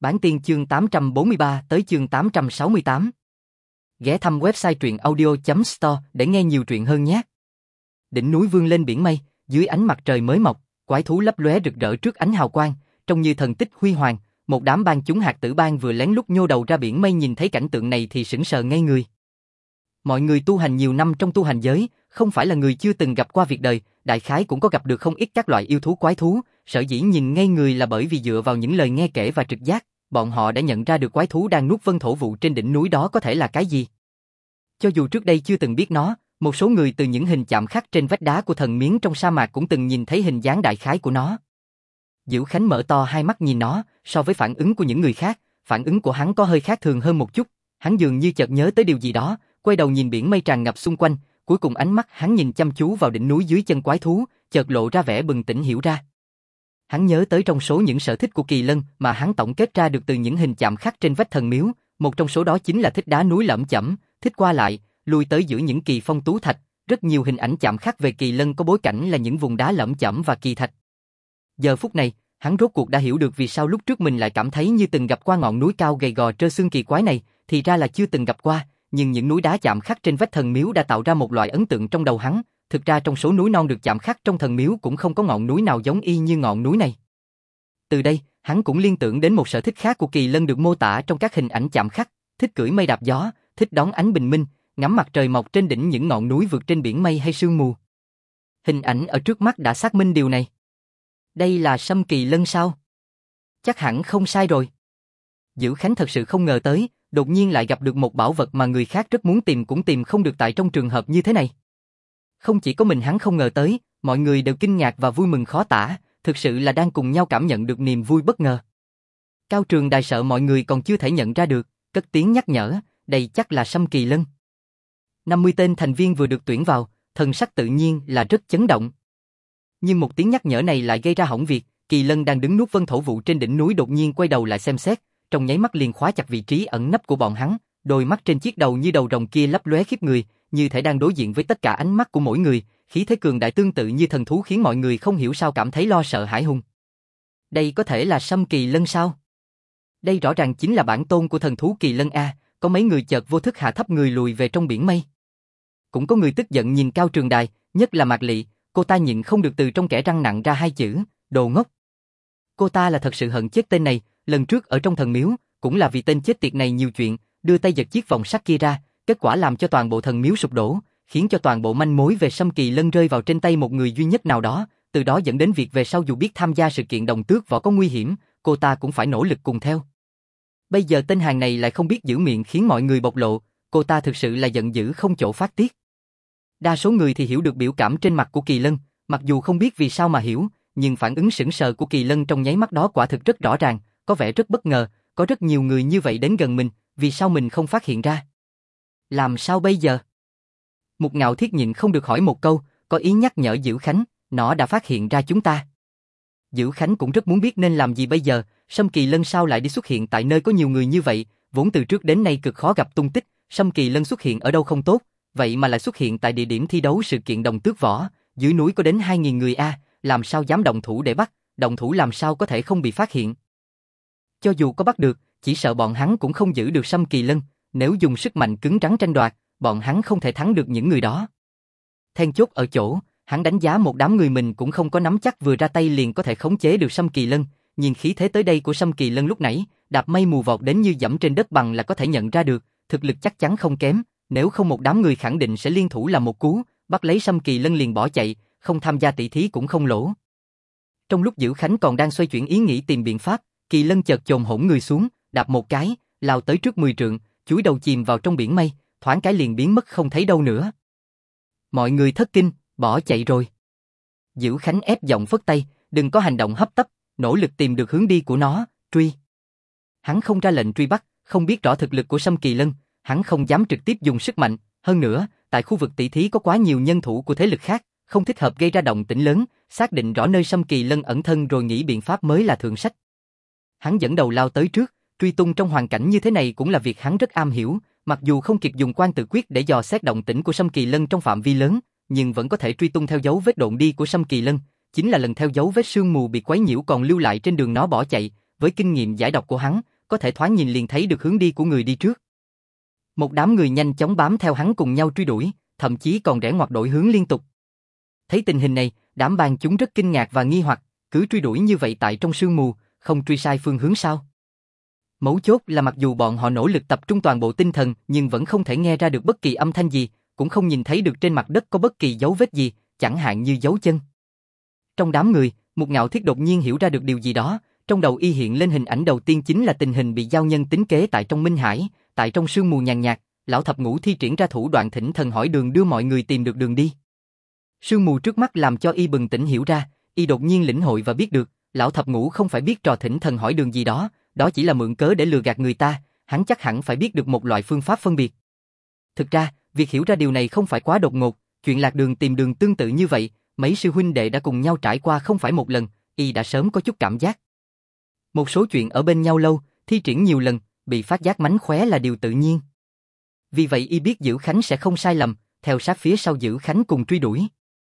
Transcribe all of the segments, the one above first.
Bản tiên chương 843 tới chương 868. Ghé thăm website truyện audio.store để nghe nhiều truyện hơn nhé. Đỉnh núi vươn lên biển mây, dưới ánh mặt trời mới mọc, quái thú lấp lóe rực rỡ trước ánh hào quang, trông như thần tích huy hoàng. Một đám bang chúng hạt tử bang vừa lén lút nhô đầu ra biển mây nhìn thấy cảnh tượng này thì sững sờ ngây người. Mọi người tu hành nhiều năm trong tu hành giới, không phải là người chưa từng gặp qua việc đời, đại khái cũng có gặp được không ít các loại yêu thú quái thú, sở dĩ nhìn ngây người là bởi vì dựa vào những lời nghe kể và trực giác, bọn họ đã nhận ra được quái thú đang nuốt vân thổ vụ trên đỉnh núi đó có thể là cái gì. Cho dù trước đây chưa từng biết nó, một số người từ những hình chạm khắc trên vách đá của thần miếu trong sa mạc cũng từng nhìn thấy hình dáng đại khái của nó. Dữ Khánh mở to hai mắt nhìn nó, so với phản ứng của những người khác, phản ứng của hắn có hơi khác thường hơn một chút, hắn dường như chợt nhớ tới điều gì đó, quay đầu nhìn biển mây tràn ngập xung quanh, cuối cùng ánh mắt hắn nhìn chăm chú vào đỉnh núi dưới chân quái thú, chợt lộ ra vẻ bừng tỉnh hiểu ra. Hắn nhớ tới trong số những sở thích của Kỳ Lân mà hắn tổng kết ra được từ những hình chạm khắc trên vách thần miếu, một trong số đó chính là thích đá núi lởm chởm, thích qua lại, lui tới giữa những kỳ phong tú thạch, rất nhiều hình ảnh chạm khắc về Kỳ Lân có bối cảnh là những vùng đá lởm chởm và kỳ thạch. Giờ phút này, hắn rốt cuộc đã hiểu được vì sao lúc trước mình lại cảm thấy như từng gặp qua ngọn núi cao gầy gò trơ xương kỳ quái này, thì ra là chưa từng gặp qua, nhưng những núi đá chạm khắc trên vách thần miếu đã tạo ra một loại ấn tượng trong đầu hắn, thực ra trong số núi non được chạm khắc trong thần miếu cũng không có ngọn núi nào giống y như ngọn núi này. Từ đây, hắn cũng liên tưởng đến một sở thích khác của Kỳ Lân được mô tả trong các hình ảnh chạm khắc, thích cưỡi mây đạp gió, thích đón ánh bình minh, ngắm mặt trời mọc trên đỉnh những ngọn núi vượt trên biển mây hay sương mù. Hình ảnh ở trước mắt đã xác minh điều này. Đây là Sâm Kỳ Lân sao? Chắc hẳn không sai rồi. Dữ Khánh thật sự không ngờ tới, đột nhiên lại gặp được một bảo vật mà người khác rất muốn tìm cũng tìm không được tại trong trường hợp như thế này. Không chỉ có mình hắn không ngờ tới, mọi người đều kinh ngạc và vui mừng khó tả, thực sự là đang cùng nhau cảm nhận được niềm vui bất ngờ. Cao Trường Đài sợ mọi người còn chưa thể nhận ra được, cất tiếng nhắc nhở, đây chắc là Sâm Kỳ Lân. 50 tên thành viên vừa được tuyển vào, thần sắc tự nhiên là rất chấn động. Nhưng một tiếng nhắc nhở này lại gây ra hỏng việc, Kỳ Lân đang đứng nuốt vân thổ vụ trên đỉnh núi đột nhiên quay đầu lại xem xét, trong nháy mắt liền khóa chặt vị trí ẩn nấp của bọn hắn, đôi mắt trên chiếc đầu như đầu rồng kia lấp lóe khiếp người, như thể đang đối diện với tất cả ánh mắt của mỗi người, khí thế cường đại tương tự như thần thú khiến mọi người không hiểu sao cảm thấy lo sợ hãi hùng. Đây có thể là Sâm Kỳ Lân sao? Đây rõ ràng chính là bản tôn của thần thú Kỳ Lân a, có mấy người chợt vô thức hạ thấp người lùi về trong biển mây. Cũng có người tức giận nhìn Cao Trường Đài, nhất là Mạc Lị, cô ta nhịn không được từ trong kẽ răng nặn ra hai chữ, đồ ngốc. Cô ta là thật sự hận chết tên này, lần trước ở trong thần miếu, cũng là vì tên chết tiệt này nhiều chuyện, đưa tay giật chiếc vòng sắt kia ra, kết quả làm cho toàn bộ thần miếu sụp đổ, khiến cho toàn bộ manh mối về Sâm Kỳ Lân rơi vào trên tay một người duy nhất nào đó, từ đó dẫn đến việc về sau dù biết tham gia sự kiện đồng tước võ có nguy hiểm, cô ta cũng phải nỗ lực cùng theo. Bây giờ tên hàng này lại không biết giữ miệng khiến mọi người bộc lộ, cô ta thực sự là giận dữ không chỗ phát tiết. Đa số người thì hiểu được biểu cảm trên mặt của Kỳ Lân, mặc dù không biết vì sao mà hiểu, nhưng phản ứng sững sờ của Kỳ Lân trong nháy mắt đó quả thực rất rõ ràng, có vẻ rất bất ngờ, có rất nhiều người như vậy đến gần mình, vì sao mình không phát hiện ra? Làm sao bây giờ? Mục Ngạo Thiết nhịn không được hỏi một câu, có ý nhắc nhở Dữ Khánh, nó đã phát hiện ra chúng ta. Dữ Khánh cũng rất muốn biết nên làm gì bây giờ, Sâm Kỳ Lân sao lại đi xuất hiện tại nơi có nhiều người như vậy, vốn từ trước đến nay cực khó gặp tung tích, Sâm Kỳ Lân xuất hiện ở đâu không tốt, vậy mà lại xuất hiện tại địa điểm thi đấu sự kiện đồng tước võ, dưới núi có đến 2.000 người a, làm sao dám động thủ để bắt, động thủ làm sao có thể không bị phát hiện. Cho dù có bắt được, chỉ sợ bọn hắn cũng không giữ được Sâm Kỳ Lân, nếu dùng sức mạnh cứng rắn tranh đoạt, bọn hắn không thể thắng được những người đó. Then chốt ở chỗ, hắn đánh giá một đám người mình cũng không có nắm chắc vừa ra tay liền có thể khống chế được Sâm Kỳ Lân, nhìn khí thế tới đây của Sâm Kỳ Lân lúc nãy, đạp mây mù vọt đến như dẫm trên đất bằng là có thể nhận ra được, thực lực chắc chắn không kém, nếu không một đám người khẳng định sẽ liên thủ làm một cú, bắt lấy Sâm Kỳ Lân liền bỏ chạy, không tham gia tỷ thí cũng không lỗ. Trong lúc Dữ Khánh còn đang xoay chuyển ý nghĩ tìm biện pháp, Kỳ Lân chợt chồm hổn người xuống, đạp một cái, lao tới trước 10 trượng, chúi đầu chìm vào trong biển mây, thoáng cái liền biến mất không thấy đâu nữa. Mọi người thất kinh, bỏ chạy rồi. Dữ Khánh ép giọng phất tay, đừng có hành động hấp tấp, nỗ lực tìm được hướng đi của nó, truy. Hắn không ra lệnh truy bắt, không biết rõ thực lực của Sâm Kỳ Lân, hắn không dám trực tiếp dùng sức mạnh, hơn nữa, tại khu vực tỷ thí có quá nhiều nhân thủ của thế lực khác, không thích hợp gây ra động tĩnh lớn, xác định rõ nơi Sâm Kỳ Lân ẩn thân rồi nghĩ biện pháp mới là thượng sách. Hắn dẫn đầu lao tới trước, truy tung trong hoàn cảnh như thế này cũng là việc hắn rất am hiểu, mặc dù không kịp dùng quan tự quyết để dò xét động tĩnh của Sâm Kỳ Lân trong phạm vi lớn, nhưng vẫn có thể truy tung theo dấu vết độn đi của Sâm Kỳ Lân, chính là lần theo dấu vết sương mù bị quấy nhiễu còn lưu lại trên đường nó bỏ chạy, với kinh nghiệm giải độc của hắn, có thể thoáng nhìn liền thấy được hướng đi của người đi trước. Một đám người nhanh chóng bám theo hắn cùng nhau truy đuổi, thậm chí còn rẽ ngoặt đổi hướng liên tục. Thấy tình hình này, đám bang chúng rất kinh ngạc và nghi hoặc, cứ truy đuổi như vậy tại trong sương mù, không truy sai phương hướng sao? Mấu chốt là mặc dù bọn họ nỗ lực tập trung toàn bộ tinh thần nhưng vẫn không thể nghe ra được bất kỳ âm thanh gì, cũng không nhìn thấy được trên mặt đất có bất kỳ dấu vết gì, chẳng hạn như dấu chân. Trong đám người, một Ngạo Thiết đột nhiên hiểu ra được điều gì đó, trong đầu y hiện lên hình ảnh đầu tiên chính là tình hình bị giao nhân tính kế tại trong Minh Hải, tại trong sương mù nhàn nhạt, lão thập ngũ thi triển ra thủ đoạn thỉnh thần hỏi đường đưa mọi người tìm được đường đi. Sương mù trước mắt làm cho y bừng tỉnh hiểu ra, y đột nhiên lĩnh hội và biết được, lão thập ngũ không phải biết trò thỉnh thần hỏi đường gì đó, đó chỉ là mượn cớ để lừa gạt người ta, hắn chắc hẳn phải biết được một loại phương pháp phân biệt. Thực ra, việc hiểu ra điều này không phải quá đột ngột, chuyện lạc đường tìm đường tương tự như vậy, mấy sư huynh đệ đã cùng nhau trải qua không phải một lần, y đã sớm có chút cảm giác. Một số chuyện ở bên nhau lâu, thi triển nhiều lần, bị phát giác mánh khóe là điều tự nhiên. Vì vậy y biết Dữ Khánh sẽ không sai lầm, theo sát phía sau Dữ Khánh cùng truy đuổi.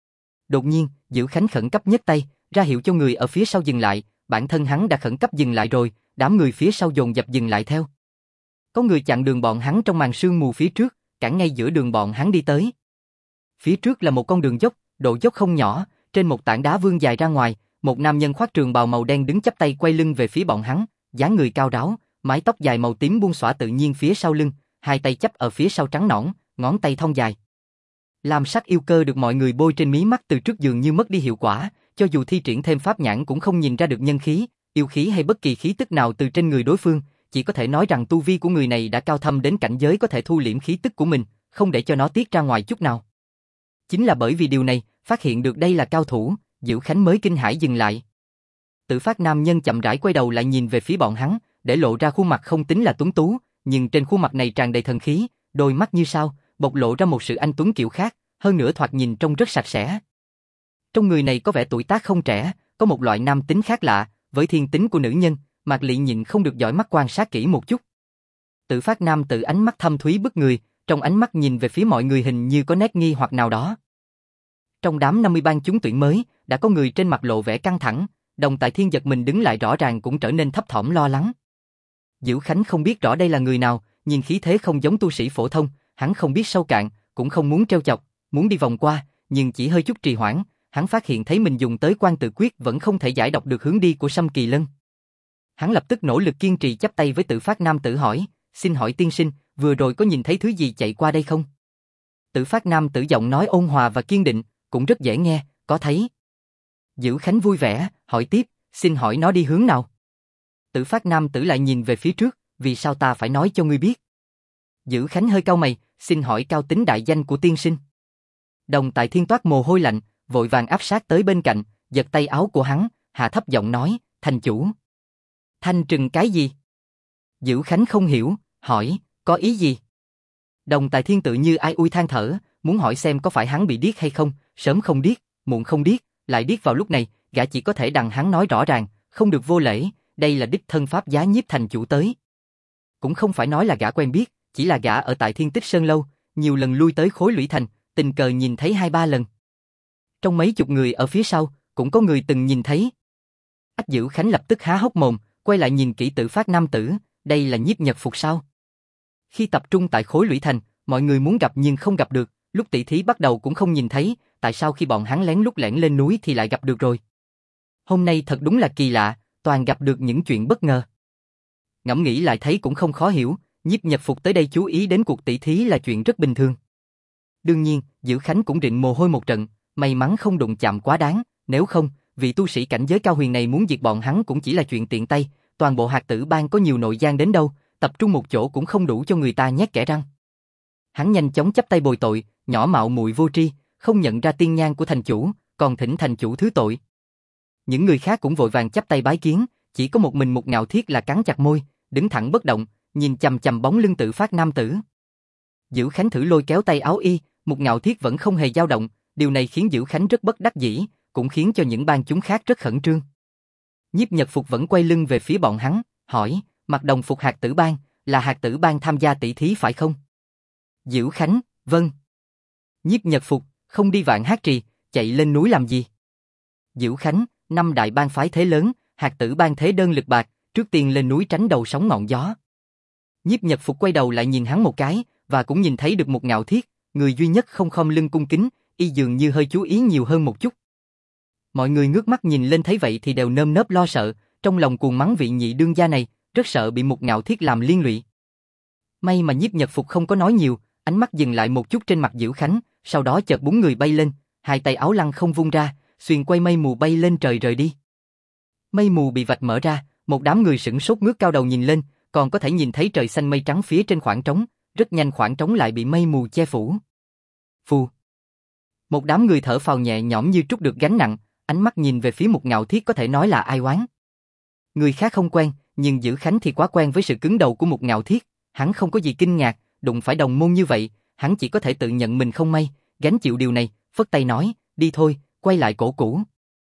Đột nhiên, Dữ Khánh khẩn cấp nhấc tay, ra hiệu cho người ở phía sau dừng lại, bản thân hắn đã khẩn cấp dừng lại rồi, đám người phía sau dồn dập dừng lại theo. Có người chặn đường bọn hắn trong màn sương mù phía trước, cản ngay giữa đường bọn hắn đi tới. Phía trước là một con đường dốc, độ dốc không nhỏ, trên một tảng đá vươn dài ra ngoài, một nam nhân khoác trường bào màu đen đứng chắp tay quay lưng về phía bọn hắn, dáng người cao ráo, mái tóc dài màu tím buông xõa tự nhiên phía sau lưng, hai tay chắp ở phía sau trắng nõn, ngón tay thon dài. Lam sắc yêu cơ được mọi người bôi trên mí mắt từ trước dường như mất đi hiệu quả, cho dù thi triển thêm pháp nhãn cũng không nhìn ra được nhân khí, yêu khí hay bất kỳ khí tức nào từ trên người đối phương, chỉ có thể nói rằng tu vi của người này đã cao thâm đến cảnh giới có thể thu liễm khí tức của mình, không để cho nó tiết ra ngoài chút nào. Chính là bởi vì điều này, phát hiện được đây là cao thủ, Dữ Khánh mới kinh hãi dừng lại. Tự phát nam nhân chậm rãi quay đầu lại nhìn về phía bọn hắn, để lộ ra khuôn mặt không tính là tuấn tú, nhưng trên khuôn mặt này tràn đầy thần khí, đôi mắt như sao, bộc lộ ra một sự anh tuấn kiểu khác, hơn nữa thoạt nhìn trông rất sạch sẽ. Trong người này có vẻ tuổi tác không trẻ, có một loại nam tính khác lạ, với thiên tính của nữ nhân, Mạc Lị nhịn không được dõi mắt quan sát kỹ một chút. Tự phát nam tự ánh mắt thâm thúy bức người, trong ánh mắt nhìn về phía mọi người hình như có nét nghi hoặc nào đó. Trong đám 50 bang chúng tuyển mới, đã có người trên mặt lộ vẻ căng thẳng, Đồng Tại Thiên giật mình đứng lại rõ ràng cũng trở nên thấp thỏm lo lắng. Dữ Khánh không biết rõ đây là người nào, nhìn khí thế không giống tu sĩ phổ thông, hắn không biết sâu cạn, cũng không muốn trêu chọc, muốn đi vòng qua, nhưng chỉ hơi chút trì hoãn, hắn phát hiện thấy mình dùng tới Quan Tự Quyết vẫn không thể giải đọc được hướng đi của Sâm Kỳ Lân. Hắn lập tức nỗ lực kiên trì chắp tay với Tự Phát nam tử hỏi, xin hỏi tiên sinh, vừa rồi có nhìn thấy thứ gì chạy qua đây không? Tự Phát nam tử giọng nói ôn hòa và kiên định, cũng rất dễ nghe, có thấy. Dữ Khánh vui vẻ, hỏi tiếp, xin hỏi nó đi hướng nào? Tự Phát nam tử lại nhìn về phía trước, vì sao ta phải nói cho ngươi biết? Dữ Khánh hơi cau mày, xin hỏi cao tính đại danh của tiên sinh. Đồng Tại Thiên toát mồ hôi lạnh, vội vàng áp sát tới bên cạnh, giật tay áo của hắn, hạ thấp giọng nói, thành chủ. Thanh trừng cái gì? Dữ Khánh không hiểu, hỏi, có ý gì? Đồng Tại Thiên tự như ai ui than thở, muốn hỏi xem có phải hắn bị điếc hay không, sớm không điếc, muộn không điếc, lại điếc vào lúc này, gã chỉ có thể đằng hắn nói rõ ràng, không được vô lễ, đây là đích thân pháp giá nhiếp thành chủ tới. Cũng không phải nói là gã quen biết, chỉ là gã ở tại Thiên Tích Sơn lâu, nhiều lần lui tới Khối Lũy Thành, tình cờ nhìn thấy 2-3 lần. Trong mấy chục người ở phía sau, cũng có người từng nhìn thấy. Ách Dữ Khánh lập tức há hốc mồm, quay lại nhìn kỹ Tự Phát nam tử, đây là Nhiếp Nhật Phục sao? Khi tập trung tại Khối Lũy Thành, mọi người muốn gặp nhưng không gặp được, lúc tỷ thí bắt đầu cũng không nhìn thấy, tại sao khi bọn hắn lén lút lẻn lên núi thì lại gặp được rồi? Hôm nay thật đúng là kỳ lạ, toàn gặp được những chuyện bất ngờ. Ngẫm nghĩ lại thấy cũng không khó hiểu, Nhiếp Nhật Phục tới đây chú ý đến cuộc tỷ thí là chuyện rất bình thường. Đương nhiên, Dữ Khánh cũng rịn mồ hôi một trận, may mắn không đụng chạm quá đáng, nếu không, vị tu sĩ cảnh giới cao huyền này muốn diệt bọn hắn cũng chỉ là chuyện tiện tay, toàn bộ Hạt Tử Bang có nhiều nội gian đến đâu, tập trung một chỗ cũng không đủ cho người ta nhét kẽ răng. Hắn nhanh chóng chắp tay bồi tội, nhỏ mạo muội vô tri, không nhận ra tiên nhang của thành chủ, còn thỉnh thành chủ thứ tội. Những người khác cũng vội vàng chắp tay bái kiến, chỉ có một mình Một Ngạo Thiết là cắn chặt môi, đứng thẳng bất động, nhìn chằm chằm bóng lưng Tự Phát nam tử. Dữ Khánh thử lôi kéo tay áo y, Một Ngạo Thiết vẫn không hề dao động, điều này khiến Dữ Khánh rất bất đắc dĩ, cũng khiến cho những bang chúng khác rất khẩn trương. Nhiếp Nhật Phục vẫn quay lưng về phía bọn hắn, hỏi, mặc đồng phục Hạt Tử Bang, là Hạt Tử Bang tham gia tỷ thí phải không? Dữ Khánh, vâng. Nhiếp Nhật Phục, không đi Vạn Hát Trì, chạy lên núi làm gì? Dữ Khánh, 5 đại bang phái thế lớn, Hạt Tử Bang thế đơn lực bạc, trước tiên lên núi tránh đầu sóng ngọn gió. Nhiếp Nhật Phục quay đầu lại nhìn hắn một cái, và cũng nhìn thấy được một Ngạo Thiết, người duy nhất không khom lưng cung kính, y dường như hơi chú ý nhiều hơn một chút. Mọi người ngước mắt nhìn lên thấy vậy thì đều nơm nớp lo sợ, trong lòng cuồng mắng vị nhị đương gia này, rất sợ bị một Ngạo Thiết làm liên lụy. May mà Nhiếp Nhật Phục không có nói nhiều, ánh mắt dừng lại một chút trên mặt Diễu Khánh, sau đó chợt búng người bay lên, hai tay áo lăng không vung ra, xuyên quay mây mù bay lên trời rời đi. Mây mù bị vạch mở ra, một đám người sửng sốt ngước cao đầu nhìn lên, còn có thể nhìn thấy trời xanh mây trắng phía trên khoảng trống, rất nhanh khoảng trống lại bị mây mù che phủ. Phù. Một đám người thở phào nhẹ nhõm như trút được gánh nặng, ánh mắt nhìn về phía một Ngạo Thiết có thể nói là ai oán. Người khác không quen, nhưng Diễu Khánh thì quá quen với sự cứng đầu của một Ngạo Thiết, hắn không có gì kinh ngạc, đụng phải đồng môn như vậy, hắn chỉ có thể tự nhận mình không may, gánh chịu điều này, phất tay nói, đi thôi, quay lại cổ cũ.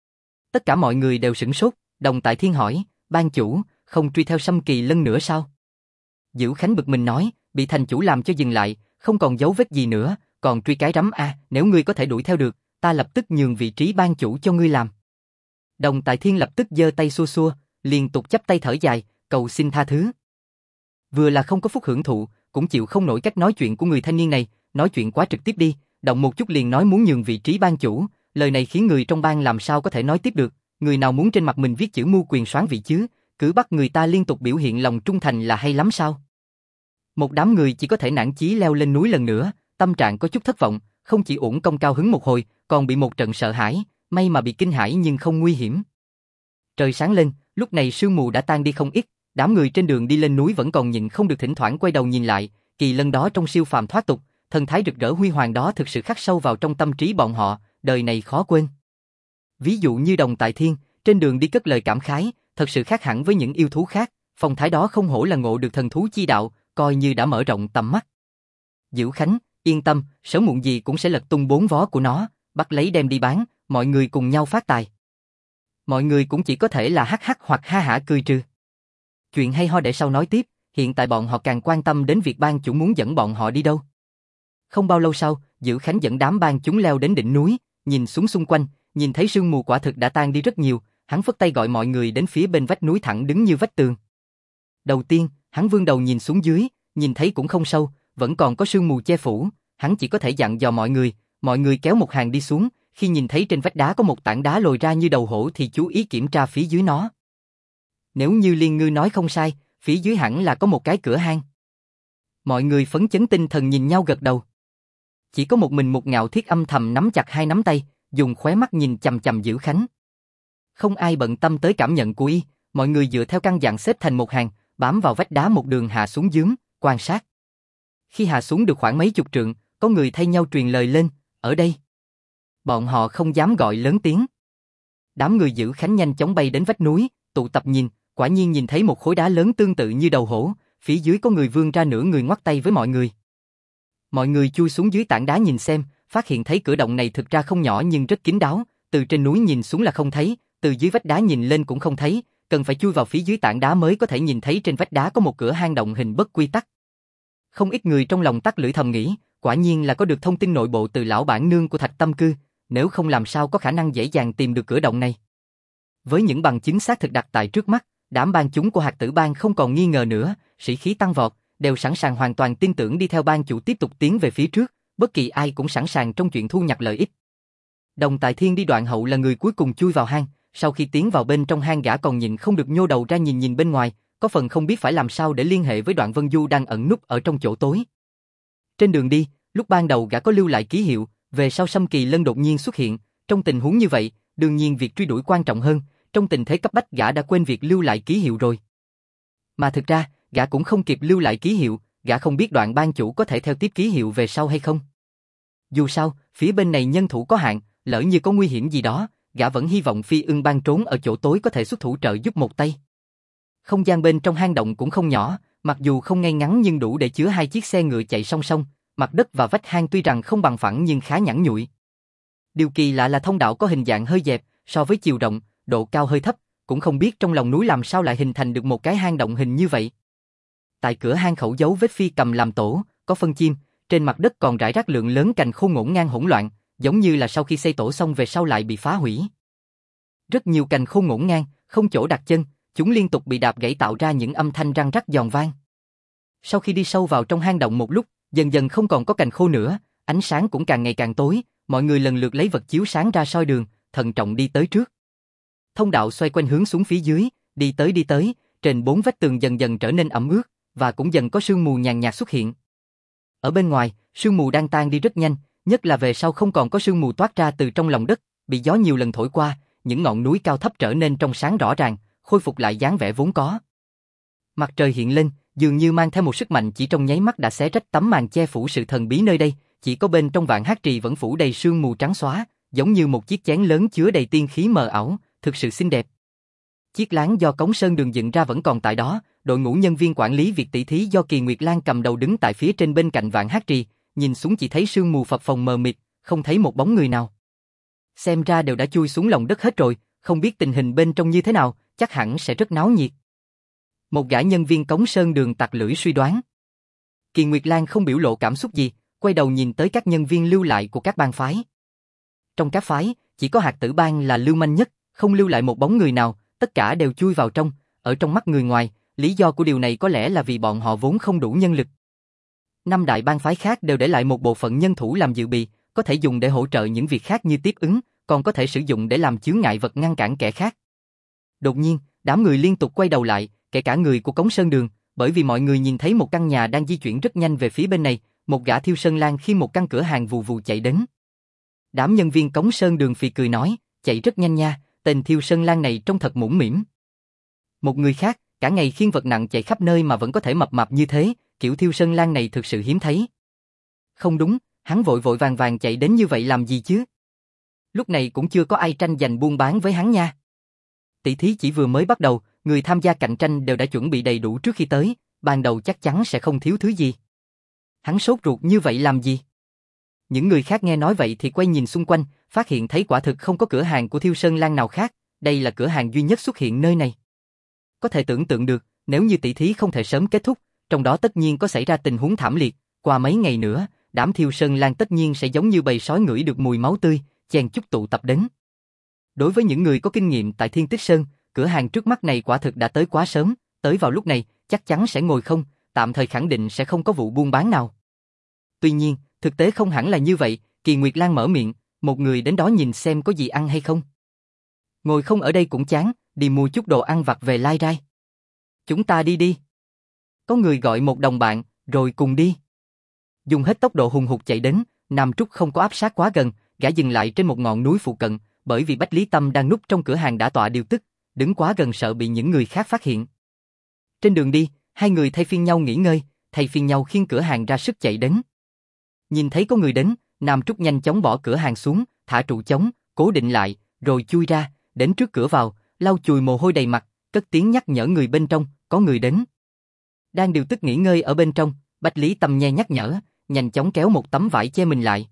Tất cả mọi người đều sửng sốt, Đồng Tại Thiên hỏi, ban chủ, không truy theo Sâm Kỳ Lân nữa sao? Diễu Khánh bực mình nói, bị thành chủ làm cho dừng lại, không còn dấu vết gì nữa, còn truy cái rắm a, nếu ngươi có thể đuổi theo được, ta lập tức nhường vị trí ban chủ cho ngươi làm. Đồng Tại Thiên lập tức giơ tay xua xua, liên tục chắp tay thở dài, cầu xin tha thứ. Vừa là không có phúc hưởng thụ, cũng chịu không nổi cách nói chuyện của người thanh niên này, nói chuyện quá trực tiếp đi, động một chút liền nói muốn nhường vị trí ban chủ, lời này khiến người trong bang làm sao có thể nói tiếp được, người nào muốn trên mặt mình viết chữ mưu quyền soán vị chứ, cứ bắt người ta liên tục biểu hiện lòng trung thành là hay lắm sao? Một đám người chỉ có thể nản chí leo lên núi lần nữa, tâm trạng có chút thất vọng, không chỉ uổng công cao hứng một hồi, còn bị một trận sợ hãi, may mà bị kinh hãi nhưng không nguy hiểm. Trời sáng lên, lúc này sương mù đã tan đi không ít, đám người trên đường đi lên núi vẫn còn nhịn không được thỉnh thoảng quay đầu nhìn lại, Kỳ Lân đó trong siêu phàm thoát tục, thần thái rực rỡ huy hoàng đó thực sự khắc sâu vào trong tâm trí bọn họ, đời này khó quên. Ví dụ như Đồng Tại Thiên, trên đường đi cất lời cảm khái, thật sự khác hẳn với những yêu thú khác, phong thái đó không hổ là ngộ được thần thú chi đạo, coi như đã mở rộng tầm mắt. Diễu Khánh, yên tâm, sớm muộn gì cũng sẽ lật tung bốn vó của nó, bắt lấy đem đi bán, mọi người cùng nhau phát tài. Mọi người cũng chỉ có thể là hắc hắc hoặc ha hả cười trừ. Chuyện hay ho để sau nói tiếp, hiện tại bọn họ càng quan tâm đến việc ban chủ muốn dẫn bọn họ đi đâu. Không bao lâu sau, Diễu Khánh dẫn đám ban chúng leo đến đỉnh núi, nhìn xuống xung quanh, nhìn thấy sương mù quả thực đã tan đi rất nhiều, hắn phất tay gọi mọi người đến phía bên vách núi thẳng đứng như vách tường. Đầu tiên, hắn vươn đầu nhìn xuống dưới, nhìn thấy cũng không sâu, vẫn còn có sương mù che phủ, hắn chỉ có thể dặn dò mọi người kéo một hàng đi xuống, khi nhìn thấy trên vách đá có một tảng đá lồi ra như đầu hổ thì chú ý kiểm tra phía dưới nó. Nếu như Liên Ngư nói không sai, phía dưới hẳn là có một cái cửa hang. Mọi người phấn chấn tinh thần nhìn nhau gật đầu. Chỉ có một mình một Ngạo Thiết âm thầm nắm chặt hai nắm tay, dùng khóe mắt nhìn chằm chằm Diễu Khánh. Không ai bận tâm tới cảm nhận của y, mọi người dựa theo căn dặn xếp thành một hàng, bám vào vách đá một đường hạ xuống giếng, quan sát. Khi hạ xuống được khoảng mấy chục trượng, có người thay nhau truyền lời lên, ở đây. Bọn họ không dám gọi lớn tiếng. Đám người Diễu Khánh nhanh chóng bay đến vách núi, tụ tập nhìn, quả nhiên nhìn thấy một khối đá lớn tương tự như đầu hổ, phía dưới có người vươn ra nửa người ngoắt tay với mọi người. Mọi người chui xuống dưới tảng đá nhìn xem, phát hiện thấy cửa động này thực ra không nhỏ nhưng rất kín đáo, từ trên núi nhìn xuống là không thấy, từ dưới vách đá nhìn lên cũng không thấy, cần phải chui vào phía dưới tảng đá mới có thể nhìn thấy trên vách đá có một cửa hang động hình bất quy tắc. Không ít người trong lòng tắc lưỡi thầm nghĩ, quả nhiên là có được thông tin nội bộ từ lão bản nương của Thạch Tâm Cư, nếu không làm sao có khả năng dễ dàng tìm được cửa động này. Với những bằng chứng xác thực đặt tại trước mắt, đám ban chúng của Hạt Tử Bang không còn nghi ngờ nữa, sĩ khí tăng vọt, đều sẵn sàng hoàn toàn tin tưởng đi theo ban chủ tiếp tục tiến về phía trước, bất kỳ ai cũng sẵn sàng trong chuyện thu nhặt lợi ích. Đồng Tại Thiên đi đoạn hậu là người cuối cùng chui vào hang, sau khi tiến vào bên trong hang gã còn nhịn không được nhô đầu ra nhìn bên ngoài, có phần không biết phải làm sao để liên hệ với Đoạn Vân Du đang ẩn núp ở trong chỗ tối. Trên đường đi, lúc ban đầu gã có lưu lại ký hiệu, về sau Sâm Kỳ Lân đột nhiên xuất hiện, trong tình huống như vậy, đương nhiên việc truy đuổi quan trọng hơn, trong tình thế cấp bách gã đã quên việc lưu lại ký hiệu rồi. Mà thực ra, gã cũng không kịp lưu lại ký hiệu, gã không biết Đoạn ban chủ có thể theo tiếp ký hiệu về sau hay không. Dù sao, phía bên này nhân thủ có hạn, lỡ như có nguy hiểm gì đó, gã vẫn hy vọng Phi Ưng Bang trốn ở chỗ tối có thể xuất thủ trợ giúp một tay. Không gian bên trong hang động cũng không nhỏ, mặc dù không ngay ngắn nhưng đủ để chứa hai chiếc xe ngựa chạy song song, mặt đất và vách hang tuy rằng không bằng phẳng nhưng khá nhẵn nhụi. Điều kỳ lạ là thông đạo có hình dạng hơi dẹp, so với chiều rộng, độ cao hơi thấp, cũng không biết trong lòng núi làm sao lại hình thành được một cái hang động hình như vậy. Tại cửa hang khẩu dấu vết phi cầm làm tổ, có phân chim, trên mặt đất còn rải rác lượng lớn cành khô ngổn ngang hỗn loạn, giống như là sau khi xây tổ xong về sau lại bị phá hủy. Rất nhiều cành khô ngổn ngang, không chỗ đặt chân, chúng liên tục bị đạp gãy tạo ra những âm thanh răng rắc giòn vang. Sau khi đi sâu vào trong hang động một lúc, dần dần không còn có cành khô nữa, ánh sáng cũng càng ngày càng tối, mọi người lần lượt lấy vật chiếu sáng ra soi đường, thận trọng đi tới trước. Thông đạo xoay quanh hướng xuống phía dưới, đi tới, trên 4 vách tường dần dần trở nên ẩm ướt, và cũng dần có sương mù nhàn nhạt xuất hiện. Ở bên ngoài, sương mù đang tan đi rất nhanh, nhất là về sau không còn có sương mù toát ra từ trong lòng đất, bị gió nhiều lần thổi qua, những ngọn núi cao thấp trở nên trong sáng rõ ràng, khôi phục lại dáng vẻ vốn có. Mặt trời hiện lên, dường như mang theo một sức mạnh chỉ trong nháy mắt đã xé rách tấm màn che phủ sự thần bí nơi đây, chỉ có bên trong Vạn Hát Trì vẫn phủ đầy sương mù trắng xóa, giống như một chiếc chén lớn chứa đầy tiên khí mờ ảo, thực sự xinh đẹp. Chiếc láng do Cống Sơn Đường dựng ra vẫn còn tại đó, đội ngũ nhân viên quản lý việc tỷ thí do Kỳ Nguyệt Lan cầm đầu đứng tại phía trên bên cạnh Vạn Hát Trì, nhìn xuống chỉ thấy sương mù phập phồng mờ mịt, không thấy một bóng người nào. Xem ra đều đã chui xuống lòng đất hết rồi, không biết tình hình bên trong như thế nào, chắc hẳn sẽ rất náo nhiệt. Một gã nhân viên Cống Sơn Đường tặc lưỡi suy đoán. Kỳ Nguyệt Lan không biểu lộ cảm xúc gì, quay đầu nhìn tới các nhân viên lưu lại của các bang phái. Trong các phái, chỉ có Hạt Tử Bang là lưu manh nhất, không lưu lại một bóng người nào, tất cả đều chui vào trong, ở trong mắt người ngoài, lý do của điều này có lẽ là vì bọn họ vốn không đủ nhân lực. 5 đại bang phái khác đều để lại một bộ phận nhân thủ làm dự bị, có thể dùng để hỗ trợ những việc khác như tiếp ứng, còn có thể sử dụng để làm chướng ngại vật ngăn cản kẻ khác. Đột nhiên, đám người liên tục quay đầu lại, kể cả người của Cống Sơn Đường, bởi vì mọi người nhìn thấy một căn nhà đang di chuyển rất nhanh về phía bên này, một gã Thiêu Sơn Lang khiêng một căn cửa hàng vù vù chạy đến. Đám nhân viên Cống Sơn Đường phì cười nói, chạy rất nhanh nha, tên Thiêu Sơn Lang này trông thật mũm mĩm. Một người khác, cả ngày khiêng vật nặng chạy khắp nơi mà vẫn có thể mập mạp như thế, kiểu Thiêu Sơn Lang này thực sự hiếm thấy. Không đúng, hắn vội vội vàng vàng chạy đến như vậy làm gì chứ? Lúc này cũng chưa có ai tranh giành buôn bán với hắn nha. Tỷ thí chỉ vừa mới bắt đầu, người tham gia cạnh tranh đều đã chuẩn bị đầy đủ trước khi tới, ban đầu chắc chắn sẽ không thiếu thứ gì. Hắn sốt ruột như vậy làm gì? Những người khác nghe nói vậy thì quay nhìn xung quanh, phát hiện thấy quả thực không có cửa hàng của Thiêu Sơn Lang nào khác, đây là cửa hàng duy nhất xuất hiện nơi này. Có thể tưởng tượng được, nếu như tỷ thí không thể sớm kết thúc, trong đó tất nhiên có xảy ra tình huống thảm liệt, qua mấy ngày nữa, đám Thiêu Sơn Lang tất nhiên sẽ giống như bầy sói ngửi được mùi máu tươi, chen chúc tụ tập đến. Đối với những người có kinh nghiệm tại Thiên Tích Sơn, cửa hàng trước mắt này quả thực đã tới quá sớm, tới vào lúc này, chắc chắn sẽ ngồi không, tạm thời khẳng định sẽ không có vụ buôn bán nào. Tuy nhiên, thực tế không hẳn là như vậy, Kỳ Nguyệt Lan mở miệng, một người đến đó nhìn xem có gì ăn hay không. Ngồi không ở đây cũng chán, đi mua chút đồ ăn vặt về lai rai. Chúng ta đi đi. Có người gọi một đồng bạn, rồi cùng đi. Dùng hết tốc độ hùng hục chạy đến, Nam Trúc không có áp sát quá gần, gã dừng lại trên một ngọn núi phụ cận, bởi vì Bách Lý Tâm đang núp trong cửa hàng đã tọa điều tức, đứng quá gần sợ bị những người khác phát hiện. Trên đường đi, hai người thay phiên nhau nghỉ ngơi, thay phiên nhau khiêng cửa hàng ra sức chạy đến. Nhìn thấy có người đến, Nam Trúc nhanh chóng bỏ cửa hàng xuống, thả trụ chống, cố định lại, rồi chui ra, đến trước cửa vào, lau chùi mồ hôi đầy mặt, cất tiếng nhắc nhở người bên trong, có người đến. Đang điều tức nghỉ ngơi ở bên trong, Bách Lý Tâm nghe nhắc nhở, nhanh chóng kéo một tấm vải che mình lại.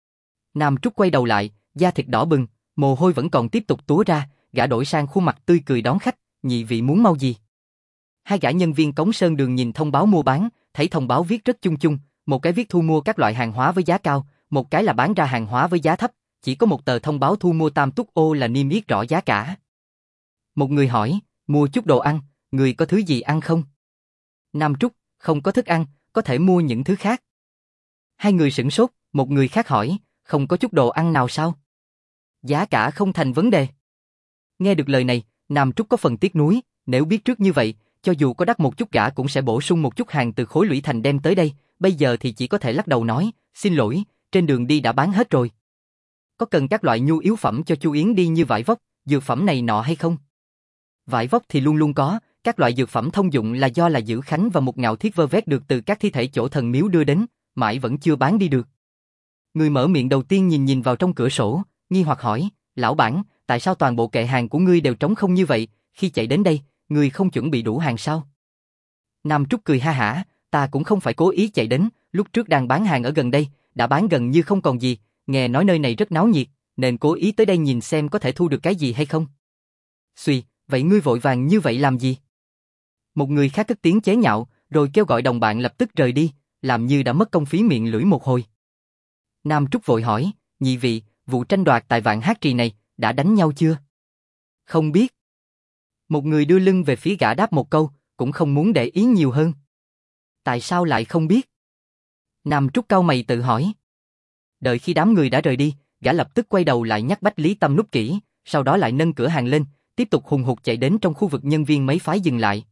Nam Trúc quay đầu lại, da thịt đỏ bừng, mồ hôi vẫn còn tiếp tục túa ra, gã đổi sang khuôn mặt tươi cười đón khách, nhị vị muốn mau gì? Hai gã nhân viên Cống Sơn Đường nhìn thông báo mua bán, thấy thông báo viết rất chung chung, một cái viết thu mua các loại hàng hóa với giá cao, một cái là bán ra hàng hóa với giá thấp, chỉ có một tờ thông báo thu mua tam túc ô là niêm yết rõ giá cả. Một người hỏi, mua chút đồ ăn, người có thứ gì ăn không? Nam Trúc, không có thức ăn, có thể mua những thứ khác. Hai người sửng sốt, một người khác hỏi, không có chút đồ ăn nào sao? Giá cả không thành vấn đề. Nghe được lời này, Nam Trúc có phần tiếc nuối, nếu biết trước như vậy, cho dù có đắt một chút gã cũng sẽ bổ sung một chút hàng từ khối lũy thành đem tới đây, bây giờ thì chỉ có thể lắc đầu nói, xin lỗi, trên đường đi đã bán hết rồi. Có cần các loại nhu yếu phẩm cho Chu Yến đi như vải vóc, dược phẩm này nọ hay không? Vải vóc thì luôn luôn có, các loại dược phẩm thông dụng là do là Giữ Khánh và một ngạo thiết vơ vét được từ các thi thể chỗ thần miếu đưa đến, mãi vẫn chưa bán đi được. Người mở miệng đầu tiên nhìn vào trong cửa sổ, nghi hoặc hỏi, lão bản, tại sao toàn bộ kệ hàng của ngươi đều trống không như vậy, khi chạy đến đây, ngươi không chuẩn bị đủ hàng sao? Nam Trúc cười ha hả, ta cũng không phải cố ý chạy đến, lúc trước đang bán hàng ở gần đây, đã bán gần như không còn gì, nghe nói nơi này rất náo nhiệt, nên cố ý tới đây nhìn xem có thể thu được cái gì hay không. Suy, vậy ngươi vội vàng như vậy làm gì? Một người khác cất tiếng chế nhạo, rồi kêu gọi đồng bạn lập tức rời đi, làm như đã mất công phí miệng lưỡi một hồi. Nam Trúc vội hỏi, nhị vị, vụ tranh đoạt tại Vạn Hát Trì này, đã đánh nhau chưa? Không biết. Một người đưa lưng về phía gã đáp một câu, cũng không muốn để ý nhiều hơn. Tại sao lại không biết? Nam Trúc cau mày tự hỏi. Đợi khi đám người đã rời đi, gã lập tức quay đầu lại nhắc Bách Lý Tâm nút kỹ, sau đó lại nâng cửa hàng lên, tiếp tục hùng hục chạy đến trong khu vực nhân viên mấy phái dừng lại.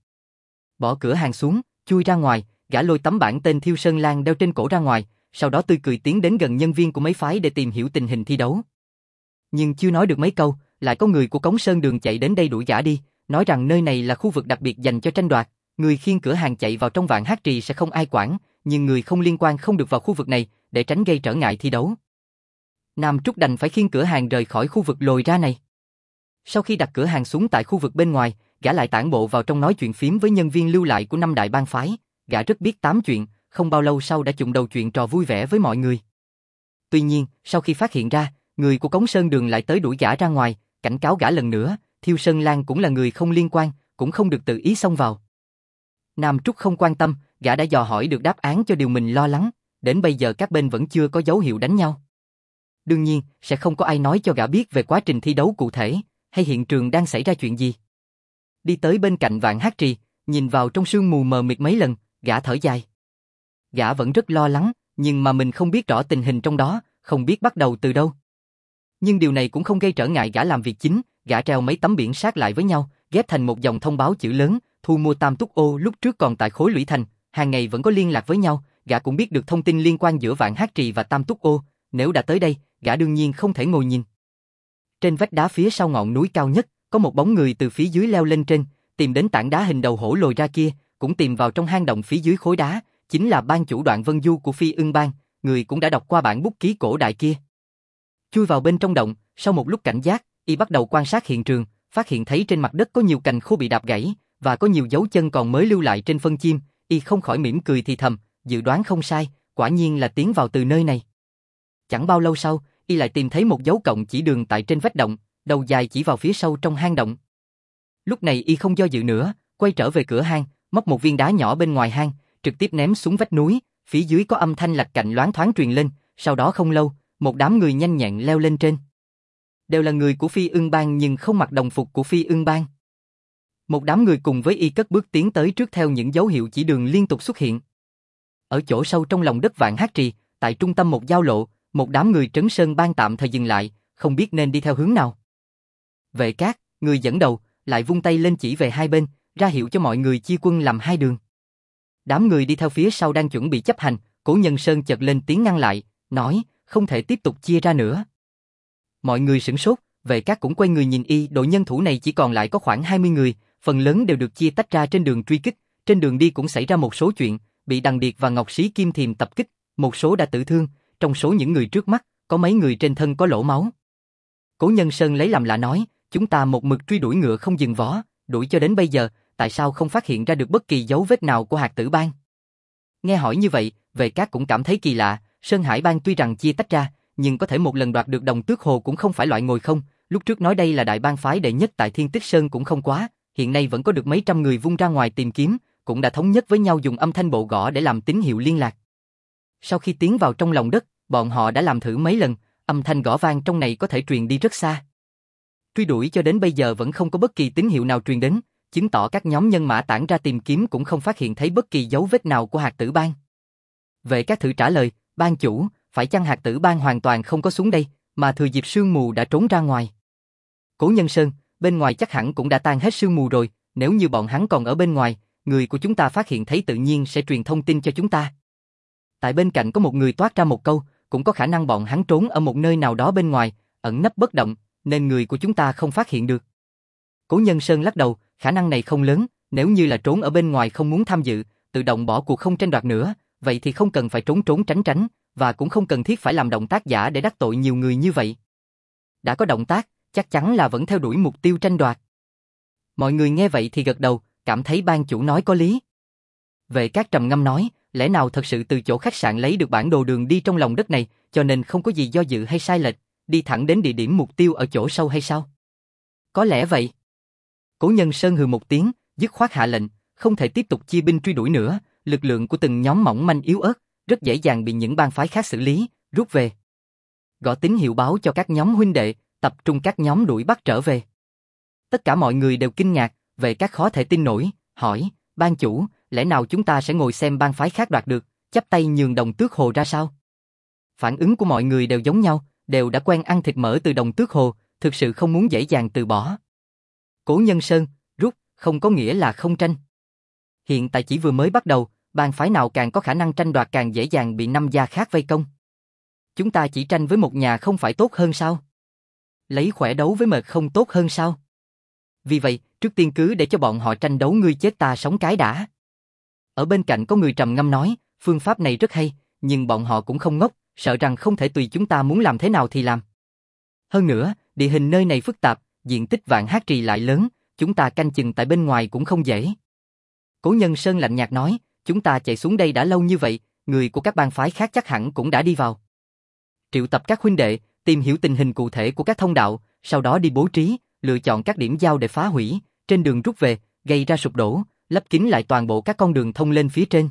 Bỏ cửa hàng xuống, chui ra ngoài, gã lôi tấm bảng tên Thiêu Sơn Lan đeo trên cổ ra ngoài, sau đó tươi cười tiến đến gần nhân viên của mấy phái để tìm hiểu tình hình thi đấu. Nhưng chưa nói được mấy câu, lại có người của Cống Sơn Đường chạy đến đây đuổi gã đi, nói rằng nơi này là khu vực đặc biệt dành cho tranh đoạt, người khiêng cửa hàng chạy vào trong Vạn Hát Trì sẽ không ai quản, nhưng người không liên quan không được vào khu vực này, để tránh gây trở ngại thi đấu. Nam Trúc đành phải khiêng cửa hàng rời khỏi khu vực lồi ra này. Sau khi đặt cửa hàng xuống tại khu vực bên ngoài, gã lại tản bộ vào trong nói chuyện phím với nhân viên lưu lại của 5 đại bang phái, gã rất biết tám chuyện, không bao lâu sau đã chụng đầu chuyện trò vui vẻ với mọi người. Tuy nhiên, sau khi phát hiện ra, người của Cống Sơn Đường lại tới đuổi gã ra ngoài, cảnh cáo gã lần nữa, Thiêu Sơn Lan cũng là người không liên quan, cũng không được tự ý xông vào. Nam Trúc không quan tâm, gã đã dò hỏi được đáp án cho điều mình lo lắng, đến bây giờ các bên vẫn chưa có dấu hiệu đánh nhau. Đương nhiên, sẽ không có ai nói cho gã biết về quá trình thi đấu cụ thể, hay hiện trường đang xảy ra chuyện gì. Đi tới bên cạnh Vạn Hát Trì, nhìn vào trong sương mù mờ mịt mấy lần, gã thở dài. Gã vẫn rất lo lắng, nhưng mà mình không biết rõ tình hình trong đó, không biết bắt đầu từ đâu. Nhưng điều này cũng không gây trở ngại gã làm việc chính, gã treo mấy tấm biển sát lại với nhau, ghép thành một dòng thông báo chữ lớn, thu mua Tam Túc Ô lúc trước còn tại khối Lũy Thành, hàng ngày vẫn có liên lạc với nhau, gã cũng biết được thông tin liên quan giữa Vạn Hát Trì và Tam Túc Ô, nếu đã tới đây, gã đương nhiên không thể ngồi nhìn. Trên vách đá phía sau ngọn núi cao nhất, có một bóng người từ phía dưới leo lên trên, tìm đến tảng đá hình đầu hổ lồi ra kia, cũng tìm vào trong hang động phía dưới khối đá, chính là ban chủ Đoạn Vân Du của Phi Ưng Bang, người cũng đã đọc qua bản bút ký cổ đại kia. Chui vào bên trong động, sau một lúc cảnh giác, y bắt đầu quan sát hiện trường, phát hiện thấy trên mặt đất có nhiều cành khô bị đạp gãy, và có nhiều dấu chân còn mới lưu lại trên phân chim, y không khỏi mỉm cười thì thầm, dự đoán không sai, quả nhiên là tiến vào từ nơi này. Chẳng bao lâu sau, y lại tìm thấy một dấu cộng chỉ đường tại trên vách động, đầu dài chỉ vào phía sâu trong hang động. Lúc này y không do dự nữa, quay trở về cửa hang, móc một viên đá nhỏ bên ngoài hang, trực tiếp ném xuống vách núi, phía dưới có âm thanh lạch cạnh loáng thoáng truyền lên, sau đó không lâu, một đám người nhanh nhẹn leo lên trên. Đều là người của Phi Ưng Bang nhưng không mặc đồng phục của Phi Ưng Bang. Một đám người cùng với y cất bước tiến tới trước theo những dấu hiệu chỉ đường liên tục xuất hiện. Ở chỗ sâu trong lòng đất Vạn Hát Trì, tại trung tâm một giao lộ, một đám người Trấn Sơn Bang tạm thời dừng lại, không biết nên đi theo hướng nào. Vệ Cát, người dẫn đầu, lại vung tay lên chỉ về hai bên, ra hiệu cho mọi người chia quân làm hai đường. Đám người đi theo phía sau đang chuẩn bị chấp hành, Cố Nhân Sơn chợt lên tiếng ngăn lại, nói, không thể tiếp tục chia ra nữa. Mọi người sửng sốt, Vệ Cát cũng quay người nhìn y, đội nhân thủ này chỉ còn lại có khoảng 20 người, phần lớn đều được chia tách ra trên đường truy kích, trên đường đi cũng xảy ra một số chuyện, bị Đằng Điệt và Ngọc Sĩ Kim Thiềm tập kích, một số đã tử thương, trong số những người trước mắt, có mấy người trên thân có lỗ máu. Cố Nhân Sơn lấy làm lạ nói, chúng ta một mực truy đuổi ngựa không dừng vó, đuổi cho đến bây giờ, tại sao không phát hiện ra được bất kỳ dấu vết nào của Hạt Tử Bang? Nghe hỏi như vậy, Vệ Cát cũng cảm thấy kỳ lạ, Sơn Hải Bang tuy rằng chia tách ra, nhưng có thể một lần đoạt được Đồng Tước Hồ cũng không phải loại ngồi không, lúc trước nói đây là đại bang phái đệ nhất tại Thiên Tích Sơn cũng không quá, hiện nay vẫn có được mấy trăm người vung ra ngoài tìm kiếm, cũng đã thống nhất với nhau dùng âm thanh bộ gõ để làm tín hiệu liên lạc. Sau khi tiến vào trong lòng đất, bọn họ đã làm thử mấy lần, âm thanh gõ vang trong này có thể truyền đi rất xa. Truy đuổi cho đến bây giờ vẫn không có bất kỳ tín hiệu nào truyền đến, chứng tỏ các nhóm nhân mã tản ra tìm kiếm cũng không phát hiện thấy bất kỳ dấu vết nào của Hạt Tử Bang. Vệ Cát thử trả lời, ban chủ, phải chăng Hạt Tử Bang hoàn toàn không có xuống đây, mà thừa dịp sương mù đã trốn ra ngoài? Cố Nhân Sơn, bên ngoài chắc hẳn cũng đã tan hết sương mù rồi, nếu như bọn hắn còn ở bên ngoài, người của chúng ta phát hiện thấy tự nhiên sẽ truyền thông tin cho chúng ta. Tại bên cạnh có một người toát ra một câu, cũng có khả năng bọn hắn trốn ở một nơi nào đó bên ngoài, ẩn nấp bất động, nên người của chúng ta không phát hiện được. Cố Nhân Sơn lắc đầu, khả năng này không lớn, nếu như là trốn ở bên ngoài không muốn tham dự, tự động bỏ cuộc không tranh đoạt nữa, vậy thì không cần phải trốn trốn tránh tránh, và cũng không cần thiết phải làm động tác giả để đắc tội nhiều người như vậy. Đã có động tác, chắc chắn là vẫn theo đuổi mục tiêu tranh đoạt. Mọi người nghe vậy thì gật đầu, cảm thấy ban chủ nói có lý. Vệ Cát trầm ngâm nói, lẽ nào thật sự từ chỗ khách sạn lấy được bản đồ đường đi trong lòng đất này, cho nên không có gì do dự hay sai lệch, đi thẳng đến địa điểm mục tiêu ở chỗ sâu hay sao? Có lẽ vậy. Cố Nhân Sơn hừ một tiếng, dứt khoát hạ lệnh, không thể tiếp tục chia binh truy đuổi nữa, lực lượng của từng nhóm mỏng manh yếu ớt, rất dễ dàng bị những bang phái khác xử lý, rút về. Gõ tín hiệu báo cho các nhóm huynh đệ, tập trung các nhóm đuổi bắt trở về. Tất cả mọi người đều kinh ngạc, Vệ Cát khó thể tin nổi, hỏi, ban chủ, lẽ nào chúng ta sẽ ngồi xem bang phái khác đoạt được, chắp tay nhường Đồng Tước Hồ ra sao? Phản ứng của mọi người đều giống nhau, đều đã quen ăn thịt mỡ từ Đồng Tước Hồ, thực sự không muốn dễ dàng từ bỏ. Cố Nhân Sơn, rút, không có nghĩa là không tranh. Hiện tại chỉ vừa mới bắt đầu, bang phái nào càng có khả năng tranh đoạt càng dễ dàng bị 5 gia khác vây công. Chúng ta chỉ tranh với một nhà không phải tốt hơn sao? Lấy khỏe đấu với mệt không tốt hơn sao? Vì vậy, trước tiên cứ để cho bọn họ tranh đấu ngươi chết ta sống cái đã. Ở bên cạnh có người trầm ngâm nói, phương pháp này rất hay, nhưng bọn họ cũng không ngốc, sợ rằng không thể tùy chúng ta muốn làm thế nào thì làm. Hơn nữa, địa hình nơi này phức tạp, diện tích Vạn Hát Trì lại lớn, chúng ta canh chừng tại bên ngoài cũng không dễ. Cố Nhân Sơn lạnh nhạt nói, chúng ta chạy xuống đây đã lâu như vậy, người của các bang phái khác chắc hẳn cũng đã đi vào. Triệu tập các huynh đệ, tìm hiểu tình hình cụ thể của các thông đạo, sau đó đi bố trí, lựa chọn các điểm giao để phá hủy, trên đường rút về, gây ra sụp đổ, lấp kín lại toàn bộ các con đường thông lên phía trên.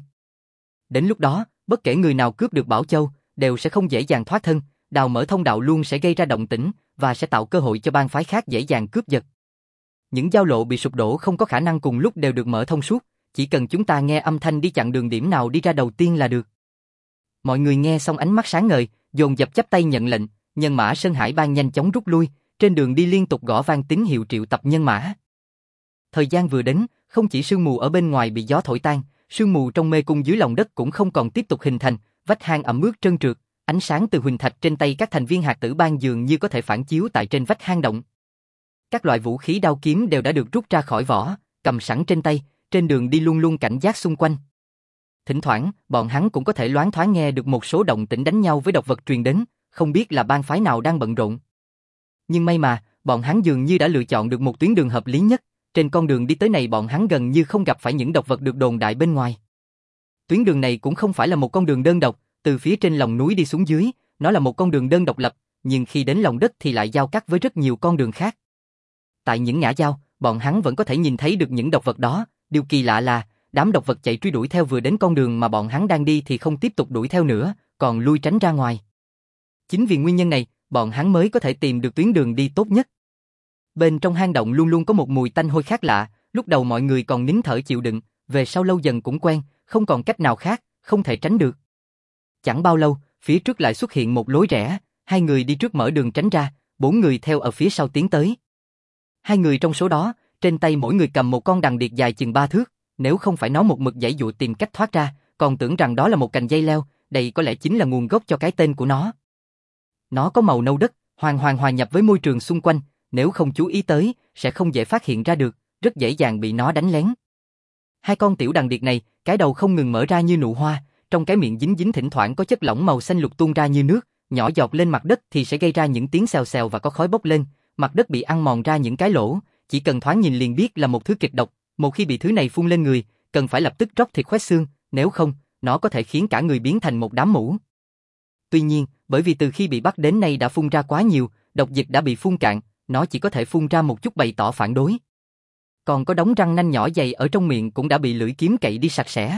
Đến lúc đó, bất kể người nào cướp được Bảo Châu, đều sẽ không dễ dàng thoát thân, đào mở thông đạo luôn sẽ gây ra động tĩnh, và sẽ tạo cơ hội cho bang phái khác dễ dàng cướp giật. Những giao lộ bị sụp đổ không có khả năng cùng lúc đều được mở thông suốt, chỉ cần chúng ta nghe âm thanh đi chặn đường điểm nào đi ra đầu tiên là được. Mọi người nghe xong ánh mắt sáng ngời, dồn dập chắp tay nhận lệnh, nhân mã Sơn Hải Bang nhanh chóng rút lui, trên đường đi liên tục gõ vang tín hiệu triệu tập nhân mã. Thời gian vừa đến, không chỉ sương mù ở bên ngoài bị gió thổi tan, sương mù trong mê cung dưới lòng đất cũng không còn tiếp tục hình thành, vách hang ẩm ướt trơn trượt, ánh sáng từ huỳnh thạch trên tay các thành viên hạt tử bang dường như có thể phản chiếu tại trên vách hang động. Các loại vũ khí đao kiếm đều đã được rút ra khỏi vỏ, cầm sẵn trên tay, trên đường đi luôn luôn cảnh giác xung quanh. Thỉnh thoảng, bọn hắn cũng có thể loáng thoáng nghe được một số động tĩnh đánh nhau với độc vật truyền đến, không biết là bang phái nào đang bận rộn. Nhưng may mà, bọn hắn dường như đã lựa chọn được một tuyến đường hợp lý nhất, trên con đường đi tới này bọn hắn gần như không gặp phải những độc vật được đồn đại bên ngoài. Tuyến đường này cũng không phải là một con đường đơn độc, từ phía trên lòng núi đi xuống dưới, nó là một con đường đơn độc lập, nhưng khi đến lòng đất thì lại giao cắt với rất nhiều con đường khác. Tại những ngã giao, bọn hắn vẫn có thể nhìn thấy được những độc vật đó, điều kỳ lạ là, đám độc vật chạy truy đuổi theo vừa đến con đường mà bọn hắn đang đi thì không tiếp tục đuổi theo nữa, còn lui tránh ra ngoài. Chính vì nguyên nhân này, bọn hắn mới có thể tìm được tuyến đường đi tốt nhất. Bên trong hang động luôn luôn có một mùi tanh hôi khác lạ, lúc đầu mọi người còn nín thở chịu đựng, về sau lâu dần cũng quen, không còn cách nào khác, không thể tránh được. Chẳng bao lâu, phía trước lại xuất hiện một lối rẽ, hai người đi trước mở đường tránh ra, 4 người theo ở phía sau tiến tới. Hai người trong số đó, trên tay mỗi người cầm một con đằng điệp dài chừng 3 thước, nếu không phải nó một mực giãy giụa tìm cách thoát ra, còn tưởng rằng đó là một cành dây leo, đây có lẽ chính là nguồn gốc cho cái tên của nó. Nó có màu nâu đất, hoàn hoàn hòa nhập với môi trường xung quanh, nếu không chú ý tới, sẽ không dễ phát hiện ra được, rất dễ dàng bị nó đánh lén. Hai con tiểu đằng điệp này, cái đầu không ngừng mở ra như nụ hoa, trong cái miệng dính dính thỉnh thoảng có chất lỏng màu xanh lục tuôn ra như nước, nhỏ giọt lên mặt đất thì sẽ gây ra những tiếng xèo xèo và có khói bốc lên, mặt đất bị ăn mòn ra những cái lỗ, chỉ cần thoáng nhìn liền biết là một thứ kịch độc, một khi bị thứ này phun lên người, cần phải lập tức róc thịt khoét xương, nếu không, nó có thể khiến cả người biến thành một đám mủ. Tuy nhiên, bởi vì từ khi bị bắt đến nay đã phun ra quá nhiều, độc dịch đã bị phun cạn, nó chỉ có thể phun ra một chút bày tỏ phản đối. Còn có đống răng nanh nhỏ dày ở trong miệng cũng đã bị lưỡi kiếm cậy đi sạch sẽ.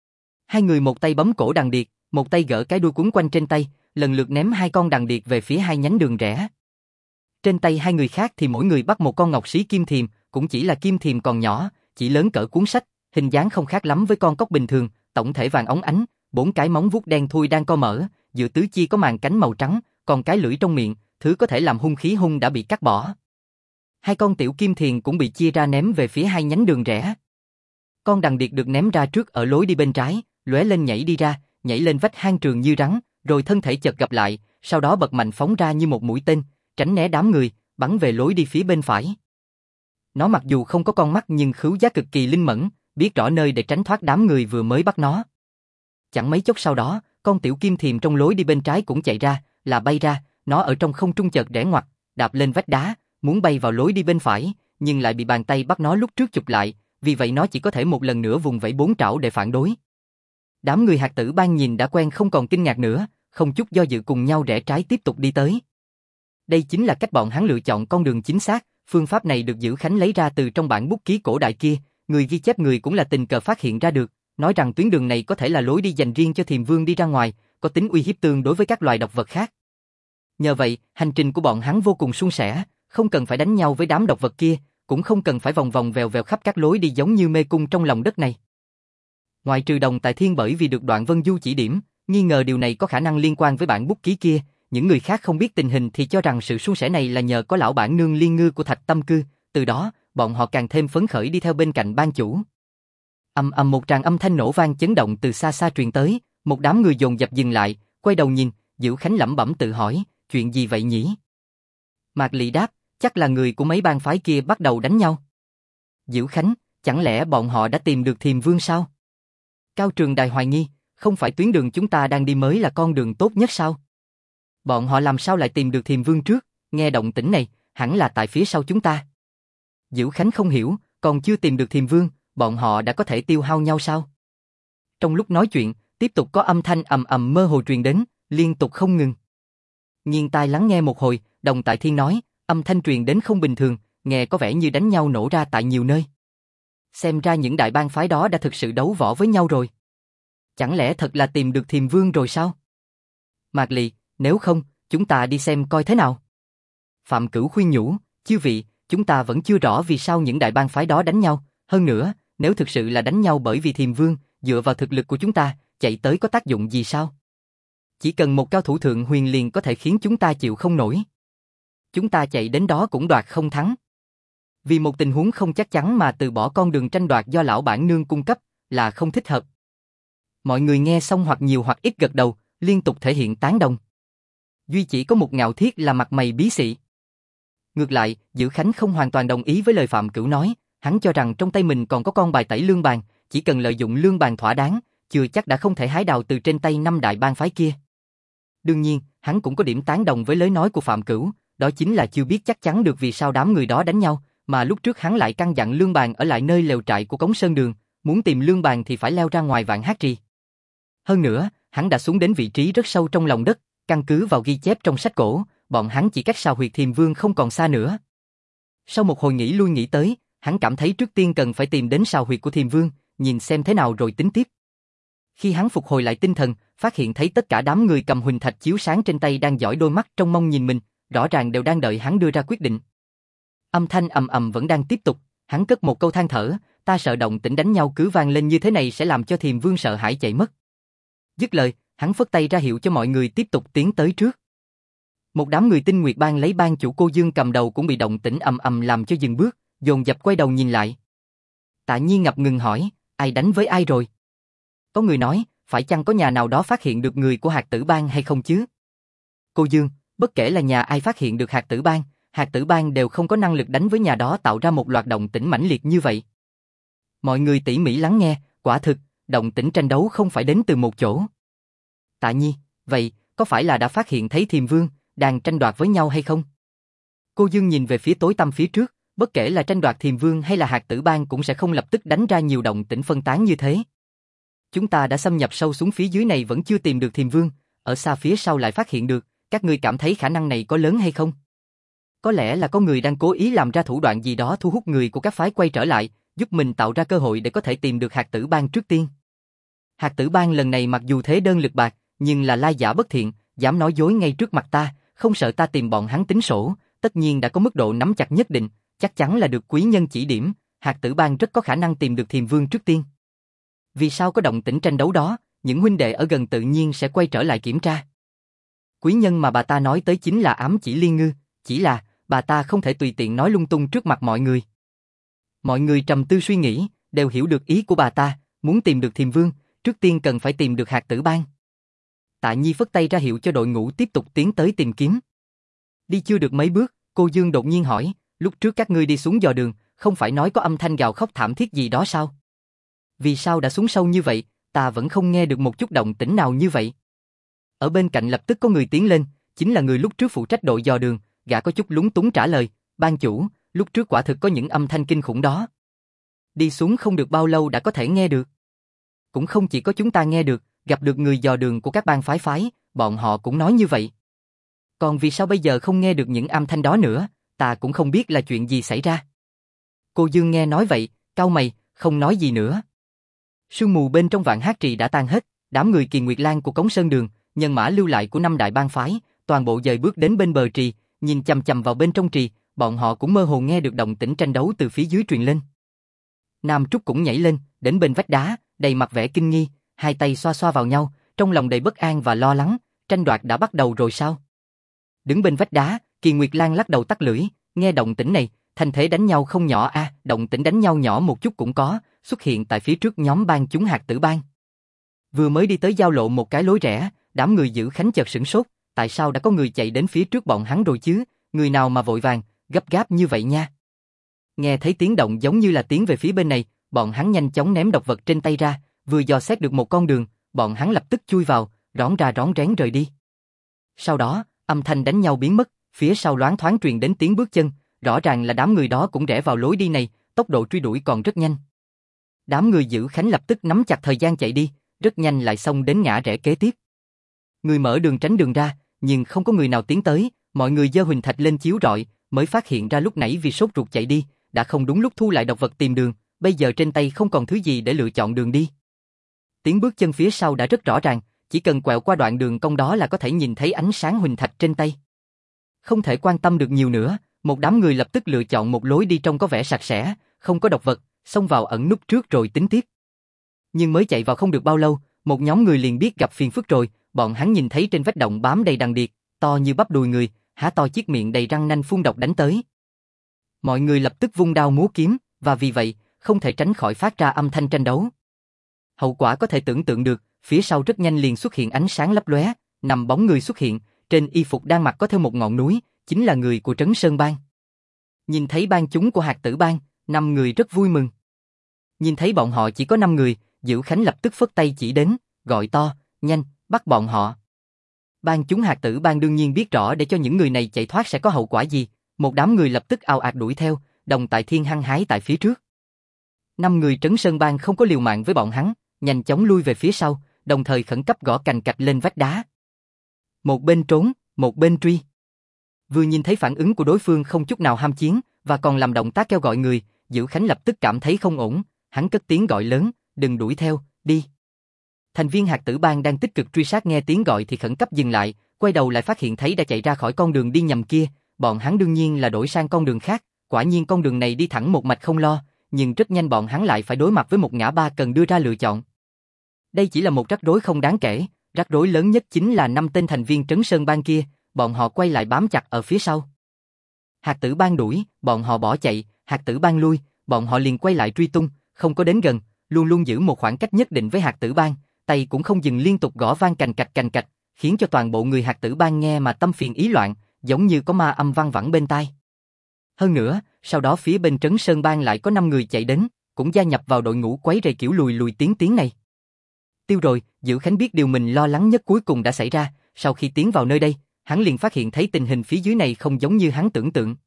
Hai người một tay bấm cổ đằng điệp, một tay gỡ cái đuôi quấn quanh trên tay, lần lượt ném hai con đằng điệp về phía hai nhánh đường rẽ. Trên tay hai người khác thì mỗi người bắt một con ngọc xí kim thiềm, cũng chỉ là kim thiềm còn nhỏ, chỉ lớn cỡ cuốn sách, hình dáng không khác lắm với con cóc bình thường, tổng thể vàng óng ánh, 4 cái móng vuốt đen thui đang co mở, giữa tứ chi có màng cánh màu trắng, còn cái lưỡi trong miệng, thứ có thể làm hung khí hung đã bị cắt bỏ. Hai con tiểu kim thiềm cũng bị chia ra ném về phía hai nhánh đường rẽ. Con đằng điệp được ném ra trước ở lối đi bên trái, lóe lên nhảy đi ra, nhảy lên vách hang trường như rắn, rồi thân thể chợt gặp lại, sau đó bật mạnh phóng ra như một mũi tên, tránh né đám người, bắn về lối đi phía bên phải. Nó mặc dù không có con mắt nhưng khứu giác cực kỳ linh mẫn, biết rõ nơi để tránh thoát đám người vừa mới bắt nó. Chẳng mấy chốc sau đó, con tiểu kim thiềm trong lối đi bên trái cũng chạy ra, là bay ra, nó ở trong không trung chợt rẽ ngoặt, đạp lên vách đá, muốn bay vào lối đi bên phải, nhưng lại bị bàn tay bắt nó lúc trước chụp lại, vì vậy nó chỉ có thể một lần nữa vùng vẫy 4 trảo để phản đối. Đám người hạt tử bang nhìn đã quen không còn kinh ngạc nữa, không chút do dự cùng nhau rẽ trái tiếp tục đi tới. Đây chính là cách bọn hắn lựa chọn con đường chính xác, phương pháp này được Dữ Khánh lấy ra từ trong bản bút ký cổ đại kia, người ghi chép người cũng là tình cờ phát hiện ra được, nói rằng tuyến đường này có thể là lối đi dành riêng cho Thiềm Vương đi ra ngoài, có tính uy hiếp tương đối với các loài độc vật khác. Nhờ vậy, hành trình của bọn hắn vô cùng suôn sẻ, không cần phải đánh nhau với đám độc vật kia, cũng không cần phải vòng vòng vèo vèo khắp các lối đi giống như mê cung trong lòng đất này. Ngoại trừ Đồng Tại Thiên bởi vì được Đoạn Vân Du chỉ điểm, nghi ngờ điều này có khả năng liên quan với bản bút ký kia, những người khác không biết tình hình thì cho rằng sự suôn sẻ này là nhờ có lão bản nương Liên Ngư của Thạch Tâm Cư, từ đó, bọn họ càng thêm phấn khởi đi theo bên cạnh ban chủ. Ầm ầm một tràng âm thanh nổ vang chấn động từ xa xa truyền tới, một đám người dồn dập dừng lại, quay đầu nhìn, Diệu Khánh lẩm bẩm tự hỏi, chuyện gì vậy nhỉ? Mạc Lị đáp, chắc là người của mấy bang phái kia bắt đầu đánh nhau. Diệu Khánh, chẳng lẽ bọn họ đã tìm được Thiềm Vương sao? Cao Trường Đài hoài nghi, không phải tuyến đường chúng ta đang đi mới là con đường tốt nhất sao? Bọn họ làm sao lại tìm được Thiềm Vương trước, nghe động tĩnh này, hẳn là tại phía sau chúng ta. Diệu Khánh không hiểu, còn chưa tìm được Thiềm Vương, bọn họ đã có thể tiêu hao nhau sao? Trong lúc nói chuyện, tiếp tục có âm thanh ầm ầm mơ hồ truyền đến, liên tục không ngừng. Nghiêng tai lắng nghe một hồi, Đồng Tại Thiên nói, âm thanh truyền đến không bình thường, nghe có vẻ như đánh nhau nổ ra tại nhiều nơi. Xem ra những đại bang phái đó đã thực sự đấu võ với nhau rồi. Chẳng lẽ thật là tìm được Thiềm Vương rồi sao? Mạc Lị, nếu không, chúng ta đi xem coi thế nào. Phạm Cửu khuyên nhủ, chư vị, chúng ta vẫn chưa rõ vì sao những đại bang phái đó đánh nhau, hơn nữa, nếu thực sự là đánh nhau bởi vì Thiềm Vương, dựa vào thực lực của chúng ta, chạy tới có tác dụng gì sao? Chỉ cần một cao thủ thượng huyền liền có thể khiến chúng ta chịu không nổi. Chúng ta chạy đến đó cũng đoạt không thắng. Vì một tình huống không chắc chắn mà từ bỏ con đường tranh đoạt do lão bản nương cung cấp, là không thích hợp. Mọi người nghe xong hoặc nhiều hoặc ít gật đầu, liên tục thể hiện tán đồng. Duy chỉ có một Ngạo Thiết là mặt mày bí xị. Ngược lại, Dữ Khánh không hoàn toàn đồng ý với lời Phạm Cửu nói, hắn cho rằng trong tay mình còn có con bài tẩy lương bàn, chỉ cần lợi dụng lương bàn thỏa đáng, chưa chắc đã không thể hái đào từ trên tay năm đại bang phái kia. Đương nhiên, hắn cũng có điểm tán đồng với lời nói của Phạm Cửu, đó chính là chưa biết chắc chắn được vì sao đám người đó đánh nhau, mà lúc trước hắn lại căn dặn lương bàn ở lại nơi lều trại của Cống Sơn Đường, muốn tìm lương bàn thì phải leo ra ngoài Vạn Hát Trì. Hơn nữa, hắn đã xuống đến vị trí rất sâu trong lòng đất, căn cứ vào ghi chép trong sách cổ, bọn hắn chỉ cách Sào Huyệt Thiềm Vương không còn xa nữa. Sau một hồi nghĩ lui nghĩ tới, hắn cảm thấy trước tiên cần phải tìm đến Sào Huyệt của Thiềm Vương, nhìn xem thế nào rồi tính tiếp. Khi hắn phục hồi lại tinh thần, phát hiện thấy tất cả đám người cầm huỳnh thạch chiếu sáng trên tay đang dõi đôi mắt trong mong nhìn mình, rõ ràng đều đang đợi hắn đưa ra quyết định. Âm thanh ầm ầm vẫn đang tiếp tục, hắn cất một câu than thở, ta sợ động tĩnh đánh nhau cứ vang lên như thế này sẽ làm cho Thiềm Vương sợ hãi chạy mất. Dứt lời, hắn phất tay ra hiệu cho mọi người tiếp tục tiến tới trước. Một đám người Tinh Nguyệt Bang lấy ban chủ Cô Dương cầm đầu cũng bị động tĩnh ầm ầm làm cho dừng bước, dồn dập quay đầu nhìn lại. Tạ Nhi ngập ngừng hỏi, ai đánh với ai rồi? Có người nói, phải chăng có nhà nào đó phát hiện được người của Hạt Tử Bang hay không chứ? Cô Dương, bất kể là nhà ai phát hiện được Hạt Tử Bang đều không có năng lực đánh với nhà đó tạo ra một loạt động tĩnh mãnh liệt như vậy. Mọi người tỉ mỉ lắng nghe, quả thực, động tĩnh tranh đấu không phải đến từ một chỗ. Tạ Nhi, vậy, có phải là đã phát hiện thấy Thiềm Vương đang tranh đoạt với nhau hay không? Cô Dương nhìn về phía tối tăm phía trước, bất kể là tranh đoạt Thiềm Vương hay là Hạt Tử Bang cũng sẽ không lập tức đánh ra nhiều động tĩnh phân tán như thế. Chúng ta đã xâm nhập sâu xuống phía dưới này vẫn chưa tìm được Thiềm Vương, ở xa phía sau lại phát hiện được, các ngươi cảm thấy khả năng này có lớn hay không? Có lẽ là có người đang cố ý làm ra thủ đoạn gì đó thu hút người của các phái quay trở lại, giúp mình tạo ra cơ hội để có thể tìm được Hạt Tử Bang trước tiên. Hạt Tử Bang lần này mặc dù thế đơn lực bạc, nhưng là lai giả bất thiện, dám nói dối ngay trước mặt ta, không sợ ta tìm bọn hắn tính sổ, tất nhiên đã có mức độ nắm chặt nhất định, chắc chắn là được quý nhân chỉ điểm, Hạt Tử Bang rất có khả năng tìm được Thiềm Vương trước tiên. Vì sao có động tĩnh tranh đấu đó, những huynh đệ ở gần tự nhiên sẽ quay trở lại kiểm tra. Quý nhân mà bà ta nói tới chính là ám chỉ Liên Ngư, chỉ là bà ta không thể tùy tiện nói lung tung trước mặt mọi người. Mọi người trầm tư suy nghĩ, đều hiểu được ý của bà ta, muốn tìm được Thiềm Vương, trước tiên cần phải tìm được Hạt Tử Bang. Tạ Nhi phất tay ra hiệu cho đội ngũ tiếp tục tiến tới tìm kiếm. Đi chưa được mấy bước, cô Dương đột nhiên hỏi, lúc trước các ngươi đi xuống dò đường, không phải nói có âm thanh gào khóc thảm thiết gì đó sao? Vì sao đã xuống sâu như vậy, ta vẫn không nghe được một chút động tĩnh nào như vậy? Ở bên cạnh lập tức có người tiến lên, chính là người lúc trước phụ trách đội dò đường, gã có chút lúng túng trả lời, ban chủ, lúc trước quả thực có những âm thanh kinh khủng đó. Đi xuống không được bao lâu đã có thể nghe được. Cũng không chỉ có chúng ta nghe được, gặp được người dò đường của các bang phái, bọn họ cũng nói như vậy. Còn vì sao bây giờ không nghe được những âm thanh đó nữa, ta cũng không biết là chuyện gì xảy ra. Cô Dương nghe nói vậy, cau mày, không nói gì nữa. Sương mù bên trong Vạn Hát Trì đã tan hết, đám người Kiền Nguyệt Lang của Cống Sơn Đường, nhân mã lưu lại của năm đại bang phái, toàn bộ dời bước đến bên bờ trì, nhìn chằm chằm vào bên trong trì, bọn họ cũng mơ hồ nghe được động tĩnh tranh đấu từ phía dưới truyền lên. Nam Trúc cũng nhảy lên, đến bên vách đá, đầy mặt vẻ kinh nghi, hai tay xoa xoa vào nhau, trong lòng đầy bất an và lo lắng, tranh đoạt đã bắt đầu rồi sao? Đứng bên vách đá, Kỳ Nguyệt Lan lắc đầu tắt lưỡi, nghe động tĩnh này, thành thế đánh nhau không nhỏ a, động tĩnh đánh nhau nhỏ một chút cũng có, xuất hiện tại phía trước nhóm bang chúng Hạt Tử Bang. Vừa mới đi tới giao lộ một cái lối rẽ, đám người giữ Khánh chợt sửng sốt, tại sao đã có người chạy đến phía trước bọn hắn rồi chứ, người nào mà vội vàng, gấp gáp như vậy nha. Nghe thấy tiếng động giống như là tiến về phía bên này, bọn hắn nhanh chóng ném độc vật trên tay ra, vừa dò xét được một con đường, bọn hắn lập tức chui vào, rón ra rón rén rời đi. Sau đó, âm thanh đánh nhau biến mất, phía sau loáng thoáng truyền đến tiếng bước chân, rõ ràng là đám người đó cũng rẽ vào lối đi này, tốc độ truy đuổi còn rất nhanh. Đám người giữ Khánh lập tức nắm chặt thời gian chạy đi, rất nhanh lại xông đến ngã rẽ kế tiếp. Người mở đường tránh đường ra, nhưng không có người nào tiến tới, mọi người giơ huỳnh thạch lên chiếu rọi, mới phát hiện ra lúc nãy vì sốt ruột chạy đi, đã không đúng lúc thu lại độc vật tìm đường, bây giờ trên tay không còn thứ gì để lựa chọn đường đi. Tiếng bước chân phía sau đã rất rõ ràng, chỉ cần quẹo qua đoạn đường cong đó là có thể nhìn thấy ánh sáng huỳnh thạch trên tay. Không thể quan tâm được nhiều nữa, một đám người lập tức lựa chọn một lối đi trông có vẻ sạch sẽ, không có độc vật, xông vào ẩn núp trước rồi tính tiếp. Nhưng mới chạy vào không được bao lâu, một nhóm người liền biết gặp phiền phức rồi, bọn hắn nhìn thấy trên vách động bám đầy đằng điệp, to như bắp đùi người, há to chiếc miệng đầy răng nanh phun độc đánh tới. Mọi người lập tức vung đao múa kiếm, và vì vậy, không thể tránh khỏi phát ra âm thanh tranh đấu. Hậu quả có thể tưởng tượng được, phía sau rất nhanh liền xuất hiện ánh sáng lấp lóe, nằm bóng người xuất hiện, trên y phục đang mặc có theo một ngọn núi, chính là người của Trấn Sơn Bang. Nhìn thấy bang chúng của Hạt Tử Bang, 5 người rất vui mừng. Nhìn thấy bọn họ chỉ có 5 người, Dữ Khánh lập tức phất tay chỉ đến, gọi to, nhanh, bắt bọn họ. Bang chúng Hạt Tử Bang đương nhiên biết rõ để cho những người này chạy thoát sẽ có hậu quả gì, một đám người lập tức ào ạt đuổi theo, Đồng Tại Thiên hăng hái tại phía trước. 5 người Trấn Sơn Bang không có liều mạng với bọn hắn, nhanh chóng lui về phía sau, đồng thời khẩn cấp gõ cành cạch lên vách đá. Một bên trốn, một bên truy. Vừa nhìn thấy phản ứng của đối phương không chút nào ham chiến, và còn làm động tác kêu gọi người, Dữ Khánh lập tức cảm thấy không ổn, hắn cất tiếng gọi lớn, đừng đuổi theo, đi. Thành viên Hạt Tử Bang đang tích cực truy sát nghe tiếng gọi thì khẩn cấp dừng lại, quay đầu lại phát hiện thấy đã chạy ra khỏi con đường đi nhầm kia, bọn hắn đương nhiên là đổi sang con đường khác, quả nhiên con đường này đi thẳng một mạch không lo, nhưng rất nhanh bọn hắn lại phải đối mặt với một ngã ba cần đưa ra lựa chọn. Đây chỉ là một rắc rối không đáng kể, rắc rối lớn nhất chính là 5 tên thành viên Trấn Sơn Bang kia, bọn họ quay lại bám chặt ở phía sau. Hạt Tử Bang đuổi, bọn họ bỏ chạy, Hạt Tử Bang lui, bọn họ liền quay lại truy tung, không có đến gần, luôn luôn giữ một khoảng cách nhất định với Hạt Tử Bang, tay cũng không dừng liên tục gõ vang cành cạch, khiến cho toàn bộ người Hạt Tử Bang nghe mà tâm phiền ý loạn, giống như có ma âm vang vẳng bên tai. Hơn nữa, sau đó phía bên Trấn Sơn Bang lại có 5 người chạy đến, cũng gia nhập vào đội ngũ quấy rầy kiểu lùi lùi tiến này. Tiêu rồi, Dữ Khánh biết điều mình lo lắng nhất cuối cùng đã xảy ra, sau khi tiến vào nơi đây, hắn liền phát hiện thấy tình hình phía dưới này không giống như hắn tưởng tượng.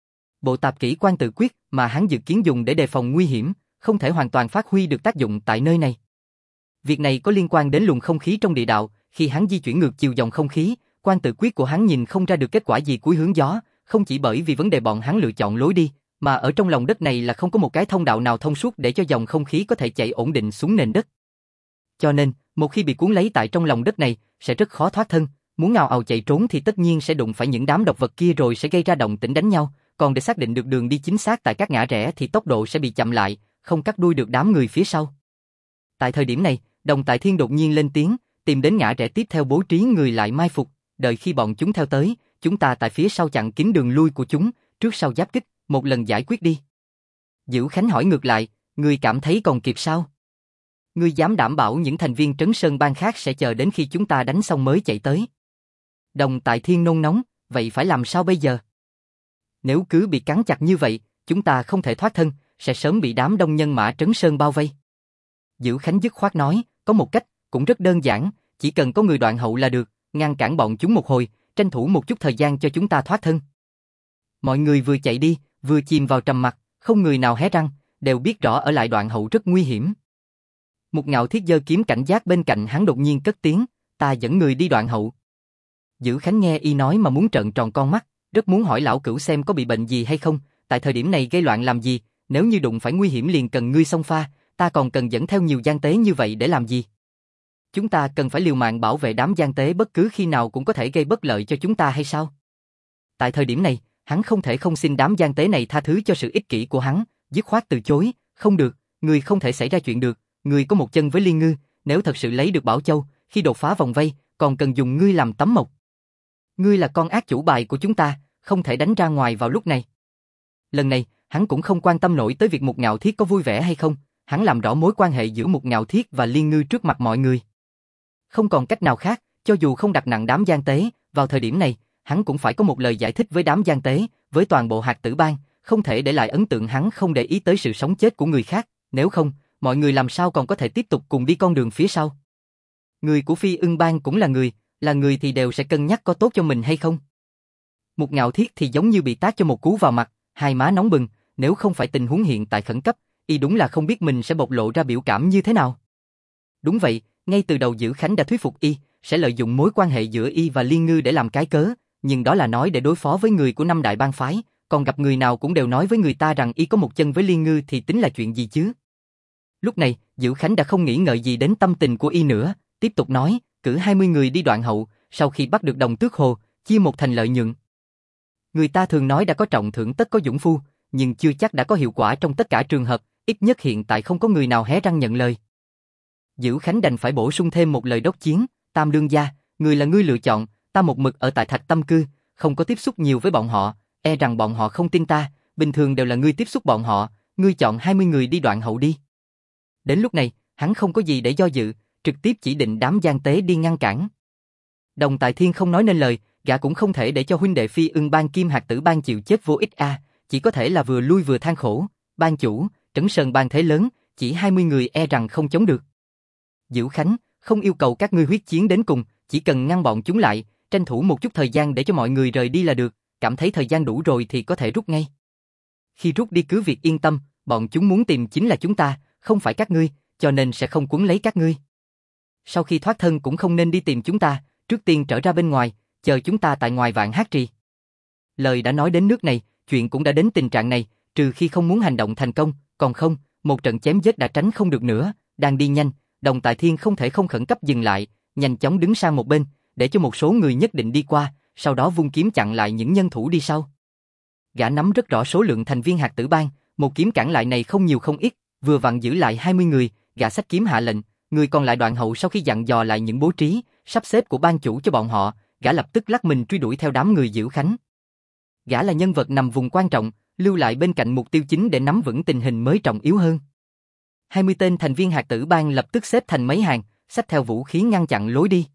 Bộ tạp kỹ quan tự quyết mà hắn dự kiến dùng để đề phòng nguy hiểm, không thể hoàn toàn phát huy được tác dụng tại nơi này. Việc này có liên quan đến luồng không khí trong địa đạo, khi hắn di chuyển ngược chiều dòng không khí, quan tự quyết của hắn nhìn không ra được kết quả gì cuối hướng gió, không chỉ bởi vì vấn đề bọn hắn lựa chọn lối đi, mà ở trong lòng đất này là không có một cái thông đạo nào thông suốt để cho dòng không khí có thể chạy ổn định xuống nền đất. Cho nên, một khi bị cuốn lấy tại trong lòng đất này, sẽ rất khó thoát thân, muốn ngào ào chạy trốn thì tất nhiên sẽ đụng phải những đám độc vật kia rồi sẽ gây ra động tĩnh đánh nhau, còn để xác định được đường đi chính xác tại các ngã rẽ thì tốc độ sẽ bị chậm lại, không cắt đuôi được đám người phía sau. Tại thời điểm này, Đồng Tại Thiên đột nhiên lên tiếng, tìm đến ngã rẽ tiếp theo bố trí người lại mai phục, đợi khi bọn chúng theo tới, chúng ta tại phía sau chặn kín đường lui của chúng, trước sau giáp kích, một lần giải quyết đi. Dữ Khánh hỏi ngược lại, ngươi cảm thấy còn kịp sao? Ngươi dám đảm bảo những thành viên Trấn Sơn Bang khác sẽ chờ đến khi chúng ta đánh xong mới chạy tới? Đồng Tại Thiên nôn nóng, vậy phải làm sao bây giờ? Nếu cứ bị cắn chặt như vậy, chúng ta không thể thoát thân, sẽ sớm bị đám đông nhân mã Trấn Sơn bao vây. Dữ Khánh dứt khoát nói, có một cách, cũng rất đơn giản, chỉ cần có người đoạn hậu là được, ngăn cản bọn chúng một hồi, tranh thủ một chút thời gian cho chúng ta thoát thân. Mọi người vừa chạy đi, vừa chìm vào trầm mặc, không người nào hé răng, đều biết rõ ở lại đoạn hậu rất nguy hiểm. Một Ngạo Thiết giơ kiếm cảnh giác bên cạnh hắn đột nhiên cất tiếng, ta dẫn người đi đoạn hậu. Dữ Khánh nghe y nói mà muốn trợn tròn con mắt, rất muốn hỏi lão cửu xem có bị bệnh gì hay không, tại thời điểm này gây loạn làm gì, nếu như đụng phải nguy hiểm liền cần ngươi xông pha, ta còn cần dẫn theo nhiều gian tế như vậy để làm gì? Chúng ta cần phải liều mạng bảo vệ đám gian tế bất cứ khi nào cũng có thể gây bất lợi cho chúng ta hay sao? Tại thời điểm này, Hắn không thể không xin đám gian tế này tha thứ cho sự ích kỷ của hắn, dứt khoát từ chối, không được, người không thể xảy ra chuyện được, người có một chân với Liên Ngư, nếu thật sự lấy được Bảo Châu, khi đột phá vòng vây, còn cần dùng ngươi làm tấm mộc. Ngươi là con ác chủ bài của chúng ta, không thể đánh ra ngoài vào lúc này. Lần này, hắn cũng không quan tâm nổi tới việc Mục Ngạo Thiết có vui vẻ hay không, hắn làm rõ mối quan hệ giữa Mục Ngạo Thiết và Liên Ngư trước mặt mọi người. Không còn cách nào khác, cho dù không đặt nặng đám gian tế, vào thời điểm này, hắn cũng phải có một lời giải thích với đám gian tế, với toàn bộ Hạt Tử Bang, không thể để lại ấn tượng hắn không để ý tới sự sống chết của người khác, nếu không, mọi người làm sao còn có thể tiếp tục cùng đi con đường phía sau. Người của Phi Ưng Bang cũng là người thì đều sẽ cân nhắc có tốt cho mình hay không. Mục Ngạo Thiết thì giống như bị tát cho một cú vào mặt, hai má nóng bừng, nếu không phải tình huống hiện tại khẩn cấp, y đúng là không biết mình sẽ bộc lộ ra biểu cảm như thế nào. Đúng vậy, ngay từ đầu Dữ Khánh đã thuyết phục y, sẽ lợi dụng mối quan hệ giữa y và Liên Ngư để làm cái cớ, nhưng đó là nói để đối phó với người của năm đại bang phái, còn gặp người nào cũng đều nói với người ta rằng y có một chân với Liên Ngư thì tính là chuyện gì chứ. Lúc này, Dữ Khánh đã không nghĩ ngợi gì đến tâm tình của y nữa, tiếp tục nói, cử 20 người đi Đoạn Hậu, sau khi bắt được Đồng Tước Hồ, chia một thành lợi nhuận. Người ta thường nói đã có trọng thưởng tất có dũng phu, nhưng chưa chắc đã có hiệu quả trong tất cả trường hợp, ít nhất hiện tại không có người nào hé răng nhận lời. Dữ Khánh đành phải bổ sung thêm một lời đốc chiến, Tam Lương gia, người là ngươi lựa chọn, ta một mực ở tại Thạch Tâm Cư, không có tiếp xúc nhiều với bọn họ, e rằng bọn họ không tin ta, bình thường đều là ngươi tiếp xúc bọn họ, ngươi chọn 20 người đi Đoạn Hậu đi. Đến lúc này, hắn không có gì để do dự, trực tiếp chỉ định đám gian tế đi ngăn cản. Đồng Tại Thiên không nói nên lời, gã cũng không thể để cho huynh đệ Phi Ưng Bang Kim Hạt Tử Bang chịu chết vô ích chỉ có thể là vừa lui vừa than khổ, ban chủ, Trấn Sơn Bang thế lớn, chỉ 20 người e rằng không chống được. Dữ Khánh, không yêu cầu các ngươi huyết chiến đến cùng, chỉ cần ngăn bọn chúng lại, tranh thủ một chút thời gian để cho mọi người rời đi là được, cảm thấy thời gian đủ rồi thì có thể rút ngay. Khi rút đi cứ việc yên tâm, bọn chúng muốn tìm chính là chúng ta, không phải các ngươi, cho nên sẽ không cuốn lấy các ngươi. Sau khi thoát thân cũng không nên đi tìm chúng ta, trước tiên trở ra bên ngoài, chờ chúng ta tại ngoài Vạn Hát Trì. Lời đã nói đến nước này, chuyện cũng đã đến tình trạng này, trừ khi không muốn hành động thành công, còn không, một trận chém giết đã tránh không được nữa, đang đi nhanh, Đồng Tại Thiên không thể không khẩn cấp dừng lại, nhanh chóng đứng sang một bên, để cho một số người nhất định đi qua, sau đó vung kiếm chặn lại những nhân thủ đi sau. Gã nắm rất rõ số lượng thành viên Hạt Tử Bang, một kiếm cản lại này không nhiều không ít, vừa vặn giữ lại 20 người, gã xách kiếm hạ lệnh, người còn lại Đoạn Hậu sau khi dặn dò lại những bố trí, sắp xếp của ban chủ cho bọn họ, gã lập tức lắc mình truy đuổi theo đám người Dữ Khánh. Gã là nhân vật nằm vùng quan trọng, lưu lại bên cạnh mục tiêu chính để nắm vững tình hình mới trọng yếu hơn. 20 tên thành viên Hạt Tử Bang lập tức xếp thành mấy hàng, xách theo vũ khí ngăn chặn lối đi.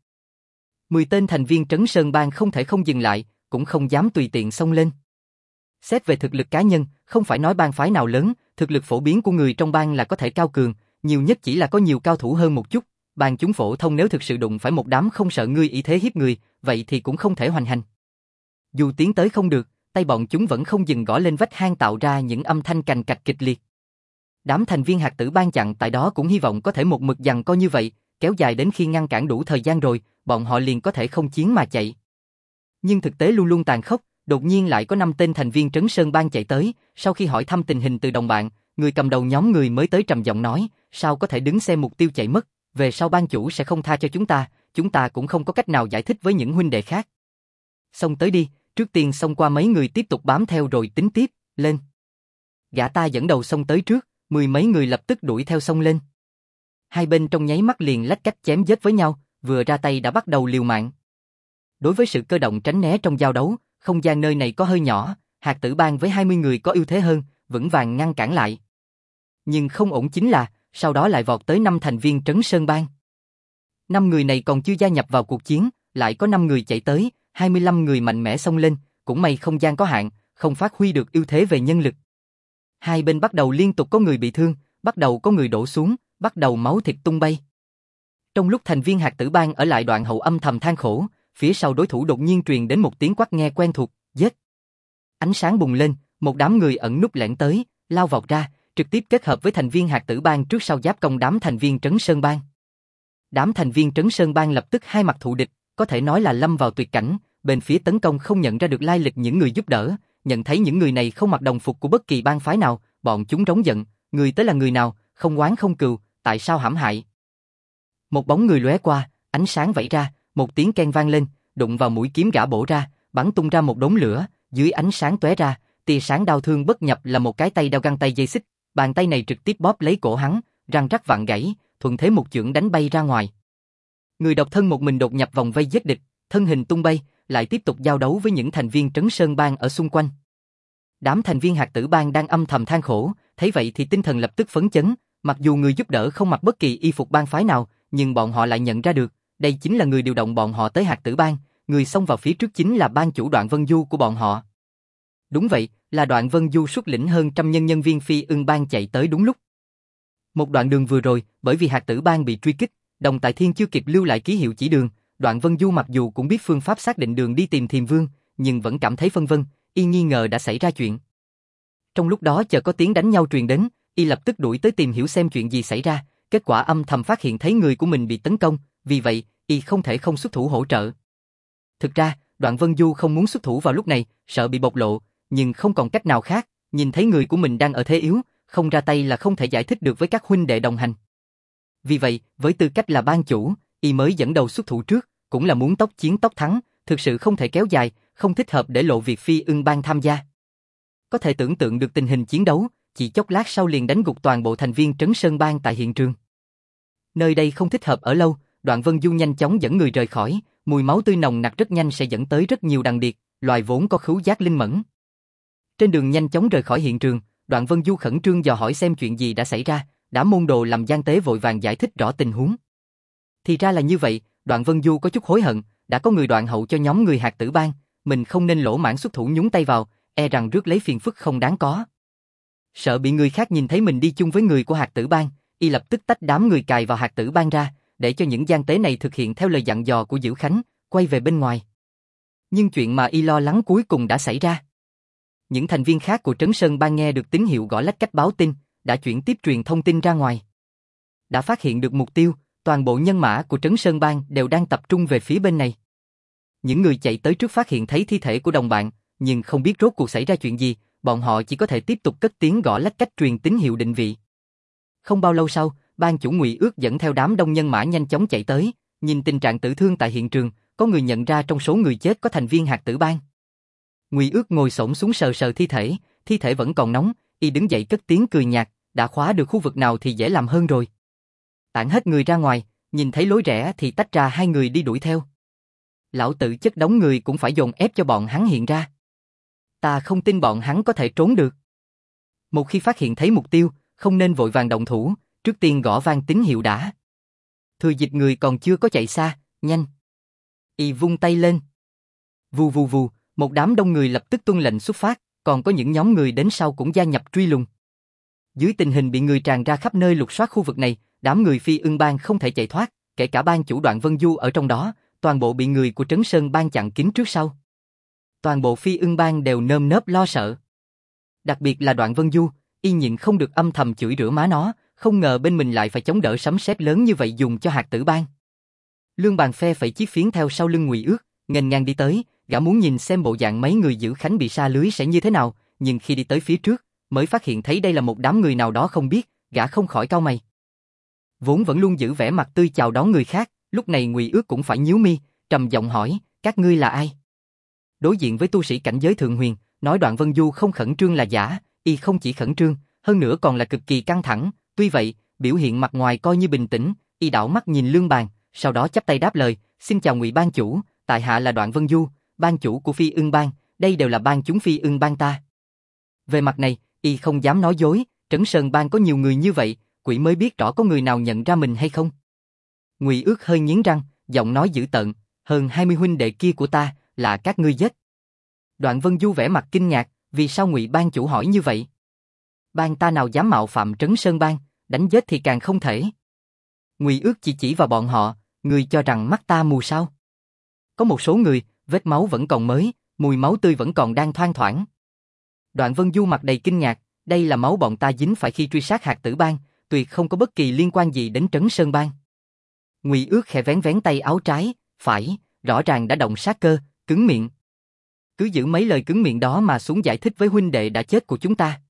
10 tên thành viên Trấn Sơn Bang không thể không dừng lại, cũng không dám tùy tiện xông lên. Xét về thực lực cá nhân, không phải nói bang phái nào lớn, thực lực phổ biến của người trong bang là có thể cao cường, nhiều nhất chỉ là có nhiều cao thủ hơn một chút. Bang chúng phổ thông nếu thực sự đụng phải một đám không sợ ngươi ý thế hiếp người, vậy thì cũng không thể hoành hành. Dù tiến tới không được, tay bọn chúng vẫn không dừng gõ lên vách hang tạo ra những âm thanh cành cạch kịch liệt. Đám thành viên Hạt Tử Bang chặn tại đó cũng hy vọng có thể một mực giằng co như vậy, kéo dài đến khi ngăn cản đủ thời gian rồi, bọn họ liền có thể không chiến mà chạy. Nhưng thực tế luôn luôn tàn khốc, đột nhiên lại có 5 tên thành viên Trấn Sơn Bang chạy tới, sau khi hỏi thăm tình hình từ đồng bạn, người cầm đầu nhóm người mới tới trầm giọng nói, sao có thể đứng xem mục tiêu chạy mất, về sau ban chủ sẽ không tha cho chúng ta cũng không có cách nào giải thích với những huynh đệ khác. Xông tới đi, trước tiên xông qua mấy người tiếp tục bám theo rồi tính tiếp, lên. Gã ta dẫn đầu xông tới trước, 10 mấy người lập tức đuổi theo xông lên. Hai bên trong nháy mắt liền lách cách chém giết với nhau, vừa ra tay đã bắt đầu liều mạng. Đối với sự cơ động tránh né trong giao đấu, không gian nơi này có hơi nhỏ, Hạt Tử Bang với 20 người có ưu thế hơn, vững vàng ngăn cản lại. Nhưng không ổn chính là, sau đó lại vọt tới 5 thành viên Trấn Sơn Bang. 5 người này còn chưa gia nhập vào cuộc chiến, lại có 5 người chạy tới, 25 người mạnh mẽ xông lên, cũng may không gian có hạn, không phát huy được ưu thế về nhân lực. Hai bên bắt đầu liên tục có người bị thương, bắt đầu có người đổ xuống, bắt đầu máu thịt tung bay. Trong lúc thành viên Hạt Tử Bang ở lại Đoạn Hậu âm thầm than khổ, phía sau đối thủ đột nhiên truyền đến một tiếng quát nghe quen thuộc, giết. Ánh sáng bùng lên, một đám người ẩn núp lẻn tới, lao vọt ra, trực tiếp kết hợp với thành viên Hạt Tử Bang trước sau giáp công đám thành viên Trấn Sơn Bang. Đám thành viên Trấn Sơn Bang lập tức hai mặt thù địch, có thể nói là lâm vào tuyệt cảnh, bên phía tấn công không nhận ra được lai lịch những người giúp đỡ, nhận thấy những người này không mặc đồng phục của bất kỳ bang phái nào, bọn chúng rống giận, người tới là người nào, không oán không cừu, tại sao hãm hại. Một bóng người lóe qua, ánh sáng vẩy ra, một tiếng keng vang lên, đụng vào mũi kiếm gã bổ ra, bắn tung ra một đống lửa, dưới ánh sáng tóe ra, tia sáng đau thương bất nhập là một cái tay đeo găng tay dây xích, bàn tay này trực tiếp bóp lấy cổ hắn, răng rắc vặn gãy, thuận thế một chưởng đánh bay ra ngoài. Người độc thân một mình đột nhập vòng vây giết địch, thân hình tung bay, lại tiếp tục giao đấu với những thành viên Trấn Sơn Bang ở xung quanh. Đám thành viên Hạt Tử Bang đang âm thầm than khổ, thấy vậy thì tinh thần lập tức phấn chấn, mặc dù người giúp đỡ không mặc bất kỳ y phục bang phái nào, nhưng bọn họ lại nhận ra được, đây chính là người điều động bọn họ tới Hạt Tử Bang, người xông vào phía trước chính là bang chủ Đoạn Vân Du của bọn họ. Đúng vậy, là Đoạn Vân Du xuất lĩnh hơn trăm nhân viên Phi Ưng Bang chạy tới đúng lúc. Một đoạn đường vừa rồi, bởi vì Hạt Tử Bang bị truy kích, Đồng Tại Thiên chưa kịp lưu lại ký hiệu chỉ đường, Đoạn Vân Du mặc dù cũng biết phương pháp xác định đường đi tìm Thiềm Vương, nhưng vẫn cảm thấy phân vân, y nghi ngờ đã xảy ra chuyện. Trong lúc đó chợt có tiếng đánh nhau truyền đến, y lập tức đuổi tới tìm hiểu xem chuyện gì xảy ra, kết quả âm thầm phát hiện thấy người của mình bị tấn công, vì vậy, y không thể không xuất thủ hỗ trợ. Thực ra, Đoạn Vân Du không muốn xuất thủ vào lúc này, sợ bị bộc lộ, nhưng không còn cách nào khác, nhìn thấy người của mình đang ở thế yếu, không ra tay là không thể giải thích được với các huynh đệ đồng hành. Vì vậy, với tư cách là bang chủ, y mới dẫn đầu xuất thủ trước, cũng là muốn tốc chiến tốc thắng, thực sự không thể kéo dài, không thích hợp để lộ việc Phi Ưng Bang tham gia. Có thể tưởng tượng được tình hình chiến đấu, chỉ chốc lát sau liền đánh gục toàn bộ thành viên Trấn Sơn Bang tại hiện trường. Nơi đây không thích hợp ở lâu, Đoạn Vân Du nhanh chóng dẫn người rời khỏi, mùi máu tươi nồng nặc rất nhanh sẽ dẫn tới rất nhiều đằng điệp, loài vốn có khứu giác linh mẫn. Trên đường nhanh chóng rời khỏi hiện trường, Đoạn Vân Du khẩn trương dò hỏi xem chuyện gì đã xảy ra, đã môn đồ làm gian tế vội vàng giải thích rõ tình huống. Thì ra là như vậy, Đoạn Vân Du có chút hối hận, đã có người đoạn hậu cho nhóm người Hạt Tử Bang, mình không nên lỗ mãng xuất thủ nhúng tay vào, e rằng rước lấy phiền phức không đáng có. Sợ bị người khác nhìn thấy mình đi chung với người của Hạt Tử Bang, y lập tức tách đám người cài vào Hạt Tử Bang ra, để cho những gian tế này thực hiện theo lời dặn dò của Dữ Khánh, quay về bên ngoài. Nhưng chuyện mà y lo lắng cuối cùng đã xảy ra. Những thành viên khác của Trấn Sơn Bang nghe được tín hiệu gõ lách cách báo tin, đã chuyển tiếp truyền thông tin ra ngoài. Đã phát hiện được mục tiêu, toàn bộ nhân mã của Trấn Sơn Bang đều đang tập trung về phía bên này. Những người chạy tới trước phát hiện thấy thi thể của đồng bạn, nhưng không biết rốt cuộc xảy ra chuyện gì, bọn họ chỉ có thể tiếp tục cất tiếng gõ lách cách truyền tín hiệu định vị. Không bao lâu sau, ban chủ Ngụy Ước dẫn theo đám đông nhân mã nhanh chóng chạy tới, nhìn tình trạng tử thương tại hiện trường, có người nhận ra trong số người chết có thành viên Hạt Tử Bang. Ngụy Ước ngồi xổm xuống sờ sờ thi thể vẫn còn nóng, y đứng dậy cất tiếng cười nhạt, đã khóa được khu vực nào thì dễ làm hơn rồi. Tản hết người ra ngoài, nhìn thấy lối rẽ thì tách ra hai người đi đuổi theo. Lão tử chất đống người cũng phải dồn ép cho bọn hắn hiện ra. Ta không tin bọn hắn có thể trốn được. Một khi phát hiện thấy mục tiêu, không nên vội vàng động thủ, trước tiên gõ vang tín hiệu đã. Thừa dịp người còn chưa có chạy xa, nhanh. Y vung tay lên. Vù vù vù, một đám đông người lập tức tuân lệnh xuất phát, còn có những nhóm người đến sau cũng gia nhập truy lùng. Dưới tình hình bị người tràn ra khắp nơi lục soát khu vực này, đám người Phi Ưng Bang không thể chạy thoát, kể cả ban chủ Đoạn Vân Du ở trong đó, toàn bộ bị người của Trấn Sơn Bang chặn kín trước sau. Toàn bộ Phi Ưng Bang đều nơm nớp lo sợ. Đặc biệt là Đoạn Vân Du, y nhịn không được âm thầm chửi rủa má nó, không ngờ bên mình lại phải chống đỡ sấm sét lớn như vậy dùng cho Hạt Tử Bang. Lương Bàn phe phẩy chiếc phiến theo sau lưng Ngụy Ước, nghênh ngang đi tới, gã muốn nhìn xem bộ dạng mấy người Dữ Khánh bị sa lưới sẽ như thế nào, nhưng khi đi tới phía trước, mới phát hiện thấy đây là một đám người nào đó không biết, gã không khỏi cau mày. Vốn vẫn luôn giữ vẻ mặt tươi chào đón người khác, lúc này Ngụy Ước cũng phải nhíu mi, trầm giọng hỏi, các ngươi là ai? Đối diện với tu sĩ cảnh giới thượng huyền, nói Đoạn Vân Du không khẩn trương là giả, y không chỉ khẩn trương, hơn nữa còn là cực kỳ căng thẳng, tuy vậy, biểu hiện mặt ngoài coi như bình tĩnh, y đảo mắt nhìn Lương Bàn, sau đó chắp tay đáp lời, xin chào Ngụy ban chủ, tại hạ là Đoạn Vân Du, ban chủ của Phi Ưng Bang, đây đều là ban chúng Phi Ưng Bang ta. Về mặt này, y không dám nói dối, Trấn Sơn Bang có nhiều người như vậy, quỷ mới biết rõ có người nào nhận ra mình hay không. Ngụy Ước hơi nghiến răng, giọng nói dữ tợn, hơn 20 huynh đệ kia của ta, là các ngươi giết. Đoạn Vân Du vẻ mặt kinh ngạc, vì sao Ngụy ban chủ hỏi như vậy? Bang ta nào dám mạo phạm Trấn Sơn Bang, đánh giết thì càng không thể. Ngụy Ước chỉ vào bọn họ, người cho rằng mắt ta mù sao? Có một số người, vết máu vẫn còn mới, mùi máu tươi vẫn còn đang thoang thoảng. Đoạn Vân Du mặt đầy kinh ngạc, đây là máu bọn ta dính phải khi truy sát Hạt Tử Bang, tuyệt không có bất kỳ liên quan gì đến Trấn Sơn Bang. Ngụy Ước khẽ vén vén tay áo trái, phải, rõ ràng đã động sát cơ, cứng miệng. Cứ giữ mấy lời cứng miệng đó mà xuống giải thích với huynh đệ đã chết của chúng ta.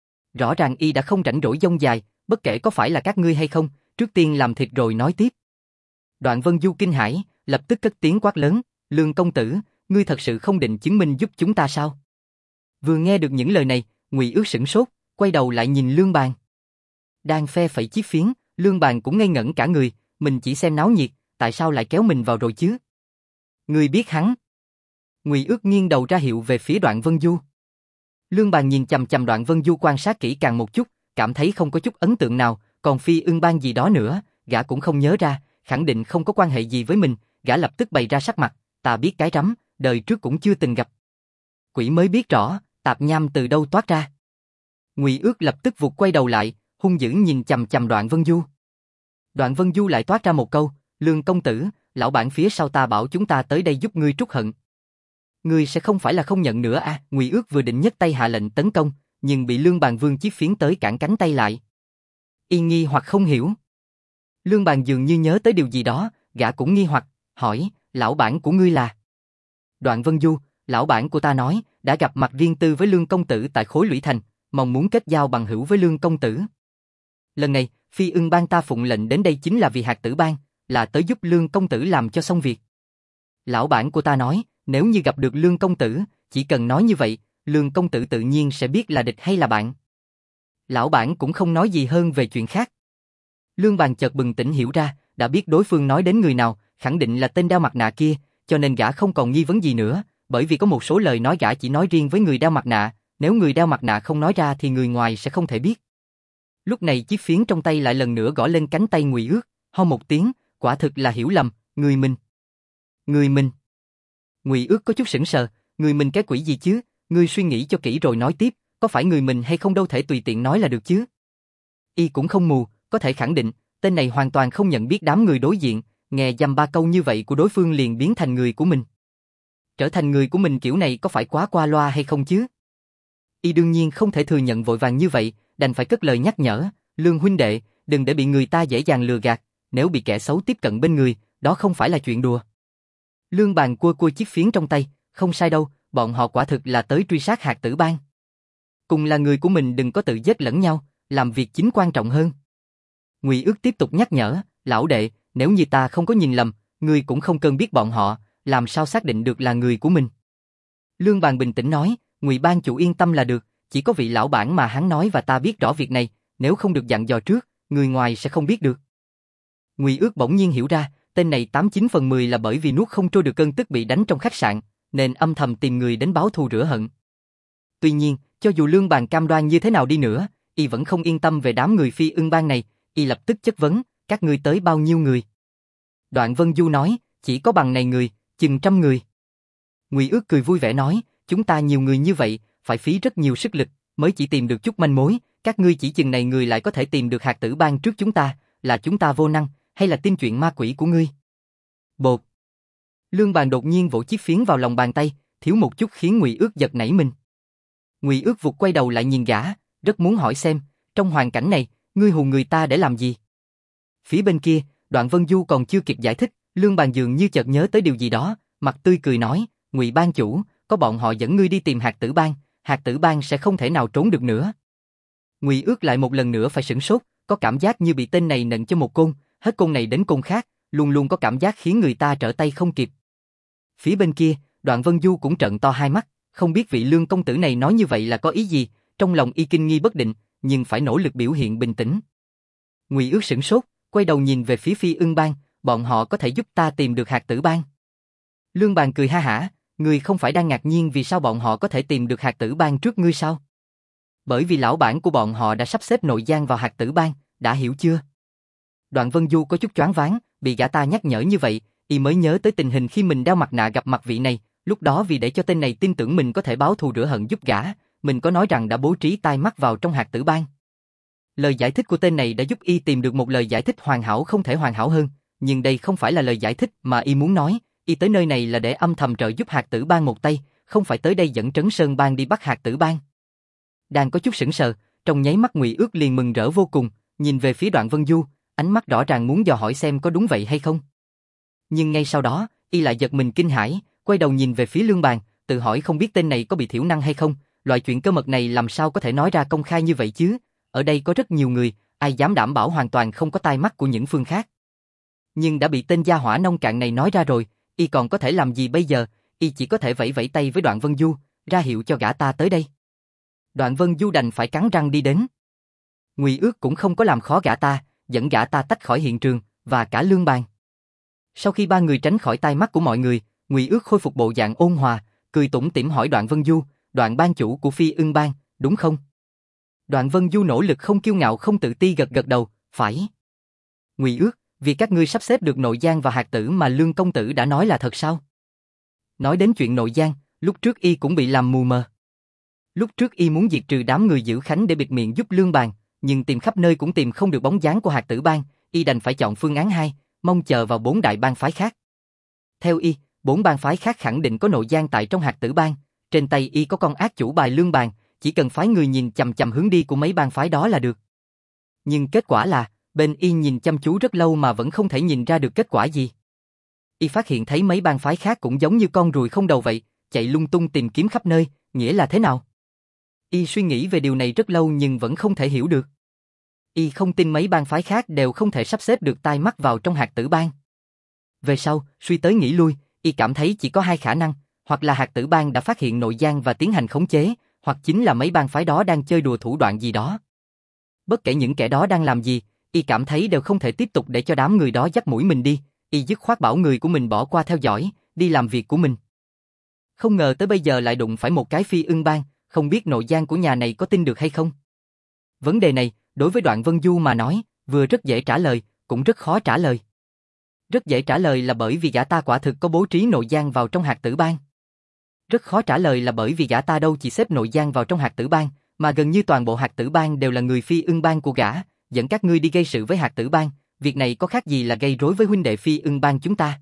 Rõ ràng y đã không rảnh rỗi dông dài, bất kể có phải là các ngươi hay không, trước tiên làm thịt rồi nói tiếp. Đoạn Vân Du kinh hãi, lập tức cất tiếng quát lớn, Lương công tử, ngươi thật sự không định chứng minh giúp chúng ta sao? Vừa nghe được những lời này, Ngụy Ước sửng sốt, quay đầu lại nhìn Lương Bàn. Đang phe phẩy chiếc phiến, Lương Bàn cũng ngây ngẩn cả người, mình chỉ xem náo nhiệt, tại sao lại kéo mình vào rồi chứ? Ngươi biết hắn? Ngụy Ước nghiêng đầu ra hiệu về phía Đoạn Vân Du. Lương Bàn nhìn chằm chằm Đoạn Vân Du quan sát kỹ càng một chút, cảm thấy không có chút ấn tượng nào, còn Phi Ưng Bang gì đó nữa, gã cũng không nhớ ra, khẳng định không có quan hệ gì với mình, gã lập tức bày ra sắc mặt, ta biết cái rắm, đời trước cũng chưa từng gặp. Quỷ mới biết rõ, tạp nham từ đâu toát ra. Ngụy Ước lập tức vụt quay đầu lại, hung dữ nhìn chằm chằm Đoạn Vân Du. Đoạn Vân Du lại toát ra một câu, Lương công tử, lão bản phía sau ta bảo chúng ta tới đây giúp ngươi trút hận. Ngươi sẽ không phải là không nhận nữa à? Ngụy Ước vừa định nhấc tay hạ lệnh tấn công, nhưng bị Lương Bàn vương chiếc phiến tới cản cánh tay lại. Y nghi hoặc không hiểu. Lương Bàn dường như nhớ tới điều gì đó, gã cũng nghi hoặc, hỏi, lão bản của ngươi là? Đoạn Vân Du, lão bản của ta nói, đã gặp mặt riêng tư với Lương công tử tại Khối Lũy Thành, mong muốn kết giao bằng hữu với Lương công tử. Lần này, Phi Ưng Bang ta phụng lệnh đến đây chính là vì Hạt Tử Bang, là tới giúp Lương công tử làm cho xong việc. Lão bản của ta nói, nếu như gặp được Lương công tử, chỉ cần nói như vậy, Lương công tử tự nhiên sẽ biết là địch hay là bạn. Lão bản cũng không nói gì hơn về chuyện khác. Lương Bàn chợt bừng tỉnh hiểu ra, đã biết đối phương nói đến người nào, khẳng định là tên đeo mặt nạ kia, cho nên gã không còn nghi vấn gì nữa, bởi vì có một số lời nói gã chỉ nói riêng với người đeo mặt nạ, nếu người đeo mặt nạ không nói ra thì người ngoài sẽ không thể biết. Lúc này chiếc phiến trong tay lại lần nữa gõ lên cánh tay Ngụy Ước, ho một tiếng, quả thực là hiểu lầm, người mình. Người mình. Ngụy Ước có chút sững sờ, người mình cái quỷ gì chứ, ngươi suy nghĩ cho kỹ rồi nói tiếp, có phải người mình hay không đâu thể tùy tiện nói là được chứ. Y cũng không mù, có thể khẳng định, tên này hoàn toàn không nhận biết đám người đối diện, nghe dăm ba câu như vậy của đối phương liền biến thành người của mình. Trở thành người của mình kiểu này có phải quá qua loa hay không chứ? Y đương nhiên không thể thừa nhận vội vàng như vậy, đành phải cất lời nhắc nhở, Lương huynh đệ, đừng để bị người ta dễ dàng lừa gạt, nếu bị kẻ xấu tiếp cận bên người, đó không phải là chuyện đùa. Lương Bàn cua cua chiếc phiến trong tay, không sai đâu, bọn họ quả thực là tới truy sát Hạt Tử Bang. Cùng là người của mình đừng có tự giết lẫn nhau, làm việc chính quan trọng hơn. Ngụy Ước tiếp tục nhắc nhở, lão đệ, nếu như ta không có nhìn lầm, ngươi cũng không cần biết bọn họ, làm sao xác định được là người của mình. Lương Bàn bình tĩnh nói, Ngụy ban chủ yên tâm là được, chỉ có vị lão bản mà hắn nói và ta biết rõ việc này, nếu không được dặn dò trước, người ngoài sẽ không biết được. Ngụy Ước bỗng nhiên hiểu ra, tên này 89 phần 10 là bởi vì nuốt không trôi được cơn tức bị đánh trong khách sạn, nên âm thầm tìm người đến báo thù rửa hận. Tuy nhiên, cho dù Lương Bàn cam đoan như thế nào đi nữa, y vẫn không yên tâm về đám người Phi Ưng Bang này, y lập tức chất vấn, các ngươi tới bao nhiêu người? Đoạn Vân Du nói, chỉ có bằng này người, chừng 100 người. Ngụy Ước cười vui vẻ nói, chúng ta nhiều người như vậy, phải phí rất nhiều sức lực, mới chỉ tìm được chút manh mối, các ngươi chỉ chừng này người lại có thể tìm được Hạt Tử Bang trước chúng ta, là chúng ta vô năng, hay là tin chuyện ma quỷ của ngươi? Bột. Lương Bàn đột nhiên vỗ chiếc phiến vào lòng bàn tay, thiếu một chút khiến Ngụy Ước giật nảy mình. Ngụy Ước vụt quay đầu lại nhìn gã, rất muốn hỏi xem, trong hoàn cảnh này, ngươi hù người ta để làm gì? Phía bên kia, Đoạn Vân Du còn chưa kịp giải thích, Lương Bàn dường như chợt nhớ tới điều gì đó, mặt tươi cười nói, Ngụy ban chủ, có bọn họ dẫn ngươi đi tìm Hạt Tử Bang sẽ không thể nào trốn được nữa. Ngụy Ước lại một lần nữa phải sửng sốt, có cảm giác như bị tên này nện cho một côn, hết côn này đến côn khác, luôn luôn có cảm giác khiến người ta trở tay không kịp. Phía bên kia, Đoạn Vân Du cũng trợn to hai mắt, không biết vị Lương công tử này nói như vậy là có ý gì, trong lòng y kinh nghi bất định, nhưng phải nỗ lực biểu hiện bình tĩnh. Ngụy Ước sửng sốt, quay đầu nhìn về phía Phi Ưng Bang, bọn họ có thể giúp ta tìm được Hạt Tử Bang. Lương Bàn cười ha hả, ngươi không phải đang ngạc nhiên vì sao bọn họ có thể tìm được Hạt Tử Bang trước ngươi sao? Bởi vì lão bản của bọn họ đã sắp xếp nội gian vào Hạt Tử Bang, đã hiểu chưa? Đoạn Vân Du có chút choáng váng, bị gã ta nhắc nhở như vậy, y mới nhớ tới tình hình khi mình đeo mặt nạ gặp mặt vị này, lúc đó vì để cho tên này tin tưởng mình có thể báo thù rửa hận giúp gã, mình có nói rằng đã bố trí tai mắt vào trong Hạt Tử Bang. Lời giải thích của tên này đã giúp y tìm được một lời giải thích hoàn hảo không thể hoàn hảo hơn, nhưng đây không phải là lời giải thích mà y muốn nói, y tới nơi này là để âm thầm trợ giúp Hạt Tử Bang một tay, không phải tới đây dẫn Trấn Sơn Bang đi bắt Hạt Tử Bang. Đang có chút sững sờ, trong nháy mắt Ngụy Ước liền mừng rỡ vô cùng, nhìn về phía Đoạn Vân Du, ánh mắt rõ ràng muốn dò hỏi xem có đúng vậy hay không. Nhưng ngay sau đó, y lại giật mình kinh hãi, quay đầu nhìn về phía Lương Bàn, tự hỏi không biết tên này có bị thiểu năng hay không, loại chuyện cơ mật này làm sao có thể nói ra công khai như vậy chứ, ở đây có rất nhiều người, ai dám đảm bảo hoàn toàn không có tai mắt của những phương khác. Nhưng đã bị tên gia hỏa nông cạn này nói ra rồi, y còn có thể làm gì bây giờ, y chỉ có thể vẫy vẫy tay với Đoạn Vân Du, ra hiệu cho gã ta tới đây. Đoạn Vân Du đành phải cắn răng đi đến. Ngụy Ước cũng không có làm khó gã ta, dẫn gã ta tách khỏi hiện trường, và cả Lương Bàn. Sau khi ba người tránh khỏi tai mắt của mọi người, Ngụy Ước khôi phục bộ dạng ôn hòa, cười tủm tỉm hỏi Đoạn Vân Du, Đoạn ban chủ của Phi Ưng Bang, đúng không? Đoạn Vân Du nỗ lực không kiêu ngạo không tự ti gật gật đầu, phải. Ngụy Ước, vì các ngươi sắp xếp được nội giang và hạt tử mà Lương công tử đã nói là thật sao? Nói đến chuyện nội giang, lúc trước y cũng bị làm mù mờ. Lúc trước y muốn diệt trừ đám người giữ Khánh để bịt miệng giúp Lương Bàn, nhưng tìm khắp nơi cũng tìm không được bóng dáng của hạt tử bang, y đành phải chọn phương án 2, mong chờ vào 4 đại bang phái khác. Theo y, 4 bang phái khác khẳng định có nội giang tại trong hạt tử bang, trên tay y có con ác chủ bài Lương Bàn, chỉ cần phái người nhìn chằm chằm hướng đi của mấy bang phái đó là được. Nhưng kết quả là, bên y nhìn chăm chú rất lâu mà vẫn không thể nhìn ra được kết quả gì. Y phát hiện thấy mấy bang phái khác cũng giống như con ruồi không đầu vậy, chạy lung tung tìm kiếm khắp nơi, nghĩa là thế nào? Y suy nghĩ về điều này rất lâu nhưng vẫn không thể hiểu được. Y không tin mấy bang phái khác đều không thể sắp xếp được tai mắt vào trong hạt tử bang. Về sau, suy tới nghĩ lui, y cảm thấy chỉ có 2 khả năng, hoặc là hạt tử bang đã phát hiện nội giang và tiến hành khống chế, hoặc chính là mấy bang phái đó đang chơi đùa thủ đoạn gì đó. Bất kể những kẻ đó đang làm gì, y cảm thấy đều không thể tiếp tục để cho đám người đó dắt mũi mình đi, y dứt khoát bảo người của mình bỏ qua theo dõi, đi làm việc của mình. Không ngờ tới bây giờ lại đụng phải một cái Phi Ưng Bang, không biết nội giang của nhà này có tin được hay không. Vấn đề này, đối với Đoạn Vân Du mà nói, vừa rất dễ trả lời, cũng rất khó trả lời. Rất dễ trả lời là bởi vì gã ta quả thực có bố trí nội giang vào trong hạt tử bang. Rất khó trả lời là bởi vì gã ta đâu chỉ xếp nội giang vào trong hạt tử bang, mà gần như toàn bộ hạt tử bang đều là người Phi Ưng Bang của gã, dẫn các ngươi đi gây sự với hạt tử bang, việc này có khác gì là gây rối với huynh đệ Phi Ưng Bang chúng ta.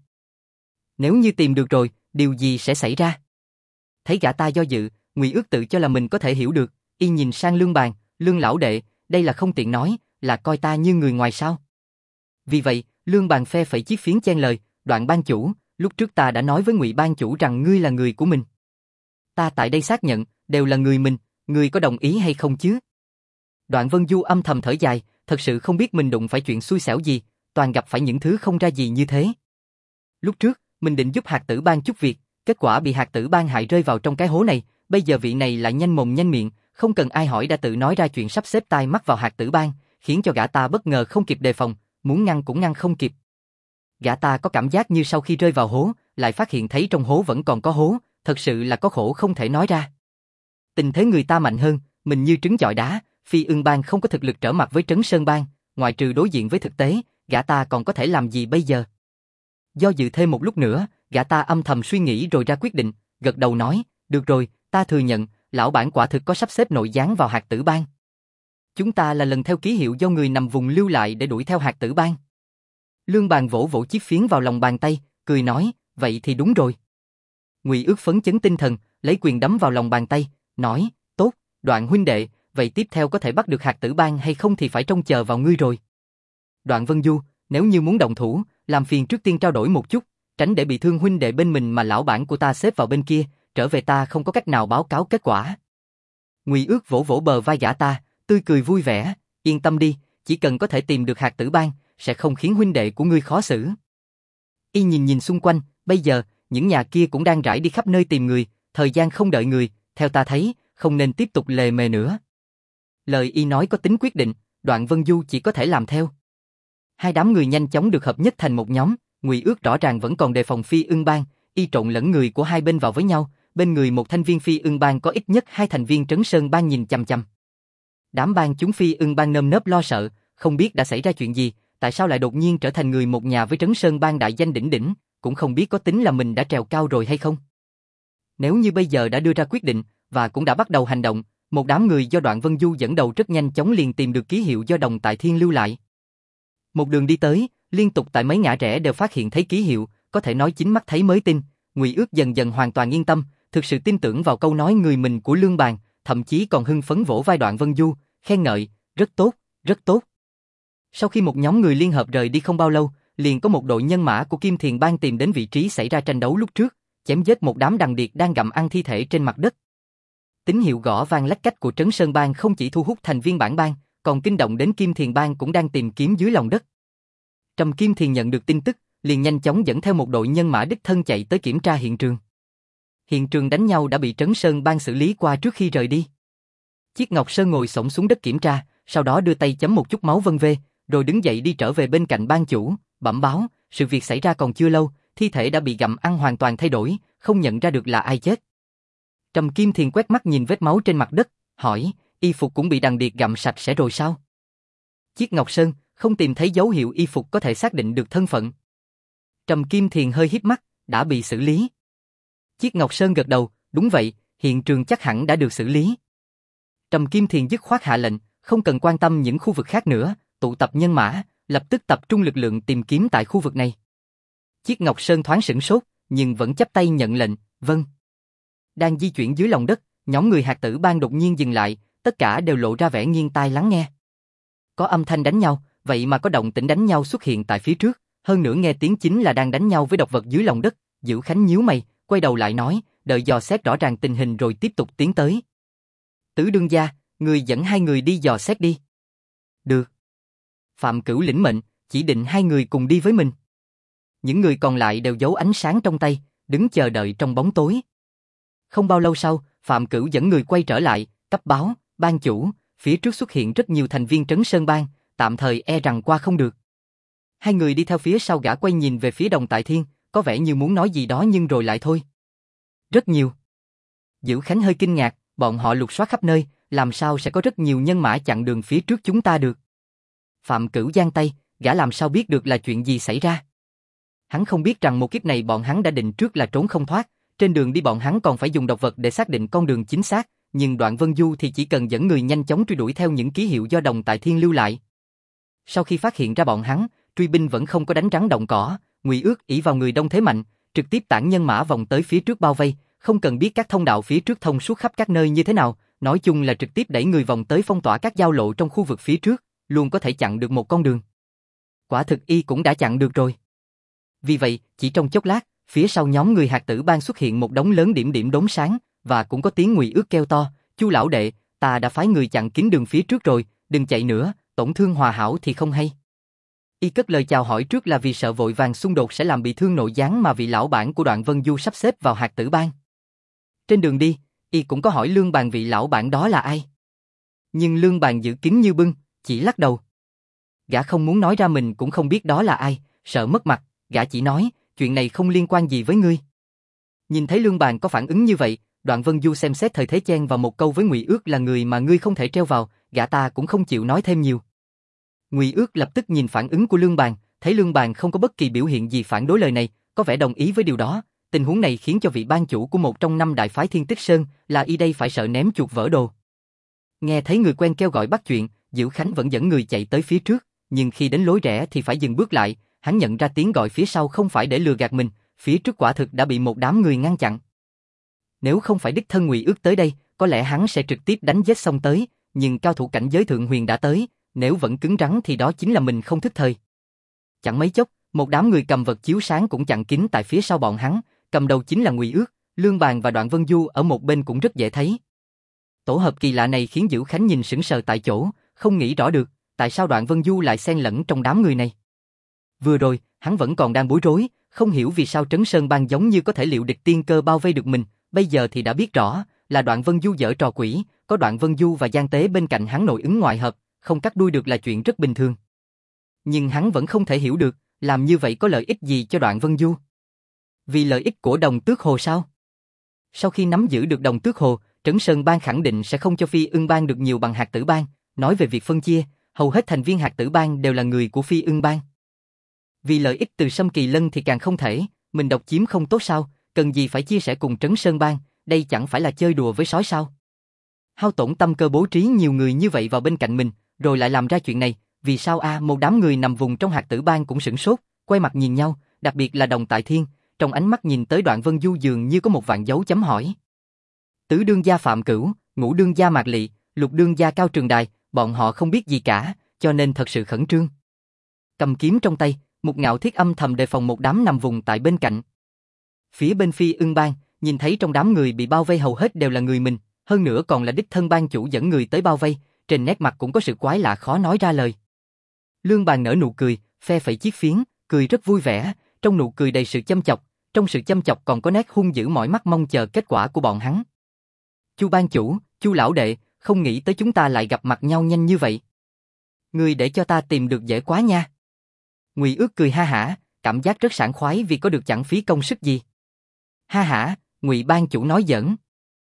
Nếu như tìm được rồi, điều gì sẽ xảy ra? Thấy gã ta do dự, Ngụy Ước tự cho là mình có thể hiểu được, y nhìn sang Lương Bàn, Lương lão đệ, đây là không tiện nói, là coi ta như người ngoài sao? Vì vậy, Lương Bàn phe phẩy chiếc phiến chen lời, Đoạn ban chủ, lúc trước ta đã nói với Ngụy ban chủ rằng ngươi là người của mình. Ta tại đây xác nhận, đều là người mình, ngươi có đồng ý hay không chứ? Đoạn Vân Du âm thầm thở dài, thật sự không biết mình đụng phải chuyện xui xẻo gì, toàn gặp phải những thứ không ra gì như thế. Lúc trước, mình định giúp hạt tử bang chút việc, kết quả bị hạt tử bang hại rơi vào trong cái hố này, bây giờ vị này lại nhanh mồm nhanh miệng, không cần ai hỏi đã tự nói ra chuyện sắp xếp tai mắt vào hạt tử bang, khiến cho gã ta bất ngờ không kịp đề phòng, muốn ngăn cũng ngăn không kịp. Gã ta có cảm giác như sau khi rơi vào hố, lại phát hiện thấy trong hố vẫn còn có hố, thật sự là có khổ không thể nói ra. Tình thế người ta mạnh hơn, mình như trứng chọi đá, Phi Ưng Bang không có thực lực trở mặt với Trấn Sơn Bang, ngoại trừ đối diện với thực tế, gã ta còn có thể làm gì bây giờ? Do dự thêm một lúc nữa, gã ta âm thầm suy nghĩ rồi ra quyết định, gật đầu nói, được rồi, ta thừa nhận, lão bản quả thực có sắp xếp nội gián vào hạt tử bang. Chúng ta là lần theo ký hiệu do người nằm vùng lưu lại để đuổi theo hạt tử bang. Lương Bàn vỗ vỗ chiếc phiến vào lòng bàn tay, cười nói, vậy thì đúng rồi. Ngụy Ước phấn chấn tinh thần, lấy quyền đấm vào lòng bàn tay, nói, tốt, Đoạn huynh đệ, vậy tiếp theo có thể bắt được hạt tử bang hay không thì phải trông chờ vào ngươi rồi. Đoạn Vân Du, nếu như muốn động thủ, làm phiền trước tiên trao đổi một chút, tránh để bị thương huynh đệ bên mình mà lão bản của ta xếp vào bên kia, trở về ta không có cách nào báo cáo kết quả. Ngụy Ước vỗ vỗ bờ vai gã ta, tươi cười vui vẻ, yên tâm đi, chỉ cần có thể tìm được hạt tử bang, sẽ không khiến huynh đệ của ngươi khó xử. Y nhìn nhìn xung quanh, bây giờ, những nhà kia cũng đang rải đi khắp nơi tìm người, thời gian không đợi người, theo ta thấy, không nên tiếp tục lề mề nữa. Lời y nói có tính quyết định, Đoạn Vân Du chỉ có thể làm theo. Hai đám người nhanh chóng được hợp nhất thành một nhóm, Ngụy Ước rõ ràng vẫn còn đề phòng Phi Ưng Bang, y trộn lẫn người của hai bên vào với nhau, bên người một thành viên Phi Ưng Bang có ít nhất 2 thành viên Trấn Sơn Bang nhìn chằm chằm. Đám bang chúng Phi Ưng Bang nơm nớp lo sợ, không biết đã xảy ra chuyện gì, tại sao lại đột nhiên trở thành người một nhà với Trấn Sơn Bang đại danh đỉnh đỉnh, cũng không biết có tính là mình đã trèo cao rồi hay không. Nếu như bây giờ đã đưa ra quyết định, và cũng đã bắt đầu hành động, một đám người do Đoạn Vân Du dẫn đầu rất nhanh chóng liền tìm được ký hiệu do Đồng Tại Thiên lưu lại. Một đường đi tới, liên tục tại mấy ngã rẽ đều phát hiện thấy ký hiệu, có thể nói chính mắt thấy mới tin. Ngụy Ước dần dần hoàn toàn yên tâm, thực sự tin tưởng vào câu nói người mình của Lương Bàn, thậm chí còn hưng phấn vỗ vai Đoạn Vân Du, khen ngợi, rất tốt, rất tốt. Sau khi một nhóm người liên hợp rời đi không bao lâu, liền có một đội nhân mã của Kim Thiền Bang tìm đến vị trí xảy ra tranh đấu lúc trước, chém giết một đám đằng điệt đang gặm ăn thi thể trên mặt đất. Tín hiệu gõ vang lách cách của Trấn Sơn Bang không chỉ thu hút thành viên bản bang, còn kinh động đến Kim Thiền Bang cũng đang tìm kiếm dưới lòng đất. Trầm Kim Thiền nhận được tin tức, liền nhanh chóng dẫn theo một đội nhân mã đích thân chạy tới kiểm tra hiện trường. Hiện trường đánh nhau đã bị Trấn Sơn Bang xử lý qua trước khi rời đi. Chiết Ngọc Sơn ngồi xổm xuống đất kiểm tra, sau đó đưa tay chấm một chút máu vân vê, rồi đứng dậy đi trở về bên cạnh ban chủ, bẩm báo, sự việc xảy ra còn chưa lâu, thi thể đã bị gặm ăn hoàn toàn thay đổi, không nhận ra được là ai chết. Trầm Kim Thiền quét mắt nhìn vết máu trên mặt đất, hỏi, y phục cũng bị đằng điệt gặm sạch sẽ rồi sao? Chiết Ngọc Sơn, không tìm thấy dấu hiệu y phục có thể xác định được thân phận. Trầm Kim Thiền hơi híp mắt, đã bị xử lý. Chiết Ngọc Sơn gật đầu, đúng vậy, hiện trường chắc hẳn đã được xử lý. Trầm Kim Thiền dứt khoát hạ lệnh, không cần quan tâm những khu vực khác nữa, tụ tập nhân mã, lập tức tập trung lực lượng tìm kiếm tại khu vực này. Chiết Ngọc Sơn thoáng sửng sốt, nhưng vẫn chắp tay nhận lệnh, vâng. Đang di chuyển dưới lòng đất, nhóm người Hạt Tử Bang đột nhiên dừng lại, tất cả đều lộ ra vẻ nghiêng tai lắng nghe. Có âm thanh đánh nhau, vậy mà có động tĩnh đánh nhau xuất hiện tại phía trước, hơn nữa nghe tiếng chính là đang đánh nhau với độc vật dưới lòng đất. Dữ Khánh nhíu mày, quay đầu lại nói, đợi dò xét rõ ràng tình hình rồi tiếp tục tiến tới. Tứ đương gia, người dẫn hai người đi dò xét đi. Được. Phạm Cửu lĩnh mệnh, chỉ định hai người cùng đi với mình. Những người còn lại đều giấu ánh sáng trong tay, đứng chờ đợi trong bóng tối. Không bao lâu sau, Phạm Cửu dẫn người quay trở lại, cấp báo, ban chủ, phía trước xuất hiện rất nhiều thành viên Trấn Sơn Bang, tạm thời e rằng qua không được. Hai người đi theo phía sau gã quay nhìn về phía Đồng Tại Thiên, có vẻ như muốn nói gì đó nhưng rồi lại thôi. Rất nhiều. Dữ Khánh hơi kinh ngạc, bọn họ lục soát khắp nơi, làm sao sẽ có rất nhiều nhân mã chặn đường phía trước chúng ta được. Phạm Cửu giang tay, gã làm sao biết được là chuyện gì xảy ra. Hắn không biết rằng một kiếp này bọn hắn đã định trước là trốn không thoát, trên đường đi bọn hắn còn phải dùng độc vật để xác định con đường chính xác, nhưng Đoạn Vân Du thì chỉ cần dẫn người nhanh chóng truy đuổi theo những ký hiệu do Đồng Tại Thiên lưu lại. Sau khi phát hiện ra bọn hắn, truy binh vẫn không có đánh rắn động cỏ, Ngụy Ước ỷ vào người đông thế mạnh, trực tiếp tản nhân mã vòng tới phía trước bao vây, không cần biết các thông đạo phía trước thông suốt khắp các nơi như thế nào, nói chung là trực tiếp đẩy người vòng tới phong tỏa các giao lộ trong khu vực phía trước, luôn có thể chặn được một con đường. Quả thực y cũng đã chặn được rồi. Vì vậy, chỉ trong chốc lát, phía sau nhóm người Hạt Tử Bang xuất hiện một đống lớn điểm điểm đốm sáng, và cũng có tiếng Ngụy Ước kêu to, Chu lão đệ, ta đã phái người chặn kín đường phía trước rồi, đừng chạy nữa, tổn thương hòa hảo thì không hay. Y cất lời chào hỏi trước là vì sợ vội vàng xung đột sẽ làm bị thương nội gián mà vị lão bản của Đoạn Vân Du sắp xếp vào Hạt Tử Bang. Trên đường đi, Y cũng có hỏi Lương Bàn vị lão bản đó là ai. Nhưng Lương Bàn giữ kín như bưng, chỉ lắc đầu. Gã không muốn nói ra mình cũng không biết đó là ai, sợ mất mặt, gã chỉ nói, chuyện này không liên quan gì với ngươi. Nhìn thấy Lương Bàn có phản ứng như vậy, Đoạn Vân Du xem xét thời thế chen vào một câu với Ngụy Ước là người mà ngươi không thể treo vào, gã ta cũng không chịu nói thêm nhiều. Ngụy Ước lập tức nhìn phản ứng của Lương Bàn, thấy Lương Bàn không có bất kỳ biểu hiện gì phản đối lời này, có vẻ đồng ý với điều đó. Tình huống này khiến cho vị ban chủ của một trong 5 đại phái Thiên Tích Sơn là y đây phải sợ ném chuột vỡ đồ. Nghe thấy người quen kêu gọi bắt chuyện, Diệu Khánh vẫn dẫn người chạy tới phía trước, nhưng khi đến lối rẽ thì phải dừng bước lại, hắn nhận ra tiếng gọi phía sau không phải để lừa gạt mình, phía trước quả thực đã bị một đám người ngăn chặn. Nếu không phải đích thân Ngụy Ước tới đây, có lẽ hắn sẽ trực tiếp đánh giết xong tới, nhưng cao thủ cảnh giới thượng huyền đã tới, nếu vẫn cứng rắn thì đó chính là mình không thức thời. Chẳng mấy chốc, một đám người cầm vật chiếu sáng cũng chặn kín tại phía sau bọn hắn, cầm đầu chính là Ngụy Ước, Lương Bàn và Đoạn Vân Du ở một bên cũng rất dễ thấy. Tổ hợp kỳ lạ này khiến Dữ Khánh nhìn sững sờ tại chỗ, không nghĩ rõ được tại sao Đoạn Vân Du lại xen lẫn trong đám người này. Vừa rồi, hắn vẫn còn đang bối rối, không hiểu vì sao Trấn Sơn Bang giống như có thể liệu địch tiên cơ bao vây được mình, bây giờ thì đã biết rõ, là Đoạn Vân Du giở trò quỷ, có Đoạn Vân Du và Giang Tế bên cạnh hắn nội ứng ngoại hợp, không cắt đuôi được là chuyện rất bình thường. Nhưng hắn vẫn không thể hiểu được, làm như vậy có lợi ích gì cho Đoạn Vân Du? Vì lợi ích của Đồng Tước Hồ sao? Sau khi nắm giữ được Đồng Tước Hồ, Trấn Sơn Bang khẳng định sẽ không cho Phi Ưng Bang được nhiều bằng Hạt Tử Bang. Nói về việc phân chia, hầu hết thành viên Hạt Tử Bang đều là người của Phi Ưng Bang. Vì lợi ích từ Sâm Kỳ Lân thì càng không thể, mình độc chiếm không tốt sao, cần gì phải chia sẻ cùng Trấn Sơn Bang, đây chẳng phải là chơi đùa với sói sao? Hao tổn tâm cơ bố trí nhiều người như vậy vào bên cạnh mình, rồi lại làm ra chuyện này, vì sao một đám người nằm vùng trong Hạt Tử Bang cũng sửng sốt, quay mặt nhìn nhau, đặc biệt là Đồng Tại Thiên, trong ánh mắt nhìn tới Đoạn Vân Du dường như có một vạn dấu chấm hỏi. Tứ đương gia Phạm Cửu, ngũ đương gia Mạc Lị, lục đương gia Cao Trường Đài, bọn họ không biết gì cả, cho nên thật sự khẩn trương. Cầm kiếm trong tay, Mục Ngạo Thiết âm thầm đề phòng một đám nằm vùng tại bên cạnh. Phía bên Phi Ưng Bang, nhìn thấy trong đám người bị bao vây hầu hết đều là người mình, hơn nữa còn là đích thân bang chủ dẫn người tới bao vây, trên nét mặt cũng có sự quái lạ khó nói ra lời. Lương Bàn nở nụ cười, phe phẩy chiếc phiến, cười rất vui vẻ, trong nụ cười đầy sự châm chọc, trong sự chăm chọc còn có nét hung dữ mỏi mắt mong chờ kết quả của bọn hắn. Chu ban chủ, Chu lão đệ, không nghĩ tới chúng ta lại gặp mặt nhau nhanh như vậy. Ngươi để cho ta tìm được dễ quá nha. Ngụy Ước cười ha hả, cảm giác rất sảng khoái vì có được chẳng phí công sức gì. Ha hả, Ngụy ban chủ nói giỡn.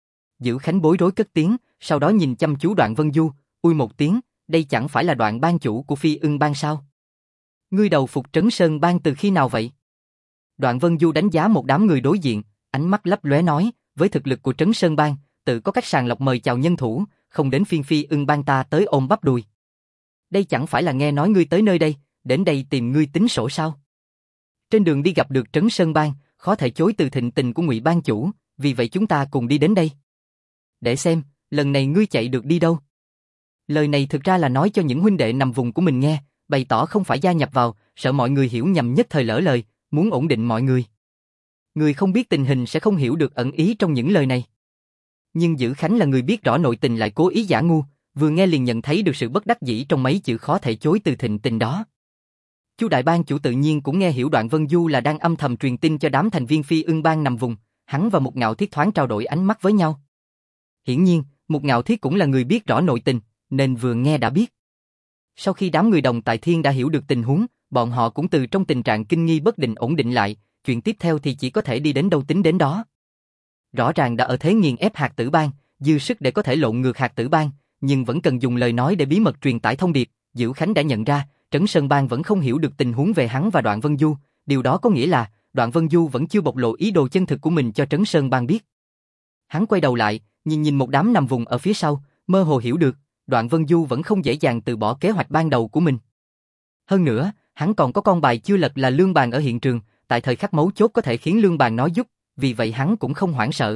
Dữ Khánh bối rối cất tiếng, sau đó nhìn chăm chú Đoạn Vân Du, ui một tiếng, đây chẳng phải là Đoạn ban chủ của Phi Ưng bang sao? Ngươi đầu phục Trấn Sơn bang từ khi nào vậy? Đoạn Vân Du đánh giá một đám người đối diện, ánh mắt lấp lóe nói, với thực lực của Trấn Sơn bang, tự có cách sàng lọc mời chào nhân thủ, không đến phiên Phi Ưng bang ta tới ôm bắp đùi. Đây chẳng phải là nghe nói ngươi tới nơi đây, đến đây tìm ngươi tính sổ sao? Trên đường đi gặp được Trấn Sơn bang, khó thể chối từ thịnh tình của Ngụy ban chủ, vì vậy chúng ta cùng đi đến đây. Để xem, lần này ngươi chạy được đi đâu? Lời này thực ra là nói cho những huynh đệ nằm vùng của mình nghe, bày tỏ không phải gia nhập vào, sợ mọi người hiểu nhầm nhất thời lỡ lời, muốn ổn định mọi người. Người không biết tình hình sẽ không hiểu được ẩn ý trong những lời này. Nhưng Dữ Khánh là người biết rõ nội tình lại cố ý giả ngu, vừa nghe liền nhận thấy được sự bất đắc dĩ trong mấy chữ khó thể chối từ thịnh tình đó. Chu đại bang chủ tự nhiên cũng nghe hiểu Đoạn Vân Du là đang âm thầm truyền tin cho đám thành viên Phi Ưng bang nằm vùng, hắn và Mục Ngạo Thiết thoáng trao đổi ánh mắt với nhau. Hiển nhiên, Mục Ngạo Thiết cũng là người biết rõ nội tình, nên vừa nghe đã biết. Sau khi đám người Đồng Tại Thiên đã hiểu được tình huống, bọn họ cũng từ trong tình trạng kinh nghi bất định ổn định lại, chuyện tiếp theo thì chỉ có thể đi đến đâu tính đến đó. Rõ ràng đã ở thế nghiền ép Hạt Tử bang, dư sức để có thể lộn ngược Hạt Tử bang, nhưng vẫn cần dùng lời nói để bí mật truyền tải thông điệp. Dữ Khánh đã nhận ra, Trấn Sơn bang vẫn không hiểu được tình huống về hắn và Đoạn Vân Du, điều đó có nghĩa là Đoạn Vân Du vẫn chưa bộc lộ ý đồ chân thực của mình cho Trấn Sơn bang biết. Hắn quay đầu lại, nhìn một đám nằm vùng ở phía sau, mơ hồ hiểu được, Đoạn Vân Du vẫn không dễ dàng từ bỏ kế hoạch ban đầu của mình. Hơn nữa, hắn còn có con bài chưa lật là Lương Bàn ở hiện trường, tại thời khắc mấu chốt có thể khiến Lương Bàn nói giúp, vì vậy hắn cũng không hoảng sợ.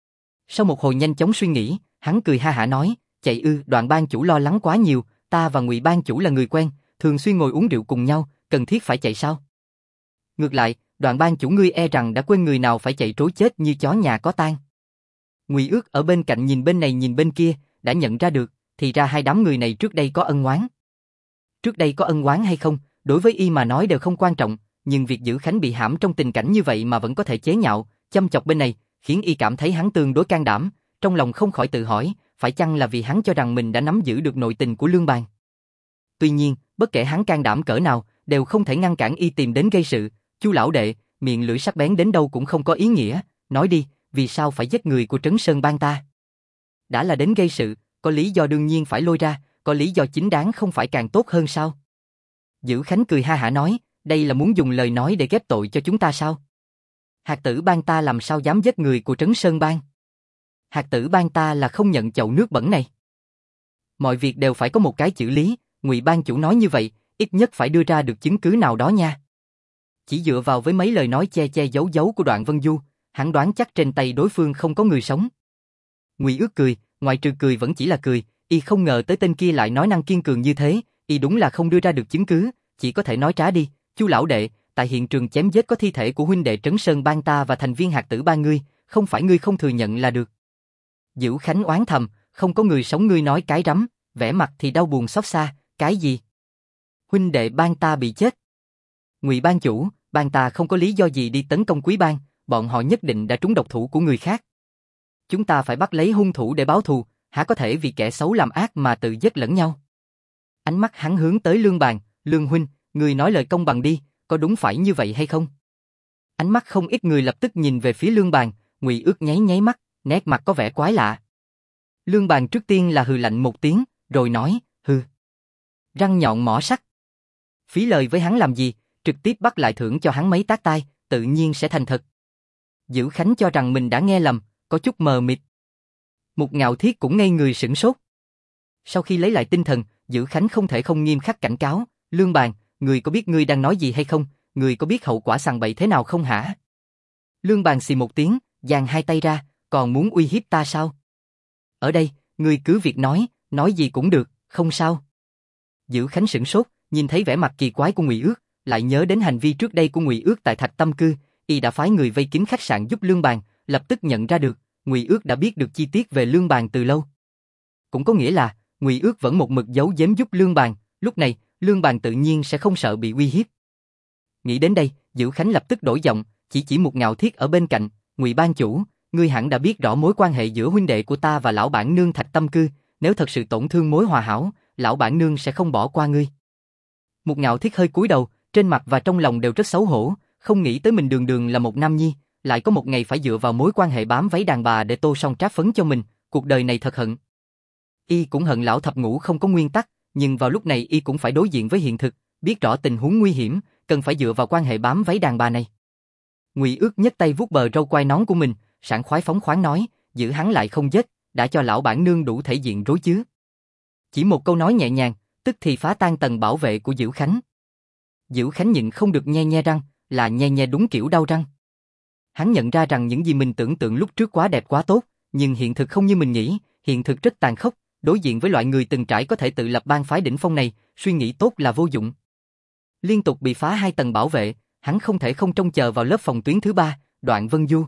Sau một hồi nhanh chóng suy nghĩ, hắn cười ha hả nói, chạy ư, Đoạn ban chủ lo lắng quá nhiều, ta và Ngụy ban chủ là người quen, thường xuyên ngồi uống rượu cùng nhau, cần thiết phải chạy sao? Ngược lại, Đoạn ban chủ ngươi e rằng đã quên người nào phải chạy trối chết như chó nhà có tang. Ngụy Ước ở bên cạnh nhìn bên này nhìn bên kia, đã nhận ra được, thì ra hai đám người này trước đây có ân oán. Trước đây có ân oán hay không, đối với y mà nói đều không quan trọng, nhưng việc Dữ Khánh bị hãm trong tình cảnh như vậy mà vẫn có thể chế nhạo, châm chọc bên này, khiến y cảm thấy hắn tương đối can đảm, trong lòng không khỏi tự hỏi, phải chăng là vì hắn cho rằng mình đã nắm giữ được nội tình của Lương Bàn. Tuy nhiên, bất kể hắn can đảm cỡ nào, đều không thể ngăn cản y tìm đến gây sự. Chu lão đệ, miệng lưỡi sắc bén đến đâu cũng không có ý nghĩa, nói đi, vì sao phải giết người của Trấn Sơn bang ta? Đã là đến gây sự, có lý do đương nhiên phải lôi ra, có lý do chính đáng không phải càng tốt hơn sao? Dữ Khánh cười ha hả nói, đây là muốn dùng lời nói để ghép tội cho chúng ta sao? Hạt Tử bang ta làm sao dám giết người của Trấn Sơn bang? Hạt Tử bang ta là không nhận chậu nước bẩn này. Mọi việc đều phải có một cái chữ lý, Ngụy ban chủ nói như vậy, ít nhất phải đưa ra được chứng cứ nào đó nha. Chỉ dựa vào với mấy lời nói che che giấu giấu của Đoạn Vân Du, hắn đoán chắc trên tay đối phương không có người sống. Ngụy Ước cười, ngoài trừ cười vẫn chỉ là cười, y không ngờ tới tên kia lại nói năng kiên cường như thế, y đúng là không đưa ra được chứng cứ, chỉ có thể nói trá đi, Chu lão đệ, tại hiện trường chém giết có thi thể của huynh đệ Trấn Sơn bang ta và thành viên Hạt Tử bang ngươi, không phải ngươi không thừa nhận là được. Dữ Khánh oán thầm, không có người sống ngươi nói cái rắm, vẻ mặt thì đau buồn xót xa, cái gì? Huynh đệ bang ta bị chết. Ngụy ban chủ, bang ta không có lý do gì đi tấn công Quý bang, bọn họ nhất định đã trúng độc thủ của người khác. Chúng ta phải bắt lấy hung thủ để báo thù, há có thể vì kẻ xấu làm ác mà tự giết lẫn nhau. Ánh mắt hắn hướng tới Lương Bàn, Lương huynh, người nói lời công bằng đi, có đúng phải như vậy hay không? Ánh mắt không ít người lập tức nhìn về phía Lương Bàn, Ngụy Ước nháy nháy mắt, nét mặt có vẻ quái lạ. Lương Bàn trước tiên là hừ lạnh một tiếng, rồi nói, hừ. Răng nhọn mỏ sắt. Phí lời với hắn làm gì, trực tiếp bắt lại thưởng cho hắn mấy tát tai, tự nhiên sẽ thành thật. Dữ Khánh cho rằng mình đã nghe lầm, có chút mờ mịt. Mục Ngạo Thiết cũng ngây người sửng sốt. Sau khi lấy lại tinh thần, Dữ Khánh không thể không nghiêm khắc cảnh cáo, Lương Bàn, người có biết ngươi đang nói gì hay không, người có biết hậu quả sằng bậy thế nào không hả? Lương Bàn xì một tiếng, giang hai tay ra, còn muốn uy hiếp ta sao? Ở đây, ngươi cứ việc nói gì cũng được, không sao. Dữ Khánh sửng sốt, nhìn thấy vẻ mặt kỳ quái của Ngụy Ước, lại nhớ đến hành vi trước đây của Ngụy Ước tại Thạch Tâm Cư, y đã phái người vây kín khách sạn giúp Lương Bàn, lập tức nhận ra được, Ngụy Ước đã biết được chi tiết về Lương Bàn từ lâu. Cũng có nghĩa là, Ngụy Ước vẫn một mực giấu giếm giúp Lương Bàn, lúc này, Lương Bàn tự nhiên sẽ không sợ bị uy hiếp. Nghĩ đến đây, Dữ Khánh lập tức đổi giọng, chỉ một Ngạo Thiết ở bên cạnh, Ngụy ban chủ, ngươi hẳn đã biết rõ mối quan hệ giữa huynh đệ của ta và lão bản nương Thạch Tâm Cư, nếu thật sự tổn thương mối hòa hảo, lão bản nương sẽ không bỏ qua ngươi. Một Ngạo Thiết hơi cúi đầu, trên mặt và trong lòng đều rất xấu hổ, không nghĩ tới mình đường đường là một nam nhi, lại có một ngày phải dựa vào mối quan hệ bám váy đàn bà để tô son tráp phấn cho mình, cuộc đời này thật hận. Y cũng hận lão thập ngũ không có nguyên tắc, nhưng vào lúc này Y cũng phải đối diện với hiện thực, biết rõ tình huống nguy hiểm, cần phải dựa vào quan hệ bám váy đàn bà này. Ngụy Ước nhấc tay vuốt bờ râu quai nón của mình, sảng khoái phóng khoáng nói, giữ hắn lại không giết, đã cho lão bản nương đủ thể diện rối chứ. Chỉ một câu nói nhẹ nhàng, tức thì phá tan tầng bảo vệ của Diễu Khánh. Diễu Khánh nhịn không được nhe nhe răng, là nhe nhe đúng kiểu đau răng. Hắn nhận ra rằng những gì mình tưởng tượng lúc trước quá đẹp quá tốt, nhưng hiện thực không như mình nghĩ, hiện thực rất tàn khốc, đối diện với loại người từng trải có thể tự lập bang phái đỉnh phong này, suy nghĩ tốt là vô dụng. Liên tục bị phá 2 tầng bảo vệ, hắn không thể không trông chờ vào lớp phòng tuyến thứ 3, Đoạn Vân Du.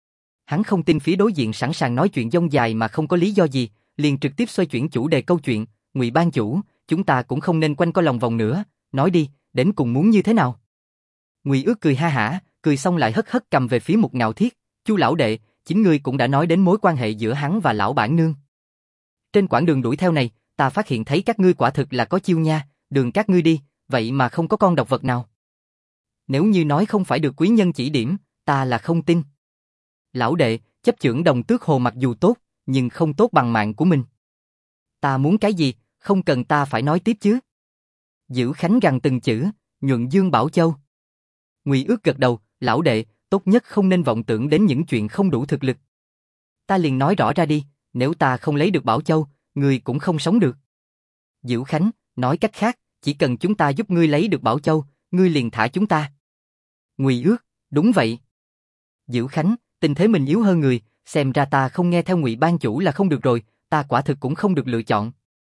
Hắn không tin phía đối diện sẵn sàng nói chuyện dông dài mà không có lý do gì, liền trực tiếp xoay chuyển chủ đề câu chuyện, Ngụy ban chủ, chúng ta cũng không nên quanh co lòng vòng nữa, nói đi, đến cùng muốn như thế nào? Ngụy Ước cười ha hả, cười xong lại hất hất cầm về phía một Ngạo Thiết, Chu lão đệ, chính ngươi cũng đã nói đến mối quan hệ giữa hắn và lão bản nương. Trên quãng đường đuổi theo này, ta phát hiện thấy các ngươi quả thực là có chiêu nha, đường các ngươi đi, vậy mà không có con độc vật nào. Nếu như nói không phải được quý nhân chỉ điểm, ta là không tin. Lão đệ, chấp chưởng Đồng Tước Hồ mặc dù tốt, nhưng không tốt bằng mạng của mình. Ta muốn cái gì, không cần ta phải nói tiếp chứ. Diễu Khánh gằn từng chữ, nhuận dương bảo châu. Ngụy Ước gật đầu, lão đệ, tốt nhất không nên vọng tưởng đến những chuyện không đủ thực lực. Ta liền nói rõ ra đi, nếu ta không lấy được bảo châu, ngươi cũng không sống được. Diễu Khánh, nói cách khác, chỉ cần chúng ta giúp ngươi lấy được bảo châu, ngươi liền thả chúng ta. Ngụy Ước, đúng vậy. Diễu Khánh, tình thế mình yếu hơn người, xem ra ta không nghe theo Ngụy ban chủ là không được rồi, ta quả thực cũng không được lựa chọn.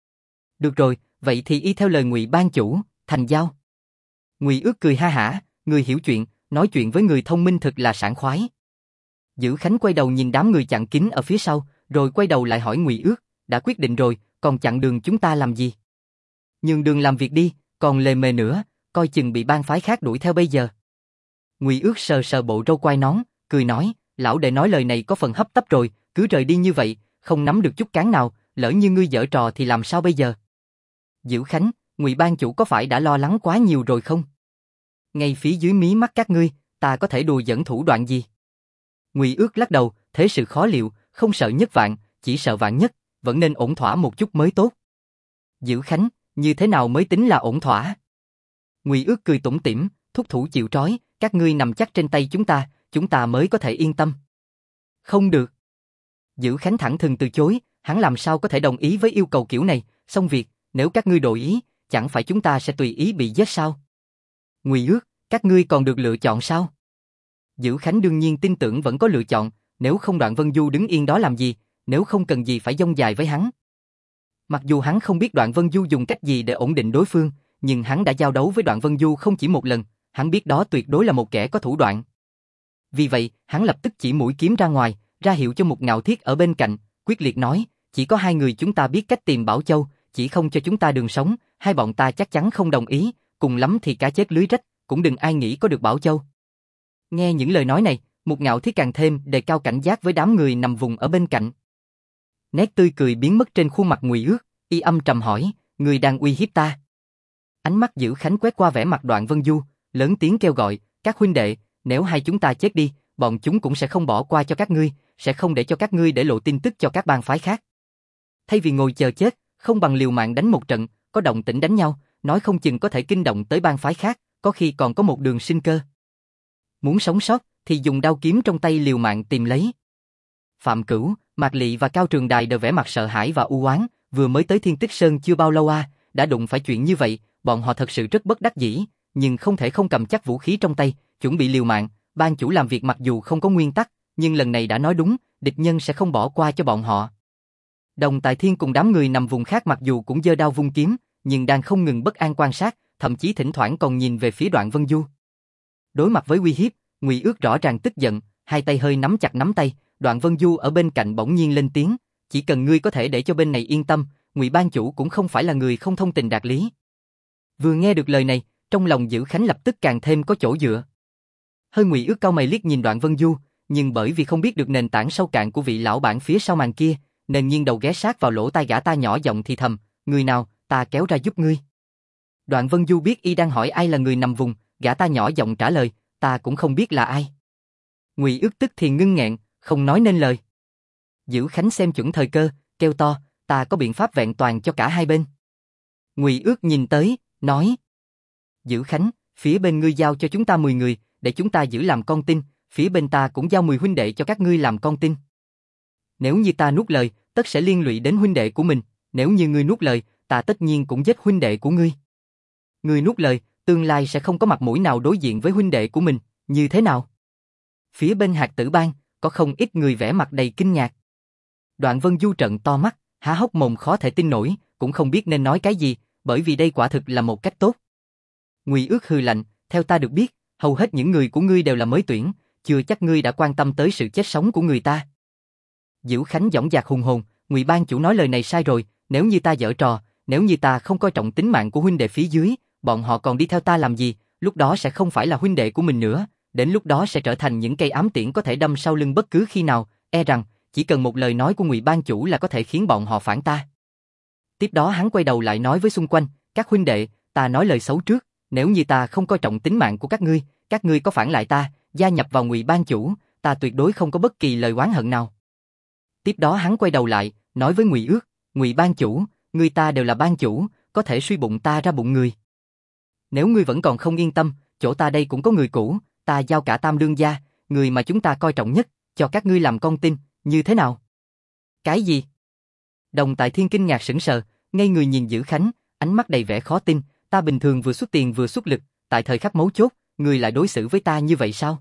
Được rồi, vậy thì y theo lời Ngụy ban chủ, thành giao. Ngụy Ước cười ha hả, người hiểu chuyện, nói chuyện với người thông minh thật là sảng khoái. Diễu Khánh quay đầu nhìn đám người chặn kín ở phía sau, rồi quay đầu lại hỏi Ngụy Ước, đã quyết định rồi, còn chặn đường chúng ta làm gì? Nhường đường làm việc đi, còn lề mề nữa, coi chừng bị bang phái khác đuổi theo bây giờ. Ngụy Ước sờ sờ bộ râu quai nón, cười nói, lão đệ nói lời này có phần hấp tấp rồi, cứ rời đi như vậy, không nắm được chút cán nào, lỡ như ngươi giở trò thì làm sao bây giờ? Diễu Khánh, Ngụy ban chủ có phải đã lo lắng quá nhiều rồi không? Ngay phía dưới mí mắt các ngươi, ta có thể đùa dẫn thủ đoạn gì? Ngụy Ước lắc đầu, thế sự khó liệu, không sợ nhất vạn, chỉ sợ vạn nhất, vẫn nên ổn thỏa một chút mới tốt. Diễu Khánh, như thế nào mới tính là ổn thỏa? Ngụy Ước cười tủm tỉm, thúc thủ chịu trói, các ngươi nằm chắc trên tay chúng ta mới có thể yên tâm. Không được. Diễu Khánh thẳng thừng từ chối, hắn làm sao có thể đồng ý với yêu cầu kiểu này, xong việc, nếu các ngươi đổi ý, chẳng phải chúng ta sẽ tùy ý bị giết sao? Ngụy Ước, các ngươi còn được lựa chọn sao? Diễu Khánh đương nhiên tin tưởng vẫn có lựa chọn, nếu không Đoạn Vân Du đứng yên đó làm gì, nếu không cần gì phải dông dài với hắn. Mặc dù hắn không biết Đoạn Vân Du dùng cách gì để ổn định đối phương, nhưng hắn đã giao đấu với Đoạn Vân Du không chỉ một lần, hắn biết đó tuyệt đối là một kẻ có thủ đoạn. Vì vậy, hắn lập tức chỉ mũi kiếm ra ngoài, ra hiệu cho một Ngạo Thiết ở bên cạnh, quyết liệt nói, chỉ có 2 người chúng ta biết cách tìm Bảo Châu, chỉ không cho chúng ta đường sống, hai bọn ta chắc chắn không đồng ý, cùng lắm thì cá chết lưới rách, cũng đừng ai nghĩ có được Bảo Châu. Nghe những lời nói này, một Ngạo Thiết càng thêm đề cao cảnh giác với đám người nằm vùng ở bên cạnh. Nét tươi cười biến mất trên khuôn mặt Ngụy Ước, y âm trầm hỏi, người đang uy hiếp ta? Ánh mắt Diễu Khánh quét qua vẻ mặt Đoạn Vân Du, lớn tiếng kêu gọi, các huynh đệ, nếu hai chúng ta chết đi, bọn chúng cũng sẽ không bỏ qua cho các ngươi, sẽ không để cho các ngươi để lộ tin tức cho các bang phái khác. Thay vì ngồi chờ chết, không bằng liều mạng đánh một trận, có động tĩnh đánh nhau, nói không chừng có thể kinh động tới bang phái khác, có khi còn có một đường sinh cơ. Muốn sống sót, thì dùng đao kiếm trong tay liều mạng tìm lấy. Phạm Cửu, Mạc Lị và Cao Trường Đài đều vẻ mặt sợ hãi và u oán, vừa mới tới Thiên Tích Sơn chưa bao lâu đã đụng phải chuyện như vậy, bọn họ thật sự rất bất đắc dĩ, nhưng không thể không cầm chắc vũ khí trong tay, chuẩn bị liều mạng. Ban chủ làm việc mặc dù không có nguyên tắc, nhưng lần này đã nói đúng, địch nhân sẽ không bỏ qua cho bọn họ. Đồng Tài Thiên cùng đám người nằm vùng khác mặc dù cũng giơ đao vung kiếm, nhưng đang không ngừng bất an quan sát, thậm chí thỉnh thoảng còn nhìn về phía Đoạn Vân Du. Đối mặt với uy hiếp, Ngụy Ước rõ ràng tức giận, hai tay hơi nắm chặt nắm tay. Đoạn Vân Du ở bên cạnh bỗng nhiên lên tiếng, chỉ cần ngươi có thể để cho bên này yên tâm, Ngụy ban chủ cũng không phải là người không thông tình đạt lý. Vừa nghe được lời này, trong lòng Diễu Khánh lập tức càng thêm có chỗ dựa. Hơi Ngụy Ước cau mày liếc nhìn Đoạn Vân Du, nhưng bởi vì không biết được nền tảng sâu cạn của vị lão bản phía sau màn kia, nên nghiêng đầu ghé sát vào lỗ tai gã ta nhỏ giọng thì thầm, người nào, ta kéo ra giúp ngươi. Đoạn Vân Du biết y đang hỏi ai là người nằm vùng, gã ta nhỏ giọng trả lời, ta cũng không biết là ai. Ngụy Ước tức thì ngưng nghẹn, không nói nên lời. Dữ Khánh xem chuẩn thời cơ, kêu to, ta có biện pháp vẹn toàn cho cả hai bên. Ngụy Ước nhìn tới, nói, Dữ Khánh, phía bên ngươi giao cho chúng ta 10 người, để chúng ta giữ làm con tin, phía bên ta cũng giao 10 huynh đệ cho các ngươi làm con tin. Nếu như ta nuốt lời, tất sẽ liên lụy đến huynh đệ của mình, nếu như ngươi nuốt lời, ta tất nhiên cũng giết huynh đệ của ngươi. Ngươi nuốt lời, tương lai sẽ không có mặt mũi nào đối diện với huynh đệ của mình, như thế nào? Phía bên Hạt Tử Bang, có không ít người vẻ mặt đầy kinh ngạc. Đoạn Vân Du trợn to mắt, há hốc mồm khó thể tin nổi, cũng không biết nên nói cái gì, bởi vì đây quả thực là một cách tốt. Ngụy Ước hừ lạnh, theo ta được biết, hầu hết những người của ngươi đều là mới tuyển, chưa chắc ngươi đã quan tâm tới sự chết sống của người ta. Dữ Khánh dõng dạc hùng hồn, Ngụy Ban chủ nói lời này sai rồi, nếu như ta giở trò, nếu như ta không coi trọng tính mạng của huynh đệ phía dưới, bọn họ còn đi theo ta làm gì, lúc đó sẽ không phải là huynh đệ của mình nữa, đến lúc đó sẽ trở thành những cây ám tiễn có thể đâm sau lưng bất cứ khi nào, e rằng chỉ cần một lời nói của Ngụy Ban chủ là có thể khiến bọn họ phản ta. Tiếp đó hắn quay đầu lại nói với xung quanh, các huynh đệ, ta nói lời xấu trước, nếu như ta không coi trọng tính mạng của các ngươi có phản lại ta, gia nhập vào Ngụy Ban chủ, ta tuyệt đối không có bất kỳ lời oán hận nào. Tiếp đó hắn quay đầu lại, nói với Ngụy Ước, Ngụy Ban chủ, ngươi ta đều là ban chủ, có thể suy bụng ta ra bụng người. Nếu ngươi vẫn còn không yên tâm, chỗ ta đây cũng có người cũ, ta giao cả Tam Đương gia, người mà chúng ta coi trọng nhất, cho các ngươi làm con tin, như thế nào? Cái gì? Đồng Tại Thiên kinh ngạc sững sờ, ngây người nhìn Dữ Khánh, ánh mắt đầy vẻ khó tin, ta bình thường vừa xuất tiền vừa xuất lực, tại thời khắc mấu chốt, ngươi lại đối xử với ta như vậy sao?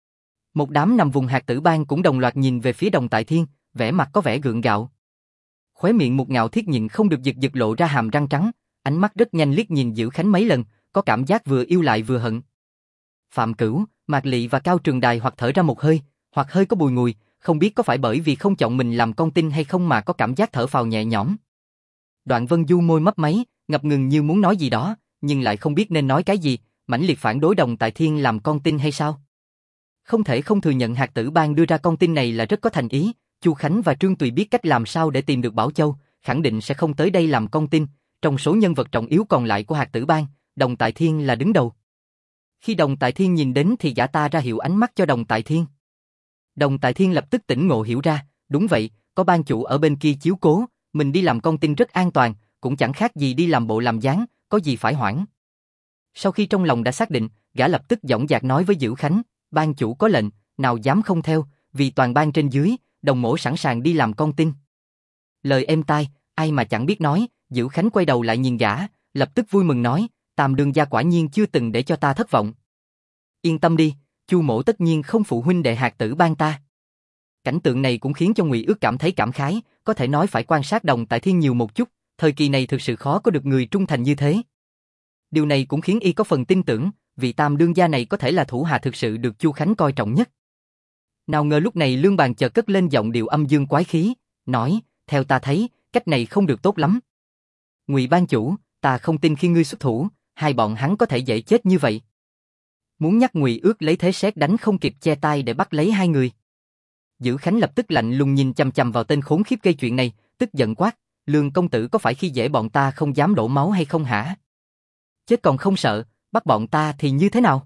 Một đám nằm vùng Hạt Tử Bang cũng đồng loạt nhìn về phía Đồng Tại Thiên, vẻ mặt có vẻ gượng gạo. Khóe miệng Mục Ngạo Thiết nhịn không được giật giật lộ ra hàm răng trắng, ánh mắt rất nhanh liếc nhìn Dữ Khánh mấy lần, có cảm giác vừa yêu lại vừa hận. Phạm Cửu, Mạc Lị và Cao Trường Đài hoặc thở ra một hơi, hoặc hơi có bùi ngùi, không biết có phải bởi vì không chọn mình làm con tin hay không mà có cảm giác thở phào nhẹ nhõm. Đoạn Vân Du môi mấp máy, ngập ngừng như muốn nói gì đó, nhưng lại không biết nên nói cái gì, mãnh liệt phản đối Đồng Tại Thiên làm con tin hay sao? Không thể không thừa nhận Hạt Tử Bang đưa ra con tin này là rất có thành ý, Chu Khánh và Trương Tùy biết cách làm sao để tìm được Bảo Châu, khẳng định sẽ không tới đây làm con tin, trong số nhân vật trọng yếu còn lại của Hạt Tử Bang, Đồng Tại Thiên là đứng đầu. Khi Đồng Tại Thiên nhìn đến thì gã ta ra hiệu ánh mắt cho Đồng Tại Thiên. Đồng Tại Thiên lập tức tỉnh ngộ hiểu ra, đúng vậy, có ban chủ ở bên kia chiếu cố, mình đi làm con tin rất an toàn, cũng chẳng khác gì đi làm bộ làm dáng, có gì phải hoảng. Sau khi trong lòng đã xác định, gã lập tức dõng dạc nói với Dữ Khánh, ban chủ có lệnh, nào dám không theo, vì toàn ban trên dưới, Đồng mỗ sẵn sàng đi làm con tin. Lời êm tai, ai mà chẳng biết nói, Dữ Khánh quay đầu lại nhìn gã, lập tức vui mừng nói, Tam Đương gia quả nhiên chưa từng để cho ta thất vọng. Yên tâm đi, Chu mỗ tất nhiên không phụ huynh đệ Hạt Tử Bang ta. Cảnh tượng này cũng khiến cho Ngụy Ước cảm thấy cảm khái, có thể nói phải quan sát Đồng Tại Thiên nhiều một chút, thời kỳ này thực sự khó có được người trung thành như thế. Điều này cũng khiến y có phần tin tưởng, vị Tam Đương gia này có thể là thủ hạ thực sự được Chu Khánh coi trọng nhất. Nào ngờ lúc này Lương Bàn chợt cất lên giọng điệu âm dương quái khí, nói, theo ta thấy, cách này không được tốt lắm. Ngụy ban chủ, ta không tin khi ngươi xuất thủ, hai bọn hắn có thể dễ chết như vậy. Muốn nhắc Ngụy Ước lấy thế sét đánh không kịp che tay để bắt lấy hai người. Dữ Khánh lập tức lạnh lùng nhìn chằm chằm vào tên khốn khiếp gây chuyện này, tức giận quát, Lương công tử có phải khi dễ bọn ta không dám đổ máu hay không hả? Chết còn không sợ, bắt bọn ta thì như thế nào?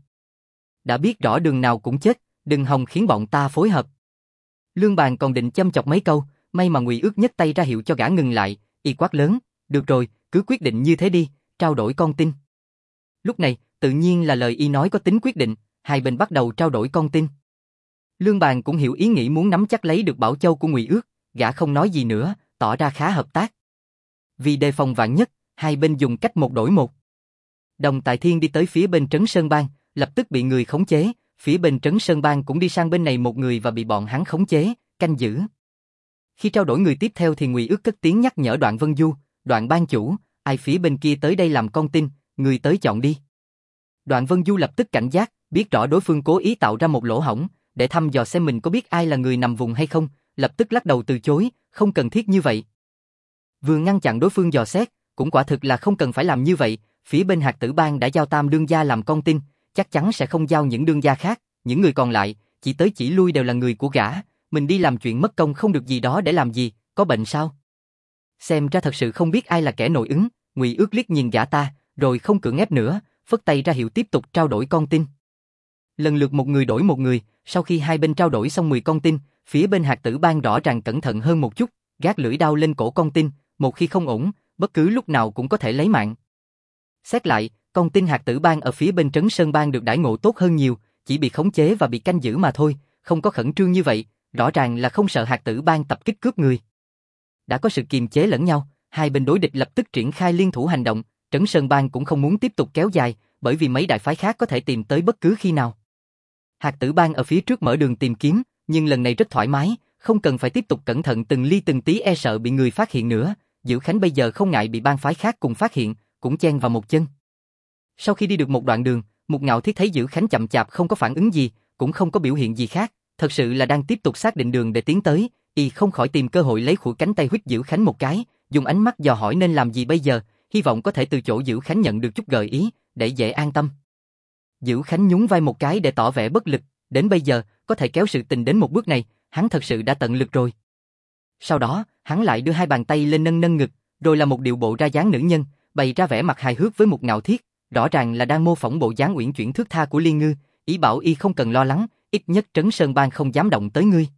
Đã biết rõ đường nào cũng chết, đừng hòng khiến bọn ta phối hợp. Lương Bàn còn định châm chọc mấy câu, may mà Ngụy Ước nhấc tay ra hiệu cho gã ngừng lại, y quát lớn, được rồi, cứ quyết định như thế đi, trao đổi con tin. Lúc này, tự nhiên là lời y nói có tính quyết định, hai bên bắt đầu trao đổi con tin. Lương Bàn cũng hiểu ý nghĩ muốn nắm chắc lấy được Bảo Châu của Ngụy Ước, gã không nói gì nữa, tỏ ra khá hợp tác. Vì đề phòng vạn nhất, hai bên dùng cách một đổi một. Đồng Tại Thiên đi tới phía bên Trấn Sơn Bang, lập tức bị người khống chế, phía bên Trấn Sơn Bang cũng đi sang bên này một người và bị bọn hắn khống chế, canh giữ. Khi trao đổi người tiếp theo thì Ngụy Ước cất tiếng nhắc nhở Đoạn Vân Du, Đoạn ban chủ, ai phía bên kia tới đây làm con tin, người tới chọn đi. Đoạn Vân Du lập tức cảnh giác, biết rõ đối phương cố ý tạo ra một lỗ hổng, để thăm dò xem mình có biết ai là người nằm vùng hay không, lập tức lắc đầu từ chối, không cần thiết như vậy. Vừa ngăn chặn đối phương dò xét, cũng quả thực là không cần phải làm như vậy, phía bên Hạt Tử Bang đã giao Tam Đương gia làm con tin, chắc chắn sẽ không giao những đương gia khác, những người còn lại, chỉ tới chỉ lui đều là người của gã, mình đi làm chuyện mất công không được gì đó để làm gì, có bệnh sao? Xem ra thật sự không biết ai là kẻ nội ứng, Ngụy Ước liếc nhìn gã ta, rồi không cưỡng ép nữa, phất tay ra hiệu tiếp tục trao đổi con tin. Lần lượt một người đổi một người, sau khi hai bên trao đổi xong 10 con tin, phía bên Hạt Tử Bang rõ ràng cẩn thận hơn một chút, gác lưỡi đao lên cổ con tin, một khi không ổn, bất cứ lúc nào cũng có thể lấy mạng. Xét lại, con tin Hạt Tử Bang ở phía bên Trấn Sơn Bang được đãi ngộ tốt hơn nhiều, chỉ bị khống chế và bị canh giữ mà thôi, không có khẩn trương như vậy, rõ ràng là không sợ Hạt Tử Bang tập kích cướp người. Đã có sự kiềm chế lẫn nhau, hai bên đối địch lập tức triển khai liên thủ hành động, Trấn Sơn Bang cũng không muốn tiếp tục kéo dài, bởi vì mấy đại phái khác có thể tìm tới bất cứ khi nào. Hạt Tử Bang ở phía trước mở đường tìm kiếm, nhưng lần này rất thoải mái, không cần phải tiếp tục cẩn thận từng ly từng tí e sợ bị người phát hiện nữa, Dữ Khánh bây giờ không ngại bị bang phái khác cùng phát hiện, cũng chen vào một chân. Sau khi đi được một đoạn đường, Mục Ngạo Thiết thấy Dữ Khánh chậm chạp không có phản ứng gì, cũng không có biểu hiện gì khác, thật sự là đang tiếp tục xác định đường để tiến tới, y không khỏi tìm cơ hội lấy khuỷu cánh tay huýt Dữ Khánh một cái, dùng ánh mắt dò hỏi nên làm gì bây giờ, hy vọng có thể từ chỗ Dữ Khánh nhận được chút gợi ý, để dễ an tâm. Dữ Khánh nhún vai một cái để tỏ vẻ bất lực, đến bây giờ, có thể kéo sự tình đến một bước này, hắn thật sự đã tận lực rồi. Sau đó, hắn lại đưa hai bàn tay lên nâng nâng ngực, rồi là một điệu bộ ra dáng nữ nhân, bày ra vẻ mặt hài hước với Mục Ngạo Thiết, rõ ràng là đang mô phỏng bộ dáng uyển chuyển thướt tha của Liên Ngư, ý bảo y không cần lo lắng, ít nhất Trấn Sơn Bang không dám động tới ngươi.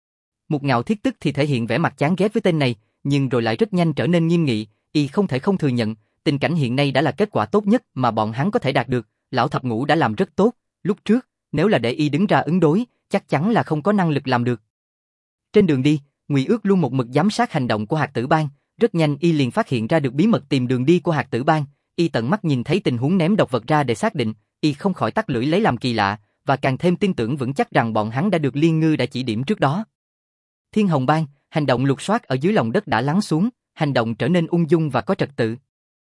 Mục Ngạo Thiết tức thì thể hiện vẻ mặt chán ghét với tên này, nhưng rồi lại rất nhanh trở nên nghiêm nghị, y không thể không thừa nhận, tình cảnh hiện nay đã là kết quả tốt nhất mà bọn hắn có thể đạt được, lão thập ngũ đã làm rất tốt, lúc trước, nếu là để y đứng ra ứng đối, chắc chắn là không có năng lực làm được. Trên đường đi, Ngụy Ước luôn một mực giám sát hành động của Hạt Tử Bang, rất nhanh y liền phát hiện ra được bí mật tìm đường đi của Hạt Tử Bang, y tận mắt nhìn thấy tình huống ném độc vật ra để xác định, y không khỏi tắt lưỡi lấy làm kỳ lạ, và càng thêm tin tưởng vững chắc rằng bọn hắn đã được Liên Ngư đã chỉ điểm trước đó. Thiên Hồng Bang, hành động lục soát ở dưới lòng đất đã lắng xuống, hành động trở nên ung dung và có trật tự.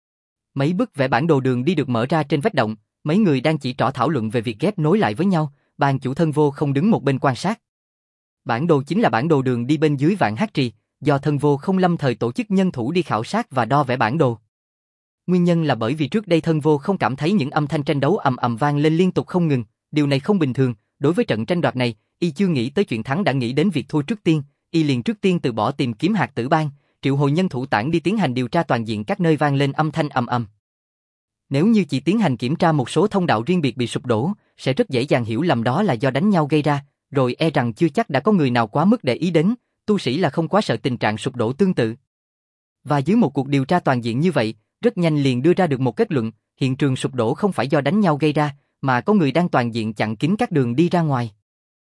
Mấy bức vẽ bản đồ đường đi được mở ra trên vách động, mấy người đang chỉ trỏ thảo luận về việc ghép nối lại với nhau, Bang chủ Thân Vô không đứng một bên quan sát. Bản đồ chính là bản đồ đường đi bên dưới Vạn Hắc Trì, do Thân Vô không lâm thời tổ chức nhân thủ đi khảo sát và đo vẽ bản đồ. Nguyên nhân là bởi vì trước đây Thân Vô không cảm thấy những âm thanh tranh đấu ầm ầm vang lên liên tục không ngừng, điều này không bình thường, đối với trận tranh đoạt này, y chưa nghĩ tới chuyện thắng đã nghĩ đến việc thua trước tiên, y liền trước tiên từ bỏ tìm kiếm Hạt Tử Bang, triệu hồi nhân thủ tản đi tiến hành điều tra toàn diện các nơi vang lên âm thanh ầm ầm. Nếu như chỉ tiến hành kiểm tra một số thông đạo riêng biệt bị sụp đổ, sẽ rất dễ dàng hiểu lầm đó là do đánh nhau gây ra, rồi e rằng chưa chắc đã có người nào quá mức để ý đến, tu sĩ là không quá sợ tình trạng sụp đổ tương tự. Và dưới một cuộc điều tra toàn diện như vậy, rất nhanh liền đưa ra được một kết luận, hiện trường sụp đổ không phải do đánh nhau gây ra, mà có người đang toàn diện chặn kín các đường đi ra ngoài.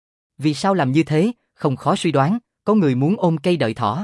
Vì sao làm như thế, không khó suy đoán, có người muốn ôm cây đợi thỏ.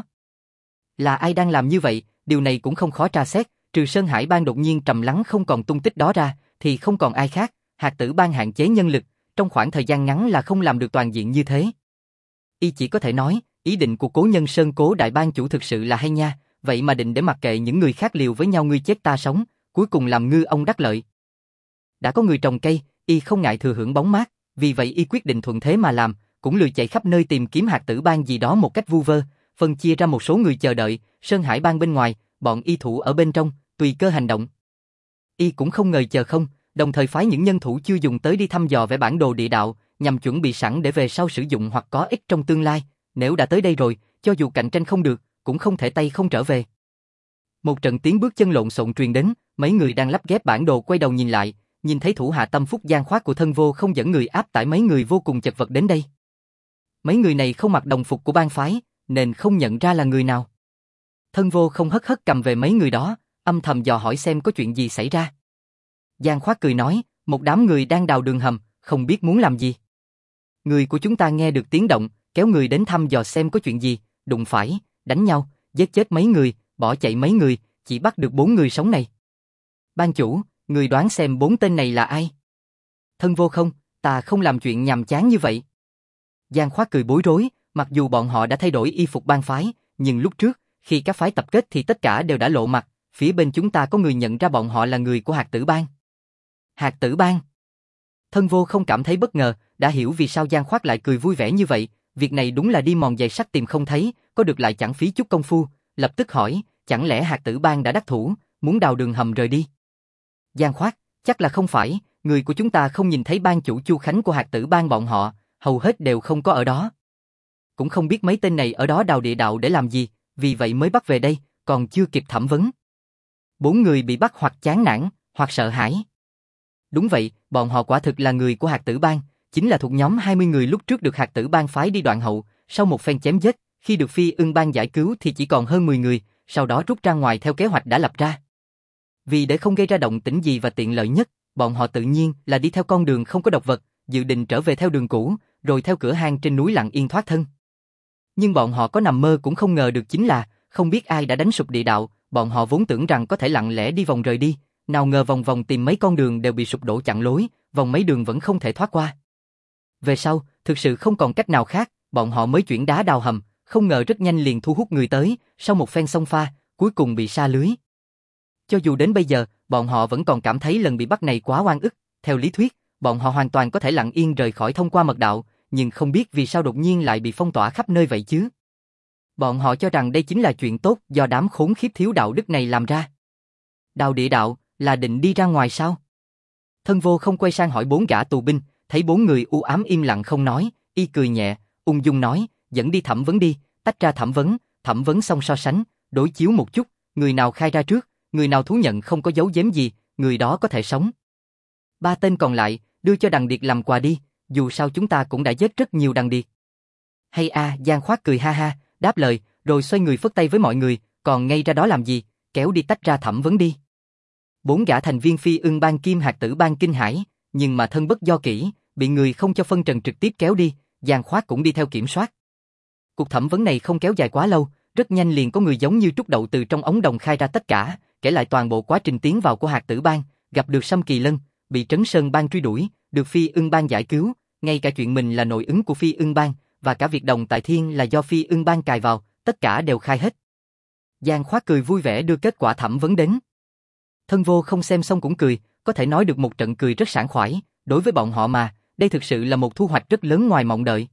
Là ai đang làm như vậy, điều này cũng không khó tra xét, trừ Sơn Hải Bang đột nhiên trầm lắng không còn tung tích đó ra, thì không còn ai khác, Hạt Tử Bang hạn chế nhân lực, trong khoảng thời gian ngắn là không làm được toàn diện như thế. Y chỉ có thể nói, ý định của Cố Nhân Sơn Cố đại bang chủ thực sự là hay nha, vậy mà định để mặc kệ những người khác liều với nhau ngươi chết ta sống, cuối cùng làm ngư ông đắc lợi. Đã có người trồng cây, y không ngại thừa hưởng bóng mát, vì vậy y quyết định thuận thế mà làm, cũng lười chạy khắp nơi tìm kiếm Hạt Tử Bang gì đó một cách vu vơ, phân chia ra một số người chờ đợi, Sơn Hải Bang bên ngoài, bọn y thủ ở bên trong, tùy cơ hành động. Y cũng không ngờ chờ không, đồng thời phái những nhân thủ chưa dùng tới đi thăm dò vẽ bản đồ địa đạo, nhằm chuẩn bị sẵn để về sau sử dụng hoặc có ích trong tương lai, nếu đã tới đây rồi, cho dù cạnh tranh không được, cũng không thể tay không trở về. Một trận tiếng bước chân lộn xộn truyền đến, mấy người đang lắp ghép bản đồ quay đầu nhìn lại, nhìn thấy thủ hạ tâm phúc gian khoát của Thân Vô không dẫn người áp tải mấy người vô cùng chật vật đến đây. Mấy người này không mặc đồng phục của bang phái, nên không nhận ra là người nào. Thân Vô không hất hất cầm về mấy người đó, âm thầm dò hỏi xem có chuyện gì xảy ra. Giang Khoát cười nói, một đám người đang đào đường hầm, không biết muốn làm gì. Người của chúng ta nghe được tiếng động, kéo người đến thăm dò xem có chuyện gì, đụng phải, đánh nhau, giết chết mấy người, bỏ chạy mấy người, chỉ bắt được 4 người sống này. Ban chủ, người đoán xem 4 tên này là ai? Thân Vô không, ta không làm chuyện nhàm chán như vậy. Giang Khoát cười bối rối, mặc dù bọn họ đã thay đổi y phục bang phái, nhưng lúc trước, khi các phái tập kết thì tất cả đều đã lộ mặt, phía bên chúng ta có người nhận ra bọn họ là người của Hạt Tử Bang. Hạt Tử Bang? Thân Vô không cảm thấy bất ngờ, đã hiểu vì sao Giang Khoát lại cười vui vẻ như vậy, việc này đúng là đi mòn giày sắt tìm không thấy, có được lại chẳng phí chút công phu, lập tức hỏi, chẳng lẽ Hạt Tử Bang đã đắc thủ, muốn đào đường hầm rời đi? Giang Khoát, chắc là không phải, người của chúng ta không nhìn thấy ban chủ Chu Khánh của hạt tử bang bọn họ, hầu hết đều không có ở đó. Cũng không biết mấy tên này ở đó đào địa đạo để làm gì, vì vậy mới bắt về đây, còn chưa kịp thẩm vấn. 4 người bị bắt hoặc chán nản, hoặc sợ hãi. Đúng vậy, bọn họ quả thực là người của hạt tử bang, chính là thuộc nhóm 20 người lúc trước được hạt tử bang phái đi Đoạn Hậu, sau một phen chém giết, khi được Phi Ưng bang giải cứu thì chỉ còn hơn 10 người, sau đó rút ra ngoài theo kế hoạch đã lập ra. Vì để không gây ra động tĩnh gì và tiện lợi nhất, bọn họ tự nhiên là đi theo con đường không có độc vật, dự định trở về theo đường cũ, rồi theo cửa hang trên núi lặng yên thoát thân. Nhưng bọn họ có nằm mơ cũng không ngờ được chính là, không biết ai đã đánh sụp địa đạo, bọn họ vốn tưởng rằng có thể lặng lẽ đi vòng rời đi, nào ngờ vòng vòng tìm mấy con đường đều bị sụp đổ chặn lối, vòng mấy đường vẫn không thể thoát qua. Về sau, thực sự không còn cách nào khác, bọn họ mới chuyển đá đào hầm, không ngờ rất nhanh liền thu hút người tới, sau một phen xông pha, cuối cùng bị sa lưới. Cho dù đến bây giờ, bọn họ vẫn còn cảm thấy lần bị bắt này quá oan ức, theo lý thuyết, bọn họ hoàn toàn có thể lặng yên rời khỏi thông qua mật đạo, nhưng không biết vì sao đột nhiên lại bị phong tỏa khắp nơi vậy chứ. Bọn họ cho rằng đây chính là chuyện tốt do đám khốn khiếp thiếu đạo đức này làm ra. Đào địa đạo, là định đi ra ngoài sao? Thân Vô không quay sang hỏi 4 gã tù binh, thấy 4 người u ám im lặng không nói, y cười nhẹ, ung dung nói, dẫn đi thẩm vấn đi, tách ra thẩm vấn xong so sánh, đối chiếu một chút, người nào khai ra trước, người nào thú nhận không có giấu giếm gì, người đó có thể sống. 3 tên còn lại, đưa cho Đằng Điệt làm quà đi, dù sao chúng ta cũng đã giết rất nhiều Đằng Điệt. Hay a, Giang Khoát cười ha ha, đáp lời, rồi xoay người phất tay với mọi người, còn ngay ra đó làm gì, kéo đi tách ra thẩm vấn đi. 4 gã thành viên Phi Ưng bang kim hạt tử bang kinh hãi, nhưng mà thân bất do kỹ, bị người không cho phân trần trực tiếp kéo đi, Giang Khoát cũng đi theo kiểm soát. Cuộc thẩm vấn này không kéo dài quá lâu, rất nhanh liền có người giống như trút đậu từ trong ống đồng khai ra tất cả, kể lại toàn bộ quá trình tiến vào của hạt tử bang, gặp được Sâm Kỳ Lân, bị Trấn Sơn bang truy đuổi, được Phi Ưng bang giải cứu, ngay cả chuyện mình là nội ứng của Phi Ưng bang, và cả việc Đồng Tại Thiên là do Phi Ưng bang cài vào, tất cả đều khai hết. Giang Khoát cười vui vẻ đưa kết quả thẩm vấn đến. Thân Vô không xem xong cũng cười, có thể nói được một trận cười rất sảng khoái, đối với bọn họ mà, đây thực sự là một thu hoạch rất lớn ngoài mong đợi.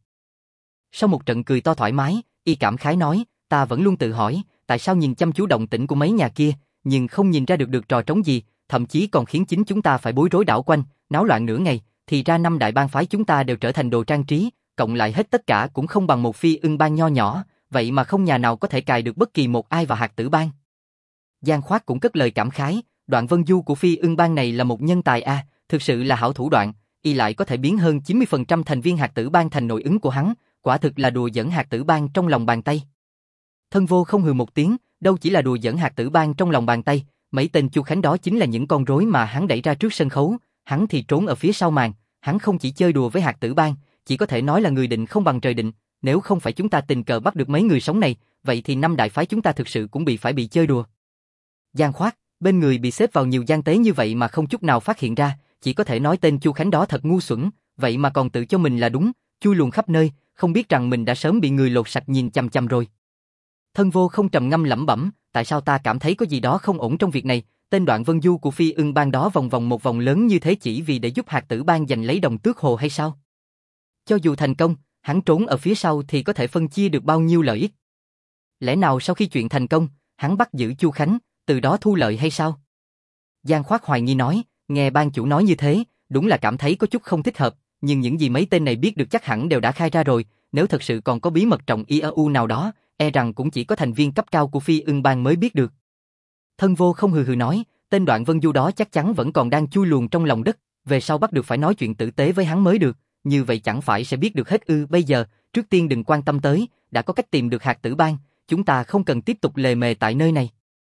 Sau một trận cười to thoải mái, y cảm khái nói, ta vẫn luôn tự hỏi, tại sao nhìn chăm chú động tĩnh của mấy nhà kia, nhưng không nhìn ra được trò trống gì, thậm chí còn khiến chính chúng ta phải bối rối đảo quanh, náo loạn nửa ngày, thì ra 5 đại bang phái chúng ta đều trở thành đồ trang trí, cộng lại hết tất cả cũng không bằng một Phi Ưng bang nho nhỏ, vậy mà không nhà nào có thể cài được bất kỳ một ai vào hạt tử bang. Giang Khoát cũng cất lời cảm khái, Đoạn Vân Du của Phi Ưng bang này là một nhân tài a, thực sự là hảo thủ đoạn, y lại có thể biến hơn 90% thành viên hạt tử bang thành nội ứng của hắn, quả thực là đùa dẫn hạt tử bang trong lòng bàn tay. Thân Vô không hừ một tiếng, đâu chỉ là đùa dẫn hạt tử bang trong lòng bàn tay, mấy tên Chu Khánh đó chính là những con rối mà hắn đẩy ra trước sân khấu, hắn thì trốn ở phía sau màn, hắn không chỉ chơi đùa với hạt tử bang, chỉ có thể nói là người định không bằng trời định, nếu không phải chúng ta tình cờ bắt được mấy người sống này, vậy thì 5 đại phái chúng ta thực sự cũng bị chơi đùa. Giang Khoát, bên người bị xếp vào nhiều gian tế như vậy mà không chút nào phát hiện ra, chỉ có thể nói tên Chu Khánh đó thật ngu xuẩn, vậy mà còn tự cho mình là đúng, chui luồn khắp nơi, không biết rằng mình đã sớm bị người lột sạch nhìn chằm chằm rồi. Thân Vô không trầm ngâm lẩm bẩm, tại sao ta cảm thấy có gì đó không ổn trong việc này, tên Đoạn Vân Du của Phi Ưng bang đó vòng vòng một vòng lớn như thế chỉ vì để giúp hạt tử bang giành lấy Đồng Tước Hồ hay sao? Cho dù thành công, hắn trốn ở phía sau thì có thể phân chia được bao nhiêu lợi ích? Lẽ nào sau khi chuyện thành công, hắn bắt giữ Chu Khánh, từ đó thu lợi hay sao? Giang Khoát hoài nghi nói, nghe ban chủ nói như thế, đúng là cảm thấy có chút không thích hợp, nhưng những gì mấy tên này biết được chắc hẳn đều đã khai ra rồi, nếu thật sự còn có bí mật trọng IAU nào đó, e rằng cũng chỉ có thành viên cấp cao của Phi Ưng bang mới biết được. Thân Vô không hừ hừ nói, tên Đoạn Vân Du đó chắc chắn vẫn còn đang chui luồn trong lòng đất, về sau bắt được phải nói chuyện tử tế với hắn mới được, như vậy chẳng phải sẽ biết được hết ư? Bây giờ, trước tiên đừng quan tâm tới, đã có cách tìm được hạt tử bang, chúng ta không cần tiếp tục lề mề tại nơi này.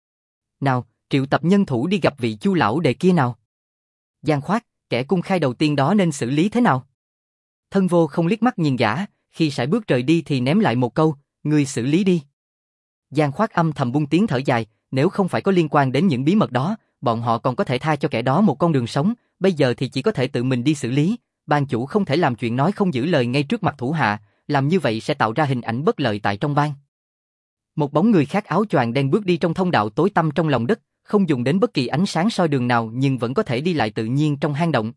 Nào, triệu tập nhân thủ đi gặp vị Chu lão đệ kia nào. Giang Khoát, kẻ cung khai đầu tiên đó nên xử lý thế nào? Thân Vô không liếc mắt nhìn gã, khi sải bước rời đi thì ném lại một câu, ngươi xử lý đi. Giang Khoát âm thầm buông tiếng thở dài, nếu không phải có liên quan đến những bí mật đó, bọn họ còn có thể tha cho kẻ đó một con đường sống, bây giờ thì chỉ có thể tự mình đi xử lý, ban chủ không thể làm chuyện nói không giữ lời ngay trước mặt thủ hạ, làm như vậy sẽ tạo ra hình ảnh bất lợi tại trong bang. Một bóng người khác áo choàng đen bước đi trong thông đạo tối tăm trong lòng đất, không dùng đến bất kỳ ánh sáng soi đường nào nhưng vẫn có thể đi lại tự nhiên trong hang động.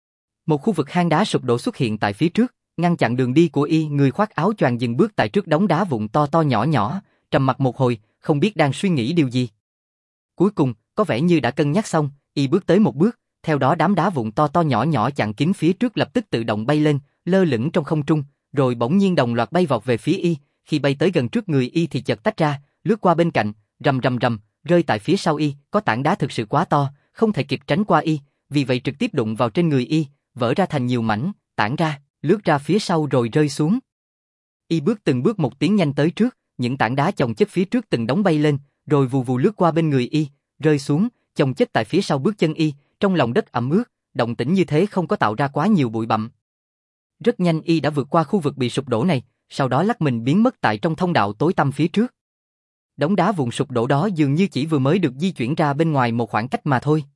Một khu vực hang đá sụp đổ xuất hiện tại phía trước, ngăn chặn đường đi của y. Người khoác áo choàng dừng bước tại trước đống đá vụn to to nhỏ nhỏ, trầm mặc một hồi, không biết đang suy nghĩ điều gì. Cuối cùng, có vẻ như đã cân nhắc xong, y bước tới một bước, theo đó đám đá vụn to to nhỏ nhỏ chặn kín phía trước lập tức tự động bay lên, lơ lửng trong không trung, rồi bỗng nhiên đồng loạt bay vọt về phía y, khi bay tới gần trước người y thì chợt tách ra, lướt qua bên cạnh, rầm rầm rầm, rơi tại phía sau y, có tảng đá thực sự quá to, không thể kịp tránh qua y, vì vậy trực tiếp đụng vào trên người y, vỡ ra thành nhiều mảnh, tản ra, lướt ra phía sau rồi rơi xuống. Y bước từng bước một tiến nhanh tới trước, những tảng đá chồng chất phía trước từng đống bay lên, rồi vù vù lướt qua bên người y, rơi xuống, chồng chất tại phía sau bước chân y, trong lòng đất ẩm ướt, động tĩnh như thế không có tạo ra quá nhiều bụi bặm. Rất nhanh y đã vượt qua khu vực bị sụp đổ này, sau đó lắc mình biến mất tại trong thông đạo tối tăm phía trước. Đống đá vụn sụp đổ đó dường như chỉ vừa mới được di chuyển ra bên ngoài một khoảng cách mà thôi.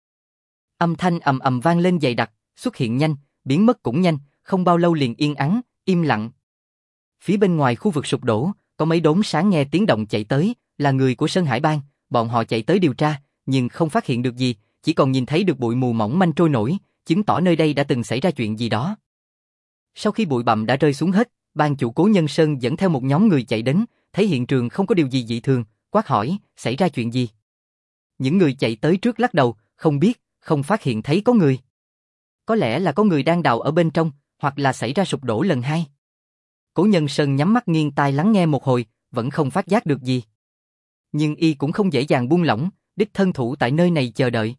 Âm thanh ầm ầm vang lên dày đặc, xuất hiện nhanh, biến mất cũng nhanh, không bao lâu liền yên ắng, im lặng. Phía bên ngoài khu vực sụp đổ, có mấy đốm sáng nghe tiếng động chạy tới, là người của Sơn Hải Bang, bọn họ chạy tới điều tra, nhưng không phát hiện được gì, chỉ còn nhìn thấy được bụi mù mỏng manh trôi nổi, chứng tỏ nơi đây đã từng xảy ra chuyện gì đó. Sau khi bụi bặm đã rơi xuống hết, ban chủ Cố Nhân Sơn dẫn theo một nhóm người chạy đến, thấy hiện trường không có điều gì dị thường, quát hỏi, xảy ra chuyện gì? Những người chạy tới trước lắc đầu, không biết, không phát hiện thấy có người. Có lẽ là có người đang đào ở bên trong, hoặc là xảy ra sụp đổ lần hai. Cố Nhân Sơn nhắm mắt nghiêng tai lắng nghe một hồi, vẫn không phát giác được gì. Nhưng y cũng không dễ dàng buông lỏng, đích thân thủ tại nơi này chờ đợi.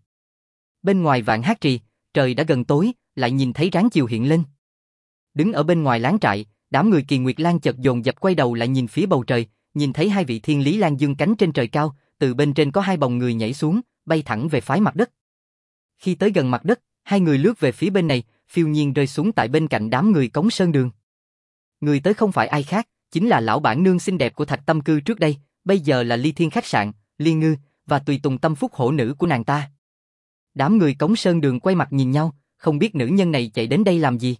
Bên ngoài Vạn Hát Trì, trời đã gần tối, lại nhìn thấy ráng chiều hiện lên. Đứng ở bên ngoài láng trại, đám người Kỳ Nguyệt Lan chợt dồn dập quay đầu lại nhìn phía bầu trời, nhìn thấy hai vị Thiên Lý Lan dương cánh trên trời cao, từ bên trên có hai bóng người nhảy xuống, bay thẳng về phái mặt đất. Khi tới gần mặt đất, hai người lướt về phía bên này, phiêu nhiên rơi xuống tại bên cạnh đám người Cống Sơn Đường. Người tới không phải ai khác, chính là lão bản nương xinh đẹp của Thạch Tâm Cư trước đây, bây giờ là Ly Thiên khách sạn, Liên Ngư, và tùy tùng tâm phúc hổ nữ của nàng ta. Đám người Cống Sơn Đường quay mặt nhìn nhau, không biết nữ nhân này chạy đến đây làm gì.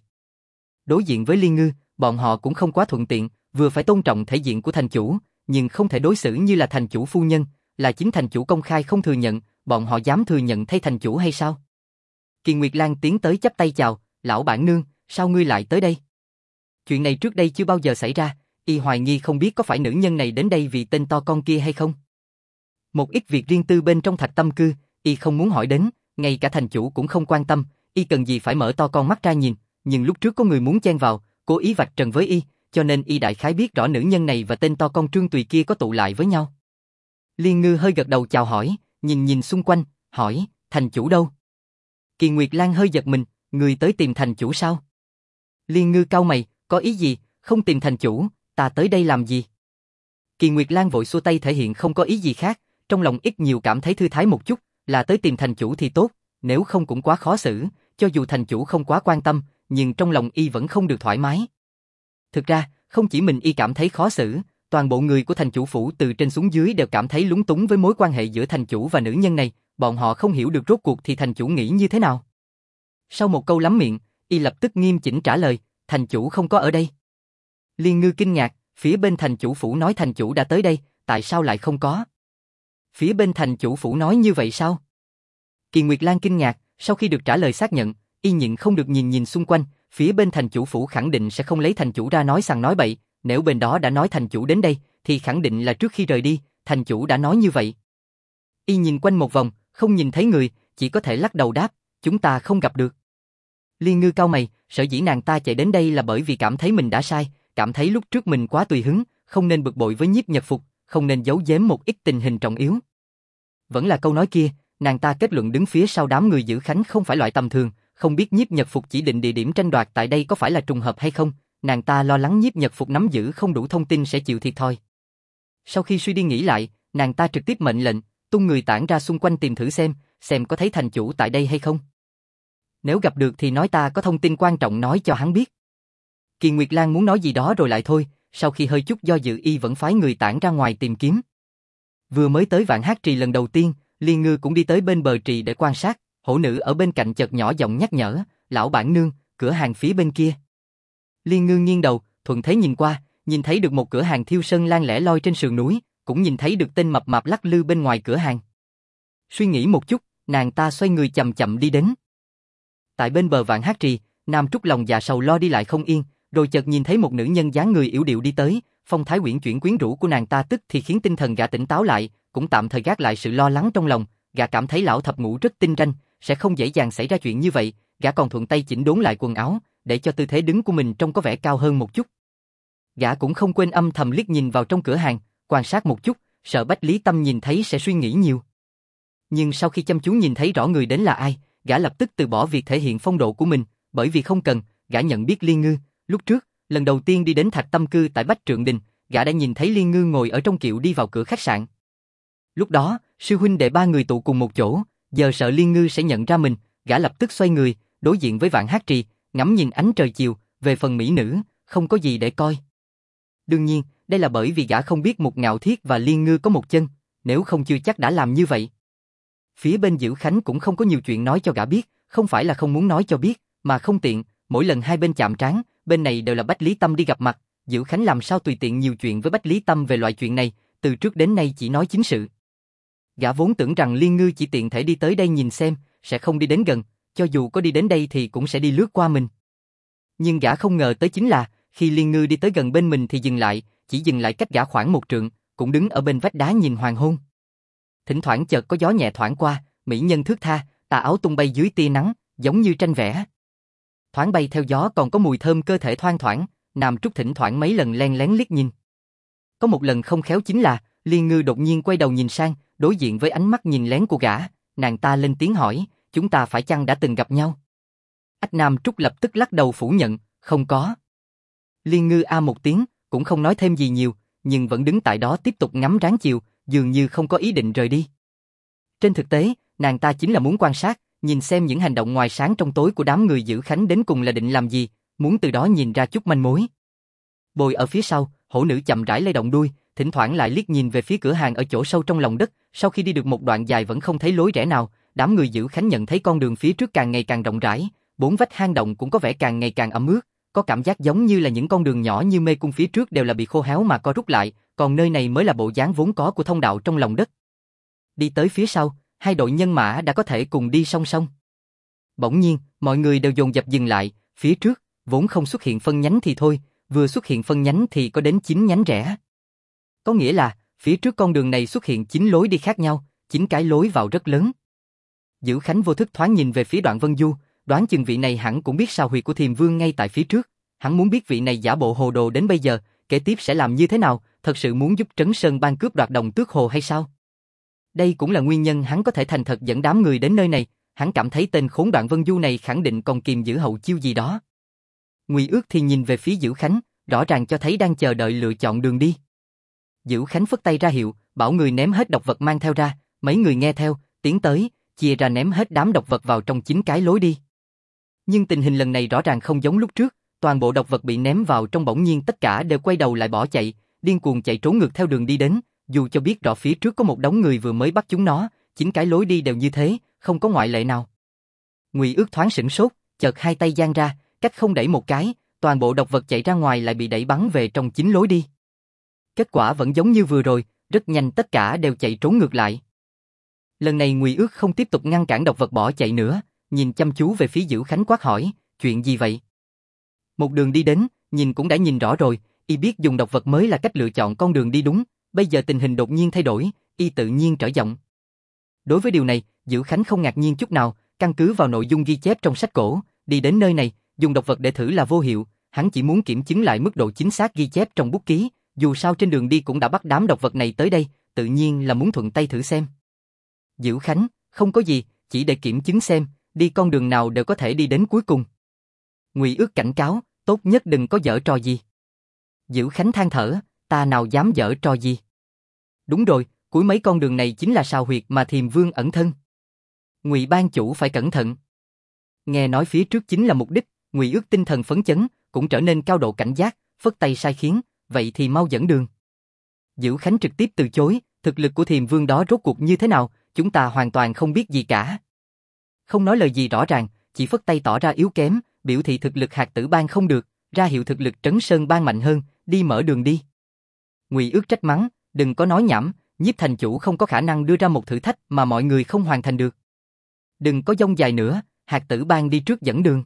Đối diện với Liên Ngư, bọn họ cũng không quá thuận tiện, vừa phải tôn trọng thể diện của thành chủ, nhưng không thể đối xử như là thành chủ phu nhân, là chính thành chủ công khai không thừa nhận, bọn họ dám thừa nhận thay thành chủ hay sao? Kỳ Nguyệt Lan tiến tới chắp tay chào, lão bản nương, sao ngươi lại tới đây? Chuyện này trước đây chưa bao giờ xảy ra, y hoài nghi không biết có phải nữ nhân này đến đây vì tên to con kia hay không. Một ít việc riêng tư bên trong Thạch Tâm Cư, y không muốn hỏi đến, ngay cả thành chủ cũng không quan tâm, y cần gì phải mở to con mắt ra nhìn, nhưng lúc trước có người muốn chen vào, cố ý vạch trần với y, cho nên y đại khái biết rõ nữ nhân này và tên to con Trương Tùy kia có tụ lại với nhau. Liên Ngư hơi gật đầu chào hỏi, nhìn xung quanh, hỏi, thành chủ đâu? Kỳ Nguyệt Lan hơi giật mình, người tới tìm thành chủ sao? Liên Ngư cau mày, có ý gì, không tìm thành chủ, ta tới đây làm gì? Kỳ Nguyệt Lan vội xua tay thể hiện không có ý gì khác, trong lòng ít nhiều cảm thấy thư thái một chút, là tới tìm thành chủ thì tốt, nếu không cũng quá khó xử, cho dù thành chủ không quá quan tâm, nhưng trong lòng y vẫn không được thoải mái. Thực ra, không chỉ mình y cảm thấy khó xử, toàn bộ người của thành chủ phủ từ trên xuống dưới đều cảm thấy lúng túng với mối quan hệ giữa thành chủ và nữ nhân này, bọn họ không hiểu được rốt cuộc thì thành chủ nghĩ như thế nào. Sau một câu lắm miệng, y lập tức nghiêm chỉnh trả lời, thành chủ không có ở đây. Liên Ngư kinh ngạc, phía bên thành chủ phủ nói thành chủ đã tới đây, tại sao lại không có? Phía bên thành chủ phủ nói như vậy sao? Kỳ Nguyệt Lan kinh ngạc, sau khi được trả lời xác nhận, y nhịn không được nhìn xung quanh, phía bên thành chủ phủ khẳng định sẽ không lấy thành chủ ra nói sằng nói bậy, nếu bên đó đã nói thành chủ đến đây, thì khẳng định là trước khi rời đi, thành chủ đã nói như vậy. Y nhìn quanh một vòng, không nhìn thấy người, chỉ có thể lắc đầu đáp, chúng ta không gặp được. Liên Ngư cau mày, sở dĩ nàng ta chạy đến đây là bởi vì cảm thấy mình đã sai, cảm thấy lúc trước mình quá tùy hứng, không nên bực bội với Nhiếp Nhật Phục, không nên giấu giếm một ít tình hình trọng yếu. Vẫn là câu nói kia, nàng ta kết luận đứng phía sau đám người giữ khánh không phải loại tầm thường, không biết Nhiếp Nhật Phục chỉ định địa điểm tranh đoạt tại đây có phải là trùng hợp hay không, nàng ta lo lắng Nhiếp Nhật Phục nắm giữ không đủ thông tin sẽ chịu thiệt thòi. Sau khi suy đi nghĩ lại, nàng ta trực tiếp mệnh lệnh, tung người tản ra xung quanh tìm thử xem có thấy thành chủ tại đây hay không. Nếu gặp được thì nói ta có thông tin quan trọng nói cho hắn biết. Kỳ Nguyệt Lan muốn nói gì đó rồi lại thôi, sau khi hơi chút do dự y vẫn phái người tản ra ngoài tìm kiếm. Vừa mới tới Vạn Hát Trì lần đầu tiên, Liên Ngư cũng đi tới bên bờ trì để quan sát, hổ nữ ở bên cạnh chợt nhỏ giọng nhắc nhở, lão bản nương, cửa hàng phía bên kia. Liên Ngư nghiêng đầu, thuận thế nhìn qua, nhìn thấy được một cửa hàng thiêu sơn lan lẻ loi trên sườn núi, cũng nhìn thấy được tên mập mạp lắc lư bên ngoài cửa hàng. Suy nghĩ một chút, nàng ta xoay người chậm chậm đi đến. Tại bên bờ Vạn Hát Trì, Nam Trúc lòng dạ sầu lo đi lại không yên, rồi chợt nhìn thấy một nữ nhân dáng người yểu điệu đi tới, phong thái uyển chuyển quyến rũ của nàng ta tức thì khiến tinh thần gã tỉnh táo lại, cũng tạm thời gác lại sự lo lắng trong lòng, gã cảm thấy lão thập ngũ rất tinh ranh, sẽ không dễ dàng xảy ra chuyện như vậy, gã còn thuận tay chỉnh đốn lại quần áo, để cho tư thế đứng của mình trông có vẻ cao hơn một chút. Gã cũng không quên âm thầm liếc nhìn vào trong cửa hàng, quan sát một chút, sợ Bách Lý Tâm nhìn thấy sẽ suy nghĩ nhiều. Nhưng sau khi chăm chú nhìn thấy rõ người đến là ai, gã lập tức từ bỏ việc thể hiện phong độ của mình, bởi vì không cần, gã nhận biết Liên Ngư. Lúc trước, lần đầu tiên đi đến Thạch Tâm Cư tại Bách Trượng Đình, gã đã nhìn thấy Liên Ngư ngồi ở trong kiệu đi vào cửa khách sạn. Lúc đó, sư huynh đệ ba người tụ cùng một chỗ, giờ sợ Liên Ngư sẽ nhận ra mình, gã lập tức xoay người, đối diện với Vạn Hát Trì, ngắm nhìn ánh trời chiều, về phần mỹ nữ, không có gì để coi. Đương nhiên, đây là bởi vì gã không biết Mục Ngạo Thiết và Liên Ngư có một chân, nếu không chưa chắc đã làm như vậy. Phía bên Dữ Khánh cũng không có nhiều chuyện nói cho gã biết, không phải là không muốn nói cho biết, mà không tiện, mỗi lần hai bên chạm trán, bên này đều là Bách Lý Tâm đi gặp mặt, Dữ Khánh làm sao tùy tiện nhiều chuyện với Bách Lý Tâm về loại chuyện này, từ trước đến nay chỉ nói chính sự. Gã vốn tưởng rằng Liên Ngư chỉ tiện thể đi tới đây nhìn xem, sẽ không đi đến gần, cho dù có đi đến đây thì cũng sẽ đi lướt qua mình. Nhưng gã không ngờ tới chính là, khi Liên Ngư đi tới gần bên mình thì dừng lại, chỉ dừng lại cách gã khoảng một trượng, cũng đứng ở bên vách đá nhìn hoàng hôn. Thỉnh thoảng chợt có gió nhẹ thoảng qua, mỹ nhân thướt tha, tà áo tung bay dưới tia nắng, giống như tranh vẽ. Thoáng bay theo gió còn có mùi thơm cơ thể thoang thoảng, Nam Trúc thỉnh thoảng mấy lần len lén liếc nhìn. Có một lần không khéo chính là, Liên Ngư đột nhiên quay đầu nhìn sang, đối diện với ánh mắt nhìn lén của gã, nàng ta lên tiếng hỏi, chúng ta phải chăng đã từng gặp nhau? Ách Nam Trúc lập tức lắc đầu phủ nhận, không có. Liên Ngư a một tiếng, cũng không nói thêm gì nhiều, nhưng vẫn đứng tại đó tiếp tục ngắm ráng chiều, dường như không có ý định rời đi. Trên thực tế, nàng ta chính là muốn quan sát, nhìn xem những hành động ngoài sáng trong tối của đám người Dữ Khánh đến cùng là định làm gì, muốn từ đó nhìn ra chút manh mối. Bồi ở phía sau, hổ nữ chậm rãi lay động đuôi, thỉnh thoảng lại liếc nhìn về phía cửa hàng ở chỗ sâu trong lòng đất, sau khi đi được một đoạn dài vẫn không thấy lối rẽ nào, đám người Dữ Khánh nhận thấy con đường phía trước càng ngày càng rộng rãi, bốn vách hang động cũng có vẻ càng ngày càng ẩm ướt, có cảm giác giống như là những con đường nhỏ như mê cung phía trước đều là bị khô héo mà co rút lại, còn nơi này mới là bộ dáng vốn có của thông đạo trong lòng đất. Đi tới phía sau, hai đội nhân mã đã có thể cùng đi song song. Bỗng nhiên, mọi người đều dồn dập dừng lại, phía trước, vốn không xuất hiện phân nhánh thì thôi, vừa xuất hiện phân nhánh thì có đến 9 nhánh rẽ. Có nghĩa là, phía trước con đường này xuất hiện 9 lối đi khác nhau, 9 cái lối vào rất lớn. Dữ Khánh vô thức thoáng nhìn về phía Đoạn Vân Du, đoán chừng vị này hẳn cũng biết sao huyệt của Thiềm Vương ngay tại phía trước, hắn muốn biết vị này giả bộ hồ đồ đến bây giờ, kế tiếp sẽ làm như thế nào, thật sự muốn giúp Trấn Sơn Bang cướp đoạt Đồng Tước Hồ hay sao? Đây cũng là nguyên nhân hắn có thể thành thật dẫn đám người đến nơi này, hắn cảm thấy tên khốn Đoạn Vân Du này khẳng định còn kìm giữ hậu chiêu gì đó. Ngụy Ước thì nhìn về phía Dữ Khánh, rõ ràng cho thấy đang chờ đợi lựa chọn đường đi. Dữ Khánh phất tay ra hiệu, bảo người ném hết độc vật mang theo ra, mấy người nghe theo, tiến tới, chia ra ném hết đám độc vật vào trong 9 cái lối đi. Nhưng tình hình lần này rõ ràng không giống lúc trước, toàn bộ độc vật bị ném vào trong bỗng nhiên tất cả đều quay đầu lại bỏ chạy, điên cuồng chạy trốn ngược theo đường đi đến, dù cho biết rõ phía trước có một đống người vừa mới bắt chúng nó, 9 cái lối đi đều như thế, không có ngoại lệ nào. Ngụy Ước thoáng sửng sốt, chợt hai tay giang ra, cách không đẩy một cái, toàn bộ độc vật chạy ra ngoài lại bị đẩy bắn về trong 9 lối đi. Kết quả vẫn giống như vừa rồi, rất nhanh tất cả đều chạy trốn ngược lại. Lần này Ngụy Ước không tiếp tục ngăn cản độc vật bỏ chạy nữa, nhìn chăm chú về phía Dữ Khánh quát hỏi, chuyện gì vậy? Một đường đi đến, nhìn cũng đã nhìn rõ rồi, y biết dùng độc vật mới là cách lựa chọn con đường đi đúng, bây giờ tình hình đột nhiên thay đổi, y tự nhiên trở giọng. Đối với điều này, Dữ Khánh không ngạc nhiên chút nào, căn cứ vào nội dung ghi chép trong sách cổ, đi đến nơi này, dùng độc vật để thử là vô hiệu, hắn chỉ muốn kiểm chứng lại mức độ chính xác ghi chép trong bút ký, dù sao trên đường đi cũng đã bắt đám độc vật này tới đây, tự nhiên là muốn thuận tay thử xem. Dữ Khánh, không có gì, chỉ để kiểm chứng xem, đi con đường nào đều có thể đi đến cuối cùng. Ngụy Ước cảnh cáo, tốt nhất đừng có giở trò gì. Dữ Khánh than thở, ta nào dám giở trò gì. Đúng rồi, cuối mấy con đường này chính là sào huyệt mà Thiềm Vương ẩn thân. Ngụy ban chủ phải cẩn thận. Nghe nói phía trước chính là mục đích, Ngụy Ước tinh thần phấn chấn, cũng trở nên cao độ cảnh giác, phất tay sai khiến, vậy thì mau dẫn đường. Dữ Khánh trực tiếp từ chối, thực lực của Thiềm Vương đó rốt cuộc như thế nào, chúng ta hoàn toàn không biết gì cả. Không nói lời gì rõ ràng, chỉ phất tay tỏ ra yếu kém, biểu thị thực lực Hạt Tử Bang không được, ra hiệu thực lực Trấn Sơn Bang mạnh hơn, đi mở đường đi. Ngụy Ước trách mắng, đừng có nói nhảm, Nhiếp thành chủ không có khả năng đưa ra một thử thách mà mọi người không hoàn thành được. Đừng có dông dài nữa, Hạt Tử Bang đi trước dẫn đường.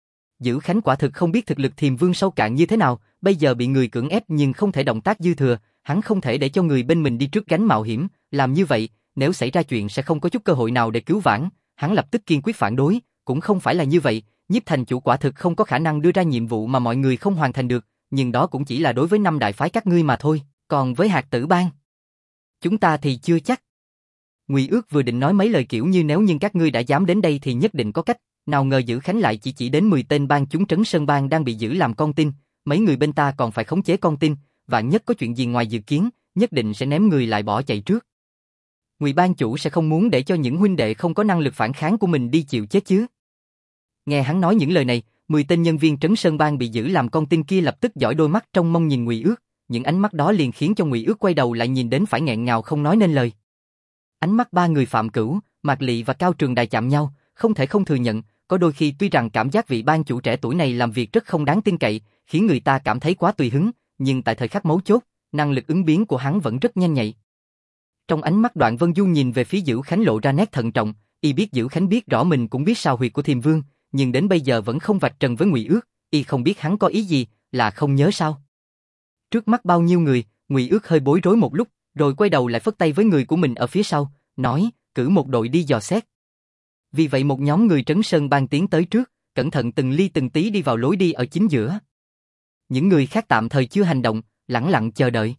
Dữ Khánh quả thực không biết thực lực Thiềm Vương sâu cạn như thế nào, bây giờ bị người cưỡng ép nhưng không thể động tác dư thừa, hắn không thể để cho người bên mình đi trước gánh mạo hiểm, làm như vậy, nếu xảy ra chuyện sẽ không có chút cơ hội nào để cứu vãn, Hắn lập tức kiên quyết phản đối, cũng không phải là như vậy, Nhiếp thành chủ quả thực không có khả năng đưa ra nhiệm vụ mà mọi người không hoàn thành được, nhưng đó cũng chỉ là đối với 5 đại phái các ngươi mà thôi, còn với Hạt Tử Bang, chúng ta thì chưa chắc. Ngụy Ước vừa định nói mấy lời kiểu như nếu như các ngươi đã dám đến đây thì nhất định có cách, nào ngờ Dữ Khánh lại chỉ đến 10 tên bang chúng Trấn Sơn Bang đang bị giữ làm con tin, mấy người bên ta còn phải khống chế con tin, vạn nhất có chuyện gì ngoài dự kiến, nhất định sẽ ném người lại bỏ chạy trước. Ngụy Bang chủ sẽ không muốn để cho những huynh đệ không có năng lực phản kháng của mình đi chịu chết chứ. Nghe hắn nói những lời này, 10 tên nhân viên Trấn Sơn Bang bị giữ làm con tin kia lập tức dõi đôi mắt trong mong nhìn Ngụy Ước, những ánh mắt đó liền khiến cho Ngụy Ước quay đầu lại nhìn đến phải nghẹn ngào không nói nên lời. Ánh mắt ba người Phạm Cửu, Mạc Lị và Cao Trường Đài chạm nhau, không thể không thừa nhận, có đôi khi tuy rằng cảm giác vị bang chủ trẻ tuổi này làm việc rất không đáng tin cậy, khiến người ta cảm thấy quá tùy hứng, nhưng tại thời khắc mấu chốt, năng lực ứng biến của hắn vẫn rất nhanh nhạy. Trong ánh mắt Đoạn Vân Du nhìn về phía Dữ Khánh lộ ra nét thận trọng, y biết Dữ Khánh biết rõ mình cũng biết sao huyệt của Thiềm Vương, nhưng đến bây giờ vẫn không vạch trần với Ngụy Ước, y không biết hắn có ý gì, là không nhớ sao? Trước mắt bao nhiêu người, Ngụy Ước hơi bối rối một lúc, rồi quay đầu lại phất tay với người của mình ở phía sau, nói, cử một đội đi dò xét. Vì vậy một nhóm người Trấn Sơn Bang tiến tới trước, cẩn thận từng ly từng tí đi vào lối đi ở chính giữa. Những người khác tạm thời chưa hành động, lẳng lặng chờ đợi.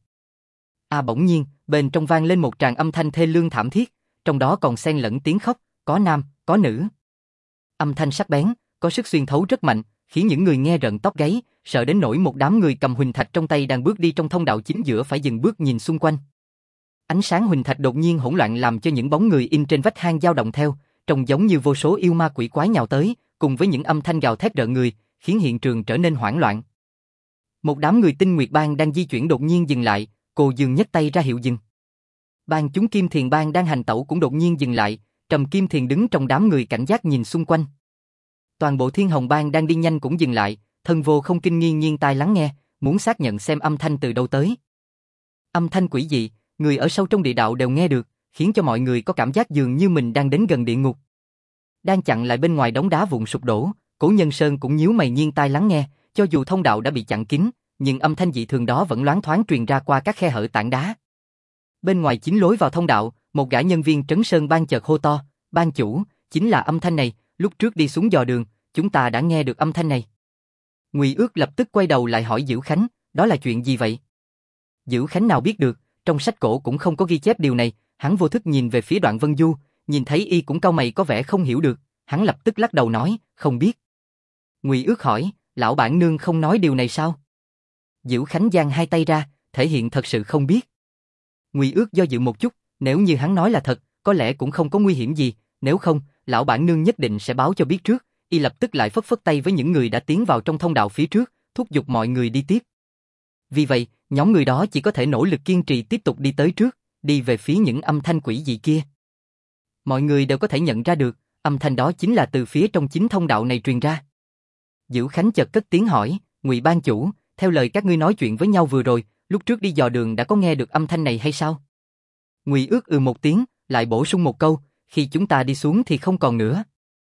Bỗng nhiên, bên trong vang lên một tràng âm thanh thê lương thảm thiết, trong đó còn xen lẫn tiếng khóc, có nam, có nữ. Âm thanh sắc bén, có sức xuyên thấu rất mạnh, khiến những người nghe rợn tóc gáy, sợ đến nỗi một đám người cầm huỳnh thạch trong tay đang bước đi trong thông đạo chính giữa phải dừng bước nhìn xung quanh. Ánh sáng huỳnh thạch đột nhiên hỗn loạn làm cho những bóng người in trên vách hang dao động theo, trông giống như vô số yêu ma quỷ quái nhào tới, cùng với những âm thanh gào thét rợn người, khiến hiện trường trở nên hoảng loạn. Một đám người Tinh Nguyệt Bang đang di chuyển đột nhiên dừng lại, Cô Dương nhấc tay ra hiệu dừng. Bang chúng Kim Thiền Bang đang hành tẩu cũng đột nhiên dừng lại, Trầm Kim Thiền đứng trong đám người cảnh giác nhìn xung quanh. Toàn bộ Thiên Hồng Bang đang đi nhanh cũng dừng lại, Thân Vô không kinh nghiêng nghiêng tai lắng nghe, muốn xác nhận xem âm thanh từ đâu tới. Âm thanh quỷ dị, người ở sâu trong địa đạo đều nghe được, khiến cho mọi người có cảm giác dường như mình đang đến gần địa ngục. Đang chặn lại bên ngoài đống đá vụn sụp đổ, Cố Nhân Sơn cũng nhíu mày nghiêng tai lắng nghe, cho dù thông đạo đã bị chặn kín, nhưng âm thanh dị thường đó vẫn loáng thoáng truyền ra qua các khe hở tảng đá. Bên ngoài chính lối vào thông đạo, một gã nhân viên Trấn Sơn Bang chợt hô to, "Ban chủ, chính là âm thanh này, lúc trước đi xuống dò đường, chúng ta đã nghe được âm thanh này." Ngụy Ước lập tức quay đầu lại hỏi Dữ Khánh, đó là chuyện gì vậy? Dữ Khánh nào biết được, trong sách cổ cũng không có ghi chép điều này, hắn vô thức nhìn về phía Đoạn Vân Du, nhìn thấy y cũng cau mày có vẻ không hiểu được, hắn lập tức lắc đầu nói, không biết. Ngụy Ước hỏi, lão bản nương không nói điều này sao? Dữ Khánh giang hai tay ra, thể hiện thật sự không biết. Ngụy Ước do dự một chút, nếu như hắn nói là thật, có lẽ cũng không có nguy hiểm gì, nếu không, lão bản nương nhất định sẽ báo cho biết trước. Y lập tức lại phất phất tay với những người đã tiến vào trong thông đạo phía trước, thúc giục mọi người đi tiếp. Vì vậy, nhóm người đó chỉ có thể nỗ lực kiên trì tiếp tục đi tới trước, đi về phía những âm thanh quỷ dị kia. Mọi người đều có thể nhận ra được, âm thanh đó chính là từ phía trong chính thông đạo này truyền ra. Dữ Khánh chợt cất tiếng hỏi, Ngụy ban chủ, theo lời các ngươi nói chuyện với nhau vừa rồi, lúc trước đi dò đường đã có nghe được âm thanh này hay sao? Ngụy Ước một tiếng, lại bổ sung một câu, khi chúng ta đi xuống thì không còn nữa.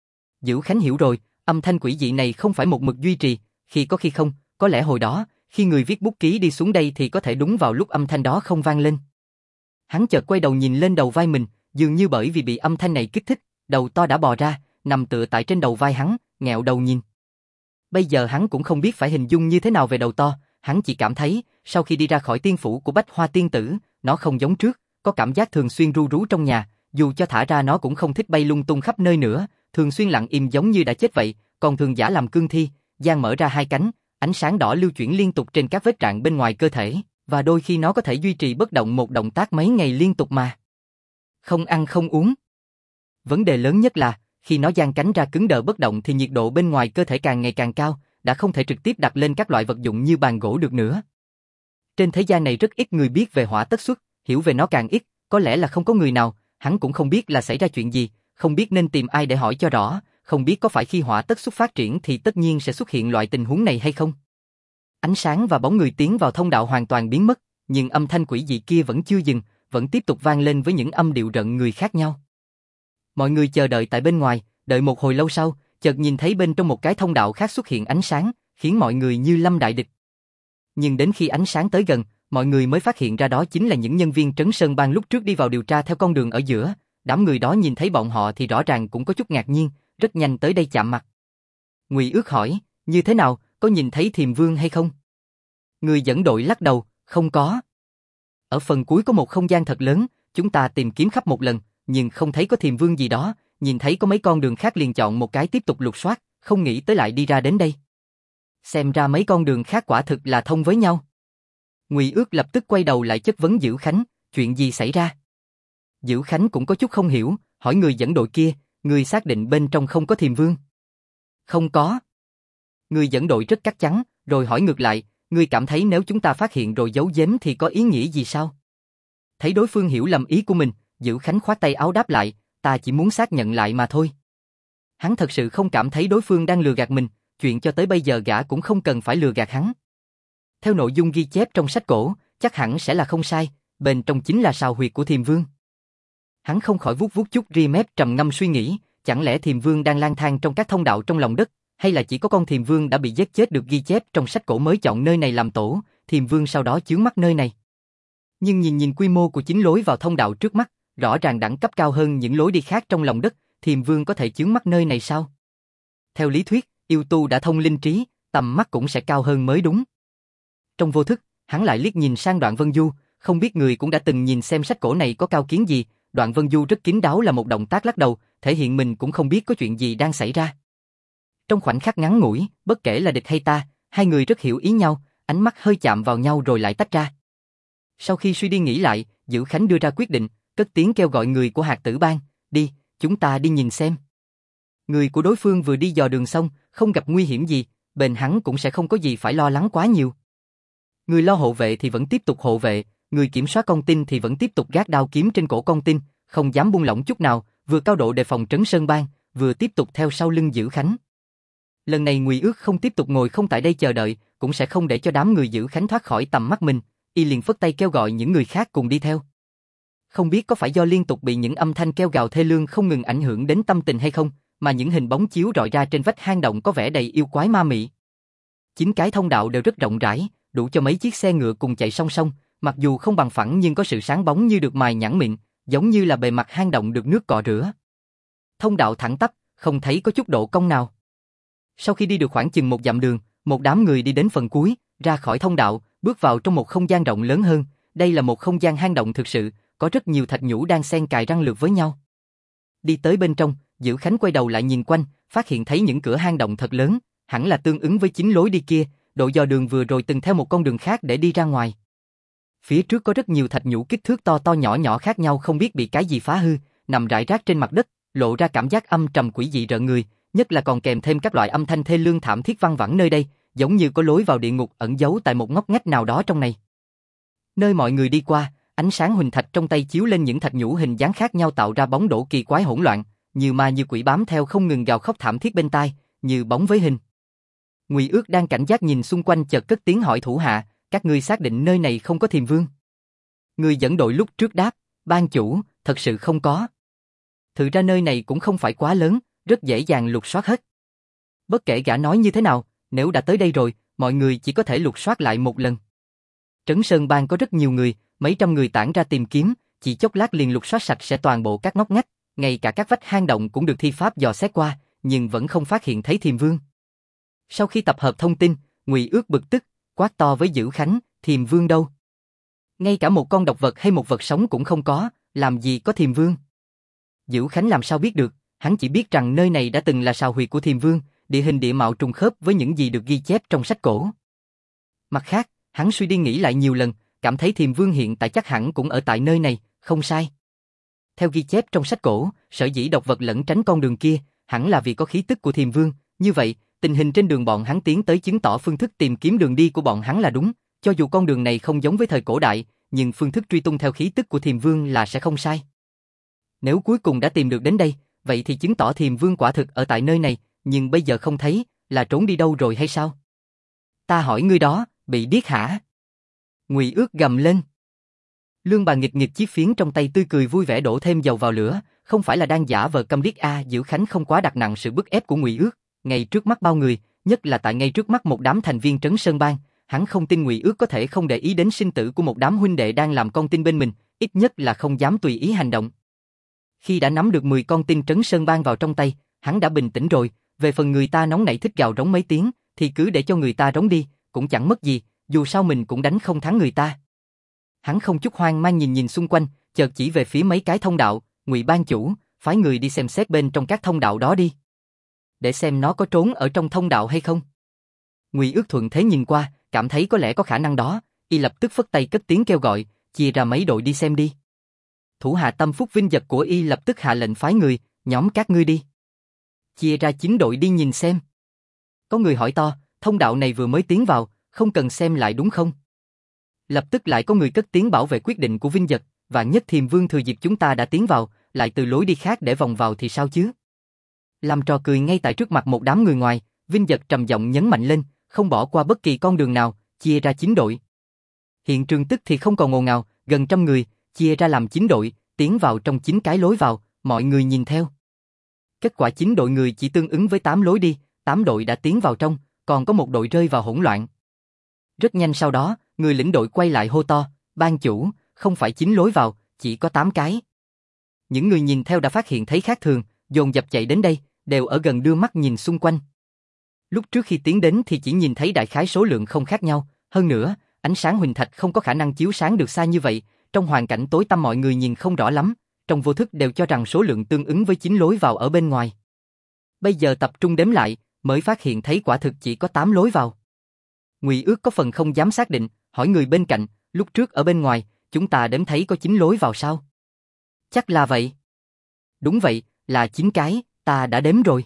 Dữ Khánh hiểu rồi, âm thanh quỷ dị này không phải một mực duy trì, khi có khi không, có lẽ hồi đó, khi người viết bút ký đi xuống đây thì có thể đúng vào lúc âm thanh đó không vang lên. Hắn chợt quay đầu nhìn lên đầu vai mình, dường như bởi vì bị âm thanh này kích thích, đầu to đã bò ra, nằm tựa tại trên đầu vai hắn, nghẹo đầu nhìn. Bây giờ hắn cũng không biết phải hình dung như thế nào về đầu to, hắn chỉ cảm thấy, sau khi đi ra khỏi tiên phủ của Bách Hoa Tiên Tử, nó không giống trước, có cảm giác thường xuyên ru rú trong nhà, dù cho thả ra nó cũng không thích bay lung tung khắp nơi nữa, thường xuyên lặng im giống như đã chết vậy, còn thường giả làm cương thi, giang mở ra hai cánh, ánh sáng đỏ lưu chuyển liên tục trên các vết rạn bên ngoài cơ thể, và đôi khi nó có thể duy trì bất động một động tác mấy ngày liên tục mà. Không ăn không uống. Vấn đề lớn nhất là, khi nó giang cánh ra cứng đờ bất động thì nhiệt độ bên ngoài cơ thể càng ngày càng cao, đã không thể trực tiếp đặt lên các loại vật dụng như bàn gỗ được nữa. Trên thế gian này rất ít người biết về hỏa tất xuất, hiểu về nó càng ít, có lẽ là không có người nào, hắn cũng không biết là xảy ra chuyện gì, không biết nên tìm ai để hỏi cho rõ, không biết có phải khi hỏa tất xuất phát triển thì tất nhiên sẽ xuất hiện loại tình huống này hay không. Ánh sáng và bóng người tiến vào thông đạo hoàn toàn biến mất, nhưng âm thanh quỷ dị kia vẫn chưa dừng, vẫn tiếp tục vang lên với những âm điệu rợn người khác nhau. Mọi người chờ đợi tại bên ngoài, đợi một hồi lâu sau, chợt nhìn thấy bên trong một cái thông đạo khác xuất hiện ánh sáng, khiến mọi người như lâm đại địch. Nhưng đến khi ánh sáng tới gần, mọi người mới phát hiện ra đó chính là những nhân viên Trấn Sơn Bang lúc trước đi vào điều tra theo con đường ở giữa, đám người đó nhìn thấy bọn họ thì rõ ràng cũng có chút ngạc nhiên, rất nhanh tới đây chạm mặt. Ngụy Ước hỏi, như thế nào, có nhìn thấy Thiềm Vương hay không? Người dẫn đội lắc đầu, không có. Ở phần cuối có một không gian thật lớn, chúng ta tìm kiếm khắp một lần, nhưng không thấy có Thiềm Vương gì đó, nhìn thấy có mấy con đường khác liền chọn một cái tiếp tục lục soát, không nghĩ tới lại đi ra đến đây. Xem ra mấy con đường khác quả thực là thông với nhau. Ngụy Ước lập tức quay đầu lại chất vấn Dữ Khánh, chuyện gì xảy ra? Dữ Khánh cũng có chút không hiểu, hỏi người dẫn đội kia, người xác định bên trong không có Thiềm Vương? Không có. Người dẫn đội rất chắc chắn, rồi hỏi ngược lại, người cảm thấy nếu chúng ta phát hiện rồi giấu giếm thì có ý nghĩa gì sao? Thấy đối phương hiểu lầm ý của mình, Dữ Khánh khoát tay áo đáp lại, ta chỉ muốn xác nhận lại mà thôi. Hắn thật sự không cảm thấy đối phương đang lừa gạt mình, chuyện cho tới bây giờ gã cũng không cần phải lừa gạt hắn. Theo nội dung ghi chép trong sách cổ, chắc hẳn sẽ là không sai, bên trong chính là sào huyệt của Thiềm Vương. Hắn không khỏi vuốt vuốt chút ria mép trầm ngâm suy nghĩ, chẳng lẽ Thiềm Vương đang lang thang trong các thông đạo trong lòng đất, hay là chỉ có con Thiềm Vương đã bị giết chết được ghi chép trong sách cổ mới chọn nơi này làm tổ, Thiềm Vương sau đó chướng mắt nơi này. Nhưng nhìn quy mô của chính lối vào thông đạo trước mắt, rõ ràng đẳng cấp cao hơn những lối đi khác trong lòng đất, Thiềm Vương có thể chướng mắt nơi này sao? Theo lý thuyết, yêu tu đã thông linh trí, tầm mắt cũng sẽ cao hơn mới đúng. Trong vô thức, hắn lại liếc nhìn sang Đoạn Vân Du, không biết người cũng đã từng nhìn xem sách cổ này có cao kiến gì. Đoạn Vân Du rất kín đáo là một động tác lắc đầu, thể hiện mình cũng không biết có chuyện gì đang xảy ra. Trong khoảnh khắc ngắn ngủi, bất kể là địch hay ta, hai người rất hiểu ý nhau, ánh mắt hơi chạm vào nhau rồi lại tách ra. Sau khi suy đi nghĩ lại, Dữ Khánh đưa ra quyết định, cất tiếng kêu gọi người của Hạt Tử Bang, đi, chúng ta đi nhìn xem. Người của đối phương vừa đi dò đường xong, không gặp nguy hiểm gì, bên hắn cũng sẽ không có gì phải lo lắng quá nhiều. Người lo hộ vệ thì vẫn tiếp tục hộ vệ, người kiểm soát con tin thì vẫn tiếp tục gác đao kiếm trên cổ con tin, không dám buông lỏng chút nào, vừa cao độ đề phòng Trấn Sơn Bang, vừa tiếp tục theo sau lưng Dữ Khánh. Lần này Ngụy Ước không tiếp tục ngồi không tại đây chờ đợi, cũng sẽ không để cho đám người Dữ Khánh thoát khỏi tầm mắt mình, y liền phất tay kêu gọi những người khác cùng đi theo. Không biết có phải do liên tục bị những âm thanh kêu gào thê lương không ngừng ảnh hưởng đến tâm tình hay không, mà những hình bóng chiếu rọi ra trên vách hang động có vẻ đầy yêu quái ma mị. 9 cái thông đạo đều rất rộng rãi, đủ cho mấy chiếc xe ngựa cùng chạy song song, mặc dù không bằng phẳng nhưng có sự sáng bóng như được mài nhẵn mịn, giống như là bề mặt hang động được nước cọ rửa. Thông đạo thẳng tắp, không thấy có chút độ cong nào. Sau khi đi được khoảng chừng 1 dặm đường, một đám người đi đến phần cuối, ra khỏi thông đạo, bước vào trong một không gian rộng lớn hơn. Đây là một không gian hang động thực sự, có rất nhiều thạch nhũ đang xen cài răng lược với nhau. Đi tới bên trong, Dữ Khánh quay đầu lại nhìn quanh, phát hiện thấy những cửa hang động thật lớn, hẳn là tương ứng với chính lối đi kia, độ dò đường vừa rồi từng theo một con đường khác để đi ra ngoài. Phía trước có rất nhiều thạch nhũ kích thước to to nhỏ nhỏ khác nhau không biết bị cái gì phá hư, nằm rải rác trên mặt đất, lộ ra cảm giác âm trầm quỷ dị rợn người, nhất là còn kèm thêm các loại âm thanh thê lương thảm thiết văng vẳng nơi đây, giống như có lối vào địa ngục ẩn giấu tại một ngóc ngách nào đó trong này. Nơi mọi người đi qua, ánh sáng huỳnh thạch trong tay chiếu lên những thạch nhũ hình dáng khác nhau tạo ra bóng đổ kỳ quái hỗn loạn, như ma như quỷ bám theo không ngừng gào khóc thảm thiết bên tai, như bóng với hình. Ngụy Ước đang cảnh giác nhìn xung quanh chợt cất tiếng hỏi thủ hạ, các ngươi xác định nơi này không có Thiềm Vương? Người dẫn đội lúc trước đáp, ban chủ, thật sự không có. Thực ra nơi này cũng không phải quá lớn, rất dễ dàng lục soát hết. Bất kể gã nói như thế nào, nếu đã tới đây rồi, mọi người chỉ có thể lục soát lại một lần. Trấn Sơn Bang có rất nhiều người, mấy trăm người tản ra tìm kiếm, chỉ chốc lát liền lục soát sạch sẽ toàn bộ các ngóc ngách, ngay cả các vách hang động cũng được thi pháp dò xét qua, nhưng vẫn không phát hiện thấy Thiềm Vương. Sau khi tập hợp thông tin, Ngụy Ước bực tức, quát to với Dữ Khánh, Thiềm Vương đâu? Ngay cả một con độc vật hay một vật sống cũng không có, làm gì có Thiềm Vương? Dữ Khánh làm sao biết được, hắn chỉ biết rằng nơi này đã từng là sào huyệt của Thiềm Vương, địa hình địa mạo trùng khớp với những gì được ghi chép trong sách cổ. Mặt khác, hắn suy đi nghĩ lại nhiều lần, cảm thấy Thiềm Vương hiện tại chắc hẳn cũng ở tại nơi này, không sai. Theo ghi chép trong sách cổ, sở dĩ độc vật lẩn tránh con đường kia, hẳn là vì có khí tức của Thiềm Vương, như vậy, tình hình trên đường bọn hắn tiến tới chứng tỏ phương thức tìm kiếm đường đi của bọn hắn là đúng, cho dù con đường này không giống với thời cổ đại, nhưng phương thức truy tung theo khí tức của Thiềm Vương là sẽ không sai. Nếu cuối cùng đã tìm được đến đây, vậy thì chứng tỏ Thiềm Vương quả thực ở tại nơi này, nhưng bây giờ không thấy, là trốn đi đâu rồi hay sao? Ta hỏi ngươi đó, bị điếc hả? Ngụy Ước gầm lên. Lương Bà nghịch nghịch chiếc phiến trong tay tươi cười vui vẻ đổ thêm dầu vào lửa, không phải là đang giả vờ câm điếc a, Dữ Khánh không quá đặt nặng sự bức ép của Ngụy Ước, ngay trước mắt bao người, nhất là tại ngay trước mắt một đám thành viên Trấn Sơn Bang, hắn không tin Ngụy Ước có thể không để ý đến sinh tử của một đám huynh đệ đang làm con tin bên mình, ít nhất là không dám tùy ý hành động. Khi đã nắm được 10 con tin Trấn Sơn Bang vào trong tay, hắn đã bình tĩnh rồi, về phần người ta nóng nảy thích gào rống mấy tiếng, thì cứ để cho người ta rống đi, cũng chẳng mất gì, dù sao mình cũng đánh không thắng người ta. Hắn không chút hoang mang nhìn xung quanh, chợt chỉ về phía mấy cái thông đạo, Ngụy ban chủ, phái người đi xem xét bên trong các thông đạo đó đi. Để xem nó có trốn ở trong thông đạo hay không. Ngụy Ước thuận thế nhìn qua, cảm thấy có lẽ có khả năng đó, y lập tức phất tay cất tiếng kêu gọi, chia ra mấy đội đi xem đi. Thủ hạ tâm phúc vinh vật của y lập tức hạ lệnh phái người, nhóm các ngươi đi. Chia ra 9 đội đi nhìn xem. Có người hỏi to, thông đạo này vừa mới tiến vào, không cần xem lại đúng không? Lập tức lại có người cất tiếng bảo vệ quyết định của vinh vật, vạn nhất Thiềm Vương thừa dịp chúng ta đã tiến vào, lại từ lối đi khác để vòng vào thì sao chứ? Làm trò cười ngay tại trước mặt một đám người ngoài, vinh vật trầm giọng nhấn mạnh lên, không bỏ qua bất kỳ con đường nào, chia ra 9 đội. Hiện trường tức thì không còn ồn ào, gần 100 người, chia ra làm 9 đội, tiến vào trong 9 cái lối vào, mọi người nhìn theo. Kết quả 9 đội người chỉ tương ứng với 8 lối đi, 8 đội đã tiến vào trong, còn có một đội rơi vào hỗn loạn. Rất nhanh sau đó, người lĩnh đội quay lại hô to, ban chủ, không phải 9 lối vào, chỉ có 8 cái. Những người nhìn theo đã phát hiện thấy khác thường, dồn dập chạy đến đây, đều ở gần đưa mắt nhìn xung quanh. Lúc trước khi tiến đến thì chỉ nhìn thấy đại khái số lượng không khác nhau, hơn nữa, ánh sáng huỳnh thạch không có khả năng chiếu sáng được xa như vậy, trong hoàn cảnh tối tăm mọi người nhìn không rõ lắm, trong vô thức đều cho rằng số lượng tương ứng với 9 lối vào ở bên ngoài. Bây giờ tập trung đếm lại, mới phát hiện thấy quả thực chỉ có 8 lối vào. Ngụy Ước có phần không dám xác định, hỏi người bên cạnh, lúc trước ở bên ngoài, chúng ta đếm thấy có 9 lối vào sao? Chắc là vậy. Đúng vậy, là 9 cái, ta đã đếm rồi.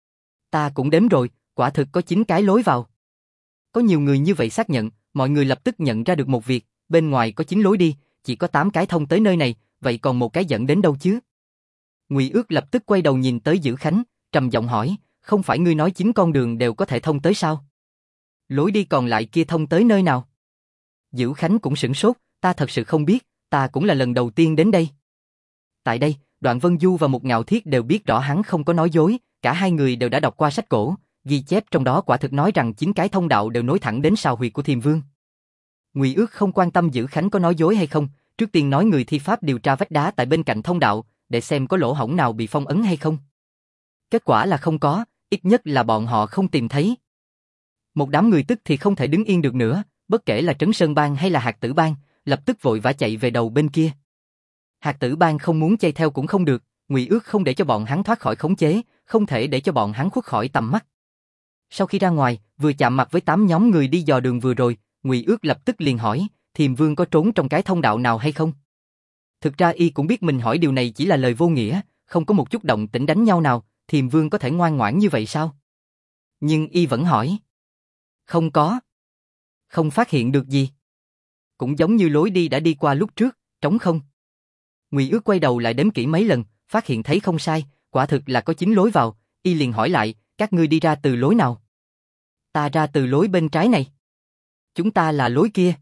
Ta cũng đếm rồi, quả thực có 9 cái lối vào. Có nhiều người như vậy xác nhận, mọi người lập tức nhận ra được một việc, bên ngoài có 9 lối đi, chỉ có 8 cái thông tới nơi này, vậy còn một cái dẫn đến đâu chứ? Ngụy Ước lập tức quay đầu nhìn tới Dữ Khánh, trầm giọng hỏi, không phải ngươi nói 9 con đường đều có thể thông tới sao? Lối đi còn lại kia thông tới nơi nào? Dữ Khánh cũng sửng sốt, ta thật sự không biết, ta cũng là lần đầu tiên đến đây. Tại đây, Đoạn Vân Du và Mục Ngạo Thiết đều biết rõ hắn không có nói dối, cả hai người đều đã đọc qua sách cổ, ghi chép trong đó quả thực nói rằng 9 cái thông đạo đều nối thẳng đến sào huyệt của Thiềm Vương. Ngụy Ước không quan tâm Dữ Khánh có nói dối hay không, trước tiên nói người thi pháp điều tra vách đá tại bên cạnh thông đạo, để xem có lỗ hổng nào bị phong ấn hay không. Kết quả là không có, ít nhất là bọn họ không tìm thấy. Một đám người tức thì không thể đứng yên được nữa, bất kể là Trấn Sơn Bang hay là Hạt Tử Bang, lập tức vội vã chạy về đầu bên kia. Hạt Tử Bang không muốn chạy theo cũng không được, Ngụy Ước không để cho bọn hắn thoát khỏi khống chế, không thể để cho bọn hắn khuất khỏi tầm mắt. Sau khi ra ngoài, vừa chạm mặt với 8 nhóm người đi dò đường vừa rồi, Ngụy Ước lập tức liền hỏi, Thiềm Vương có trốn trong cái thông đạo nào hay không? Thực ra y cũng biết mình hỏi điều này chỉ là lời vô nghĩa, không có một chút động tĩnh đánh nhau nào, Thiềm Vương có thể ngoan ngoãn như vậy sao? Nhưng y vẫn hỏi. Không có. Không phát hiện được gì. Cũng giống như lối đi đã đi qua lúc trước, trống không. Ngụy Ước quay đầu lại đếm kỹ mấy lần, phát hiện thấy không sai, quả thực là có 9 lối vào, y liền hỏi lại, các ngươi đi ra từ lối nào? Ta ra từ lối bên trái này. Chúng ta là lối kia.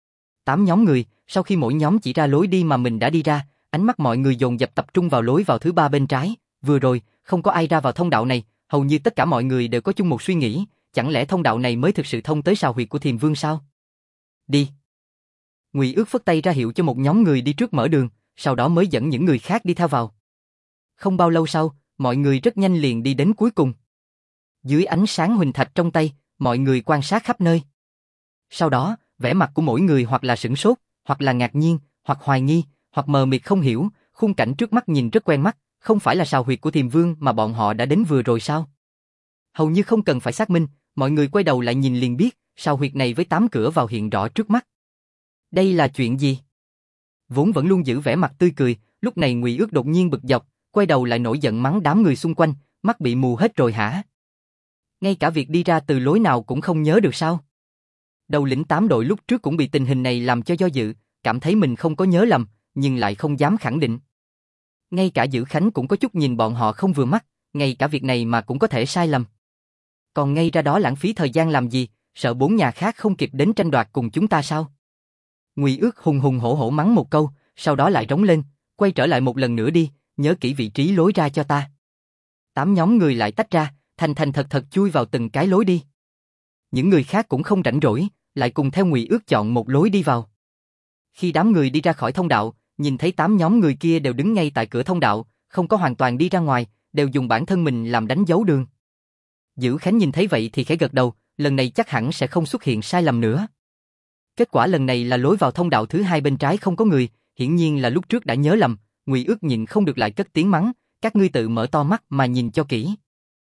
8 nhóm người, sau khi mỗi nhóm chỉ ra lối đi mà mình đã đi ra, ánh mắt mọi người dồn dập tập trung vào lối vào thứ 3 bên trái, vừa rồi, không có ai ra vào thông đạo này, hầu như tất cả mọi người đều có chung một suy nghĩ, chẳng lẽ thông đạo này mới thực sự thông tới sào huyệt của Thiềm Vương sao? Đi. Ngụy Ước phất tay ra hiệu cho một nhóm người đi trước mở đường, sau đó mới dẫn những người khác đi theo vào. Không bao lâu sau, mọi người rất nhanh liền đi đến cuối cùng. Dưới ánh sáng huỳnh thạch trong tay, mọi người quan sát khắp nơi. Sau đó, vẻ mặt của mỗi người hoặc là sửng sốt, hoặc là ngạc nhiên, hoặc hoài nghi, hoặc mờ mịt không hiểu, khung cảnh trước mắt nhìn rất quen mắt, không phải là sào huyệt của Thiềm Vương mà bọn họ đã đến vừa rồi sao? Hầu như không cần phải xác minh, mọi người quay đầu lại nhìn liền biết, sào huyệt này với 8 cửa vào hiện rõ trước mắt. Đây là chuyện gì? Vốn vẫn luôn giữ vẻ mặt tươi cười, lúc này Ngụy Ước đột nhiên bực dọc, quay đầu lại nổi giận mắng đám người xung quanh, mắt bị mù hết rồi hả? Ngay cả việc đi ra từ lối nào cũng không nhớ được sao? Đầu lĩnh 8 đội lúc trước cũng bị tình hình này làm cho do dự, cảm thấy mình không có nhớ lầm, nhưng lại không dám khẳng định. Ngay cả Dữ Khánh cũng có chút nhìn bọn họ không vừa mắt, ngay cả việc này mà cũng có thể sai lầm. Còn ngay ra đó lãng phí thời gian làm gì, sợ 4 nhà khác không kịp đến tranh đoạt cùng chúng ta sao? Ngụy Ước hùng hùng hổ hổ mắng một câu, sau đó lại rống lên, quay trở lại một lần nữa đi, nhớ kỹ vị trí lối ra cho ta. 8 nhóm người lại tách ra, thành thành thật thật chui vào từng cái lối đi. Những người khác cũng không rảnh rỗi, lại cùng theo Ngụy Ước chọn một lối đi vào. Khi đám người đi ra khỏi thông đạo, nhìn thấy 8 nhóm người kia đều đứng ngay tại cửa thông đạo, không có hoàn toàn đi ra ngoài, đều dùng bản thân mình làm đánh dấu đường. Dữ Khánh nhìn thấy vậy thì khẽ gật đầu, lần này chắc hẳn sẽ không xuất hiện sai lầm nữa. Kết quả lần này là lối vào thông đạo thứ hai bên trái không có người, hiển nhiên là lúc trước đã nhớ lầm. Ngụy Ước nhịn không được lại cất tiếng mắng, các ngươi tự mở to mắt mà nhìn cho kỹ.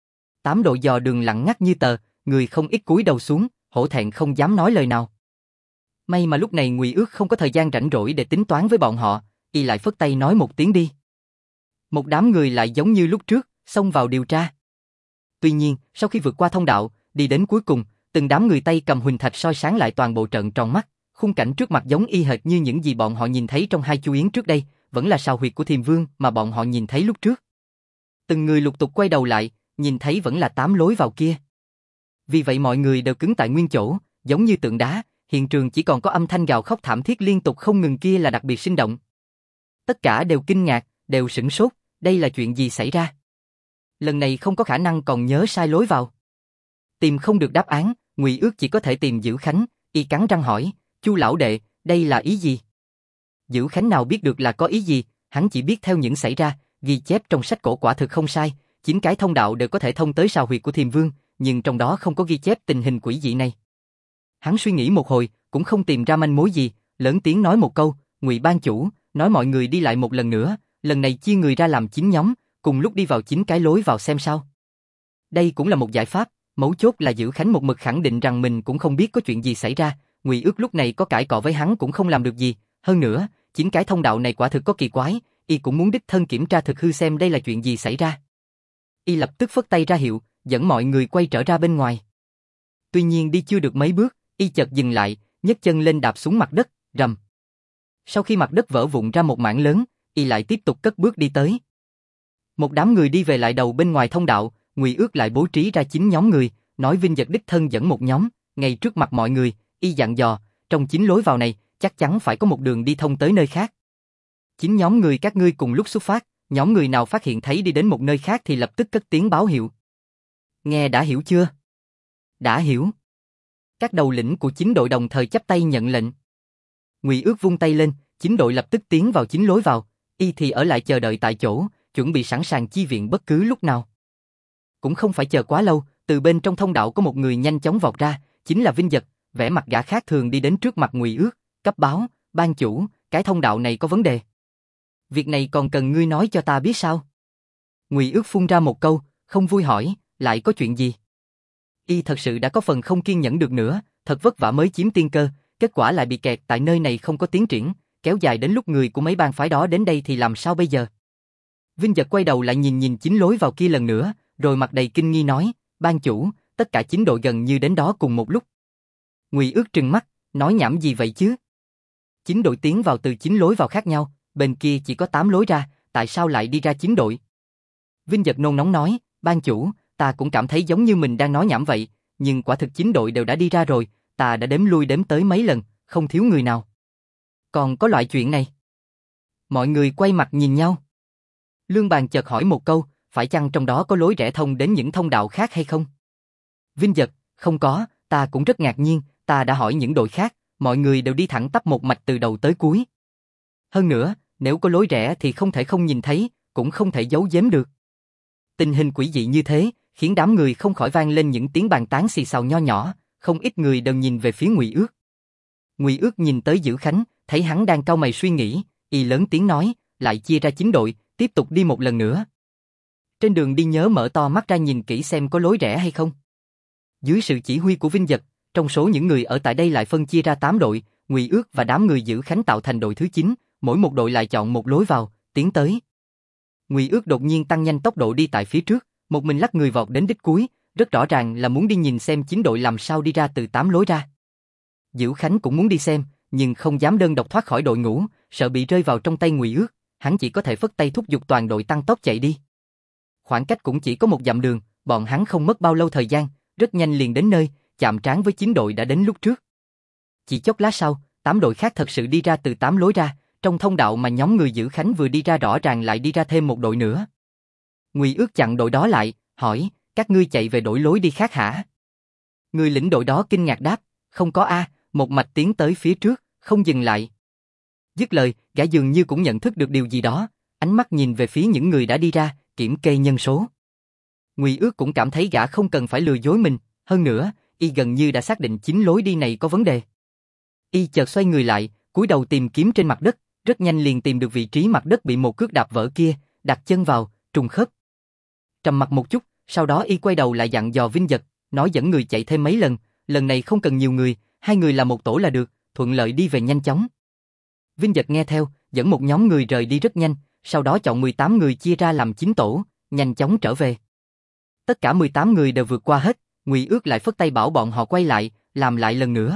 8 đội dò đường lặng ngắt như tờ, người không ít cúi đầu xuống, hổ thẹn không dám nói lời nào. May mà lúc này Ngụy Ước không có thời gian rảnh rỗi để tính toán với bọn họ, y lại phất tay nói một tiếng đi. Một đám người lại giống như lúc trước, xông vào điều tra. Tuy nhiên, sau khi vượt qua thông đạo, đi đến cuối cùng, từng đám người tay cầm huỳnh thạch soi sáng lại toàn bộ trận tròn mắt, khung cảnh trước mặt giống y hệt như những gì bọn họ nhìn thấy trong hai chu yến trước đây, vẫn là sào huyệt của Thiềm Vương mà bọn họ nhìn thấy lúc trước. Từng người lục tục quay đầu lại, nhìn thấy vẫn là 8 lối vào kia. Vì vậy mọi người đều cứng tại nguyên chỗ, giống như tượng đá, hiện trường chỉ còn có âm thanh gào khóc thảm thiết liên tục không ngừng kia là đặc biệt sinh động. Tất cả đều kinh ngạc, đều sửng sốt, đây là chuyện gì xảy ra? Lần này không có khả năng còn nhớ sai lối vào. Tìm không được đáp án, Ngụy Ước chỉ có thể tìm Dữ Khánh, y cắn răng hỏi, Chu lão đệ, đây là ý gì? Dữ Khánh nào biết được là có ý gì, hắn chỉ biết theo những xảy ra, ghi chép trong sách cổ quả thực không sai, 9 cái thông đạo đều có thể thông tới sào huyệt của Thiềm Vương, nhưng trong đó không có ghi chép tình hình quỷ dị này. Hắn suy nghĩ một hồi, cũng không tìm ra manh mối gì, lớn tiếng nói một câu, Ngụy ban chủ, nói mọi người đi lại một lần nữa, lần này chia người ra làm 9 nhóm, cùng lúc đi vào 9 cái lối vào xem sao. Đây cũng là một giải pháp, mấu chốt là Dữ Khánh một mực khẳng định rằng mình cũng không biết có chuyện gì xảy ra, Ngụy Ước lúc này có cãi cọ với hắn cũng không làm được gì, hơn nữa, 9 cái thông đạo này quả thực có kỳ quái, y cũng muốn đích thân kiểm tra thực hư xem đây là chuyện gì xảy ra. Y lập tức phất tay ra hiệu, dẫn mọi người quay trở ra bên ngoài. Tuy nhiên đi chưa được mấy bước, y chợt dừng lại, nhấc chân lên đạp xuống mặt đất, rầm. Sau khi mặt đất vỡ vụn ra một mảng lớn, y lại tiếp tục cất bước đi tới. Một đám người đi về lại đầu bên ngoài thông đạo, Ngụy Ước lại bố trí ra 9 nhóm người, nói Vinh Dật đích thân dẫn một nhóm, ngay trước mặt mọi người, y dặn dò, trong 9 lối vào này, chắc chắn phải có một đường đi thông tới nơi khác. 9 nhóm người các ngươi cùng lúc xuất phát, nhóm người nào phát hiện thấy đi đến một nơi khác thì lập tức cất tiếng báo hiệu. Nghe đã hiểu chưa? Đã hiểu. Các đầu lĩnh của 9 đội đồng thời chắp tay nhận lệnh. Ngụy Ước vung tay lên, 9 đội lập tức tiến vào 9 lối vào, y thì ở lại chờ đợi tại chỗ, chuẩn bị sẵn sàng chi viện bất cứ lúc nào. Cũng không phải chờ quá lâu, từ bên trong thông đạo có một người nhanh chóng vọt ra, chính là Vinh Dật, vẻ mặt gã khác thường đi đến trước mặt Ngụy Ước, cấp báo, ban chủ, cái thông đạo này có vấn đề. Việc này còn cần ngươi nói cho ta biết sao? Ngụy Ước phun ra một câu, không vui hỏi, lại có chuyện gì? Y thật sự đã có phần không kiên nhẫn được nữa, thật vất vả mới chiếm tiên cơ, kết quả lại bị kẹt tại nơi này không có tiến triển, kéo dài đến lúc người của mấy bang phái đó đến đây thì làm sao bây giờ? Vinh Dật quay đầu lại nhìn 9 lối vào kia lần nữa, rồi mặt đầy kinh nghi nói, ban chủ, tất cả 9 đội gần như đến đó cùng một lúc. Ngụy Ước trừng mắt, nói nhảm gì vậy chứ? 9 đội tiến vào từ 9 lối vào khác nhau, bên kia chỉ có 8 lối ra, tại sao lại đi ra 9 đội? Vinh Dật nôn nóng nói, ban chủ, ta cũng cảm thấy giống như mình đang nói nhảm vậy, nhưng quả thực 9 đội đều đã đi ra rồi, ta đã đếm lui đếm tới mấy lần, không thiếu người nào. Còn có loại chuyện này? Mọi người quay mặt nhìn nhau. Lương Bàn chợt hỏi một câu, phải chăng trong đó có lối rẽ thông đến những thông đạo khác hay không? Vinh Dật, không có, ta cũng rất ngạc nhiên, ta đã hỏi những đội khác, mọi người đều đi thẳng tắp một mạch từ đầu tới cuối. Hơn nữa, nếu có lối rẽ thì không thể không nhìn thấy, cũng không thể giấu giếm được. Tình hình quỷ dị như thế, khiến đám người không khỏi vang lên những tiếng bàn tán xì xào nho nhỏ, không ít người đều nhìn về phía Ngụy Ước. Ngụy Ước nhìn tới Dữ Khánh, thấy hắn đang cau mày suy nghĩ, y lớn tiếng nói, lại chia ra 9 đội, tiếp tục đi một lần nữa. Trên đường đi nhớ mở to mắt ra nhìn kỹ xem có lối rẽ hay không. Dưới sự chỉ huy của Vinh Dật, trong số những người ở tại đây lại phân chia ra 8 đội, Ngụy Ước và đám người Dữ Khánh tạo thành đội thứ 9, mỗi một đội lại chọn một lối vào, tiến tới. Ngụy Ước đột nhiên tăng nhanh tốc độ đi tại phía trước, một mình lắc người vọt đến đích cuối, rất rõ ràng là muốn đi nhìn xem 9 đội làm sao đi ra từ 8 lối ra. Dữ Khánh cũng muốn đi xem, nhưng không dám đơn độc thoát khỏi đội ngũ, sợ bị rơi vào trong tay Ngụy Ước, hắn chỉ có thể phất tay thúc giục toàn đội tăng tốc chạy đi. Khoảng cách cũng chỉ có 1 dặm đường, bọn hắn không mất bao lâu thời gian, rất nhanh liền đến nơi, chạm trán với 9 đội đã đến lúc trước. Chỉ chốc lát sau, 8 đội khác thật sự đi ra từ 8 lối ra, trong thông đạo mà nhóm người Dữ Khánh vừa đi ra rõ ràng lại đi ra thêm một đội nữa. Ngụy Ước chặn đội đó lại, hỏi, các ngươi chạy về đổi lối đi khác hả? Người lĩnh đội đó kinh ngạc đáp, không có a, một mạch tiến tới phía trước, không dừng lại. Dứt lời, gã dường như cũng nhận thức được điều gì đó, ánh mắt nhìn về phía những người đã đi ra, kiểm kê nhân số. Ngụy Ước cũng cảm thấy gã không cần phải lừa dối mình, hơn nữa, y gần như đã xác định chính lối đi này có vấn đề. Y chợt xoay người lại, cúi đầu tìm kiếm trên mặt đất, rất nhanh liền tìm được vị trí mặt đất bị một cước đạp vỡ kia, đặt chân vào, trùng khớp. Trầm mặc một chút, sau đó y quay đầu lại dặn dò Vinh Dật, nói dẫn người chạy thêm mấy lần này không cần nhiều người, 2 người là một tổ là được, thuận lợi đi về nhanh chóng. Vinh Dật nghe theo, dẫn một nhóm người rời đi rất nhanh, sau đó chọn 18 người chia ra làm 9 tổ, nhanh chóng trở về. Tất cả 18 người đều vượt qua hết, Ngụy Ước lại phất tay bảo bọn họ quay lại, làm lại lần nữa.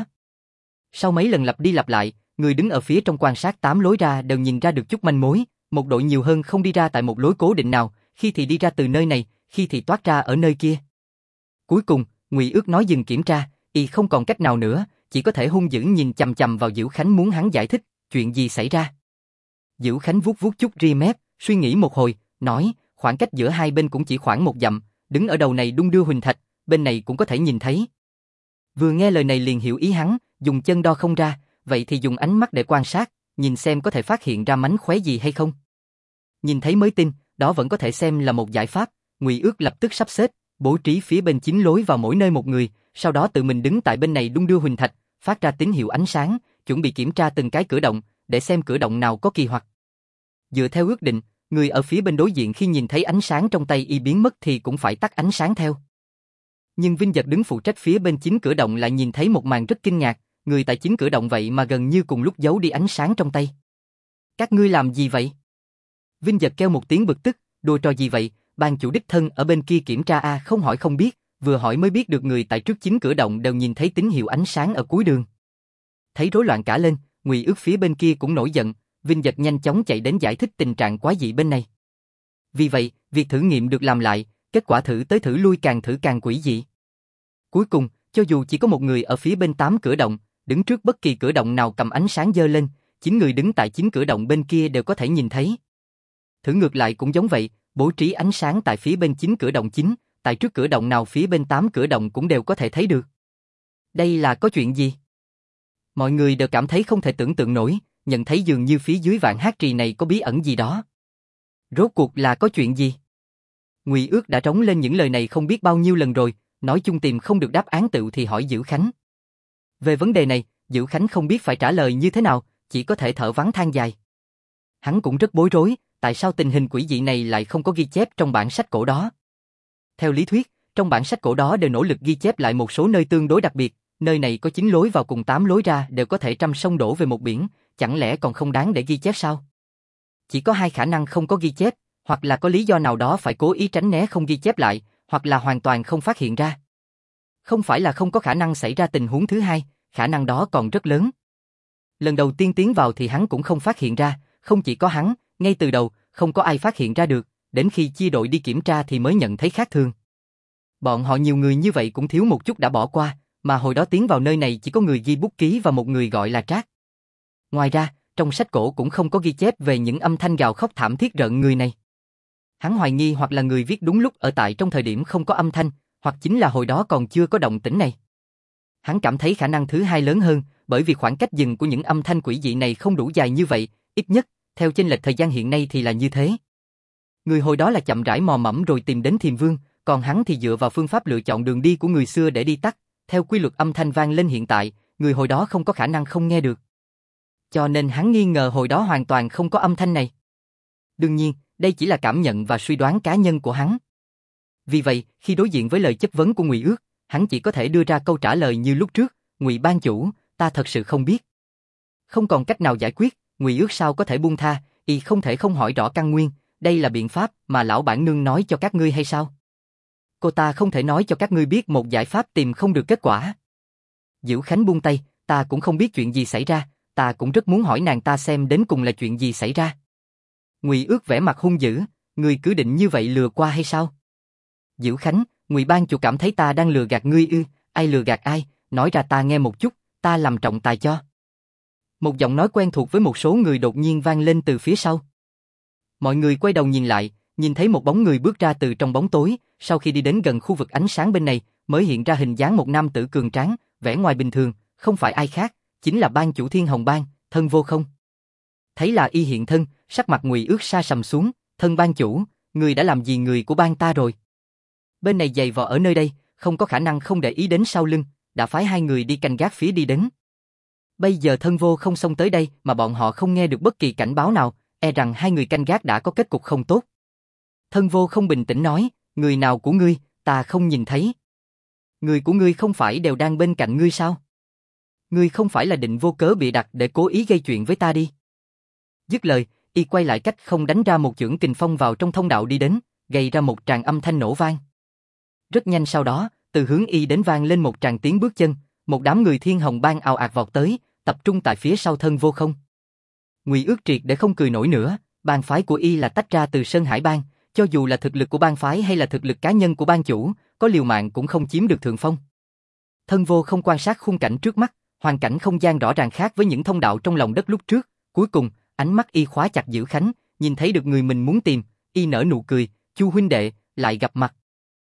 Sau mấy lần lặp đi lặp lại, người đứng ở phía trong quan sát 8 lối ra đều nhìn ra được chút manh mối, một đội nhiều hơn không đi ra tại một lối cố định nào, khi thì đi ra từ nơi này, khi thì toát ra ở nơi kia. Cuối cùng, Ngụy Ước nói dừng kiểm tra, y không còn cách nào nữa, chỉ có thể hung dữ nhìn chằm chằm vào Diễu Khánh muốn hắn giải thích, chuyện gì xảy ra. Diễu Khánh vuốt vuốt chút ria mép, suy nghĩ một hồi, nói, khoảng cách giữa hai bên cũng chỉ khoảng 1 dặm, đứng ở đầu này đung đưa huỳnh thạch, bên này cũng có thể nhìn thấy. Vừa nghe lời này liền hiểu ý hắn, dùng chân đo không ra, vậy thì dùng ánh mắt để quan sát, nhìn xem có thể phát hiện ra mánh khóe gì hay không. Nhìn thấy mới tin, đó vẫn có thể xem là một giải pháp, Ngụy Ước lập tức sắp xếp, bố trí phía bên 9 lối vào mỗi nơi một người, sau đó tự mình đứng tại bên này đung đưa huỳnh thạch, phát ra tín hiệu ánh sáng, chuẩn bị kiểm tra từng cái cửa động, để xem cửa động nào có kỳ hoặc. Dựa theo ước định, người ở phía bên đối diện khi nhìn thấy ánh sáng trong tay y biến mất thì cũng phải tắt ánh sáng theo. Nhưng Vinh Dật đứng phụ trách phía bên 9 cửa động lại nhìn thấy một màn rất kinh ngạc, người tại 9 cửa động vậy mà gần như cùng lúc giấu đi ánh sáng trong tay. Các ngươi làm gì vậy? Vinh Dật kêu một tiếng bực tức, đùa trò gì vậy, ban chủ đích thân ở bên kia kiểm tra a, không hỏi không biết, vừa hỏi mới biết được người tại trước 9 cửa động đều nhìn thấy tín hiệu ánh sáng ở cuối đường. Thấy rối loạn cả lên, Ngụy Ước phía bên kia cũng nổi giận, Vinh Dật nhanh chóng chạy đến giải thích tình trạng quái dị bên này. Vì vậy, việc thử nghiệm được làm lại, kết quả thử tới thử lui càng thử càng quỷ dị. Cuối cùng, cho dù chỉ có một người ở phía bên 8 cửa động, đứng trước bất kỳ cửa động nào cầm ánh sáng giơ lên, 9 người đứng tại 9 cửa động bên kia đều có thể nhìn thấy. Thử ngược lại cũng giống vậy, bố trí ánh sáng tại phía bên 9 cửa động chính, tại trước cửa động nào phía bên 8 cửa động cũng đều có thể thấy được. Đây là có chuyện gì? Mọi người đều cảm thấy không thể tưởng tượng nổi, nhận thấy dường như phía dưới Vạn Hát Trì này có bí ẩn gì đó. Rốt cuộc là có chuyện gì? Ngụy Ước đã trống lên những lời này không biết bao nhiêu lần rồi, nói chung tìm không được đáp án tựu thì hỏi Diễu Khánh. Về vấn đề này, Diễu Khánh không biết phải trả lời như thế nào, chỉ có thể thở vắng than dài. Hắn cũng rất bối rối, tại sao tình hình quỷ dị này lại không có ghi chép trong bản sách cổ đó. Theo lý thuyết, trong bản sách cổ đó đều nỗ lực ghi chép lại một số nơi tương đối đặc biệt, nơi này có 9 lối vào cùng 8 lối ra đều có thể trăm sông đổ về một biển, chẳng lẽ còn không đáng để ghi chép sao? Chỉ có 2 khả năng không có ghi chép, hoặc là có lý do nào đó phải cố ý tránh né không ghi chép lại, hoặc là hoàn toàn không phát hiện ra. Không phải là không có khả năng xảy ra tình huống thứ hai, khả năng đó còn rất lớn. Lần đầu tiên tiến vào thì hắn cũng không phát hiện ra, không chỉ có hắn, ngay từ đầu, không có ai phát hiện ra được, đến khi chia đội đi kiểm tra thì mới nhận thấy khác thường. Bọn họ nhiều người như vậy cũng thiếu một chút đã bỏ qua, mà hồi đó tiến vào nơi này chỉ có người ghi bút ký và một người gọi là Trác. Ngoài ra, trong sách cổ cũng không có ghi chép về những âm thanh gào khóc thảm thiết rợn người này. Hắn hoài nghi hoặc là người viết đúng lúc ở tại trong thời điểm không có âm thanh, hoặc chính là hồi đó còn chưa có động tĩnh này. Hắn cảm thấy khả năng thứ hai lớn hơn, bởi vì khoảng cách dừng của những âm thanh quỷ dị này không đủ dài như vậy, ít nhất, theo chênh lệch thời gian hiện nay thì là như thế. Người hồi đó là chậm rãi mò mẫm rồi tìm đến Thiềm Vương, còn hắn thì dựa vào phương pháp lựa chọn đường đi của người xưa để đi tắt, theo quy luật âm thanh vang lên hiện tại, người hồi đó không có khả năng không nghe được. Cho nên hắn nghi ngờ hồi đó hoàn toàn không có âm thanh này. Đương nhiên, đây chỉ là cảm nhận và suy đoán cá nhân của hắn. Vì vậy, khi đối diện với lời chất vấn của Ngụy Ước, hắn chỉ có thể đưa ra câu trả lời như lúc trước, Ngụy ban chủ, ta thật sự không biết. Không còn cách nào giải quyết, Ngụy Ước sao có thể buông tha, y không thể không hỏi rõ căn nguyên, đây là biện pháp mà lão bản nương nói cho các ngươi hay sao? Cô ta không thể nói cho các ngươi biết một giải pháp tìm không được kết quả. Diễu Khánh buông tay, ta cũng không biết chuyện gì xảy ra, ta cũng rất muốn hỏi nàng ta xem đến cùng là chuyện gì xảy ra. Ngụy Ước vẻ mặt hung dữ, ngươi cứ định như vậy lừa qua hay sao? Diễu Khánh, Ngụy ban chủ cảm thấy ta đang lừa gạt ngươi ư? Ai lừa gạt ai? Nói ra ta nghe một chút, ta làm trọng tài cho. Một giọng nói quen thuộc với một số người đột nhiên vang lên từ phía sau. Mọi người quay đầu nhìn lại, nhìn thấy một bóng người bước ra từ trong bóng tối, sau khi đi đến gần khu vực ánh sáng bên này, mới hiện ra hình dáng một nam tử cường tráng, vẻ ngoài bình thường, không phải ai khác, chính là ban chủ Thiên Hồng Bang, Thân Vô Không. Thấy là y hiện thân, sắc mặt Ngụy Ước sa sầm xuống, thân ban chủ, người đã làm gì người của bang ta rồi? Bên này giày vò ở nơi đây, không có khả năng không để ý đến sau lưng, đã phái 2 người đi canh gác phía đi đến. Bây giờ thân vô không xông tới đây mà bọn họ không nghe được bất kỳ cảnh báo nào, e rằng 2 người canh gác đã có kết cục không tốt. Thân vô không bình tĩnh nói, người nào của ngươi, ta không nhìn thấy. Người của ngươi không phải đều đang bên cạnh ngươi sao? Ngươi không phải là định vô cớ bịa đặt để cố ý gây chuyện với ta đi. Dứt lời, y quay lại cách không đánh ra một chưởng kình phong vào trong thông đạo đi đến, gây ra một tràng âm thanh nổ vang. Rất nhanh sau đó, từ hướng y đến vang lên một tràng tiếng bước chân, một đám người Thiên Hồng Bang ào ạt vọt tới, tập trung tại phía sau thân vô không. Ngụy Ước triệt để không cười nổi nữa, bang phái của y là tách ra từ Sơn Hải Bang, cho dù là thực lực của bang phái hay là thực lực cá nhân của bang chủ, có liều mạng cũng không chiếm được thượng phong. Thân vô không quan sát khung cảnh trước mắt, hoàn cảnh không gian rõ ràng khác với những thông đạo trong lòng đất lúc trước, cuối cùng, ánh mắt y khóa chặt Dữ Khánh, nhìn thấy được người mình muốn tìm, y nở nụ cười, "Chu huynh đệ, lại gặp mặt."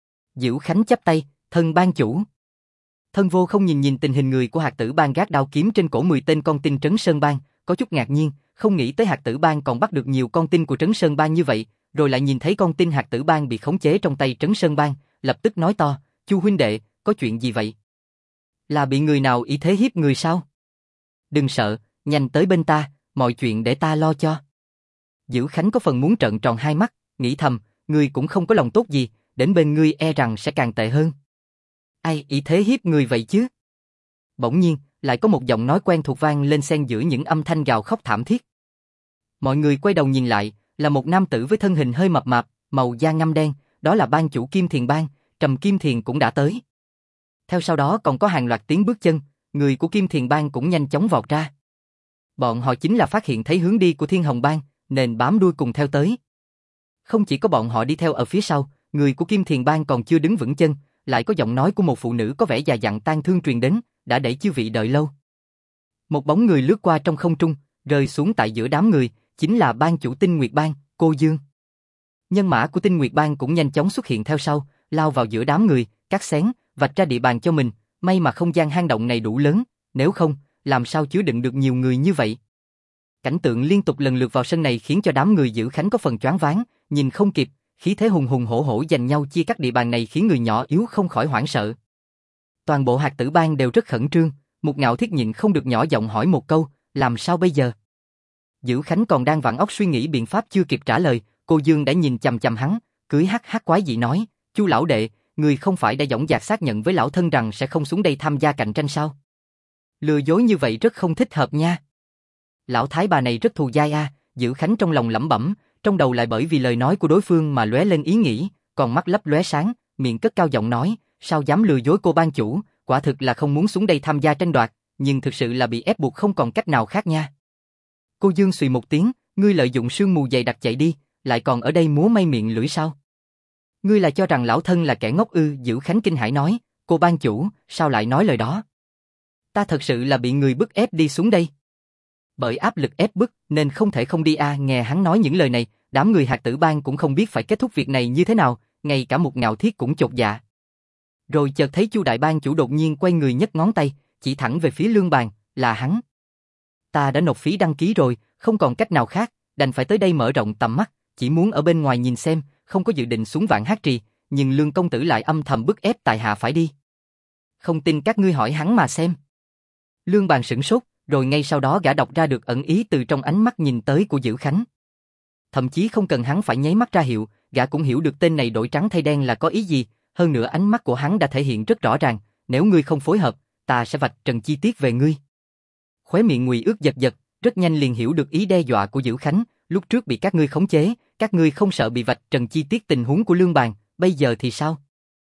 Dữ Khánh chắp tay, "Thân ban chủ." Thân vô không nhìn tình hình người của Hạt Tử Bang gác đao kiếm trên cổ 10 tên con tin Trấn Sơn Bang, có chút ngạc nhiên, không nghĩ tới Hạt Tử Bang còn bắt được nhiều con tin của Trấn Sơn Bang như vậy, rồi lại nhìn thấy con tin Hạt Tử Bang bị khống chế trong tay Trấn Sơn Bang, lập tức nói to, "Chu huynh đệ, có chuyện gì vậy? Là bị người nào ý thế hiếp người sao? Đừng sợ, nhanh tới bên ta, mọi chuyện để ta lo cho." Dữ Khánh có phần muốn trợn tròn hai mắt, nghĩ thầm, ngươi cũng không có lòng tốt gì, đến bên ngươi e rằng sẽ càng tệ hơn. Ai ý thế hiếp người vậy chứ? Bỗng nhiên, lại có một giọng nói quen thuộc vang lên xen giữa những âm thanh gào khóc thảm thiết. Mọi người quay đầu nhìn lại, là một nam tử với thân hình hơi mập mạp, màu da ngăm đen, đó là bang chủ Kim Thiền Bang, Trầm Kim Thiền cũng đã tới. Theo sau đó còn có hàng loạt tiếng bước chân, người của Kim Thiền Bang cũng nhanh chóng vọt ra. Bọn họ chính là phát hiện thấy hướng đi của Thiên Hồng Bang, nên bám đuôi cùng theo tới. Không chỉ có bọn họ đi theo ở phía sau, người của Kim Thiền Bang còn chưa đứng vững chân, lại có giọng nói của một phụ nữ có vẻ già dặn tang thương truyền đến, đã để chư vị đợi lâu. Một bóng người lướt qua trong không trung, rơi xuống tại giữa đám người, chính là bang chủ Tinh Nguyệt Bang, Cô Dương. Nhân mã của Tinh Nguyệt Bang cũng nhanh chóng xuất hiện theo sau, lao vào giữa đám người, cắt xén, vạch ra địa bàn cho mình, may mà không gian hang động này đủ lớn, nếu không, làm sao chứa đựng được nhiều người như vậy. Cảnh tượng liên tục lần lượt vào sân này khiến cho đám người Dữ Khánh có phần choáng váng, nhìn không kịp, khí thế hùng hùng hổ hổ giành nhau chia cắt địa bàn này khiến người nhỏ yếu không khỏi hoảng sợ. Toàn bộ Hạt Tử Bang đều rất khẩn trương, Mục Ngạo Thiết nhịn không được nhỏ giọng hỏi một câu, làm sao bây giờ? Dữ Khánh còn đang vặn óc suy nghĩ biện pháp chưa kịp trả lời, Cô Dương đã nhìn chằm chằm hắn, cười hắc hắc quái dị nói, Chu lão đệ, người không phải đã dõng dạc xác nhận với lão thân rằng sẽ không xuống đây tham gia cạnh tranh sao? Lừa dối như vậy rất không thích hợp nha. Lão thái bà này rất thù dai a, Dữ Khánh trong lòng lẩm bẩm, trong đầu lại bởi vì lời nói của đối phương mà lóe lên ý nghĩ, còn mắt lấp lóe sáng, miệng cất cao giọng nói, sao dám lừa dối cô ban chủ, quả thực là không muốn xuống đây tham gia tranh đoạt, nhưng thực sự là bị ép buộc không còn cách nào khác nha. Cô Dương xùy một tiếng, ngươi lợi dụng sương mù dày đặc chạy đi, lại còn ở đây múa may miệng lưỡi sao? Ngươi là cho rằng lão thân là kẻ ngốc ư? Dữ Khánh kinh hãi nói, cô ban chủ, sao lại nói lời đó? Ta thật sự là bị người bức ép đi xuống đây. Bởi áp lực ép bức nên không thể không đi a. Nghe hắn nói những lời này, đám người Hạt Tử Bang cũng không biết phải kết thúc việc này như thế nào, ngay cả Mục Ngạo Thiết cũng chột dạ. Rồi chợt thấy Chu đại bang chủ đột nhiên quay người nhấc ngón tay, chỉ thẳng về phía Lương Bàn, là hắn. Ta đã nộp phí đăng ký rồi, không còn cách nào khác, đành phải tới đây mở rộng tầm mắt, chỉ muốn ở bên ngoài nhìn xem, không có dự định xuống Vạn Hát Trì, nhưng Lương công tử lại âm thầm bức ép tại hạ phải đi. Không tin các ngươi hỏi hắn mà xem. Lương Bàn sửng sốt, rồi ngay sau đó gã đọc ra được ẩn ý từ trong ánh mắt nhìn tới của Dữ Khánh. Thậm chí không cần hắn phải nháy mắt ra hiệu, gã cũng hiểu được tên này đổi trắng thay đen là có ý gì, hơn nữa ánh mắt của hắn đã thể hiện rất rõ ràng, nếu ngươi không phối hợp, ta sẽ vạch trần chi tiết về ngươi. Khóe miệng Ngụy Ước giật giật, rất nhanh liền hiểu được ý đe dọa của Dữ Khánh, lúc trước bị các ngươi khống chế, các ngươi không sợ bị vạch trần chi tiết tình huống của Lương Bàn, bây giờ thì sao?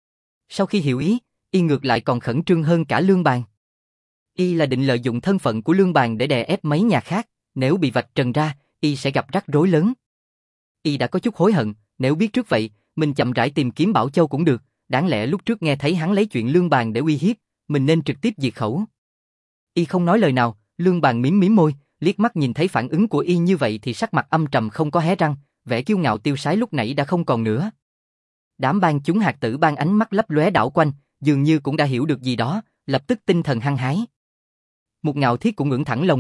Sau khi hiểu ý, y ngược lại còn khẩn trương hơn cả Lương Bàn. Y là định lợi dụng thân phận của Lương Bàn để đè ép mấy nhà khác, nếu bị vạch trần ra, y sẽ gặp rắc rối lớn. Y đã có chút hối hận, nếu biết trước vậy, mình chậm rãi tìm kiếm Bảo Châu cũng được, đáng lẽ lúc trước nghe thấy hắn lấy chuyện Lương Bàn để uy hiếp, mình nên trực tiếp diệt khẩu. Y không nói lời nào, Lương Bàn mím mím môi, liếc mắt nhìn thấy phản ứng của y như vậy thì sắc mặt âm trầm không có hé răng, vẻ kiêu ngạo tiêu sái lúc nãy đã không còn nữa. Đám bang chúng Hạt Tử Bang ánh mắt lấp lóe đảo quanh, dường như cũng đã hiểu được gì đó, lập tức tinh thần hăng hái. Mục Ngạo Thiết cũng ngẩng thẳng lồng ngực,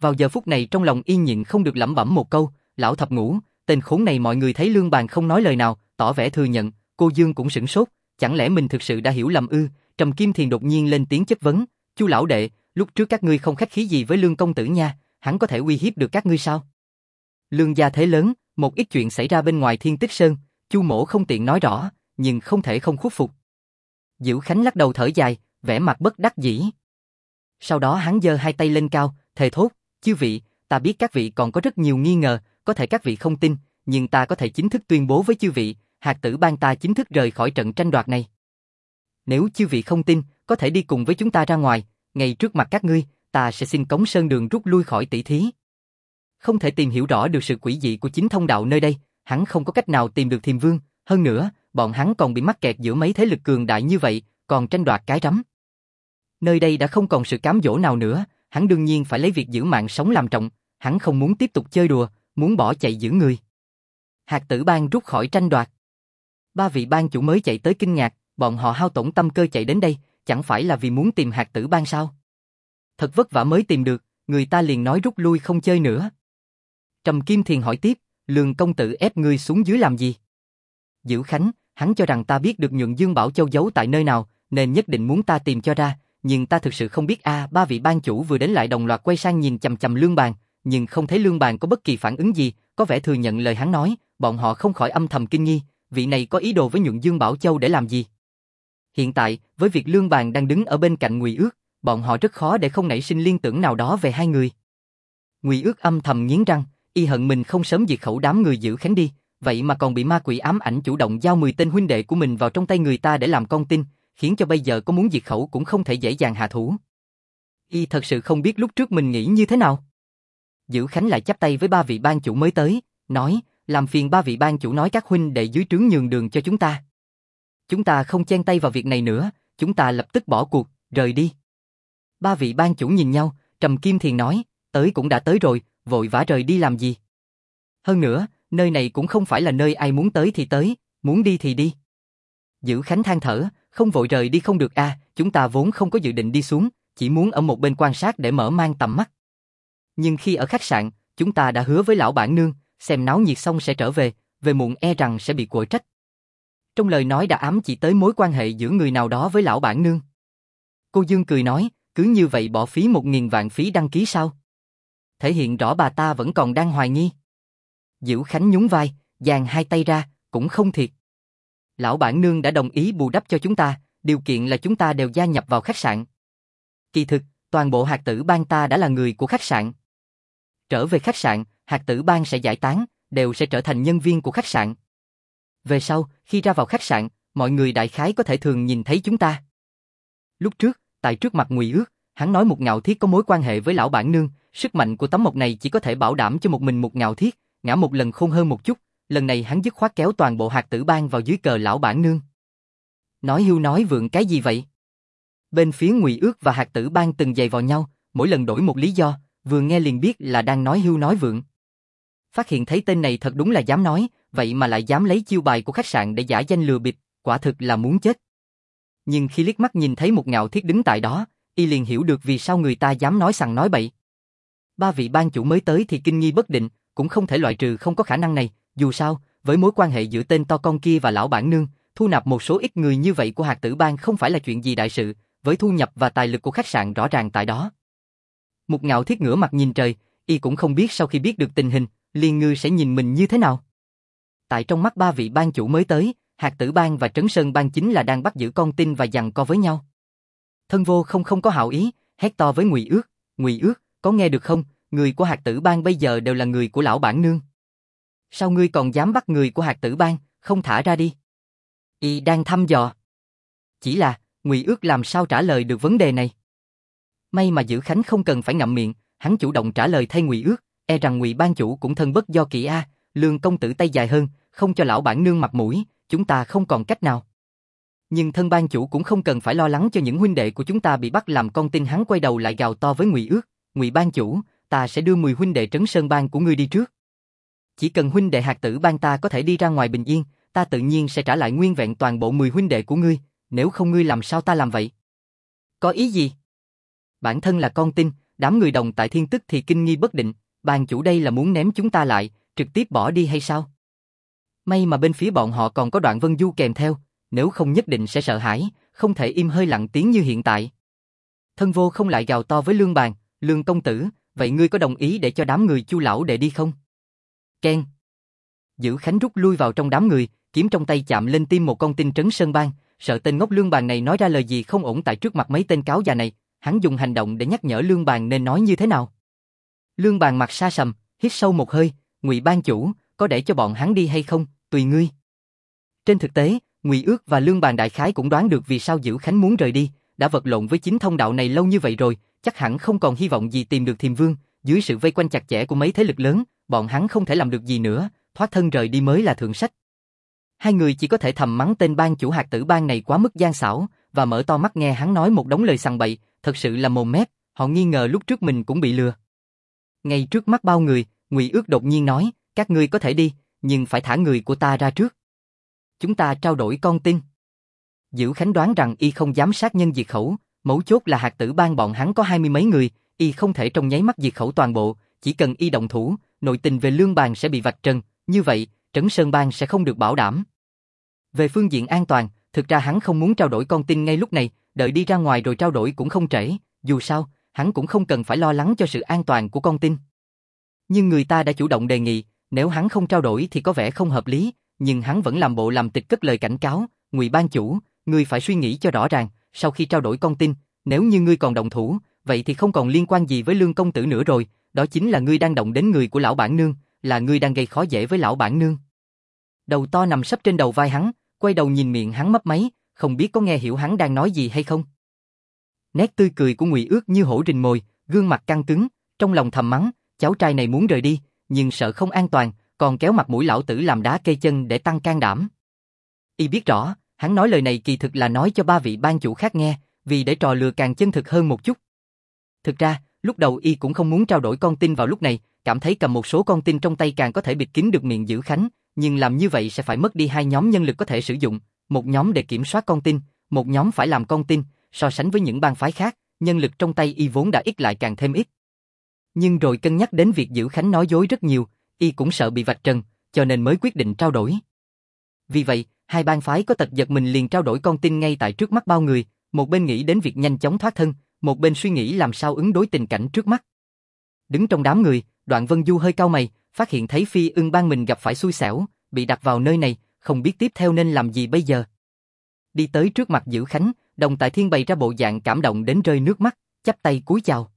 Vào giờ phút này trong lòng yên nhịn không được lẩm bẩm một câu, lão thập ngũ, tên khốn này. Mọi người thấy Lương Bàn không nói lời nào, tỏ vẻ thừa nhận, cô Dương cũng sửng sốt, chẳng lẽ mình thực sự đã hiểu lầm ư? Trầm Kim Thiền đột nhiên lên tiếng chất vấn, Chu lão đệ, lúc trước các ngươi không khách khí gì với Lương công tử nha, hắn có thể uy hiếp được các ngươi sao? Lương gia thế lớn, một ít chuyện xảy ra bên ngoài Thiên Tích Sơn, Chu mỗ không tiện nói rõ, nhưng không thể không khuất phục. Dữ Khánh lắc đầu thở dài, vẻ mặt bất đắc dĩ. Sau đó hắn giơ hai tay lên cao, thề thốt, chư vị, ta biết các vị còn có rất nhiều nghi ngờ, có thể các vị không tin, nhưng ta có thể chính thức tuyên bố với chư vị, Hạt Tử Bang ta chính thức rời khỏi trận tranh đoạt này. Nếu chư vị không tin, có thể đi cùng với chúng ta ra ngoài, ngay trước mặt các ngươi, ta sẽ xin Cống Sơn Đường rút lui khỏi tỷ thí. Không thể tìm hiểu rõ được sự quỷ dị của chính thông đạo nơi đây, hắn không có cách nào tìm được Thiềm Vương, hơn nữa, bọn hắn còn bị mắc kẹt giữa mấy thế lực cường đại như vậy, còn tranh đoạt cái rắm. Nơi đây đã không còn sự cám dỗ nào nữa, hắn đương nhiên phải lấy việc giữ mạng sống làm trọng, hắn không muốn tiếp tục chơi đùa, muốn bỏ chạy giữ người. Hạt Tử Bang rút khỏi tranh đoạt. Ba vị bang chủ mới chạy tới kinh ngạc, bọn họ hao tổn tâm cơ chạy đến đây, chẳng phải là vì muốn tìm Hạt Tử Bang sao? Thật vất vả mới tìm được, người ta liền nói rút lui không chơi nữa. Trầm Kim Thiền hỏi tiếp, Lương công tử ép ngươi xuống dưới làm gì? Dữ Khánh, hắn cho rằng ta biết được Nhuận Dương Bảo Châu giấu tại nơi nào, nên nhất định muốn ta tìm cho ra, nhưng ta thực sự không biết a. Ba vị ban chủ vừa đến lại đồng loạt quay sang nhìn chằm chằm Lương Bàn, nhưng không thấy Lương Bàn có bất kỳ phản ứng gì, có vẻ thừa nhận lời hắn nói, bọn họ không khỏi âm thầm kinh nghi, vị này có ý đồ với Nhuận Dương Bảo Châu để làm gì? Hiện tại, với việc Lương Bàn đang đứng ở bên cạnh Ngụy Ước, bọn họ rất khó để không nảy sinh liên tưởng nào đó về hai người. Ngụy Ước âm thầm nghiến răng, y hận mình không sớm diệt khẩu đám người Dữ Khánh đi, vậy mà còn bị ma quỷ ám ảnh chủ động giao 10 tên huynh đệ của mình vào trong tay người ta để làm con tin, khiến cho bây giờ có muốn diệt khẩu cũng không thể dễ dàng hạ thủ. Y thật sự không biết lúc trước mình nghĩ như thế nào. Dữ Khánh lại chắp tay với ba vị ban chủ mới tới, nói, làm phiền ba vị ban chủ nói các huynh đệ dưới trướng nhường đường cho chúng ta. Chúng ta không chen tay vào việc này nữa, chúng ta lập tức bỏ cuộc, rời đi. Ba vị ban chủ nhìn nhau, Trầm Kim Thiền nói, tới cũng đã tới rồi, vội vã rời đi làm gì? Hơn nữa, nơi này cũng không phải là nơi ai muốn tới thì tới, muốn đi thì đi. Dữ Khánh than thở, không vội rời đi không được a, chúng ta vốn không có dự định đi xuống, chỉ muốn ở một bên quan sát để mở mang tầm mắt. Nhưng khi ở khách sạn, chúng ta đã hứa với lão bản nương, xem náo nhiệt xong sẽ trở về, về muộn e rằng sẽ bị quở trách. Trong lời nói đã ám chỉ tới mối quan hệ giữa người nào đó với lão bản nương. Cô Dương cười nói, cứ như vậy bỏ phí 1000 vạn phí đăng ký sao? Thể hiện rõ bà ta vẫn còn đang hoài nghi. Dữ Khánh nhún vai, dang hai tay ra, cũng không thiệt. Lão bản nương đã đồng ý bù đắp cho chúng ta, điều kiện là chúng ta đều gia nhập vào khách sạn. Kỳ thực, toàn bộ Hạt Tử Bang ta đã là người của khách sạn. Trở về khách sạn, Hạt Tử Bang sẽ giải tán, đều sẽ trở thành nhân viên của khách sạn. Về sau, khi ra vào khách sạn, mọi người đại khái có thể thường nhìn thấy chúng ta. Lúc trước, tại trước mặt Ngụy Ước, hắn nói Một Ngạo Thiết có mối quan hệ với lão bản nương, sức mạnh của tấm mộc này chỉ có thể bảo đảm cho một mình Một Ngạo Thiết, ngã một lần khôn hơn một chút, lần này hắn dứt khoát kéo toàn bộ Hạt Tử Bang vào dưới cờ lão bản nương. Nói hưu nói vượng cái gì vậy? Bên phía Ngụy Ước và Hạt Tử Bang từng giày vào nhau, mỗi lần đổi một lý do, vừa nghe liền biết là đang nói hưu nói vượng. Phát hiện thấy tên này thật đúng là dám nói, vậy mà lại dám lấy chiêu bài của khách sạn để giả danh lừa bịp, quả thực là muốn chết. Nhưng khi liếc mắt nhìn thấy Một Ngạo Thiết đứng tại đó, y liền hiểu được vì sao người ta dám nói sằng nói bậy. Ba vị ban chủ mới tới thì kinh nghi bất định, cũng không thể loại trừ không có khả năng này, dù sao, với mối quan hệ giữa tên to con kia và lão bản nương, thu nạp một số ít người như vậy của Hạt Tử Bang không phải là chuyện gì đại sự, với thu nhập và tài lực của khách sạn rõ ràng tại đó. Một Ngạo Thiết ngửa mặt nhìn trời, y cũng không biết sau khi biết được tình hình, Liên Ngư sẽ nhìn mình như thế nào. Tại trong mắt ba vị ban chủ mới tới, Hạt Tử Bang và Trấn Sơn Bang chính là đang bắt giữ con tin và giằng co với nhau. Thân Vô không có hảo ý, hét to với Ngụy Ước, có nghe được không, người của Hạt Tử Bang bây giờ đều là người của lão bản nương. Sao ngươi còn dám bắt người của Hạt Tử Bang, không thả ra đi? Y đang thăm dò. Chỉ là, Ngụy Ước làm sao trả lời được vấn đề này? May mà Dữ Khánh không cần phải ngậm miệng, hắn chủ động trả lời thay Ngụy Ước, e rằng Ngụy ban chủ cũng thân bất do kỷ a, Lương công tử tay dài hơn, không cho lão bản nương mặt mũi, chúng ta không còn cách nào. Nhưng thân ban chủ cũng không cần phải lo lắng cho những huynh đệ của chúng ta bị bắt làm con tin. Hắn quay đầu lại gào to với Ngụy Ước, Ngụy ban chủ, ta sẽ đưa 10 huynh đệ Trấn Sơn Bang của ngươi đi trước. Chỉ cần huynh đệ Hạt Tử Bang ta có thể đi ra ngoài bình yên, ta tự nhiên sẽ trả lại nguyên vẹn toàn bộ 10 huynh đệ của ngươi, nếu không ngươi làm sao ta làm vậy? Có ý gì? Bản thân là con tin, Đám người Đồng Tại Thiên tức thì kinh nghi bất định, ban chủ đây là muốn ném chúng ta lại, trực tiếp bỏ đi hay sao? May mà bên phía bọn họ còn có Đoạn Vân Du kèm theo, nếu không nhất định sẽ sợ hãi, không thể im hơi lặng tiếng như hiện tại. Thân Vô không lại gào to với Lương Bàn, Lương công tử, vậy ngươi có đồng ý để cho đám người Chu lão đệ đi không? Keng. Dữ Khánh rút lui vào trong đám người, kiếm trong tay chạm lên tim một con tin Trấn Sơn Bang, sợ tên ngốc Lương Bàn này nói ra lời gì không ổn tại trước mặt mấy tên cáo già này, hắn dùng hành động để nhắc nhở Lương Bàn nên nói như thế nào. Lương Bàn mặt sa sầm, hít sâu một hơi, Ngụy ban chủ, có để cho bọn hắn đi hay không, tùy ngươi. Trên thực tế, Ngụy Ước và Lương Bàn đại khái cũng đoán được vì sao Dữ Khánh muốn rời đi, đã vật lộn với chính thông đạo này lâu như vậy rồi, chắc hẳn không còn hy vọng gì tìm được Thiềm Vương, dưới sự vây quanh chặt chẽ của mấy thế lực lớn, bọn hắn không thể làm được gì nữa, thoát thân rời đi mới là thượng sách. Hai người chỉ có thể thầm mắng tên ban chủ Hạt Tử Bang này quá mức gian xảo, và mở to mắt nghe hắn nói một đống lời sằng bậy, thật sự là mồm mép, họ nghi ngờ lúc trước mình cũng bị lừa. Ngay trước mắt bao người, Ngụy Ước đột nhiên nói, các ngươi có thể đi, nhưng phải thả người của ta ra trước. Chúng ta trao đổi con tin. Dữ Khánh đoán rằng y không dám sát nhân diệt khẩu, mấu chốt là Hạt Tử Bang bọn hắn có 20 mấy người, y không thể trong nháy mắt diệt khẩu toàn bộ, chỉ cần y động thủ, nội tình về Lương Bàn sẽ bị vạch trần, như vậy, Trấn Sơn Bang sẽ không được bảo đảm. Về phương diện an toàn, thực ra hắn không muốn trao đổi con tin ngay lúc này, đợi đi ra ngoài rồi trao đổi cũng không trễ, dù sao, hắn cũng không cần phải lo lắng cho sự an toàn của con tin. Nhưng người ta đã chủ động đề nghị, nếu hắn không trao đổi thì có vẻ không hợp lý, nhưng hắn vẫn làm bộ làm tịch cất lời cảnh cáo, Ngụy ban chủ, ngươi phải suy nghĩ cho rõ ràng, sau khi trao đổi con tin, nếu như ngươi còn động thủ, vậy thì không còn liên quan gì với Lương công tử nữa rồi, đó chính là ngươi đang động đến người của lão bản nương, là ngươi đang gây khó dễ với lão bản nương. Đầu to nằm sấp trên đầu vai hắn, quay đầu nhìn miệng hắn mấp máy, không biết có nghe hiểu hắn đang nói gì hay không. Nét tươi cười của Ngụy Ước như hổ rình mồi, gương mặt căng cứng, trong lòng thầm mắng, cháu trai này muốn rời đi, nhưng sợ không an toàn, còn kéo mặt mũi lão tử làm đá cây chân để tăng can đảm. Y biết rõ, hắn nói lời này kỳ thực là nói cho ba vị ban chủ khác nghe, vì để trò lừa càng chân thực hơn một chút. Thực ra, lúc đầu y cũng không muốn trao đổi con tin vào lúc này, cảm thấy cầm một số con tin trong tay càng có thể bịt kín được miệng Dữ Khánh, nhưng làm như vậy sẽ phải mất đi hai nhóm nhân lực có thể sử dụng, một nhóm để kiểm soát con tin, một nhóm phải làm con tin, so sánh với những bang phái khác, nhân lực trong tay y vốn đã ít lại càng thêm ít. Nhưng rồi cân nhắc đến việc Dữ Khánh nói dối rất nhiều, y cũng sợ bị vạch trần, cho nên mới quyết định trao đổi. Vì vậy, hai bang phái có tật giật mình liền trao đổi con tin ngay tại trước mắt bao người, một bên nghĩ đến việc nhanh chóng thoát thân, một bên suy nghĩ làm sao ứng đối tình cảnh trước mắt. Đứng trong đám người, Đoạn Vân Du hơi cau mày, phát hiện thấy Phi Ưng bang mình gặp phải xui xẻo, bị đặt vào nơi này, không biết tiếp theo nên làm gì bây giờ. Đi tới trước mặt Dữ Khánh, Đồng Tại Thiên bày ra bộ dạng cảm động đến rơi nước mắt, chắp tay cúi chào.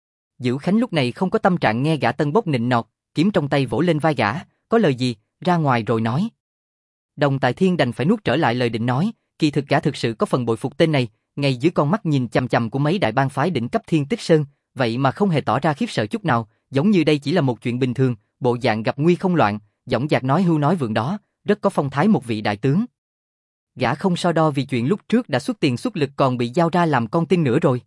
Dữ Khánh lúc này không có tâm trạng nghe gã tân bốc nịnh nọt, kiếm trong tay vỗ lên vai gã, có lời gì, ra ngoài rồi nói. Đồng Tại Thiên đành phải nuốt trở lại lời định nói, kỳ thực gã thực sự có phần bội phục tên này, ngay dưới con mắt nhìn chằm chằm của mấy đại bang phái đỉnh cấp Thiên Tích Sơn, vậy mà không hề tỏ ra khiếp sợ chút nào, giống như đây chỉ là một chuyện bình thường, bộ dạng gặp nguy không loạn, dõng dạc nói hưu nói vượng đó, rất có phong thái một vị đại tướng. Gã không so đo vì chuyện lúc trước đã xuất tiền xuất lực còn bị giao ra làm con tin nữa rồi.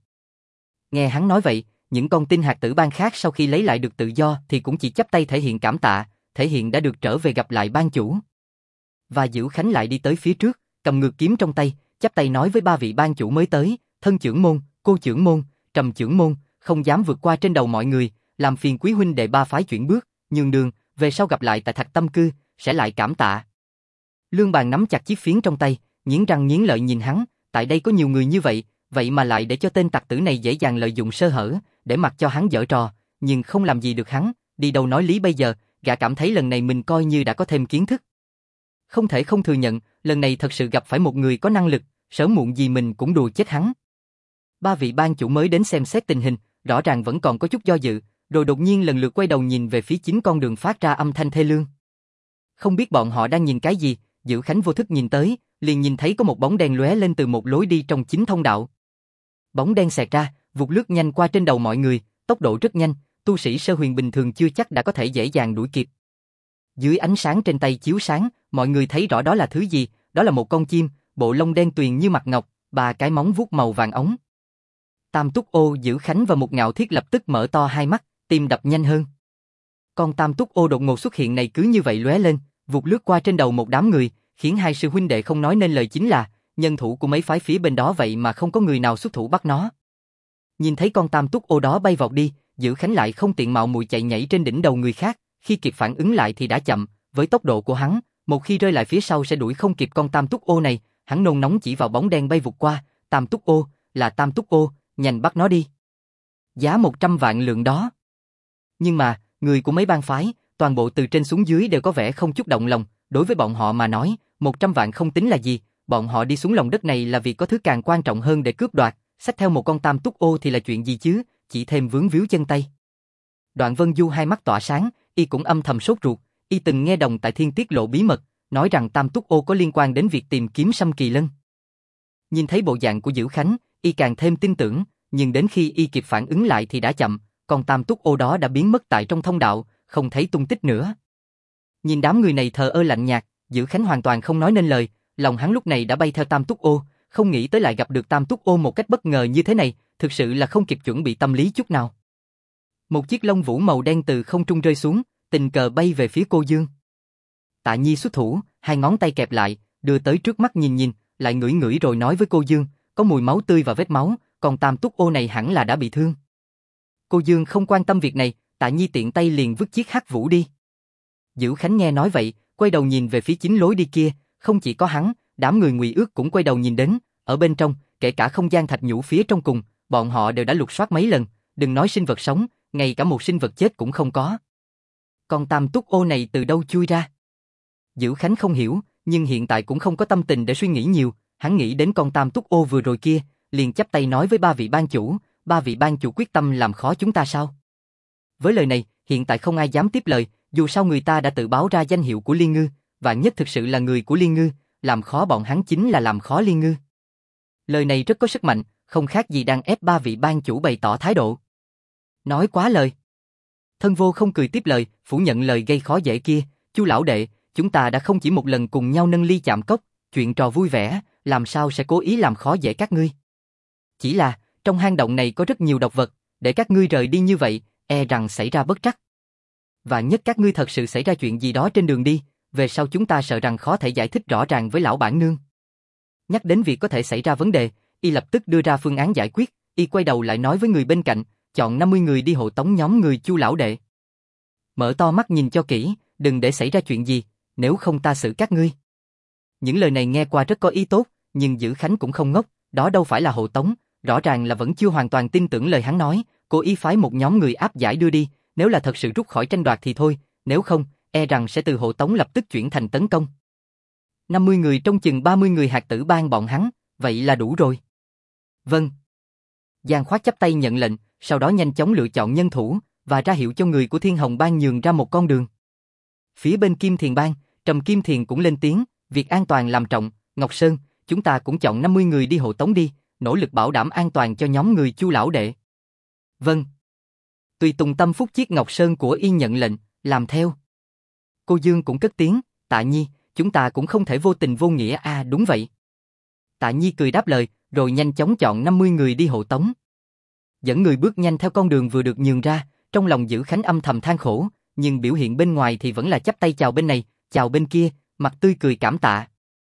Nghe hắn nói vậy, những con tin Hạt Tử Bang khác sau khi lấy lại được tự do thì cũng chỉ chắp tay thể hiện cảm tạ, thể hiện đã được trở về gặp lại ban chủ. Và Dữ Khánh lại đi tới phía trước, cầm ngược kiếm trong tay, chắp tay nói với ba vị ban chủ mới tới, thân trưởng môn, cô trưởng môn, trầm trưởng môn, không dám vượt qua trên đầu mọi người, làm phiền quý huynh đệ ba phái chuyển bước, nhường đường, về sau gặp lại tại Thạch Tâm Cư, sẽ lại cảm tạ. Lương Bàn nắm chặt chiếc phiến trong tay, nghiến răng nghiến lợi nhìn hắn, tại đây có nhiều người như vậy, vậy mà lại để cho tên tặc tử này dễ dàng lợi dụng sơ hở, để mặc cho hắn giở trò, nhưng không làm gì được hắn, đi đâu nói lý bây giờ, gã cảm thấy lần này mình coi như đã có thêm kiến thức. Không thể không thừa nhận, lần này thật sự gặp phải một người có năng lực, sớm muộn gì mình cũng đùa chết hắn. Ba vị ban chủ mới đến xem xét tình hình, rõ ràng vẫn còn có chút do dự, rồi đột nhiên lần lượt quay đầu nhìn về phía chính con đường phát ra âm thanh thê lương. Không biết bọn họ đang nhìn cái gì, Dữ Khánh vô thức nhìn tới, liền nhìn thấy có một bóng đen lóe lên từ một lối đi trong chính thông đạo. Bóng đen xẹt ra, vụt lướt nhanh qua trên đầu mọi người, tốc độ rất nhanh, tu sĩ sơ huyền bình thường chưa chắc đã có thể dễ dàng đuổi kịp. Dưới ánh sáng trên tay chiếu sáng, mọi người thấy rõ đó là thứ gì, đó là một con chim, bộ lông đen tuyền như mặt ngọc, ba cái móng vuốt màu vàng ống. Tam Túc Ô, Dữ Khánh và Mục Ngạo Thiết lập tức mở to hai mắt, tim đập nhanh hơn. Con Tam Túc Ô đột ngột xuất hiện này cứ như vậy lóe lên, vụt lướt qua trên đầu một đám người, khiến hai sư huynh đệ không nói nên lời, chính là nhân thủ của mấy phái phía bên đó vậy mà không có người nào xuất thủ bắt nó. Nhìn thấy con tam túc ô đó bay vọt đi, Dữ Khánh lại không tiện mạo muội chạy nhảy trên đỉnh đầu người khác, khi kịp phản ứng lại thì đã chậm, với tốc độ của hắn, một khi rơi lại phía sau sẽ đuổi không kịp con tam túc ô này, hắn nôn nóng chỉ vào bóng đen bay vụt qua, tam túc ô, là tam túc ô, nhanh bắt nó đi. Giá 100 vạn lượng đó. Nhưng mà, người của mấy bang phái, toàn bộ từ trên xuống dưới đều có vẻ không chút động lòng, đối với bọn họ mà nói, 100 vạn không tính là gì, bọn họ đi xuống lòng đất này là vì có thứ càng quan trọng hơn để cướp đoạt, xách theo một con tam túc ô thì là chuyện gì chứ, chỉ thêm vướng víu chân tay. Đoạn Vân Du hai mắt tỏa sáng, y cũng âm thầm sốt ruột, y từng nghe Đồng Tại Thiên tiết lộ bí mật, nói rằng tam túc ô có liên quan đến việc tìm kiếm Sâm Kỳ Lân. Nhìn thấy bộ dạng của Dữ Khánh, y càng thêm tin tưởng, nhưng đến khi y kịp phản ứng lại thì đã chậm, con tam túc ô đó đã biến mất tại trong thông đạo, không thấy tung tích nữa. Nhìn đám người này thờ ơ lạnh nhạt, Dữ Khánh hoàn toàn không nói nên lời, lòng hắn lúc này đã bay theo tam túc ô, không nghĩ tới lại gặp được tam túc ô một cách bất ngờ như thế này, thực sự là không kịp chuẩn bị tâm lý chút nào. Một chiếc lông vũ màu đen từ không trung rơi xuống, tình cờ bay về phía cô Dương. Tạ Nhi xuất thủ, hai ngón tay kẹp lại, đưa tới trước mắt nhìn nhìn, lại ngửi ngửi rồi nói với cô Dương, có mùi máu tươi và vết máu, còn tam túc ô này hẳn là đã bị thương. Cô Dương không quan tâm việc này, Tạ Nhi tiện tay liền vứt chiếc hắc vũ đi. Dữ Khánh nghe nói vậy, quay đầu nhìn về phía chính lối đi kia, không chỉ có hắn, đám người Ngụy Ước cũng quay đầu nhìn đến, ở bên trong, kể cả không gian thạch nhũ phía trong cùng, bọn họ đều đã lục soát mấy lần, đừng nói sinh vật sống, ngay cả một sinh vật chết cũng không có. Con tam túc ô này từ đâu chui ra? Dữ Khánh không hiểu, nhưng hiện tại cũng không có tâm tình để suy nghĩ nhiều, hắn nghĩ đến con tam túc ô vừa rồi kia, liền chắp tay nói với ba vị ban chủ quyết tâm làm khó chúng ta sao? Với lời này, hiện tại không ai dám tiếp lời, dù sao người ta đã tự báo ra danh hiệu của Liên Ngư, vạn nhất thực sự là người của Liên Ngư, làm khó bọn hắn chính là làm khó Liên Ngư. Lời này rất có sức mạnh, không khác gì đang ép ba vị ban chủ bày tỏ thái độ. Nói quá lời. Thân Vô không cười tiếp lời, phủ nhận lời gây khó dễ kia, Chu lão đệ, chúng ta đã không chỉ một lần cùng nhau nâng ly chạm cốc, chuyện trò vui vẻ, làm sao sẽ cố ý làm khó dễ các ngươi. Chỉ là, trong hang động này có rất nhiều độc vật, để các ngươi rời đi như vậy, e rằng xảy ra bất trắc. Và nhất các ngươi thật sự xảy ra chuyện gì đó trên đường đi, về sau chúng ta sợ rằng khó thể giải thích rõ ràng với lão bản nương. Nhắc đến việc có thể xảy ra vấn đề, y lập tức đưa ra phương án giải quyết, y quay đầu lại nói với người bên cạnh, chọn 50 người đi hộ tống nhóm người Chu lão đệ. Mở to mắt nhìn cho kỹ, đừng để xảy ra chuyện gì, nếu không ta xử các ngươi. Những lời này nghe qua rất có ý tốt, nhưng Dữ Khánh cũng không ngốc, đó đâu phải là hộ tống, rõ ràng là vẫn chưa hoàn toàn tin tưởng lời hắn nói, cố ý phái một nhóm người áp giải đưa đi, nếu là thật sự rút khỏi tranh đoạt thì thôi, nếu không, e rằng sẽ từ hộ tống lập tức chuyển thành tấn công. 50 người trong chừng 30 người hạt tử bang bọn hắn, vậy là đủ rồi. Vâng. Giang Khoát chắp tay nhận lệnh, sau đó nhanh chóng lựa chọn nhân thủ, và ra hiệu cho người của Thiên Hồng bang nhường ra một con đường. Phía bên Kim Thiền bang, Trầm Kim Thiền cũng lên tiếng, việc an toàn làm trọng, Ngọc Sơn, chúng ta cũng chọn 50 người đi hộ tống đi, nỗ lực bảo đảm an toàn cho nhóm người Chu lão đệ. Vâng. Tùy tùng tâm phúc chiếc Ngọc Sơn của y nhận lệnh, làm theo. Cô Dương cũng cất tiếng, Tạ Nhi, chúng ta cũng không thể vô tình vô nghĩa đúng vậy. Tạ Nhi cười đáp lời, rồi nhanh chóng chọn 50 người đi hộ tống. Dẫn người bước nhanh theo con đường vừa được nhường ra, trong lòng Dữ Khánh âm thầm than khổ, nhưng biểu hiện bên ngoài thì vẫn là chắp tay chào bên này, chào bên kia, mặt tươi cười cảm tạ.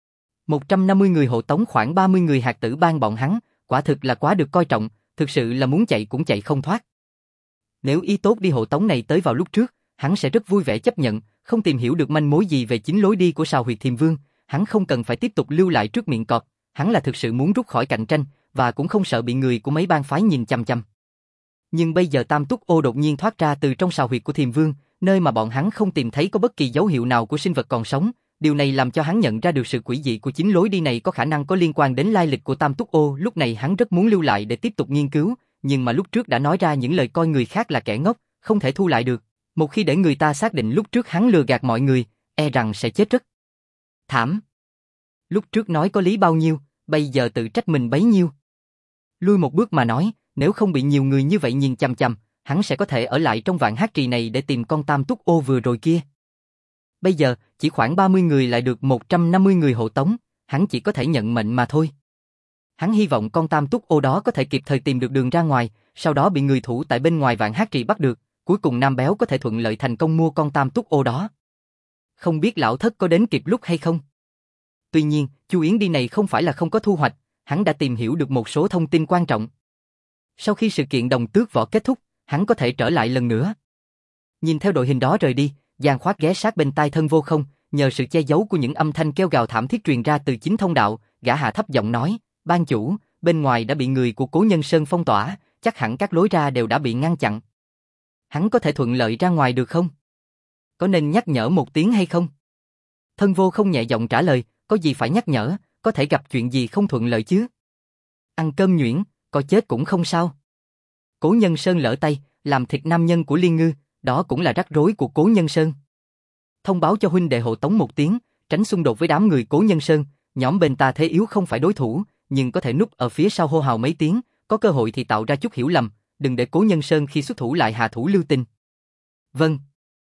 150 người hộ tống khoảng 30 người hạt tử bang bọn hắn, quả thực là quá được coi trọng, thực sự là muốn chạy cũng chạy không thoát. Nếu ý tốt đi hộ tống này tới vào lúc trước, hắn sẽ rất vui vẻ chấp nhận, không tìm hiểu được manh mối gì về chính lối đi của Sào Huyệt Thiềm Vương, hắn không cần phải tiếp tục lưu lại trước miệng cọp, hắn là thực sự muốn rút khỏi cạnh tranh, và cũng không sợ bị người của mấy bang phái nhìn chằm chằm. Nhưng bây giờ Tam Túc Ô đột nhiên thoát ra từ trong Sào Huyệt của Thiềm Vương, nơi mà bọn hắn không tìm thấy có bất kỳ dấu hiệu nào của sinh vật còn sống, điều này làm cho hắn nhận ra được sự quỷ dị của chính lối đi này có khả năng có liên quan đến lai lịch của Tam Túc Ô, lúc này hắn rất muốn lưu lại để tiếp tục nghiên cứu, nhưng mà lúc trước đã nói ra những lời coi người khác là kẻ ngốc, không thể thu lại được, một khi để người ta xác định lúc trước hắn lừa gạt mọi người, e rằng sẽ chết rất thảm. Lúc trước nói có lý bao nhiêu, bây giờ tự trách mình bấy nhiêu. Lui một bước mà nói, nếu không bị nhiều người như vậy nhìn chằm chằm, hắn sẽ có thể ở lại trong Vạn Hát Trì này để tìm con Tam Túc Ô vừa rồi kia. Bây giờ, chỉ khoảng 30 người lại được 150 người hộ tống, hắn chỉ có thể nhận mệnh mà thôi. Hắn hy vọng con Tam Túc Ô đó có thể kịp thời tìm được đường ra ngoài, sau đó bị người thủ tại bên ngoài Vạn Hát Trì bắt được, cuối cùng Nam Béo có thể thuận lợi thành công mua con Tam Túc Ô đó. Không biết lão thất có đến kịp lúc hay không? Tuy nhiên, Chu Yến đi này không phải là không có thu hoạch, hắn đã tìm hiểu được một số thông tin quan trọng. Sau khi sự kiện đồng tước võ kết thúc, hắn có thể trở lại lần nữa. Nhìn theo đội hình đó rời đi, Giang Khoát ghé sát bên tai Thân Vô Không, nhờ sự che giấu của những âm thanh kêu gào thảm thiết truyền ra từ chính thông đạo, gã hạ thấp giọng nói, ban chủ, bên ngoài đã bị người của Cố Nhân Sơn phong tỏa, chắc hẳn các lối ra đều đã bị ngăn chặn. Hắn có thể thuận lợi ra ngoài được không? Có nên nhắc nhở một tiếng hay không? Thân Vô Không nhẹ giọng trả lời, có gì phải nhắc nhở, có thể gặp chuyện gì không thuận lợi chứ? Ăn cơm nhuyễn, có chết cũng không sao. Cố Nhân Sơn lỡ tay, làm thịt nam nhân của Liên Ngư, đó cũng là rắc rối của Cố Nhân Sơn. Thông báo cho huynh đệ hộ tống một tiếng, tránh xung đột với đám người Cố Nhân Sơn, nhóm bên ta thế yếu không phải đối thủ, nhưng có thể núp ở phía sau hô hào mấy tiếng, có cơ hội thì tạo ra chút hiểu lầm, đừng để Cố Nhân Sơn khi xuất thủ lại hạ thủ lưu tình. Vâng.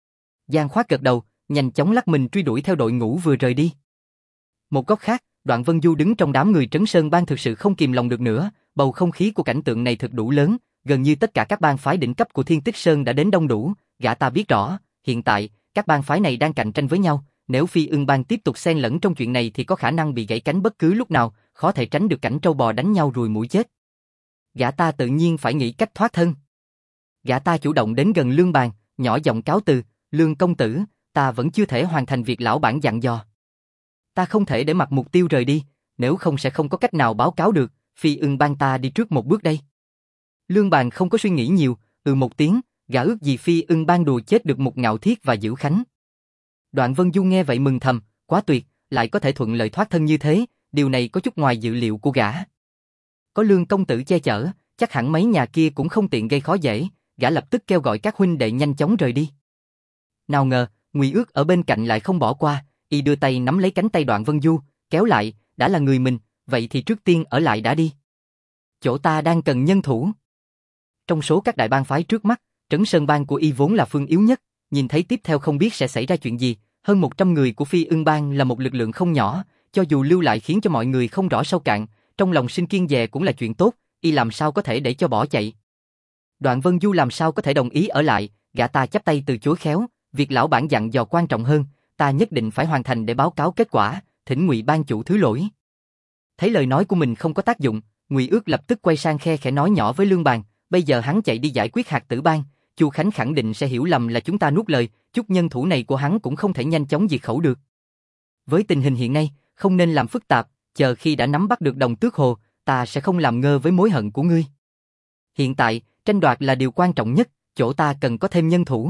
Giang Khoát gật đầu, nhanh chóng lắc mình truy đuổi theo đội ngũ vừa rời đi. Một góc khác, Đoạn Vân Du đứng trong đám người Trấn Sơn Bang thực sự không kìm lòng được nữa, bầu không khí của cảnh tượng này thật đủ lớn, gần như tất cả các bang phái đỉnh cấp của Thiên Tích Sơn đã đến đông đủ, gã ta biết rõ, hiện tại, các bang phái này đang cạnh tranh với nhau, nếu Phi Ưng Bang tiếp tục xen lẫn trong chuyện này thì có khả năng bị gãy cánh bất cứ lúc nào, khó thể tránh được cảnh trâu bò đánh nhau ruồi muỗi chết. Gã ta tự nhiên phải nghĩ cách thoát thân. Gã ta chủ động đến gần Lương Bàn, nhỏ giọng cáo từ, Lương công tử, ta vẫn chưa thể hoàn thành việc lão bản dặn dò. Ta không thể để mặc mục tiêu rời đi, nếu không sẽ không có cách nào báo cáo được, Phi Ưng Bang ta đi trước một bước đây. Lương Bàn không có suy nghĩ nhiều, một tiếng, gã ước gì Phi Ưng Bang đùa chết được một Ngạo Thiết và Dữ Khánh. Đoạn Vân Du nghe vậy mừng thầm, quá tuyệt, lại có thể thuận lợi thoát thân như thế, điều này có chút ngoài dự liệu của gã. Có Lương công tử che chở, chắc hẳn mấy nhà kia cũng không tiện gây khó dễ, gã lập tức kêu gọi các huynh đệ nhanh chóng rời đi. Nào ngờ, Ngụy Ước ở bên cạnh lại không bỏ qua, y đưa tay nắm lấy cánh tay Đoạn Vân Du, kéo lại, đã là người mình, vậy thì trước tiên ở lại đã đi. Chỗ ta đang cần nhân thủ. Trong số các đại bang phái trước mắt, Trấn Sơn Bang của y vốn là phương yếu nhất, nhìn thấy tiếp theo không biết sẽ xảy ra chuyện gì, hơn 100 người của Phi Ưng Bang là một lực lượng không nhỏ, cho dù lưu lại khiến cho mọi người không rõ sâu cạn, trong lòng sinh kiêng dè cũng là chuyện tốt, y làm sao có thể để cho bỏ chạy. Đoạn Vân Du làm sao có thể đồng ý ở lại, gã ta chắp tay từ chối khéo, việc lão bản dặn dò quan trọng hơn, ta nhất định phải hoàn thành để báo cáo kết quả, thỉnh Ngụy Bang chủ thứ lỗi. Thấy lời nói của mình không có tác dụng, Ngụy Ước lập tức quay sang khe khẽ nói nhỏ với Lương Bàn, bây giờ hắn chạy đi giải quyết Hạt Tử Bang, Chu Khánh khẳng định sẽ hiểu lầm là chúng ta nuốt lời, chút nhân thủ này của hắn cũng không thể nhanh chóng diệt khẩu được. Với tình hình hiện nay, không nên làm phức tạp, chờ khi đã nắm bắt được Đồng Tước Hồ, ta sẽ không làm ngơ với mối hận của ngươi. Hiện tại, tranh đoạt là điều quan trọng nhất, chỗ ta cần có thêm nhân thủ.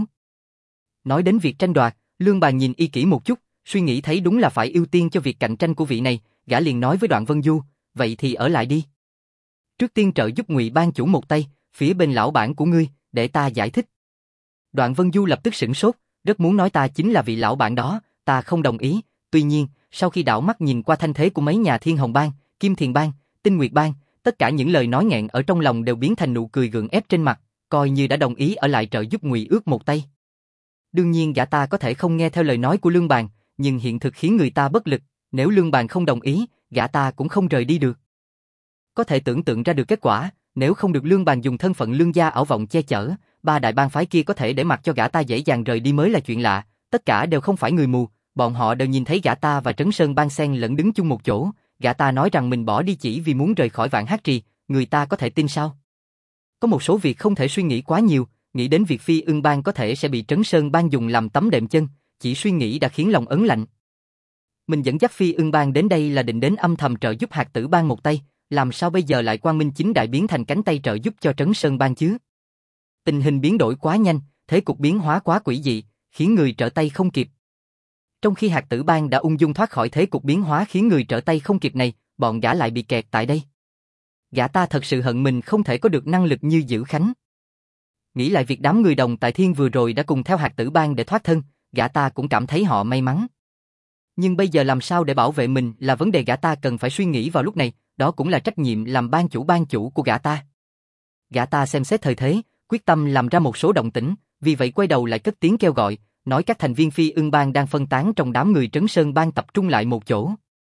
Nói đến việc tranh đoạt, Lương Bàn nhìn y kỹ một chút, suy nghĩ thấy đúng là phải ưu tiên cho việc cạnh tranh của vị này, gã liền nói với Đoạn Vân Du, vậy thì ở lại đi. Trước tiên trợ giúp Ngụy Bang chủ một tay, phía bên lão bản của ngươi, để ta giải thích. Đoạn Vân Du lập tức sửng sốt, rất muốn nói ta chính là vị lão bản đó, ta không đồng ý, tuy nhiên, sau khi đảo mắt nhìn qua thanh thế của mấy nhà Thiên Hồng Bang, Kim Thiền Bang, Tinh Nguyệt Bang, tất cả những lời nói nghẹn ở trong lòng đều biến thành nụ cười gượng ép trên mặt, coi như đã đồng ý ở lại trợ giúp Ngụy Ước một tay. Đương nhiên gã ta có thể không nghe theo lời nói của Lương Bàn, nhưng hiện thực khiến người ta bất lực, nếu Lương Bàn không đồng ý, gã ta cũng không rời đi được. Có thể tưởng tượng ra được kết quả, nếu không được Lương Bàn dùng thân phận Lương gia ảo vọng che chở, ba đại bang phái kia có thể để mặc cho gã ta dễ dàng rời đi mới là chuyện lạ, tất cả đều không phải người mù, bọn họ đều nhìn thấy gã ta và Trấn Sơn Bang xen lẫn đứng chung một chỗ, gã ta nói rằng mình bỏ đi chỉ vì muốn rời khỏi Vạn Hắc Trì, người ta có thể tin sao? Có một số việc không thể suy nghĩ quá nhiều, nghĩ đến việc Phi Ưng Bang có thể sẽ bị Trấn Sơn Bang dùng làm tấm đệm chân, chỉ suy nghĩ đã khiến lòng ớn lạnh. Mình dẫn dắt Phi Ưng Bang đến đây là định đến âm thầm trợ giúp Hạt Tử Bang một tay, làm sao bây giờ lại quang minh chính đại biến thành cánh tay trợ giúp cho Trấn Sơn Bang chứ? Tình hình biến đổi quá nhanh, thế cục biến hóa quá quỷ dị, khiến người trở tay không kịp. Trong khi Hạt Tử Bang đã ung dung thoát khỏi thế cục biến hóa khiến người trở tay không kịp này, bọn gã lại bị kẹt tại đây. Gã ta thật sự hận mình không thể có được năng lực như Dữ Khánh. Nghĩ lại việc đám người Đồng Tại Thiên vừa rồi đã cùng theo Hạt Tử Bang để thoát thân, gã ta cũng cảm thấy họ may mắn. Nhưng bây giờ làm sao để bảo vệ mình là vấn đề gã ta cần phải suy nghĩ vào lúc này, đó cũng là trách nhiệm làm ban chủ của gã ta. Gã ta xem xét thời thế, quyết tâm làm ra một số động tĩnh, vì vậy quay đầu lại cất tiếng kêu gọi, nói các thành viên Phi Ưng Bang đang phân tán trong đám người Trấn Sơn Bang tập trung lại một chỗ.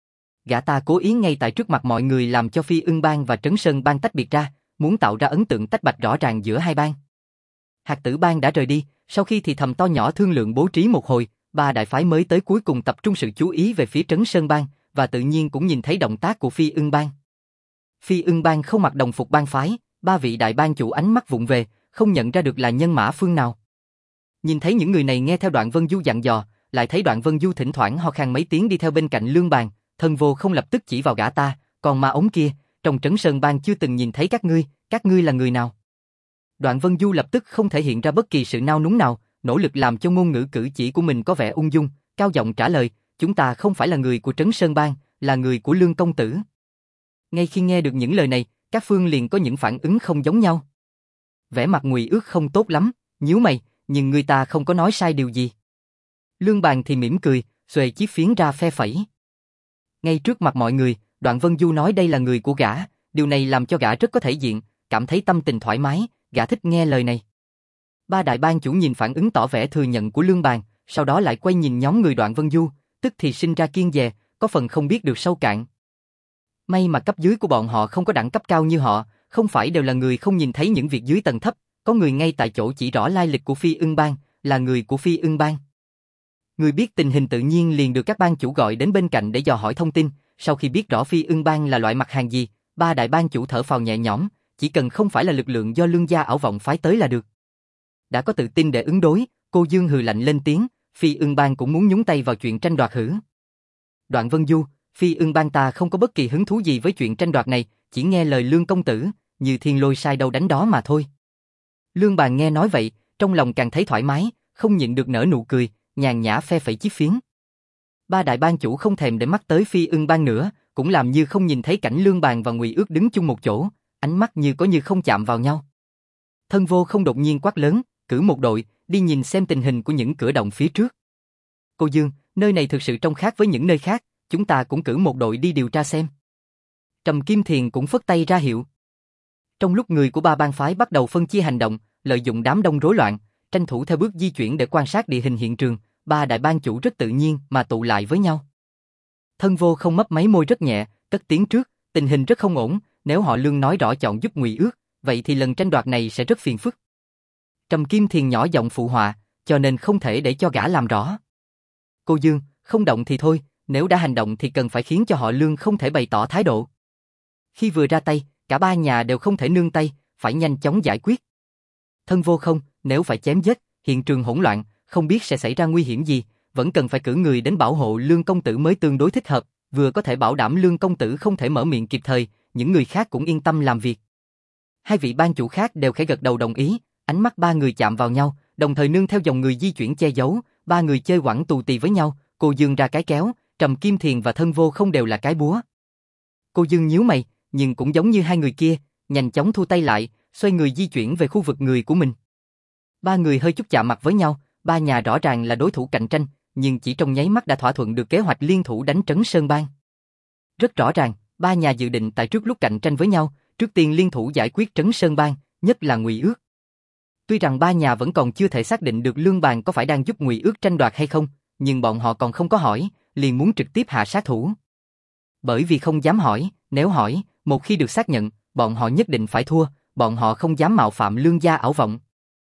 Gã ta cố ý ngay tại trước mặt mọi người làm cho Phi Ưng Bang và Trấn Sơn Bang tách biệt ra, muốn tạo ra ấn tượng tách bạch rõ ràng giữa hai bang. Hạt Tử Bang đã rời đi, sau khi thì thầm to nhỏ thương lượng bố trí một hồi, ba đại phái mới tới cuối cùng tập trung sự chú ý về phía Trấn Sơn Bang, và tự nhiên cũng nhìn thấy động tác của Phi Ưng Bang. Phi Ưng Bang không mặc đồng phục bang phái, Ba vị đại ban chủ ánh mắt vụng về, không nhận ra được là nhân mã phương nào. Nhìn thấy những người này nghe theo Đoạn Vân Du dặn dò, lại thấy Đoạn Vân Du thỉnh thoảng ho khan mấy tiếng đi theo bên cạnh Lương Bàn, Thân Vô không lập tức chỉ vào gã ta, còn ma ống kia, trong Trấn Sơn Bang chưa từng nhìn thấy các ngươi là người nào? Đoạn Vân Du lập tức không thể hiện ra bất kỳ sự nao núng nào, nỗ lực làm cho ngôn ngữ cử chỉ của mình có vẻ ung dung, cao giọng trả lời, chúng ta không phải là người của Trấn Sơn Bang, là người của Lương công tử. Ngay khi nghe được những lời này, các phương liền có những phản ứng không giống nhau. Vẻ mặt Ngụy Ước không tốt lắm, nhíu mày, nhưng người ta không có nói sai điều gì. Lương Bàn thì mỉm cười, xuề chiếc phiến ra phe phẩy. Ngay trước mặt mọi người, Đoạn Vân Du nói đây là người của gã, điều này làm cho gã rất có thể diện, cảm thấy tâm tình thoải mái, gã thích nghe lời này. Ba đại bang chủ nhìn phản ứng tỏ vẻ thừa nhận của Lương Bàn, sau đó lại quay nhìn nhóm người Đoạn Vân Du, tức thì sinh ra kiêng dè, có phần không biết được sâu cạn. May mà cấp dưới của bọn họ không có đẳng cấp cao như họ, không phải đều là người không nhìn thấy những việc dưới tầng thấp, có người ngay tại chỗ chỉ rõ lai lịch của Phi Ưng Bang, là người của Phi Ưng Bang. Người biết tình hình tự nhiên liền được các bang chủ gọi đến bên cạnh để dò hỏi thông tin, sau khi biết rõ Phi Ưng Bang là loại mặt hàng gì, ba đại bang chủ thở phào nhẹ nhõm, chỉ cần không phải là lực lượng do Lương gia ảo vọng phái tới là được. Đã có tự tin để ứng đối, cô Dương hừ lạnh lên tiếng, Phi Ưng Bang cũng muốn nhúng tay vào chuyện tranh đoạt hử? Đoạn Vân Du, Phi Ưng Bang ta không có bất kỳ hứng thú gì với chuyện tranh đoạt này, chỉ nghe lời Lương công tử, như thiên lôi sai đâu đánh đó mà thôi. Lương Bàn nghe nói vậy, trong lòng càng thấy thoải mái, không nhịn được nở nụ cười, nhàn nhã phe phẩy chiếc phiến. Ba đại bang chủ không thèm để mắt tới Phi Ưng Bang nữa, cũng làm như không nhìn thấy cảnh Lương Bàn và Ngụy Ước đứng chung một chỗ, ánh mắt như có như không chạm vào nhau. Thân Vô không đột nhiên quát lớn, cử một đội, đi nhìn xem tình hình của những cửa động phía trước. Cô Dương, nơi này thực sự trông khác với những nơi khác, chúng ta cũng cử một đội đi điều tra xem. Trầm Kim Thiền cũng phất tay ra hiệu. Trong lúc người của ba bang phái bắt đầu phân chia hành động, lợi dụng đám đông rối loạn, tranh thủ theo bước di chuyển để quan sát địa hình hiện trường, ba đại bang chủ rất tự nhiên mà tụ lại với nhau. Thân Vô không mấp máy môi rất nhẹ, cất tiếng trước, tình hình rất không ổn, nếu họ Lương nói rõ chọn giúp Ngụy Ước, vậy thì lần tranh đoạt này sẽ rất phiền phức. Trầm Kim Thiền nhỏ giọng phụ họa, cho nên không thể để cho gã làm rõ. Cô Dương, không động thì thôi, nếu đã hành động thì cần phải khiến cho họ Lương không thể bày tỏ thái độ. Khi vừa ra tay, cả ba nhà đều không thể nương tay, phải nhanh chóng giải quyết. Thân Vô không, nếu phải chém giết, hiện trường hỗn loạn, không biết sẽ xảy ra nguy hiểm gì, vẫn cần phải cử người đến bảo hộ Lương công tử mới tương đối thích hợp, vừa có thể bảo đảm Lương công tử không thể mở miệng kịp thời, những người khác cũng yên tâm làm việc. Hai vị ban chủ khác đều khẽ gật đầu đồng ý, ánh mắt ba người chạm vào nhau, đồng thời nương theo dòng người di chuyển che giấu, ba người chơi quẳng tù tì với nhau, cô Dương ra cái kéo, Trầm Kim Thiền và Thân Vô không đều là cái búa. Cô Dương nhíu mày, nhưng cũng giống như hai người kia, nhanh chóng thu tay lại, xoay người di chuyển về khu vực người của mình. Ba người hơi chút chạm mặt với nhau, ba nhà rõ ràng là đối thủ cạnh tranh, nhưng chỉ trong nháy mắt đã thỏa thuận được kế hoạch liên thủ đánh Trấn Sơn Bang. Rất rõ ràng, ba nhà dự định tại trước lúc cạnh tranh với nhau, trước tiên liên thủ giải quyết Trấn Sơn Bang, nhất là Ngụy Ước. Tuy rằng ba nhà vẫn còn chưa thể xác định được Lương Bàn có phải đang giúp Ngụy Ước tranh đoạt hay không, nhưng bọn họ còn không có hỏi, liền muốn trực tiếp hạ sát thủ. Bởi vì không dám hỏi, nếu hỏi, một khi được xác nhận, bọn họ nhất định phải thua, bọn họ không dám mạo phạm Lương gia ảo vọng.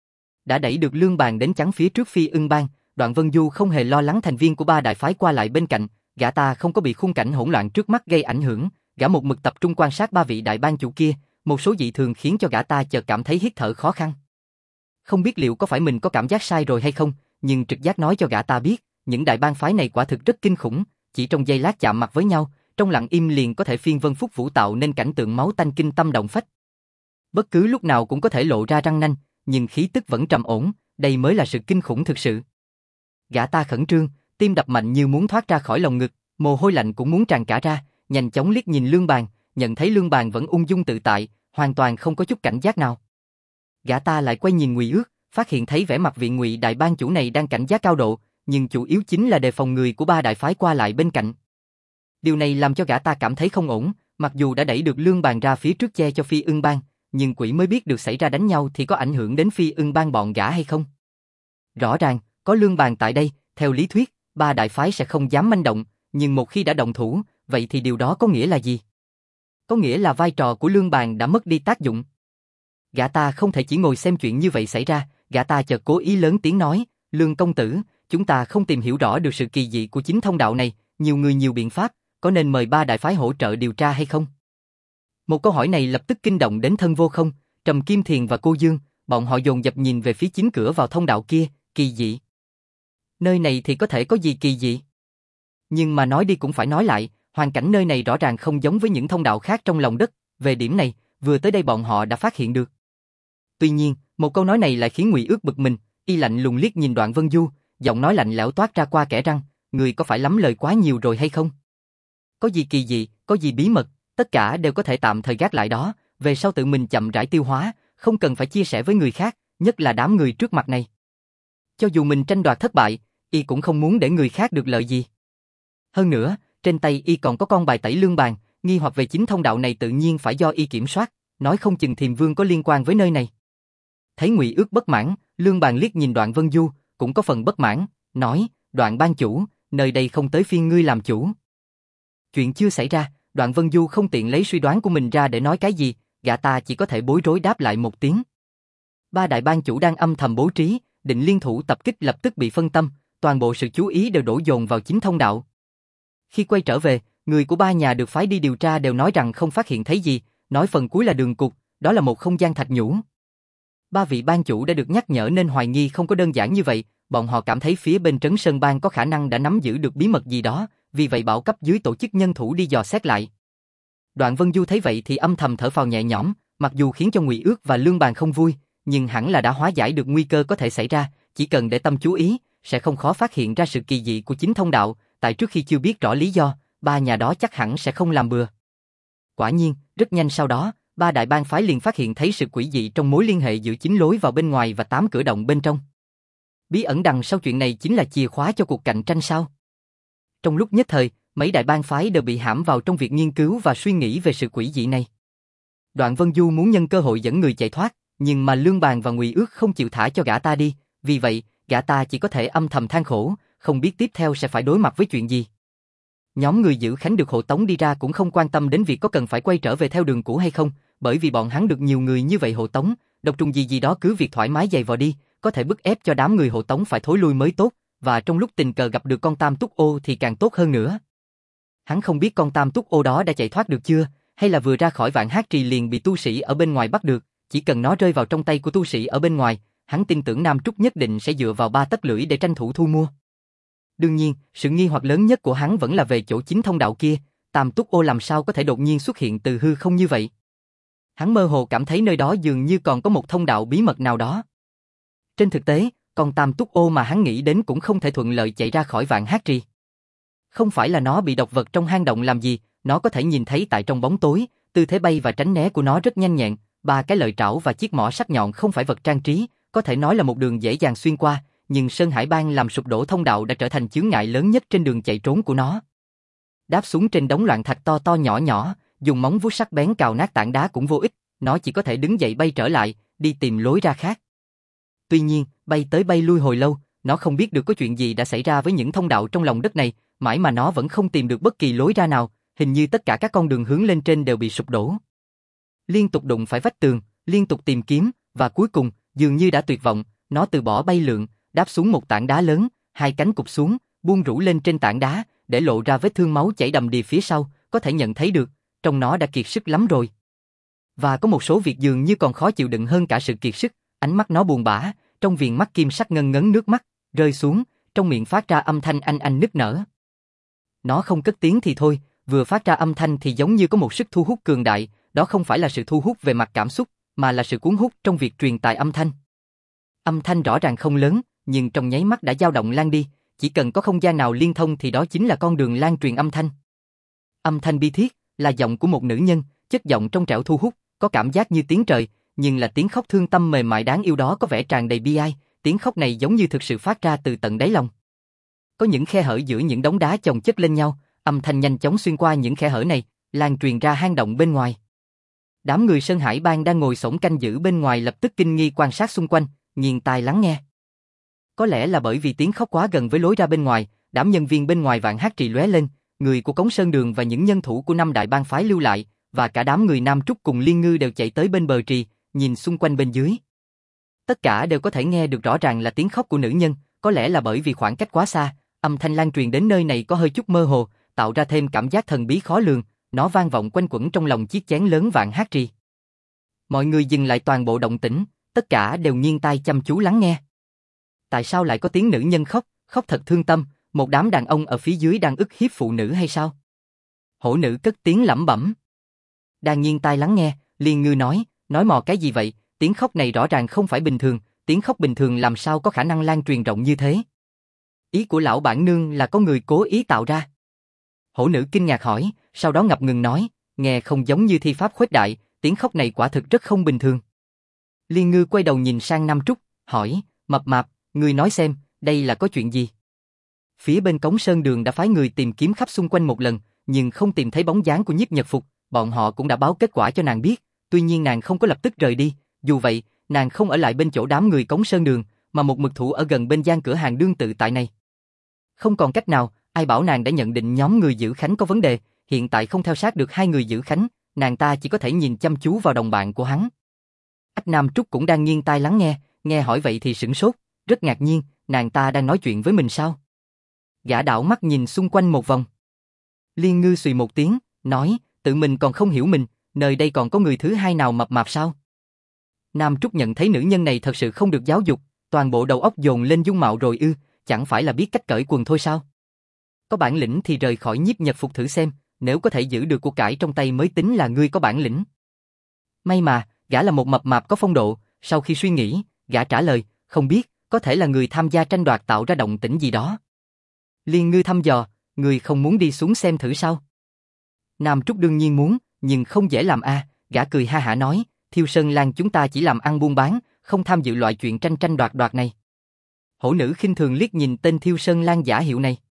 Đã đẩy được Lương Bàn đến chắn phía trước Phi Ưng Bang, Đoạn Vân Du không hề lo lắng thành viên của ba đại phái qua lại bên cạnh, gã ta không có bị khung cảnh hỗn loạn trước mắt gây ảnh hưởng, gã một mực tập trung quan sát ba vị đại bang chủ kia, một số dị thường khiến cho gã ta chợt cảm thấy hít thở khó khăn. Không biết liệu có phải mình có cảm giác sai rồi hay không, nhưng trực giác nói cho gã ta biết, những đại bang phái này quả thực rất kinh khủng, chỉ trong giây lát chạm mặt với nhau, trong lặng im liền có thể phiên vân phúc vũ tạo nên cảnh tượng máu tanh kinh tâm động phách. Bất cứ lúc nào cũng có thể lộ ra răng nanh, nhưng khí tức vẫn trầm ổn, đây mới là sự kinh khủng thực sự. Gã ta khẩn trương, tim đập mạnh như muốn thoát ra khỏi lồng ngực, mồ hôi lạnh cũng muốn tràn cả ra, nhanh chóng liếc nhìn Lương Bàn, nhận thấy Lương Bàn vẫn ung dung tự tại, hoàn toàn không có chút cảnh giác nào. Gã ta lại quay nhìn Ngụy Ước, phát hiện thấy vẻ mặt vị Ngụy đại bang chủ này đang cảnh giác cao độ, nhưng chủ yếu chính là đề phòng người của ba đại phái qua lại bên cạnh. Điều này làm cho gã ta cảm thấy không ổn, mặc dù đã đẩy được Lương Bàn ra phía trước che cho Phi Ưng Bang, nhưng quỷ mới biết được xảy ra đánh nhau thì có ảnh hưởng đến Phi Ưng Bang bọn gã hay không. Rõ ràng, có Lương Bàn tại đây, theo lý thuyết, ba đại phái sẽ không dám manh động, nhưng một khi đã động thủ, vậy thì điều đó có nghĩa là gì? Có nghĩa là vai trò của Lương Bàn đã mất đi tác dụng. Gã ta không thể chỉ ngồi xem chuyện như vậy xảy ra, gã ta chợt cố ý lớn tiếng nói, Lương công tử, chúng ta không tìm hiểu rõ được sự kỳ dị của chính thông đạo này, nhiều người nhiều biện pháp, có nên mời ba đại phái hỗ trợ điều tra hay không? Một câu hỏi này lập tức kinh động đến Thân Vô không, Trầm Kim Thiền và cô Dương, bọn họ dồn dập nhìn về phía chính cửa vào thông đạo kia, kỳ dị. Nơi này thì có thể có gì kỳ dị? Nhưng mà nói đi cũng phải nói lại, hoàn cảnh nơi này rõ ràng không giống với những thông đạo khác trong lòng đất, về điểm này, vừa tới đây bọn họ đã phát hiện được. Tuy nhiên, một câu nói này lại khiến Ngụy Ước bực mình, y lạnh lùng liếc nhìn Đoạn Vân Du, giọng nói lạnh lẽo toát ra qua kẽ răng, người có phải lắm lời quá nhiều rồi hay không? Có gì kỳ dị, có gì bí mật, tất cả đều có thể tạm thời gác lại đó, về sau tự mình chậm rãi tiêu hóa, không cần phải chia sẻ với người khác, nhất là đám người trước mặt này. Cho dù mình tranh đoạt thất bại, y cũng không muốn để người khác được lợi gì. Hơn nữa, trên tay y còn có con bài tẩy lương bàn, nghi hoặc về chính thông đạo này tự nhiên phải do y kiểm soát, nói không chừng Thiềm Vương có liên quan với nơi này. Thấy Ngụy Ước bất mãn, Lương Bàn liếc nhìn Đoạn Vân Du, cũng có phần bất mãn, nói, Đoạn ban chủ, nơi đây không tới phiên ngươi làm chủ. Chuyện chưa xảy ra, Đoạn Vân Du không tiện lấy suy đoán của mình ra để nói cái gì, gã ta chỉ có thể bối rối đáp lại một tiếng. Ba đại ban chủ đang âm thầm bố trí, định liên thủ tập kích lập tức bị phân tâm, toàn bộ sự chú ý đều đổ dồn vào chính thông đạo. Khi quay trở về, người của ba nhà được phái đi điều tra đều nói rằng không phát hiện thấy gì, nói phần cuối là đường cụt, đó là một không gian thạch nhũ. Ba vị ban chủ đã được nhắc nhở nên hoài nghi không có đơn giản như vậy, bọn họ cảm thấy phía bên Trấn Sơn Bang có khả năng đã nắm giữ được bí mật gì đó, vì vậy bảo cấp dưới tổ chức nhân thủ đi dò xét lại. Đoạn Vân Du thấy vậy thì âm thầm thở phào nhẹ nhõm, mặc dù khiến cho Ngụy Ước và Lương Bàn không vui, nhưng hẳn là đã hóa giải được nguy cơ có thể xảy ra, chỉ cần để tâm chú ý, sẽ không khó phát hiện ra sự kỳ dị của chính thông đạo, tại trước khi chưa biết rõ lý do, ba nhà đó chắc hẳn sẽ không làm bừa. Quả nhiên, rất nhanh sau đó, ba đại bang phái liền phát hiện thấy sự quỷ dị trong mối liên hệ giữa chính lối vào bên ngoài và 8 cửa động bên trong. Bí ẩn đằng sau chuyện này chính là chìa khóa cho cuộc cạnh tranh sao? Trong lúc nhất thời, mấy đại bang phái đều bị hãm vào trong việc nghiên cứu và suy nghĩ về sự quỷ dị này. Đoạn Vân Du muốn nhân cơ hội dẫn người chạy thoát, nhưng mà Lương Bàn và Ngụy Ước không chịu thả cho gã ta đi, vì vậy, gã ta chỉ có thể âm thầm than khổ, không biết tiếp theo sẽ phải đối mặt với chuyện gì. Nhóm người giữ Khánh được hộ tống đi ra cũng không quan tâm đến việc có cần phải quay trở về theo đường cũ hay không, bởi vì bọn hắn được nhiều người như vậy hộ tống, độc trùng gì đó cứ việc thoải mái giày vò đi, có thể bức ép cho đám người hộ tống phải thối lui mới tốt, và trong lúc tình cờ gặp được con Tam Túc Ô thì càng tốt hơn nữa. Hắn không biết con Tam Túc Ô đó đã chạy thoát được chưa, hay là vừa ra khỏi Vạn Hát Trì liền bị tu sĩ ở bên ngoài bắt được, chỉ cần nó rơi vào trong tay của tu sĩ ở bên ngoài, hắn tin tưởng Nam Trúc nhất định sẽ dựa vào 3 tấc lưỡi để tranh thủ thu mua. Đương nhiên, sự nghi hoặc lớn nhất của hắn vẫn là về chỗ chính thông đạo kia, Tam Túc Ô làm sao có thể đột nhiên xuất hiện từ hư không như vậy. Hắn mơ hồ cảm thấy nơi đó dường như còn có một thông đạo bí mật nào đó. Trên thực tế, con Tam Túc Ô mà hắn nghĩ đến cũng không thể thuận lợi chạy ra khỏi Vạn Hát Trì. Không phải là nó bị độc vật trong hang động làm gì, nó có thể nhìn thấy tại trong bóng tối, tư thế bay và tránh né của nó rất nhanh nhẹn, 3 cái lợi trảo và chiếc mỏ sắc nhọn không phải vật trang trí, có thể nói là một đường dễ dàng xuyên qua, nhưng Sơn Hải Bang làm sụp đổ thông đạo đã trở thành chướng ngại lớn nhất trên đường chạy trốn của nó. Đáp xuống trên đống loạn thạch to to nhỏ nhỏ, dùng móng vuốt sắc bén cào nát tảng đá cũng vô ích, nó chỉ có thể đứng dậy bay trở lại, đi tìm lối ra khác. Tuy nhiên, bay tới bay lui hồi lâu, nó không biết được có chuyện gì đã xảy ra với những thông đạo trong lòng đất này, mãi mà nó vẫn không tìm được bất kỳ lối ra nào, hình như tất cả các con đường hướng lên trên đều bị sụp đổ. Liên tục đụng phải vách tường, liên tục tìm kiếm, và cuối cùng, dường như đã tuyệt vọng, nó từ bỏ bay lượn, đáp xuống một tảng đá lớn, 2 cánh cụp xuống, buông rũ lên trên tảng đá, để lộ ra vết thương máu chảy đầm đìa phía sau, có thể nhận thấy được, trong nó đã kiệt sức lắm rồi. Và có một số việc dường như còn khó chịu đựng hơn cả sự kiệt sức, ánh mắt nó buồn bã, trong viền mắt kim sắc ngân ngấn nước mắt, rơi xuống, trong miệng phát ra âm thanh anh nức nở. Nó không cất tiếng thì thôi, vừa phát ra âm thanh thì giống như có một sức thu hút cường đại, đó không phải là sự thu hút về mặt cảm xúc, mà là sự cuốn hút trong việc truyền tải âm thanh. Âm thanh rõ ràng không lớn, nhưng trong nháy mắt đã dao động lan đi, chỉ cần có không gian nào liên thông thì đó chính là con đường lan truyền âm thanh. Âm thanh bi thiết, là giọng của một nữ nhân, chất giọng trong trẻo thu hút, có cảm giác như tiếng trời, nhưng là tiếng khóc thương tâm mềm mại đáng yêu đó có vẻ tràn đầy bi ai, tiếng khóc này giống như thực sự phát ra từ tận đáy lòng. Có những khe hở giữa những đống đá chồng chất lên nhau, âm thanh nhanh chóng xuyên qua những khe hở này, lan truyền ra hang động bên ngoài. Đám người Sơn Hải Bang đang ngồi xổm canh giữ bên ngoài lập tức kinh nghi quan sát xung quanh, nghiêng tai lắng nghe. Có lẽ là bởi vì tiếng khóc quá gần với lối ra bên ngoài, đám nhân viên bên ngoài Vạn Hát Trì lóe lên, người của Cống Sơn Đường và những nhân thủ của 5 đại bang phái lưu lại, và cả đám người Nam Trúc cùng Liên Ngư đều chạy tới bên bờ trì, nhìn xung quanh bên dưới. Tất cả đều có thể nghe được rõ ràng là tiếng khóc của nữ nhân, có lẽ là bởi vì khoảng cách quá xa, âm thanh lan truyền đến nơi này có hơi chút mơ hồ, tạo ra thêm cảm giác thần bí khó lường, nó vang vọng quanh quẩn trong lòng chiếc chén lớn Vạn Hát Trì. Mọi người dừng lại toàn bộ động tĩnh, tất cả đều nghiêng tai chăm chú lắng nghe. Tại sao lại có tiếng nữ nhân khóc, khóc thật thương tâm, một đám đàn ông ở phía dưới đang ức hiếp phụ nữ hay sao? Hổ nữ cất tiếng lẩm bẩm. Đang nghiêng tai lắng nghe, Liên Ngư nói mò cái gì vậy, tiếng khóc này rõ ràng không phải bình thường, tiếng khóc bình thường làm sao có khả năng lan truyền rộng như thế? Ý của lão bản nương là có người cố ý tạo ra. Hổ nữ kinh ngạc hỏi, sau đó ngập ngừng nói, nghe không giống như thi pháp khuếch đại, tiếng khóc này quả thực rất không bình thường. Liên Ngư quay đầu nhìn sang Nam Trúc, hỏi, mập mạp, ngươi nói xem, đây là có chuyện gì? Phía bên cống sơn đường đã phái người tìm kiếm khắp xung quanh một lần, nhưng không tìm thấy bóng dáng của Nhiếp Nhật Phục, bọn họ cũng đã báo kết quả cho nàng biết, tuy nhiên nàng không có lập tức rời đi, dù vậy, nàng không ở lại bên chỗ đám người cống sơn đường, mà một mực thủ ở gần bên gian cửa hàng đương tự tại này. Không còn cách nào, ai bảo nàng đã nhận định nhóm người giữ Khánh có vấn đề, hiện tại không theo sát được hai người giữ Khánh, nàng ta chỉ có thể nhìn chăm chú vào đồng bạn của hắn. Ách Nam Trúc cũng đang nghiêng tai lắng nghe hỏi vậy thì sửng sốt, rất ngạc nhiên, nàng ta đang nói chuyện với mình sao? Gã đảo mắt nhìn xung quanh một vòng. Liên Ngư xùy một tiếng, nói, tự mình còn không hiểu mình, nơi đây còn có người thứ hai nào mập mạp sao? Nam Trúc nhận thấy nữ nhân này thật sự không được giáo dục, toàn bộ đầu óc dồn lên dung mạo rồi chẳng phải là biết cách cởi quần thôi sao? Có bản lĩnh thì rời khỏi Nhiếp Nhật Phục thử xem, nếu có thể giữ được của cải trong tay mới tính là ngươi có bản lĩnh. May mà, gã là một mập mạp có phong độ, sau khi suy nghĩ, gã trả lời, không biết, có thể là người tham gia tranh đoạt tạo ra động tĩnh gì đó. Liên Ngư thăm dò, ngươi không muốn đi xuống xem thử sao? Nam Trúc đương nhiên muốn, nhưng không dễ làm gã cười ha hả nói, Thiêu Sơn Lang chúng ta chỉ làm ăn buôn bán, không tham dự loại chuyện tranh đoạt này. Hổ nữ khinh thường liếc nhìn tên Thiêu Sơn Lang giả hiệu này.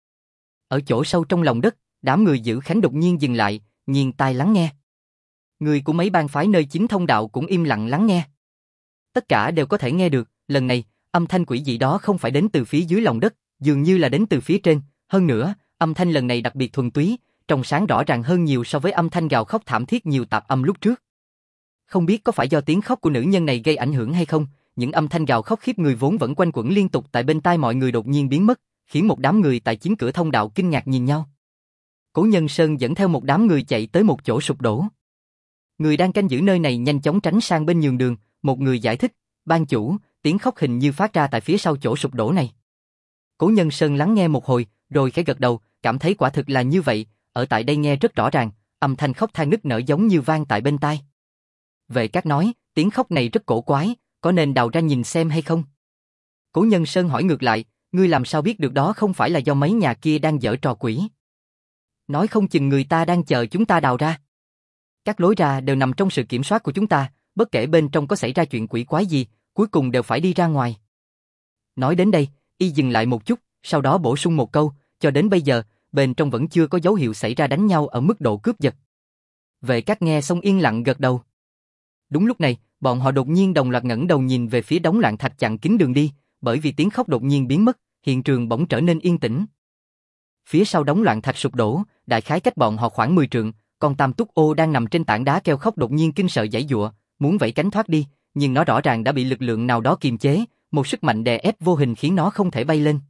Ở chỗ sâu trong lòng đất, đám người giữ Khánh đột nhiên dừng lại, nghiêng tai lắng nghe. Người của mấy bang phái nơi chính thông đạo cũng im lặng lắng nghe. Tất cả đều có thể nghe được, lần này, âm thanh quỷ dị đó không phải đến từ phía dưới lòng đất, dường như là đến từ phía trên, hơn nữa, âm thanh lần này đặc biệt thuần túy, trong sáng rõ ràng hơn nhiều so với âm thanh gào khóc thảm thiết nhiều tạp âm lúc trước. Không biết có phải do tiếng khóc của nữ nhân này gây ảnh hưởng hay không, những âm thanh gào khóc khiếp người vốn vẫn quanh quẩn liên tục tại bên tai mọi người đột nhiên biến mất, khiến một đám người tại chính cửa thông đạo kinh ngạc nhìn nhau. Cố Nhân Sơn dẫn theo một đám người chạy tới một chỗ sụp đổ. Người đang canh giữ nơi này nhanh chóng tránh sang bên nhường đường, một người giải thích, ban chủ, tiếng khóc hình như phát ra tại phía sau chỗ sụp đổ này. Cố Nhân Sơn lắng nghe một hồi, rồi khẽ gật đầu, cảm thấy quả thực là như vậy, ở tại đây nghe rất rõ ràng, âm thanh khóc than nức nở giống như vang tại bên tai. Vệ Cát nói, tiếng khóc này rất cổ quái, có nên đào ra nhìn xem hay không? Cố Nhân Sơn hỏi ngược lại, ngươi làm sao biết được đó không phải là do mấy nhà kia đang giở trò quỷ? Nói không chừng người ta đang chờ chúng ta đào ra. Các lối ra đều nằm trong sự kiểm soát của chúng ta, bất kể bên trong có xảy ra chuyện quỷ quái gì, cuối cùng đều phải đi ra ngoài. Nói đến đây, y dừng lại một chút, sau đó bổ sung một câu, cho đến bây giờ, bên trong vẫn chưa có dấu hiệu xảy ra đánh nhau ở mức độ cướp giật. Vệ Cát nghe xong yên lặng gật đầu. Đúng lúc này, bọn họ đột nhiên đồng loạt ngẩng đầu nhìn về phía đống loạn thạch chặn kín đường đi, bởi vì tiếng khóc đột nhiên biến mất, hiện trường bỗng trở nên yên tĩnh. Phía sau đống loạn thạch sụp đổ, đại khái cách bọn họ khoảng 10 trượng, con Tam Túc Ô đang nằm trên tảng đá kêu khóc đột nhiên kinh sợ giãy giụa, muốn vẫy cánh thoát đi, nhưng nó rõ ràng đã bị lực lượng nào đó kiềm chế, một sức mạnh đè ép vô hình khiến nó không thể bay lên.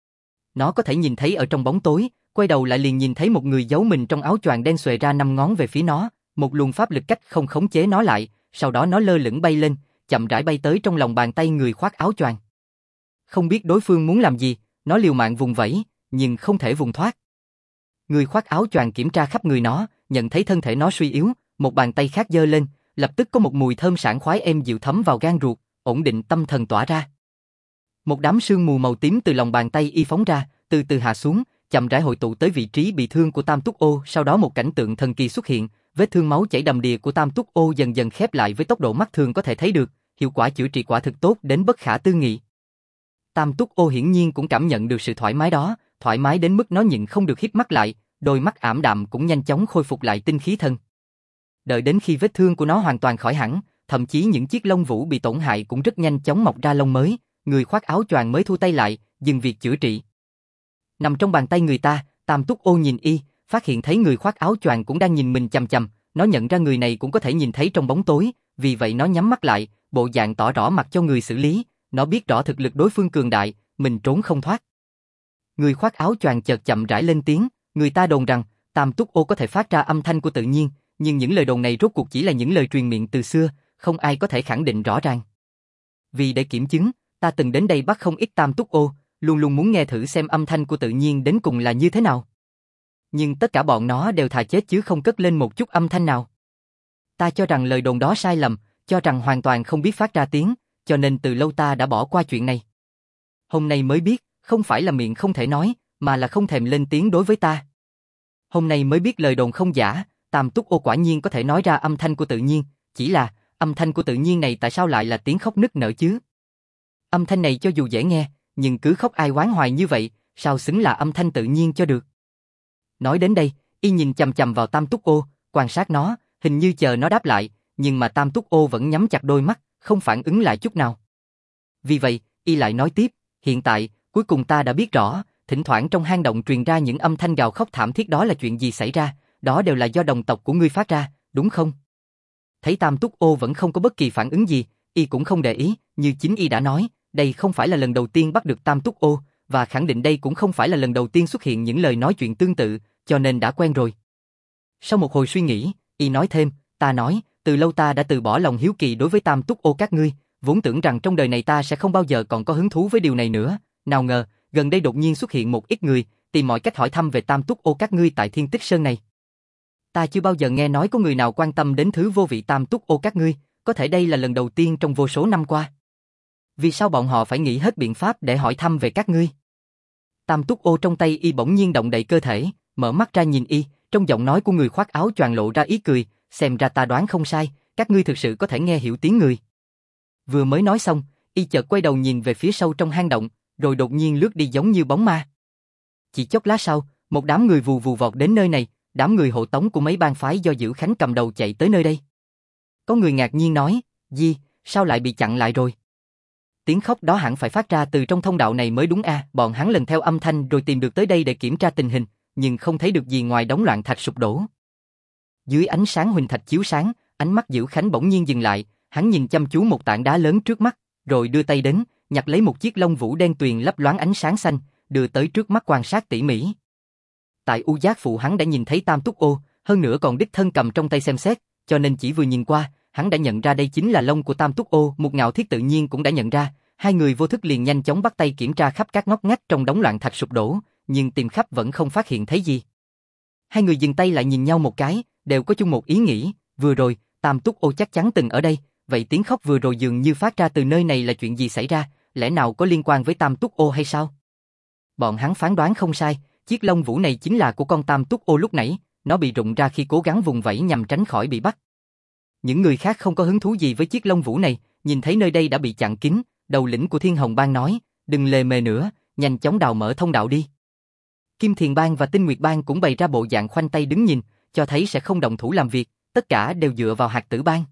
Nó có thể nhìn thấy ở trong bóng tối, quay đầu lại liền nhìn thấy một người giấu mình trong áo choàng đen xuề ra 5 ngón về phía nó, một luồng pháp lực cách không khống chế nó lại, sau đó nó lơ lửng bay lên, chậm rãi bay tới trong lòng bàn tay người khoác áo choàng. Không biết đối phương muốn làm gì, nó liều mạng vùng vẫy, nhưng không thể vùng thoát. Người khoác áo choàng kiểm tra khắp người nó, nhận thấy thân thể nó suy yếu, một bàn tay khác giơ lên, lập tức có một mùi thơm sảng khoái êm dịu thấm vào gan ruột, ổn định tâm thần tỏa ra. Một đám sương mù màu tím từ lòng bàn tay y phóng ra, từ từ hạ xuống, chậm rãi hội tụ tới vị trí bị thương của Tam Túc Ô, sau đó một cảnh tượng thần kỳ xuất hiện, vết thương máu chảy đầm đìa của Tam Túc Ô dần dần khép lại với tốc độ mắt thường có thể thấy được, hiệu quả chữa trị quả thực tốt đến bất khả tư nghị. Tam Túc Ô hiển nhiên cũng cảm nhận được sự thoải mái đó, thoải mái đến mức nó nhịn không được híp mắt lại, đôi mắt ảm đạm cũng nhanh chóng khôi phục lại tinh khí thần. Đợi đến khi vết thương của nó hoàn toàn khỏi hẳn, thậm chí những chiếc lông vũ bị tổn hại cũng rất nhanh chóng mọc ra lông mới, người khoác áo choàng mới thu tay lại, dừng việc chữa trị. Nằm trong bàn tay người ta, Tam Túc Ô nhìn y, phát hiện thấy người khoác áo choàng cũng đang nhìn mình chằm chằm, nó nhận ra người này cũng có thể nhìn thấy trong bóng tối, vì vậy nó nhắm mắt lại, bộ dạng tỏ rõ mặt cho người xử lý, nó biết rõ thực lực đối phương cường đại, mình trốn không thoát. Người khoác áo choàng chợt chậm rãi lên tiếng, người ta đồn rằng Tam Túc Ô có thể phát ra âm thanh của tự nhiên, nhưng những lời đồn này rốt cuộc chỉ là những lời truyền miệng từ xưa, không ai có thể khẳng định rõ ràng. Vì để kiểm chứng, ta từng đến đây bắt không ít tam túc ô, luôn luôn muốn nghe thử xem âm thanh của tự nhiên đến cùng là như thế nào. Nhưng tất cả bọn nó đều thà chết chứ không cất lên một chút âm thanh nào. Ta cho rằng lời đồn đó sai lầm, cho rằng hoàn toàn không biết phát ra tiếng, cho nên từ lâu ta đã bỏ qua chuyện này. Hôm nay mới biết, không phải là miệng không thể nói, mà là không thèm lên tiếng đối với ta. Hôm nay mới biết lời đồn không giả, tam túc ô quả nhiên có thể nói ra âm thanh của tự nhiên, chỉ là âm thanh của tự nhiên này tại sao lại là tiếng khóc nức nở chứ? Âm thanh này cho dù dễ nghe, nhưng cứ khóc ai oán hoài như vậy, sao xứng là âm thanh tự nhiên cho được? Nói đến đây, y nhìn chằm chằm vào tam túc ô, quan sát nó, hình như chờ nó đáp lại, nhưng mà tam túc ô vẫn nhắm chặt đôi mắt, không phản ứng lại chút nào. Vì vậy, y lại nói tiếp, hiện tại, cuối cùng ta đã biết rõ, thỉnh thoảng trong hang động truyền ra những âm thanh gào khóc thảm thiết đó là chuyện gì xảy ra, đó đều là do đồng tộc của ngươi phát ra, đúng không? Thấy tam túc ô vẫn không có bất kỳ phản ứng gì, y cũng không để ý, như chính y đã nói, đây không phải là lần đầu tiên bắt được tam túc ô, và khẳng định đây cũng không phải là lần đầu tiên xuất hiện những lời nói chuyện tương tự, cho nên đã quen rồi. Sau một hồi suy nghĩ, y nói thêm, ta nói, từ lâu ta đã từ bỏ lòng hiếu kỳ đối với tam túc ô các ngươi, vốn tưởng rằng trong đời này ta sẽ không bao giờ còn có hứng thú với điều này nữa, nào ngờ, gần đây đột nhiên xuất hiện một ít người, tìm mọi cách hỏi thăm về tam túc ô các ngươi tại Thiên Tích Sơn này. Ta chưa bao giờ nghe nói có người nào quan tâm đến thứ vô vị tam túc ô các ngươi, có thể đây là lần đầu tiên trong vô số năm qua. Vì sao bọn họ phải nghĩ hết biện pháp để hỏi thăm về các ngươi? Tam túc ô trong tay y bỗng nhiên động đậy cơ thể, mở mắt ra nhìn y, trong giọng nói của người khoác áo choàng lộ ra ý cười, xem ra ta đoán không sai, các ngươi thực sự có thể nghe hiểu tiếng người. Vừa mới nói xong, y chợt quay đầu nhìn về phía sâu trong hang động, rồi đột nhiên lướt đi giống như bóng ma. Chỉ chốc lát sau, một đám người vù vù vọt đến nơi này, đám người hộ tống của mấy bang phái do Dữ Khánh cầm đầu chạy tới nơi đây. Có người ngạc nhiên nói, Di, sao lại bị chặn lại rồi? Tiếng khóc đó hẳn phải phát ra từ trong thông đạo này mới đúng a. Bọn hắn lần theo âm thanh rồi tìm được tới đây để kiểm tra tình hình, nhưng không thấy được gì ngoài đống loạn thạch sụp đổ. Dưới ánh sáng huỳnh thạch chiếu sáng, ánh mắt Dữ Khánh bỗng nhiên dừng lại, hắn nhìn chăm chú một tảng đá lớn trước mắt, rồi đưa tay đến, nhặt lấy một chiếc lông vũ đen tuyền lấp loáng ánh sáng xanh, đưa tới trước mắt quan sát tỉ mỉ. Tại U Giác Phụ hắn đã nhìn thấy tam túc ô, hơn nữa còn đích thân cầm trong tay xem xét, cho nên chỉ vừa nhìn qua, hắn đã nhận ra đây chính là lông của tam túc ô. Một Ngạo Thiết tự nhiên cũng đã nhận ra, hai người vô thức liền nhanh chóng bắt tay kiểm tra khắp các ngóc ngách trong đống loạn thạch sụp đổ, nhưng tìm khắp vẫn không phát hiện thấy gì. Hai người dừng tay lại nhìn nhau một cái, đều có chung một ý nghĩ, vừa rồi, tam túc ô chắc chắn từng ở đây, vậy tiếng khóc vừa rồi dường như phát ra từ nơi này là chuyện gì xảy ra, lẽ nào có liên quan với tam túc ô hay sao? Bọn hắn phán đoán không sai, chiếc lông vũ này chính là của con tam túc ô lúc nãy, nó bị rụng ra khi cố gắng vùng vẫy nhằm tránh khỏi bị bắt. Những người khác không có hứng thú gì với chiếc lông vũ này, nhìn thấy nơi đây đã bị chặn kín, đầu lĩnh của Thiên Hồng Bang nói, đừng lề mề nữa, nhanh chóng đào mở thông đạo đi. Kim Thiền Bang và Tinh Nguyệt Bang cũng bày ra bộ dạng khoanh tay đứng nhìn, cho thấy sẽ không động thủ làm việc, tất cả đều dựa vào Hạt Tử Bang.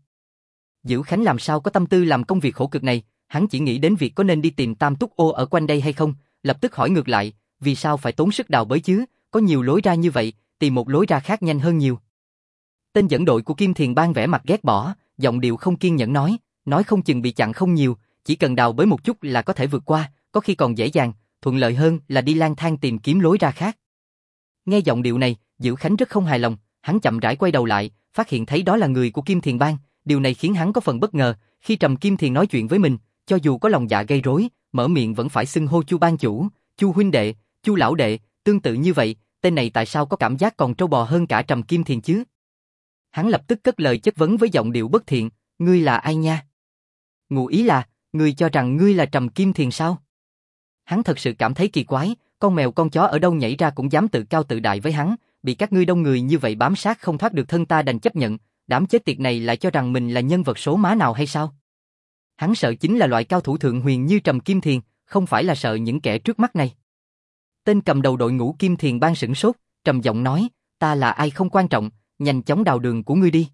Dữ Khánh làm sao có tâm tư làm công việc khổ cực này, hắn chỉ nghĩ đến việc có nên đi tìm tam túc ô ở quanh đây hay không, lập tức hỏi ngược lại, vì sao phải tốn sức đào bới chứ, có nhiều lối ra như vậy, tìm một lối ra khác nhanh hơn nhiều. Tên dẫn đội của Kim Thiền Bang vẻ mặt ghét bỏ, giọng điệu không kiên nhẫn nói không chừng bị chặn không nhiều, chỉ cần đào bới một chút là có thể vượt qua, có khi còn dễ dàng, thuận lợi hơn là đi lang thang tìm kiếm lối ra khác. Nghe giọng điệu này, Dữ Khánh rất không hài lòng, hắn chậm rãi quay đầu lại, phát hiện thấy đó là người của Kim Thiền Bang, điều này khiến hắn có phần bất ngờ, khi Trầm Kim Thiền nói chuyện với mình, cho dù có lòng dạ gây rối, mở miệng vẫn phải xưng hô Chu ban chủ, Chu huynh đệ, Chu lão đệ, tương tự như vậy, tên này tại sao có cảm giác còn trâu bò hơn cả Trầm Kim Thiền chứ? Hắn lập tức cất lời chất vấn với giọng điệu bất thiện, ngươi là ai nha? Ngụ ý là, ngươi cho rằng ngươi là Trầm Kim Thiền sao? Hắn thật sự cảm thấy kỳ quái, con mèo con chó ở đâu nhảy ra cũng dám tự cao tự đại với hắn, bị các ngươi đông người như vậy bám sát không thoát được thân ta đành chấp nhận, đám chết tiệt này lại cho rằng mình là nhân vật số má nào hay sao? Hắn sợ chính là loại cao thủ thượng huyền như Trầm Kim Thiền, không phải là sợ những kẻ trước mắt này. Tên cầm đầu đội ngũ Kim Thiền Bang sửng sốt, trầm giọng nói, ta là ai không quan trọng, nhanh chóng đào đường của ngươi đi.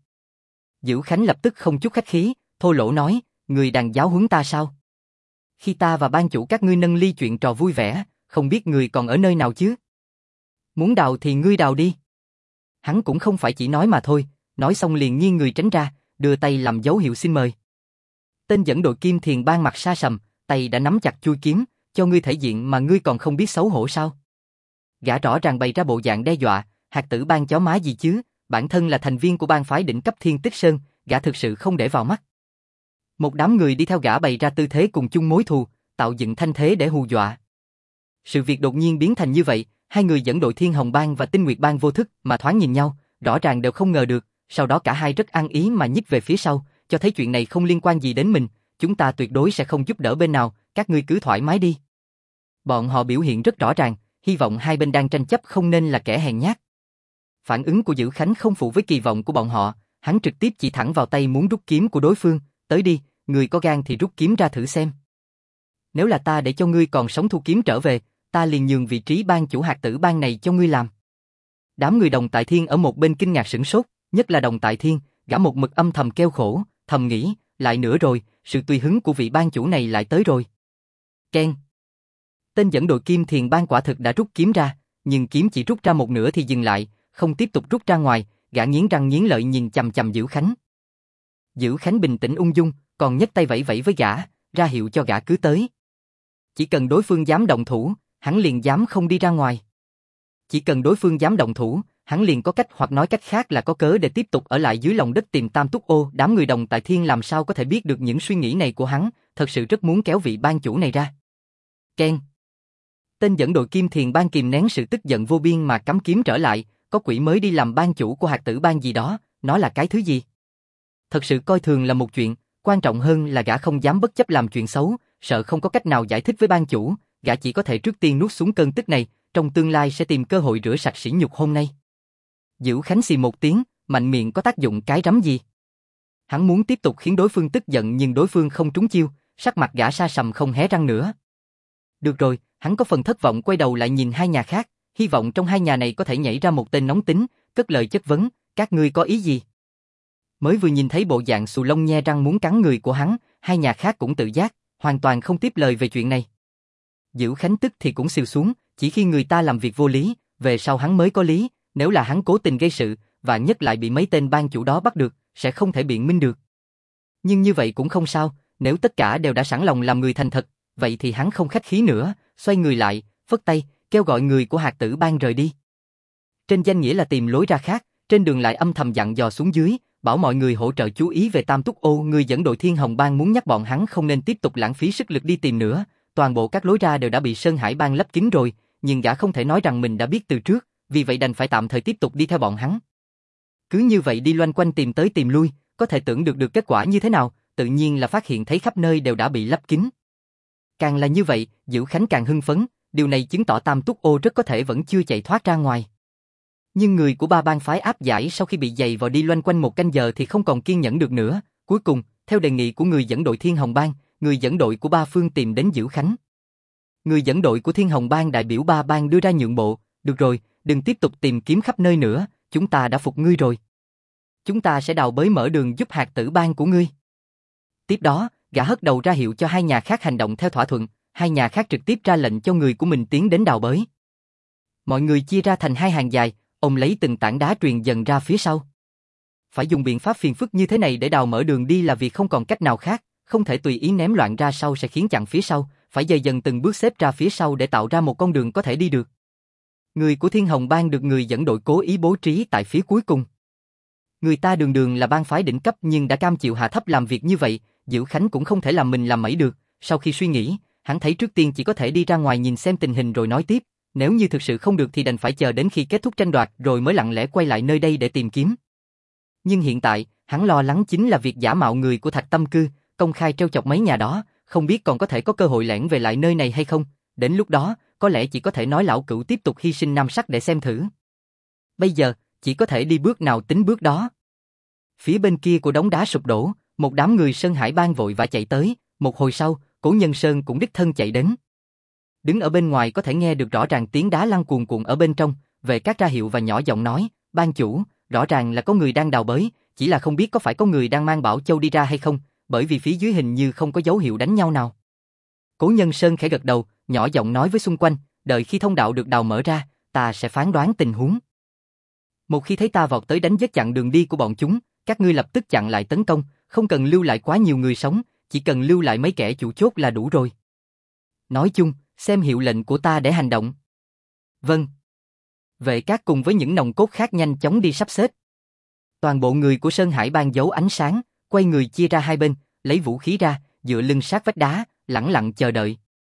Dữ Khánh lập tức không chút khách khí, thô lỗ nói, ngươi đang giáo huấn ta sao? Khi ta và ban chủ các ngươi nâng ly chuyện trò vui vẻ, không biết ngươi còn ở nơi nào chứ? Muốn đào thì ngươi đào đi. Hắn cũng không phải chỉ nói mà thôi, nói xong liền nghiêng người tránh ra, đưa tay làm dấu hiệu xin mời. Tên dẫn đội Kim Thiền Bang mặt sa sầm, tay đã nắm chặt chuôi kiếm, cho ngươi thể diện mà ngươi còn không biết xấu hổ sao? Gã rõ ràng bày ra bộ dạng đe dọa, Hạt Tử Bang chó má gì chứ, bản thân là thành viên của bang phái đỉnh cấp Thiên Tích Sơn, gã thực sự không để vào mắt. Một đám người đi theo gã bày ra tư thế cùng chung mối thù, tạo dựng thanh thế để hù dọa. Sự việc đột nhiên biến thành như vậy, hai người dẫn đội Thiên Hồng Bang và Tinh Nguyệt Bang vô thức mà thoáng nhìn nhau, rõ ràng đều không ngờ được, sau đó cả hai rất ăn ý mà nhích về phía sau, cho thấy chuyện này không liên quan gì đến mình, chúng ta tuyệt đối sẽ không giúp đỡ bên nào, các ngươi cứ thoải mái đi. Bọn họ biểu hiện rất rõ ràng, hy vọng hai bên đang tranh chấp không nên là kẻ hèn nhát. Phản ứng của Dữ Khánh không phụ với kỳ vọng của bọn họ, hắn trực tiếp chỉ thẳng vào tay muốn rút kiếm của đối phương, tới đi, người có gan thì rút kiếm ra thử xem. Nếu là ta để cho ngươi còn sống thu kiếm trở về, ta liền nhường vị trí ban chủ hạt tử bang này cho ngươi làm. Đám người Đồng Tại Thiên ở một bên kinh ngạc sửng sốt, nhất là Đồng Tại Thiên, gã một mực âm thầm kêu khổ, thầm nghĩ, lại nữa rồi, sự tùy hứng của vị ban chủ này lại tới rồi. Keng. Tên dẫn đội Kim Thiền Bang quả thực đã rút kiếm ra, nhưng kiếm chỉ rút ra một nửa thì dừng lại, không tiếp tục rút ra ngoài, gã nghiến răng nghiến lợi nhìn chằm chằm Dữ Khánh. Dữ Khánh bình tĩnh ung dung, còn nhấc tay vẫy vẫy với gã, ra hiệu cho gã cứ tới. Chỉ cần đối phương dám động thủ, hắn liền dám không đi ra ngoài. Chỉ cần đối phương dám động thủ, hắn liền có cách hoặc nói cách khác là có cớ để tiếp tục ở lại dưới lòng đất tìm Tam Túc Ô. Đám người Đồng Tại Thiên làm sao có thể biết được những suy nghĩ này của hắn, thật sự rất muốn kéo vị ban chủ này ra. Ken. Tên dẫn đội Kim Thiền Bang kìm nén sự tức giận vô biên mà cắm kiếm trở lại, có quỷ mới đi làm ban chủ của hạt tử bang gì đó, nó là cái thứ gì? Thật sự coi thường là một chuyện, quan trọng hơn là gã không dám bất chấp làm chuyện xấu, sợ không có cách nào giải thích với ban chủ, gã chỉ có thể trước tiên nuốt xuống cơn tức này, trong tương lai sẽ tìm cơ hội rửa sạch sỉ nhục hôm nay. Dữ Khánh xì một tiếng, mạnh miệng có tác dụng cái rắm gì? Hắn muốn tiếp tục khiến đối phương tức giận nhưng đối phương không trúng chiêu, sắc mặt gã sa sầm không hé răng nữa. Được rồi, hắn có phần thất vọng quay đầu lại nhìn hai nhà khác, hy vọng trong hai nhà này có thể nhảy ra một tên nóng tính, cất lời chất vấn, các ngươi có ý gì? Mới vừa nhìn thấy bộ dạng xù lông nhe răng muốn cắn người của hắn, hai nhà khác cũng tự giác, hoàn toàn không tiếp lời về chuyện này. Dữ Khánh tức thì cũng xìu xuống, chỉ khi người ta làm việc vô lý, về sau hắn mới có lý, nếu là hắn cố tình gây sự, và nhất lại bị mấy tên ban chủ đó bắt được, sẽ không thể biện minh được. Nhưng như vậy cũng không sao, nếu tất cả đều đã sẵn lòng làm người thành thật, vậy thì hắn không khách khí nữa, xoay người lại, phất tay, kêu gọi người của hạt tử bang rời đi. Trên danh nghĩa là tìm lối ra khác, trên đường lại âm thầm dặn dò xuống dưới, bảo mọi người hỗ trợ chú ý về Tam Túc Ô. Người dẫn đội Thiên Hồng Bang muốn nhắc bọn hắn không nên tiếp tục lãng phí sức lực đi tìm nữa, toàn bộ các lối ra đều đã bị Sơn Hải Bang lấp kín rồi, nhưng gã không thể nói rằng mình đã biết từ trước, vì vậy đành phải tạm thời tiếp tục đi theo bọn hắn. Cứ như vậy đi loanh quanh tìm tới tìm lui, có thể tưởng được kết quả như thế nào, tự nhiên là phát hiện thấy khắp nơi đều đã bị lấp kín. Càng là như vậy, Dữ Khánh càng hưng phấn, điều này chứng tỏ Tam Túc Ô rất có thể vẫn chưa chạy thoát ra ngoài. Nhưng người của ba bang phái áp giải sau khi bị dày vào đi loanh quanh một canh giờ thì không còn kiên nhẫn được nữa, cuối cùng, theo đề nghị của người dẫn đội Thiên Hồng Bang, người dẫn đội của ba phương tìm đến Dữ Khánh. Người dẫn đội của Thiên Hồng Bang đại biểu ba bang đưa ra nhượng bộ, được rồi, đừng tiếp tục tìm kiếm khắp nơi nữa, chúng ta đã phục ngươi rồi. Chúng ta sẽ đào bới mở đường giúp hạt tử bang của ngươi. Tiếp đó, gã hất đầu ra hiệu cho hai nhà khác hành động theo thỏa thuận, hai nhà khác trực tiếp ra lệnh cho người của mình tiến đến đào bới. Mọi người chia ra thành hai hàng dài, ông lấy từng tảng đá truyền dần ra phía sau. Phải dùng biện pháp phiền phức như thế này để đào mở đường đi là vì không còn cách nào khác, không thể tùy ý ném loạn ra sau sẽ khiến chặn phía sau, phải dời dần từng bước xếp ra phía sau để tạo ra một con đường có thể đi được. Người của Thiên Hồng Bang được người dẫn đội cố ý bố trí tại phía cuối cùng. Người ta đường đường là bang phái đỉnh cấp nhưng đã cam chịu hạ thấp làm việc như vậy, Dữ Khánh cũng không thể làm mình làm mẩy được, sau khi suy nghĩ, hắn thấy trước tiên chỉ có thể đi ra ngoài nhìn xem tình hình rồi nói tiếp, nếu như thực sự không được thì đành phải chờ đến khi kết thúc tranh đoạt rồi mới lặng lẽ quay lại nơi đây để tìm kiếm. Nhưng hiện tại, hắn lo lắng chính là việc giả mạo người của Thạch Tâm Cư, công khai trêu chọc mấy nhà đó, không biết còn có thể có cơ hội lẻn về lại nơi này hay không, đến lúc đó, có lẽ chỉ có thể nói lão cửu tiếp tục hy sinh nam sắc để xem thử. Bây giờ, chỉ có thể đi bước nào tính bước đó. Phía bên kia của đống đá sụp đổ, một đám người Sơn Hải Bang vội vã chạy tới, một hồi sau, Cố Nhân Sơn cũng đích thân chạy đến. Đứng ở bên ngoài có thể nghe được rõ ràng tiếng đá lăn cuồn cuộn ở bên trong, Vệ Cát ra hiệu và nhỏ giọng nói, ban chủ, rõ ràng là có người đang đào bới, chỉ là không biết có phải có người đang mang Bảo Châu đi ra hay không, bởi vì phía dưới hình như không có dấu hiệu đánh nhau nào. Cố Nhân Sơn khẽ gật đầu, nhỏ giọng nói với xung quanh, đợi khi thông đạo được đào mở ra, ta sẽ phán đoán tình huống. Một khi thấy ta vọt tới đánh giết chặn đường đi của bọn chúng, các ngươi lập tức chặn lại tấn công, không cần lưu lại quá nhiều người sống, chỉ cần lưu lại mấy kẻ chủ chốt là đủ rồi. Nói chung, xem hiệu lệnh của ta để hành động. Vâng. Vệ Cát cùng với những nòng cốt khác nhanh chóng đi sắp xếp. Toàn bộ người của Sơn Hải Bang giấu ánh sáng, quay người chia ra hai bên, lấy vũ khí ra, dựa lưng sát vách đá, lẳng lặng chờ đợi.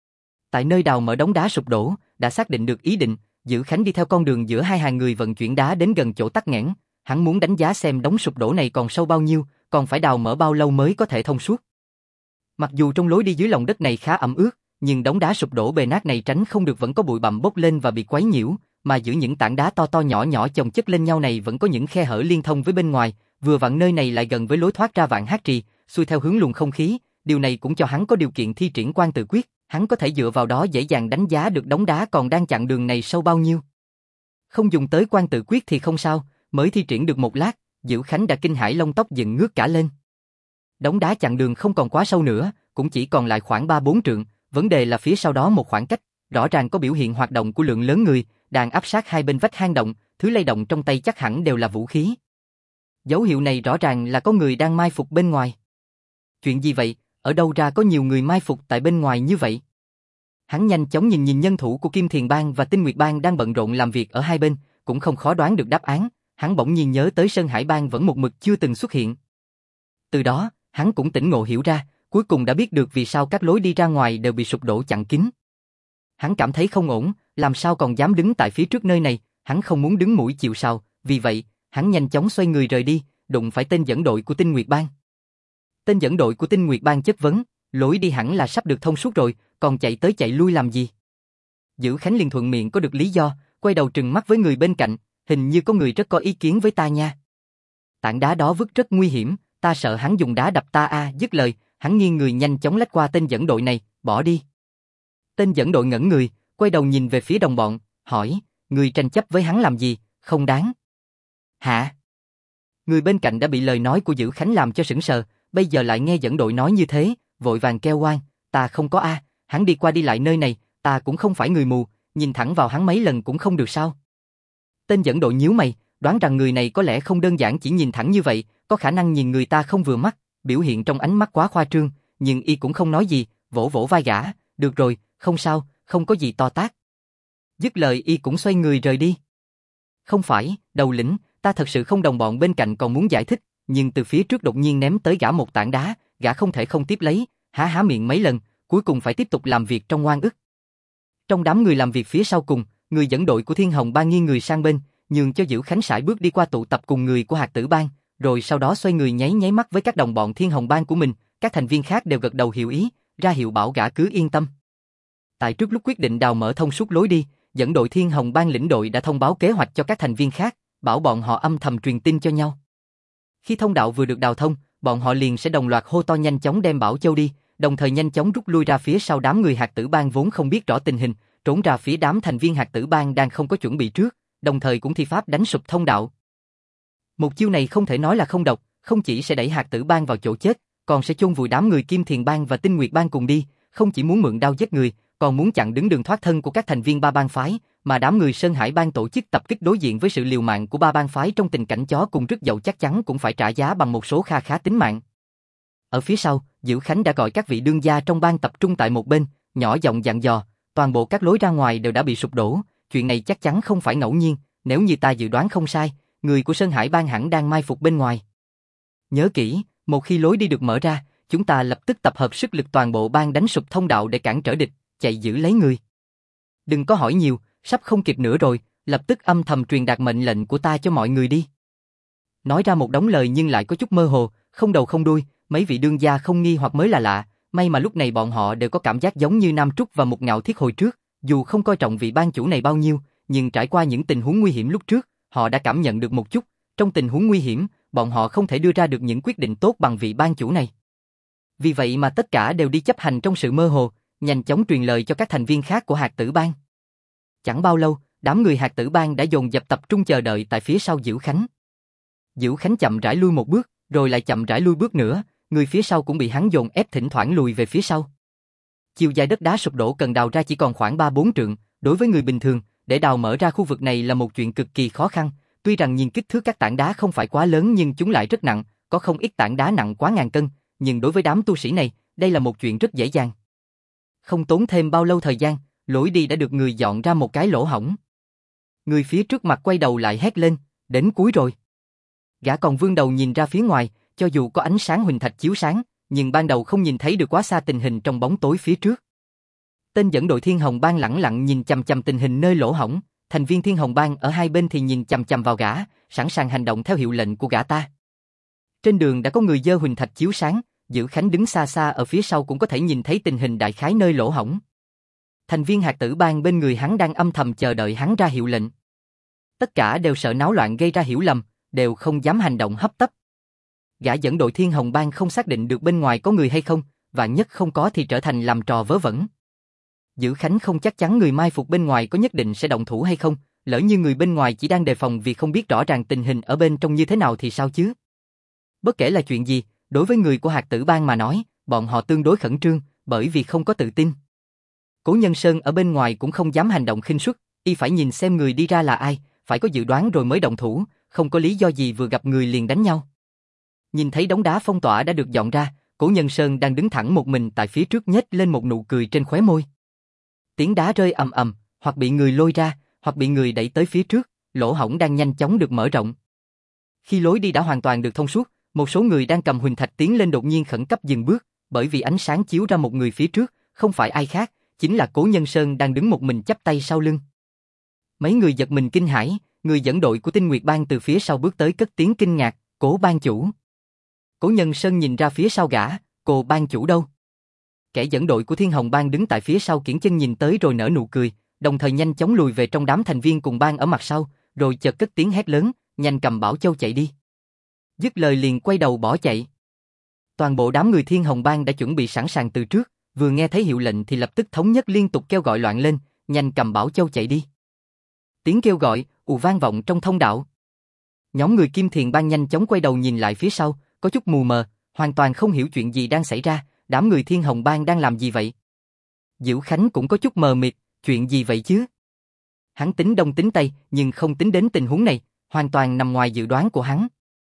Tại nơi đào mở đống đá sụp đổ, đã xác định được ý định, Dữ Khánh đi theo con đường giữa hai hàng người vận chuyển đá đến gần chỗ tắc nghẽn, hắn muốn đánh giá xem đống sụp đổ này còn sâu bao nhiêu, còn phải đào mở bao lâu mới có thể thông suốt. Mặc dù trong lối đi dưới lòng đất này khá ẩm ướt, nhưng đống đá sụp đổ bề nát này tránh không được vẫn có bụi bặm bốc lên và bị quấy nhiễu, mà giữa những tảng đá to to nhỏ nhỏ chồng chất lên nhau này vẫn có những khe hở liên thông với bên ngoài, vừa vặn nơi này lại gần với lối thoát ra Vạn Hát Trì, xuôi theo hướng luồng không khí, điều này cũng cho hắn có điều kiện thi triển Quan Tự Quyết, hắn có thể dựa vào đó dễ dàng đánh giá được đống đá còn đang chặn đường này sâu bao nhiêu. Không dùng tới Quan Tự Quyết thì không sao, mới thi triển được một lát, Dữ Khánh đã kinh hãi lông tóc dựng ngước cả lên. Đống đá chặn đường không còn quá sâu nữa, cũng chỉ còn lại khoảng 3-4 trượng, vấn đề là phía sau đó một khoảng cách, rõ ràng có biểu hiện hoạt động của lượng lớn người, đang áp sát hai bên vách hang động, thứ lay động trong tay chắc hẳn đều là vũ khí. Dấu hiệu này rõ ràng là có người đang mai phục bên ngoài. Chuyện gì vậy, ở đâu ra có nhiều người mai phục tại bên ngoài như vậy? Hắn nhanh chóng nhìn nhân thủ của Kim Thiền Bang và Tinh Nguyệt Bang đang bận rộn làm việc ở hai bên, cũng không khó đoán được đáp án, hắn bỗng nhiên nhớ tới Sơn Hải Bang vẫn một mực chưa từng xuất hiện. Từ đó, hắn cũng tỉnh ngộ hiểu ra, cuối cùng đã biết được vì sao các lối đi ra ngoài đều bị sụp đổ chặn kín. Hắn cảm thấy không ổn, làm sao còn dám đứng tại phía trước nơi này, hắn không muốn đứng mũi chịu sào, vì vậy, hắn nhanh chóng xoay người rời đi, đụng phải tên dẫn đội của Tinh Nguyệt Bang. Tên dẫn đội của Tinh Nguyệt Bang chất vấn, lối đi hẳn là sắp được thông suốt rồi, còn chạy tới chạy lui làm gì? Dữ Khánh liền thuận miệng có được lý do, quay đầu trừng mắt với người bên cạnh, hình như có người rất có ý kiến với ta nha. Tảng đá đó vứt rất nguy hiểm, ta sợ hắn dùng đá đập ta a. Dứt lời, hắn nghiêng người nhanh chóng lách qua tên dẫn đội này, bỏ đi. Tên dẫn đội ngẩn người, quay đầu nhìn về phía đồng bọn, hỏi, người tranh chấp với hắn làm gì, không đáng. Hả? Người bên cạnh đã bị lời nói của Dữ Khánh làm cho sững sờ, bây giờ lại nghe dẫn đội nói như thế, vội vàng kêu oan, ta không có a, hắn đi qua đi lại nơi này, ta cũng không phải người mù, nhìn thẳng vào hắn mấy lần cũng không được sao? Tên dẫn đội nhíu mày, đoán rằng người này có lẽ không đơn giản chỉ nhìn thẳng như vậy, có khả năng nhìn người ta không vừa mắt, biểu hiện trong ánh mắt quá khoa trương, nhưng y cũng không nói gì, vỗ vỗ vai gã, được rồi, không sao, không có gì to tát. Dứt lời y cũng xoay người rời đi. Không phải, đầu lĩnh, ta thật sự không. Đồng bọn bên cạnh còn muốn giải thích, nhưng từ phía trước đột nhiên ném tới gã một tảng đá, gã không thể không tiếp lấy, há miệng mấy lần, cuối cùng phải tiếp tục làm việc trong oan ức. Trong đám người làm việc phía sau cùng, người dẫn đội của Thiên Hồng Bang nghiêng người sang bên, nhường cho Dữ Khánh sải bước đi qua tụ tập cùng người của Hạt Tử Bang, rồi sau đó xoay người nháy mắt với các đồng bọn Thiên Hồng Bang của mình, các thành viên khác đều gật đầu hiểu ý, ra hiệu bảo gã cứ yên tâm. Tại trước lúc quyết định đào mở thông suốt lối đi, dẫn đội Thiên Hồng Bang lĩnh đội đã thông báo kế hoạch cho các thành viên khác, bảo bọn họ âm thầm truyền tin cho nhau. Khi thông đạo vừa được đào thông, bọn họ liền sẽ đồng loạt hô to nhanh chóng đem Bảo Châu đi, đồng thời nhanh chóng rút lui ra phía sau đám người Hạt Tử Bang vốn không biết rõ tình hình, trốn ra phía đám thành viên Hạt Tử Bang đang không có chuẩn bị trước, đồng thời cũng thi pháp đánh sụp thông đạo. Một chiêu này không thể nói là không độc, không chỉ sẽ đẩy Hạt Tử Bang vào chỗ chết, còn sẽ chôn vùi đám người Kim Thiền Bang và Tinh Nguyệt Bang cùng đi, không chỉ muốn mượn đao giết người, còn muốn chặn đứng đường thoát thân của các thành viên ba bang phái, mà đám người Sơn Hải Bang tổ chức tập kích đối diện với sự liều mạng của ba bang phái trong tình cảnh chó cùng rứt dậu chắc chắn cũng phải trả giá bằng một số khá tính mạng. Ở phía sau, Dữ Khánh đã gọi các vị đương gia trong bang tập trung tại một bên, nhỏ giọng dặn dò, toàn bộ các lối ra ngoài đều đã bị sụp đổ, chuyện này chắc chắn không phải ngẫu nhiên, nếu như ta dự đoán không sai, người của Sơn Hải Bang hẳn đang mai phục bên ngoài. Nhớ kỹ, một khi lối đi được mở ra, chúng ta lập tức tập hợp sức lực toàn bộ bang đánh sụp thông đạo để cản trở địch, chạy giữ lấy người. Đừng có hỏi nhiều, sắp không kịp nữa rồi, lập tức âm thầm truyền đạt mệnh lệnh của ta cho mọi người đi. Nói ra một đống lời nhưng lại có chút mơ hồ, không đầu không đuôi, mấy vị đương gia không nghi hoặc mới là lạ, may mà lúc này bọn họ đều có cảm giác giống như Nam Trúc và Mục Ngạo Thiết hồi trước, dù không coi trọng vị ban chủ này bao nhiêu, nhưng trải qua những tình huống nguy hiểm lúc trước, họ đã cảm nhận được một chút, trong tình huống nguy hiểm, bọn họ không thể đưa ra được những quyết định tốt bằng vị ban chủ này. Vì vậy mà tất cả đều đi chấp hành trong sự mơ hồ, nhanh chóng truyền lời cho các thành viên khác của Hạt Tử Bang. Chẳng bao lâu, đám người Hạt Tử Bang đã dồn dập tập trung chờ đợi tại phía sau Dữ Khánh. Dữ Khánh chậm rãi lui một bước, rồi lại chậm rãi lui bước nữa, người phía sau cũng bị hắn dồn ép thỉnh thoảng lùi về phía sau. Chiều dài đất đá sụp đổ cần đào ra chỉ còn khoảng 3-4 trượng, đối với người bình thường, để đào mở ra khu vực này là một chuyện cực kỳ khó khăn, tuy rằng nhìn kích thước các tảng đá không phải quá lớn nhưng chúng lại rất nặng, có không ít tảng đá nặng quá ngàn cân, nhưng đối với đám tu sĩ này, đây là một chuyện rất dễ dàng. Không tốn thêm bao lâu thời gian, lối đi đã được người dọn ra một cái lỗ hổng. Người phía trước mặt quay đầu lại hét lên, đến cuối rồi. Gã còn vươn đầu nhìn ra phía ngoài, cho dù có ánh sáng huỳnh thạch chiếu sáng, nhưng ban đầu không nhìn thấy được quá xa tình hình trong bóng tối phía trước. Tên dẫn đội Thiên Hồng Bang lẳng lặng nhìn chằm chằm tình hình nơi lỗ hổng, thành viên Thiên Hồng Bang ở hai bên thì nhìn chằm chằm vào gã, sẵn sàng hành động theo hiệu lệnh của gã ta. Trên đường đã có người giơ huỳnh thạch chiếu sáng, Dữ Khánh đứng xa xa ở phía sau cũng có thể nhìn thấy tình hình đại khái nơi lỗ hổng. Thành viên Hạt Tử Bang bên người hắn đang âm thầm chờ đợi hắn ra hiệu lệnh. Tất cả đều sợ náo loạn gây ra hiểu lầm, đều không dám hành động hấp tấp. Gã dẫn đội Thiên Hồng Bang không xác định được bên ngoài có người hay không, vạn nhất không có thì trở thành làm trò vớ vẩn. Dữ Khánh không chắc chắn người mai phục bên ngoài có nhất định sẽ động thủ hay không, lỡ như người bên ngoài chỉ đang đề phòng vì không biết rõ ràng tình hình ở bên trong như thế nào thì sao chứ? Bất kể là chuyện gì, đối với người của Hạt Tử Bang mà nói, bọn họ tương đối khẩn trương, bởi vì không có tự tin. Cố Nhân Sơn ở bên ngoài cũng không dám hành động khinh suất, y phải nhìn xem người đi ra là ai, phải có dự đoán rồi mới động thủ, không có lý do gì vừa gặp người liền đánh nhau. Nhìn thấy đống đá phong tỏa đã được dọn ra, Cố Nhân Sơn đang đứng thẳng một mình tại phía trước nhếch lên một nụ cười trên khóe môi. Tiếng đá rơi ầm ầm, hoặc bị người lôi ra, hoặc bị người đẩy tới phía trước, lỗ hổng đang nhanh chóng được mở rộng. Khi lối đi đã hoàn toàn được thông suốt, một số người đang cầm huỳnh thạch tiến lên đột nhiên khẩn cấp dừng bước, bởi vì ánh sáng chiếu ra một người phía trước, không phải ai khác, chính là Cố Nhân Sơn đang đứng một mình chắp tay sau lưng. Mấy người giật mình kinh hãi, người dẫn đội của Tinh Nguyệt Bang từ phía sau bước tới cất tiếng kinh ngạc, Cố Bang chủ. Cố Nhân Sơn nhìn ra phía sau gã, Cô Bang chủ đâu? Kẻ dẫn đội của Thiên Hồng Bang đứng tại phía sau kiễng chân nhìn tới rồi nở nụ cười, đồng thời nhanh chóng lùi về trong đám thành viên cùng bang ở mặt sau, rồi chợt cất tiếng hét lớn, nhanh cầm Bảo Châu chạy đi. Dứt lời liền quay đầu bỏ chạy. Toàn bộ đám người Thiên Hồng Bang đã chuẩn bị sẵn sàng từ trước, vừa nghe thấy hiệu lệnh thì lập tức thống nhất liên tục kêu gọi loạn lên, nhanh cầm Bảo Châu chạy đi. Tiếng kêu gọi ù vang vọng trong thông đạo. Nhóm người Kim Thiền Bang nhanh chóng quay đầu nhìn lại phía sau, có chút mù mờ, hoàn toàn không hiểu chuyện gì đang xảy ra, đám người Thiên Hồng Bang đang làm gì vậy? Dữ Khánh cũng có chút mờ mịt, chuyện gì vậy chứ? Hắn tính đông tính tây, nhưng không tính đến tình huống này, hoàn toàn nằm ngoài dự đoán của hắn.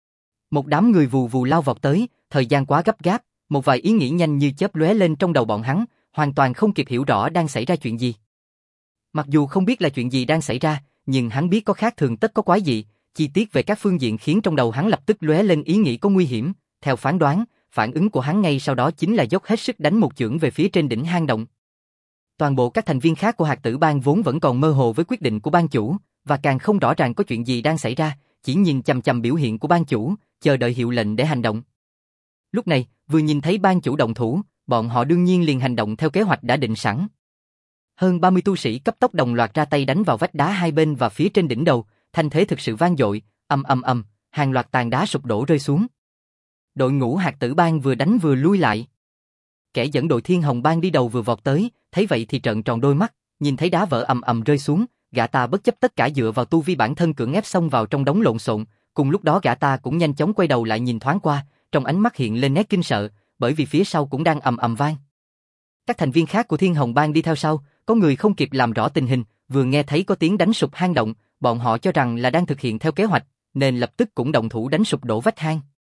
Một đám người vù vù lao vọt tới, thời gian quá gấp gáp, một vài ý nghĩ nhanh như chớp lóe lên trong đầu bọn hắn, hoàn toàn không kịp hiểu rõ đang xảy ra chuyện gì. Mặc dù không biết là chuyện gì đang xảy ra, nhưng hắn biết có khác thường tất có quái dị, chi tiết về các phương diện khiến trong đầu hắn lập tức lóe lên ý nghĩ có nguy hiểm. Theo phán đoán, phản ứng của hắn ngay sau đó chính là dốc hết sức đánh một chưởng về phía trên đỉnh hang động. Toàn bộ các thành viên khác của Hạt Tử Bang vốn vẫn còn mơ hồ với quyết định của bang chủ, và càng không rõ ràng có chuyện gì đang xảy ra, chỉ nhìn chằm chằm biểu hiện của bang chủ, chờ đợi hiệu lệnh để hành động. Lúc này, vừa nhìn thấy bang chủ động thủ, bọn họ đương nhiên liền hành động theo kế hoạch đã định sẵn. Hơn 30 tu sĩ cấp tốc đồng loạt ra tay đánh vào vách đá hai bên và phía trên đỉnh đầu, thanh thế thực sự vang dội, ầm ầm ầm, hàng loạt tàn đá sụp đổ rơi xuống. Đội ngũ Hạt Tử Bang vừa đánh vừa lui lại. Kẻ dẫn đội Thiên Hồng Bang đi đầu vừa vọt tới, thấy vậy thì trợn tròn đôi mắt, nhìn thấy đá vỡ ầm ầm rơi xuống, gã ta bất chấp tất cả dựa vào tu vi bản thân cưỡng ép xông vào trong đống lộn xộn, cùng lúc đó gã ta cũng nhanh chóng quay đầu lại nhìn thoáng qua, trong ánh mắt hiện lên nét kinh sợ, bởi vì phía sau cũng đang ầm ầm vang. Các thành viên khác của Thiên Hồng Bang đi theo sau, có người không kịp làm rõ tình hình, vừa nghe thấy có tiếng đánh sụp hang động, bọn họ cho rằng là đang thực hiện theo kế hoạch, nên lập tức cũng động thủ đánh sụp đổ vách hang.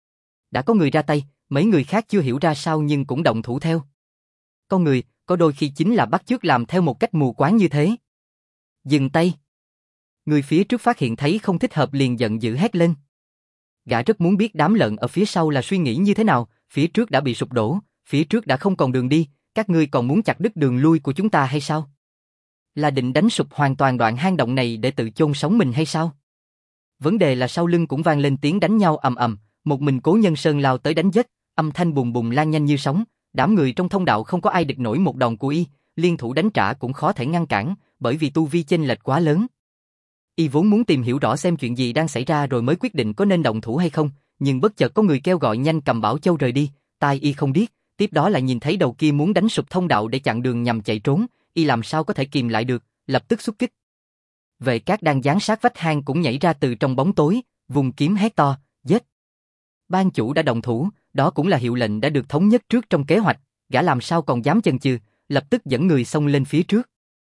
Đã có người ra tay, mấy người khác chưa hiểu ra sao nhưng cũng động thủ theo. Con người, có đôi khi chính là bắt chước làm theo một cách mù quáng như thế. Dừng tay. Người phía trước phát hiện thấy không thích hợp liền giận dữ hét lên. Gã rất muốn biết đám lợn ở phía sau là suy nghĩ như thế nào, phía trước đã bị sụp đổ, phía trước đã không còn đường đi, các ngươi còn muốn chặt đứt đường lui của chúng ta hay sao? Là định đánh sụp hoàn toàn đoạn hang động này để tự chôn sống mình hay sao? Vấn đề là sau lưng cũng vang lên tiếng đánh nhau ầm ầm, một mình Cố Nhân Sơn lao tới đánh giết, âm thanh bùng bùng lan nhanh như sóng, đám người trong thông đạo không có ai địch nổi một đòn của y, liên thủ đánh trả cũng khó thể ngăn cản, bởi vì tu vi chênh lệch quá lớn. Y vốn muốn tìm hiểu rõ xem chuyện gì đang xảy ra rồi mới quyết định có nên động thủ hay không, nhưng bất chợt có người kêu gọi nhanh cầm Bảo Châu rời đi, tai y không điếc, tiếp đó lại nhìn thấy đầu kia muốn đánh sụp thông đạo để chặn đường nhằm chạy trốn, y làm sao có thể kìm lại được, lập tức xuất kích. Vệ Cát đang giáng sát vách hang cũng nhảy ra từ trong bóng tối, vùng kiếm hét to, giết. Ban chủ đã động thủ, đó cũng là hiệu lệnh đã được thống nhất trước trong kế hoạch, gã làm sao còn dám chần chừ, lập tức dẫn người xông lên phía trước.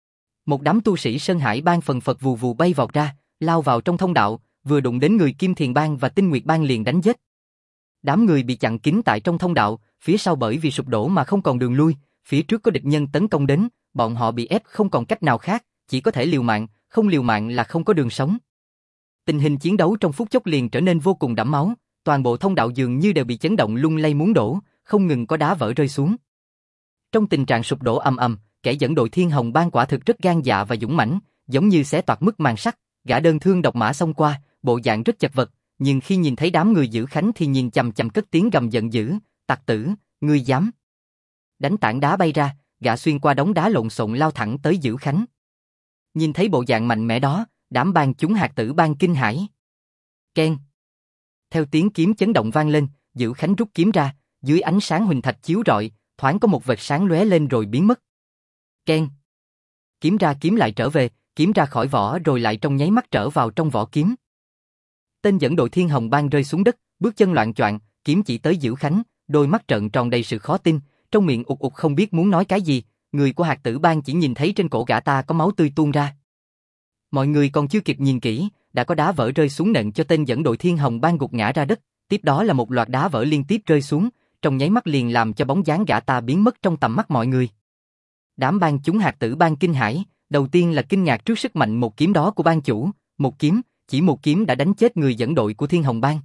Một đám tu sĩ Sơn Hải Bang phần phật vù vù bay vọt ra, lao vào trong thông đạo, vừa đụng đến người Kim Thiền Bang và Tinh Nguyệt Bang liền đánh giết. Đám người bị chặn kín tại trong thông đạo, phía sau bởi vì sụp đổ mà không còn đường lui, phía trước có địch nhân tấn công đến, bọn họ bị ép không còn cách nào khác, chỉ có thể liều mạng, không liều mạng là không có đường sống. Tình hình chiến đấu trong phút chốc liền trở nên vô cùng đẫm máu, toàn bộ thông đạo dường như đều bị chấn động lung lay muốn đổ, không ngừng có đá vỡ rơi xuống. Trong tình trạng sụp đổ ầm ầm, kẻ dẫn đội Thiên Hồng Bang quả thực rất gan dạ và dũng mãnh, giống như xé toạc mức màn sắt, gã đơn thương độc mã xông qua, bộ dạng rất chật vật, nhưng khi nhìn thấy đám người giữ Khánh thì nhìn chằm chằm cất tiếng gầm giận dữ, "Tặc tử, ngươi dám?" Đánh tảng đá bay ra, gã xuyên qua đống đá lộn xộn lao thẳng tới giữ Khánh. Nhìn thấy bộ dạng mạnh mẽ đó, đám bang chúng hạt tử bang kinh hãi. Keng. Theo tiếng kiếm chấn động vang lên, giữ Khánh rút kiếm ra, dưới ánh sáng huỳnh thạch chiếu rọi, thoáng có một vệt sáng lóe lên rồi biến mất. Keng. Kiếm ra kiếm lại trở về, kiếm ra khỏi vỏ rồi lại trong nháy mắt trở vào trong vỏ kiếm. Tên dẫn đội Thiên Hồng Bang rơi xuống đất, bước chân loạng choạng, kiếm chỉ tới giữ Khánh, đôi mắt trợn tròn đầy sự khó tin, trong miệng ục ục không biết muốn nói cái gì. Người của hạt tử bang chỉ nhìn thấy trên cổ gã ta có máu tươi tuôn ra. Mọi người còn chưa kịp nhìn kỹ, đã có đá vỡ rơi xuống nện cho tên dẫn đội Thiên Hồng Bang gục ngã ra đất, tiếp đó là một loạt đá vỡ liên tiếp rơi xuống, trong nháy mắt liền làm cho bóng dáng gã ta biến mất trong tầm mắt mọi người. Đám bang chúng hạt tử bang kinh hãi, đầu tiên là kinh ngạc trước sức mạnh một kiếm đó của bang chủ, một kiếm, chỉ một kiếm đã đánh chết người dẫn đội của Thiên Hồng Bang.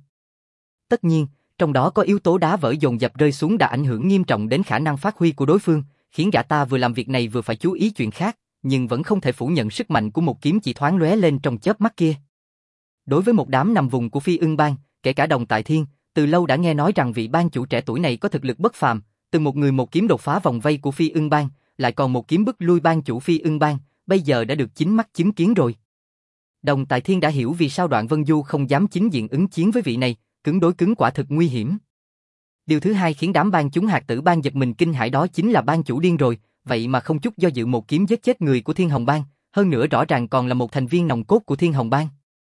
Tất nhiên, trong đó có yếu tố đá vỡ dồn dập rơi xuống đã ảnh hưởng nghiêm trọng đến khả năng phát huy của đối phương, khiến gã ta vừa làm việc này vừa phải chú ý chuyện khác, nhưng vẫn không thể phủ nhận sức mạnh của một kiếm chỉ thoáng lóe lên trong chớp mắt kia. Đối với một đám nằm vùng của Phi Ưng Bang, kể cả Đồng Tại Thiên, từ lâu đã nghe nói rằng vị bang chủ trẻ tuổi này có thực lực bất phàm, từ một người một kiếm đột phá vòng vây của Phi Ưng Bang, lại còn một kiếm bức lui bang chủ Phi Ưng Bang, bây giờ đã được chính mắt chứng kiến rồi. Đồng Tại Thiên đã hiểu vì sao Đoạn Vân Du không dám chính diện ứng chiến với vị này, cứng đối cứng quả thực nguy hiểm. Điều thứ hai khiến đám bang chúng hạt tử bang giật mình kinh hãi đó chính là bang chủ điên rồi, vậy mà không chút do dự một kiếm giết chết người của Thiên Hồng Bang, hơn nữa rõ ràng còn là một thành viên nòng cốt của Thiên Hồng Bang.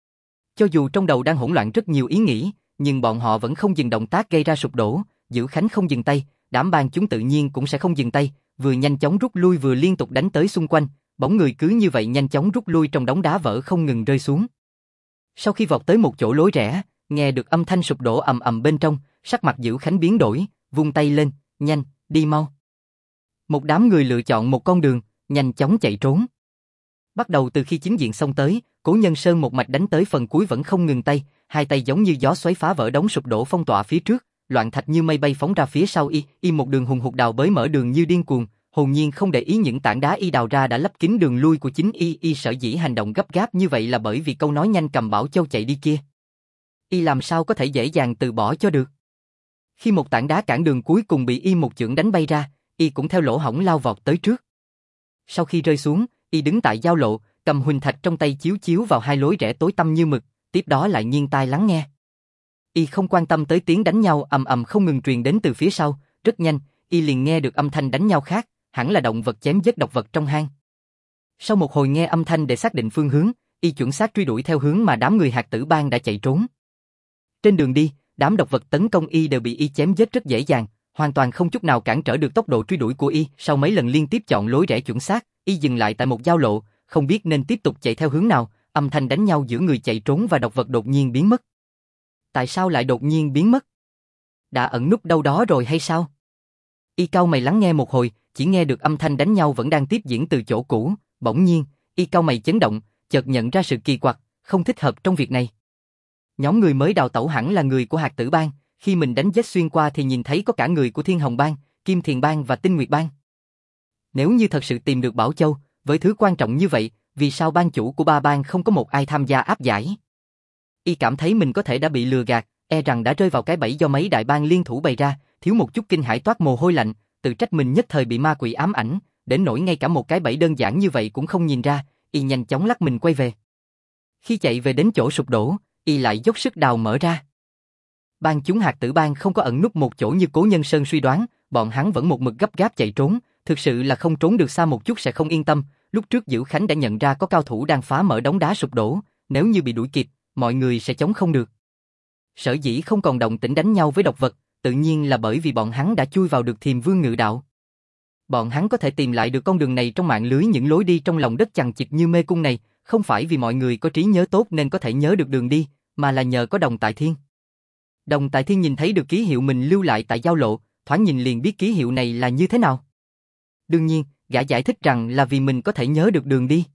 Cho dù trong đầu đang hỗn loạn rất nhiều ý nghĩ, nhưng bọn họ vẫn không dừng động tác gây ra sụp đổ, giữ Khánh không dừng tay, đám bang chúng tự nhiên cũng sẽ không dừng tay, vừa nhanh chóng rút lui vừa liên tục đánh tới xung quanh, bóng người cứ như vậy nhanh chóng rút lui trong đống đá vỡ không ngừng rơi xuống. Sau khi vọt tới một chỗ lối rẽ, nghe được âm thanh sụp đổ ầm ầm bên trong, sắc mặt giữ Khánh biến đổi, vung tay lên, "Nhanh, đi mau." Một đám người lựa chọn một con đường, nhanh chóng chạy trốn. Bắt đầu từ khi chính diện xông tới, Cố Nhân Sơn một mạch đánh tới phần cuối vẫn không ngừng tay, hai tay giống như gió xoáy phá vỡ đống sụp đổ phong tỏa phía trước, loạn thạch như mây bay phóng ra phía sau y một đường hùng hục đào bới mở đường như điên cuồng, hồn nhiên không để ý những tảng đá y đào ra đã lấp kín đường lui của chính y sở dĩ hành động gấp gáp như vậy là bởi vì câu nói nhanh cầm bảo châu chạy đi kia. Y làm sao có thể dễ dàng từ bỏ cho được. Khi một tảng đá cản đường cuối cùng bị y một chưởng đánh bay ra, y cũng theo lỗ hổng lao vọt tới trước. Sau khi rơi xuống, y đứng tại giao lộ, cầm huỳnh thạch trong tay chiếu chiếu vào hai lối rẽ tối tăm như mực, tiếp đó lại nghiêng tai lắng nghe. Y không quan tâm tới tiếng đánh nhau ầm ầm không ngừng truyền đến từ phía sau, rất nhanh, y liền nghe được âm thanh đánh nhau khác, hẳn là động vật chém giết độc vật trong hang. Sau một hồi nghe âm thanh để xác định phương hướng, y chuẩn xác truy đuổi theo hướng mà đám người hạt tử bang đã chạy trốn. Trên đường đi, đám độc vật tấn công y đều bị y chém giết rất dễ dàng, hoàn toàn không chút nào cản trở được tốc độ truy đuổi của y. Sau mấy lần liên tiếp chọn lối rẽ chuẩn xác, y dừng lại tại một giao lộ, không biết nên tiếp tục chạy theo hướng nào, âm thanh đánh nhau giữa người chạy trốn và độc vật đột nhiên biến mất. Tại sao lại đột nhiên biến mất? Đã ẩn núp đâu đó rồi hay sao? Y cau mày lắng nghe một hồi, chỉ nghe được âm thanh đánh nhau vẫn đang tiếp diễn từ chỗ cũ, bỗng nhiên, y cau mày chấn động, chợt nhận ra sự kỳ quặc, không thích hợp trong việc này. Nhóm người mới đào tẩu hẳn là người của hạt tử bang, khi mình đánh giết xuyên qua thì nhìn thấy có cả người của Thiên Hồng Bang, Kim Thiền Bang và Tinh Nguyệt Bang. Nếu như thật sự tìm được Bảo Châu, với thứ quan trọng như vậy, vì sao bang chủ của ba bang không có một ai tham gia áp giải? Y cảm thấy mình có thể đã bị lừa gạt, e rằng đã rơi vào cái bẫy do mấy đại bang liên thủ bày ra, thiếu một chút kinh hãi toát mồ hôi lạnh, tự trách mình nhất thời bị ma quỷ ám ảnh, đến nỗi ngay cả một cái bẫy đơn giản như vậy cũng không nhìn ra, y nhanh chóng lắc mình quay về. Khi chạy về đến chỗ sụp đổ, y lại dốc sức đào mở ra. Bang chúng hạt tử bang không có ẩn núp một chỗ như Cố Nhân Sơn suy đoán, bọn hắn vẫn một mực gấp gáp chạy trốn, thực sự là không trốn được xa một chút sẽ không yên tâm. Lúc trước Dữ Khánh đã nhận ra có cao thủ đang phá mở đống đá sụp đổ, nếu như bị đuổi kịp, mọi người sẽ chống không được. Sở dĩ không còn động tĩnh đánh nhau với độc vật, tự nhiên là bởi vì bọn hắn đã chui vào được Thiềm Vương Ngự Đạo. Bọn hắn có thể tìm lại được con đường này trong mạng lưới những lối đi trong lòng đất chằng chịt như mê cung này, không phải vì mọi người có trí nhớ tốt nên có thể nhớ được đường đi, mà là nhờ có Đồng Tại Thiên. Đồng Tại Thiên nhìn thấy được ký hiệu mình lưu lại tại giao lộ, thoáng nhìn liền biết ký hiệu này là như thế nào. Đương nhiên, gã giải thích rằng là vì mình có thể nhớ được đường đi.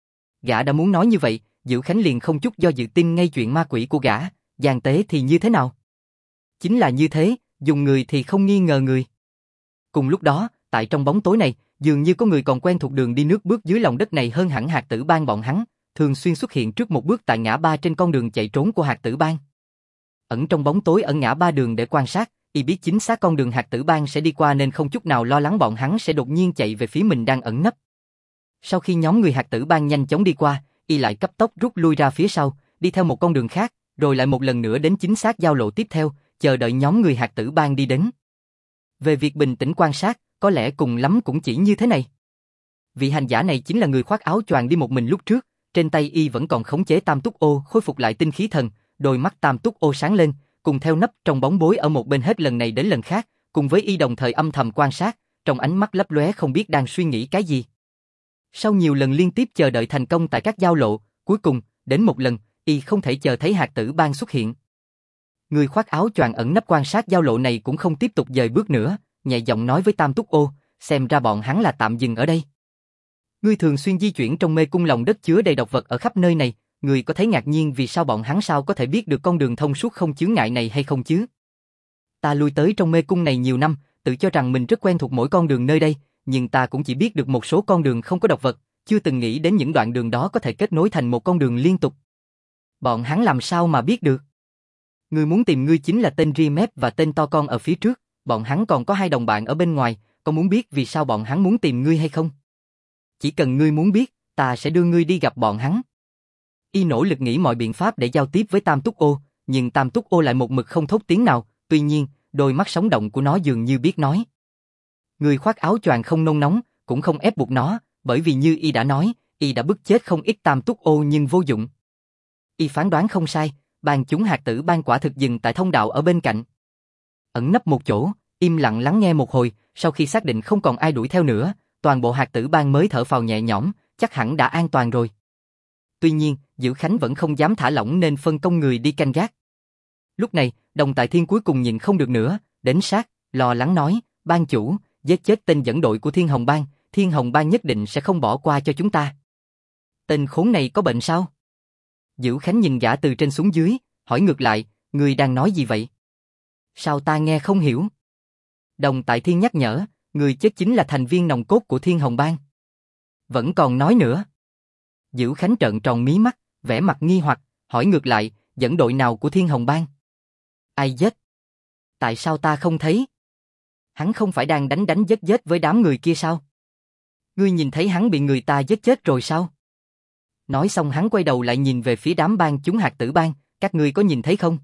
Gã đã muốn nói như vậy, Dữ Khánh liền không chút do dự tin ngay chuyện ma quỷ của gã, Giang Tế thì như thế nào? Chính là như thế, dùng người thì không nghi ngờ người. Cùng lúc đó, tại trong bóng tối này, dường như có người còn quen thuộc đường đi nước bước dưới lòng đất này hơn hẳn Hạt Tử Bang bọn hắn, thường xuyên xuất hiện trước một bước tại ngã ba trên con đường chạy trốn của Hạt Tử Bang. Ẩn trong bóng tối ẩn ngã ba đường để quan sát, y biết chính xác con đường Hạt Tử Bang sẽ đi qua nên không chút nào lo lắng bọn hắn sẽ đột nhiên chạy về phía mình đang ẩn nấp. Sau khi nhóm người Hạt Tử Bang nhanh chóng đi qua, y lại cấp tốc rút lui ra phía sau, đi theo một con đường khác, rồi lại một lần nữa đến chính xác giao lộ tiếp theo, chờ đợi nhóm người Hạt Tử Bang đi đến. Về việc bình tĩnh quan sát, có lẽ cùng lắm cũng chỉ như thế này. Vị hành giả này chính là người khoác áo choàng đi một mình lúc trước, trên tay y vẫn còn khống chế Tam Túc Ô khôi phục lại tinh khí thần, đôi mắt Tam Túc Ô sáng lên, cùng theo nấp trong bóng bối ở một bên hết lần này đến lần khác, cùng với y đồng thời âm thầm quan sát, trong ánh mắt lấp lóe không biết đang suy nghĩ cái gì. Sau nhiều lần liên tiếp chờ đợi thành công tại các giao lộ, cuối cùng, đến một lần, y không thể chờ thấy Hạt Tử Bang xuất hiện. Người khoác áo choàng ẩn nấp quan sát giao lộ này cũng không tiếp tục dời bước nữa, nhẹ giọng nói với Tam Túc Ô, xem ra bọn hắn là tạm dừng ở đây. Ngươi thường xuyên di chuyển trong mê cung lòng đất chứa đầy độc vật ở khắp nơi này, ngươi có thấy ngạc nhiên vì sao bọn hắn sao có thể biết được con đường thông suốt không chướng ngại này hay không chứ? Ta lui tới trong mê cung này nhiều năm, tự cho rằng mình rất quen thuộc mỗi con đường nơi đây, nhưng ta cũng chỉ biết được một số con đường không có độc vật, chưa từng nghĩ đến những đoạn đường đó có thể kết nối thành một con đường liên tục. Bọn hắn làm sao mà biết được? Ngươi muốn tìm ngươi chính là tên Rimep và tên to con ở phía trước, bọn hắn còn có hai đồng bạn ở bên ngoài, có muốn biết vì sao bọn hắn muốn tìm ngươi hay không? Chỉ cần ngươi muốn biết, ta sẽ đưa ngươi đi gặp bọn hắn. Y nỗ lực nghĩ mọi biện pháp để giao tiếp với Tam Túc Ô, nhưng Tam Túc Ô lại một mực không thốt tiếng nào, tuy nhiên, đôi mắt sống động của nó dường như biết nói. Người khoác áo choàng không nôn nóng, cũng không ép buộc nó, bởi vì như y đã nói, y đã bức chết không ít Tam Túc Ô nhưng vô dụng. Y phán đoán không sai, bang chúng Hạt Tử Bang quả thực dừng tại thông đạo ở bên cạnh. Ẩn nấp một chỗ, im lặng lắng nghe một hồi, sau khi xác định không còn ai đuổi theo nữa, toàn bộ Hạt Tử Bang mới thở phào nhẹ nhõm, chắc hẳn đã an toàn rồi. Tuy nhiên, Dữ Khánh vẫn không dám thả lỏng nên phân công người đi canh gác. Lúc này, Đồng Tại Thiên cuối cùng nhịn không được nữa, đến sát, lo lắng nói, ban chủ, giết chết tên dẫn đội của Thiên Hồng Bang nhất định sẽ không bỏ qua cho chúng ta. Tên khốn này có bệnh sao? Dữ Khánh nhìn gã từ trên xuống dưới, hỏi ngược lại, người đang nói gì vậy? Sao ta nghe không hiểu? Đồng Tại Thiên nhắc nhở, người chết chính là thành viên nòng cốt của Thiên Hồng Bang. Vẫn còn nói nữa. Dữ Khánh trợn tròn mí mắt, vẻ mặt nghi hoặc, hỏi ngược lại, dẫn đội nào của Thiên Hồng Bang? Ai giết? Tại sao ta không thấy? Hắn không phải đang đánh giết với đám người kia sao? Ngươi nhìn thấy hắn bị người ta giết chết rồi sao? Nói xong hắn quay đầu lại nhìn về phía đám bang chúng Hạt Tử Bang, các ngươi có nhìn thấy không?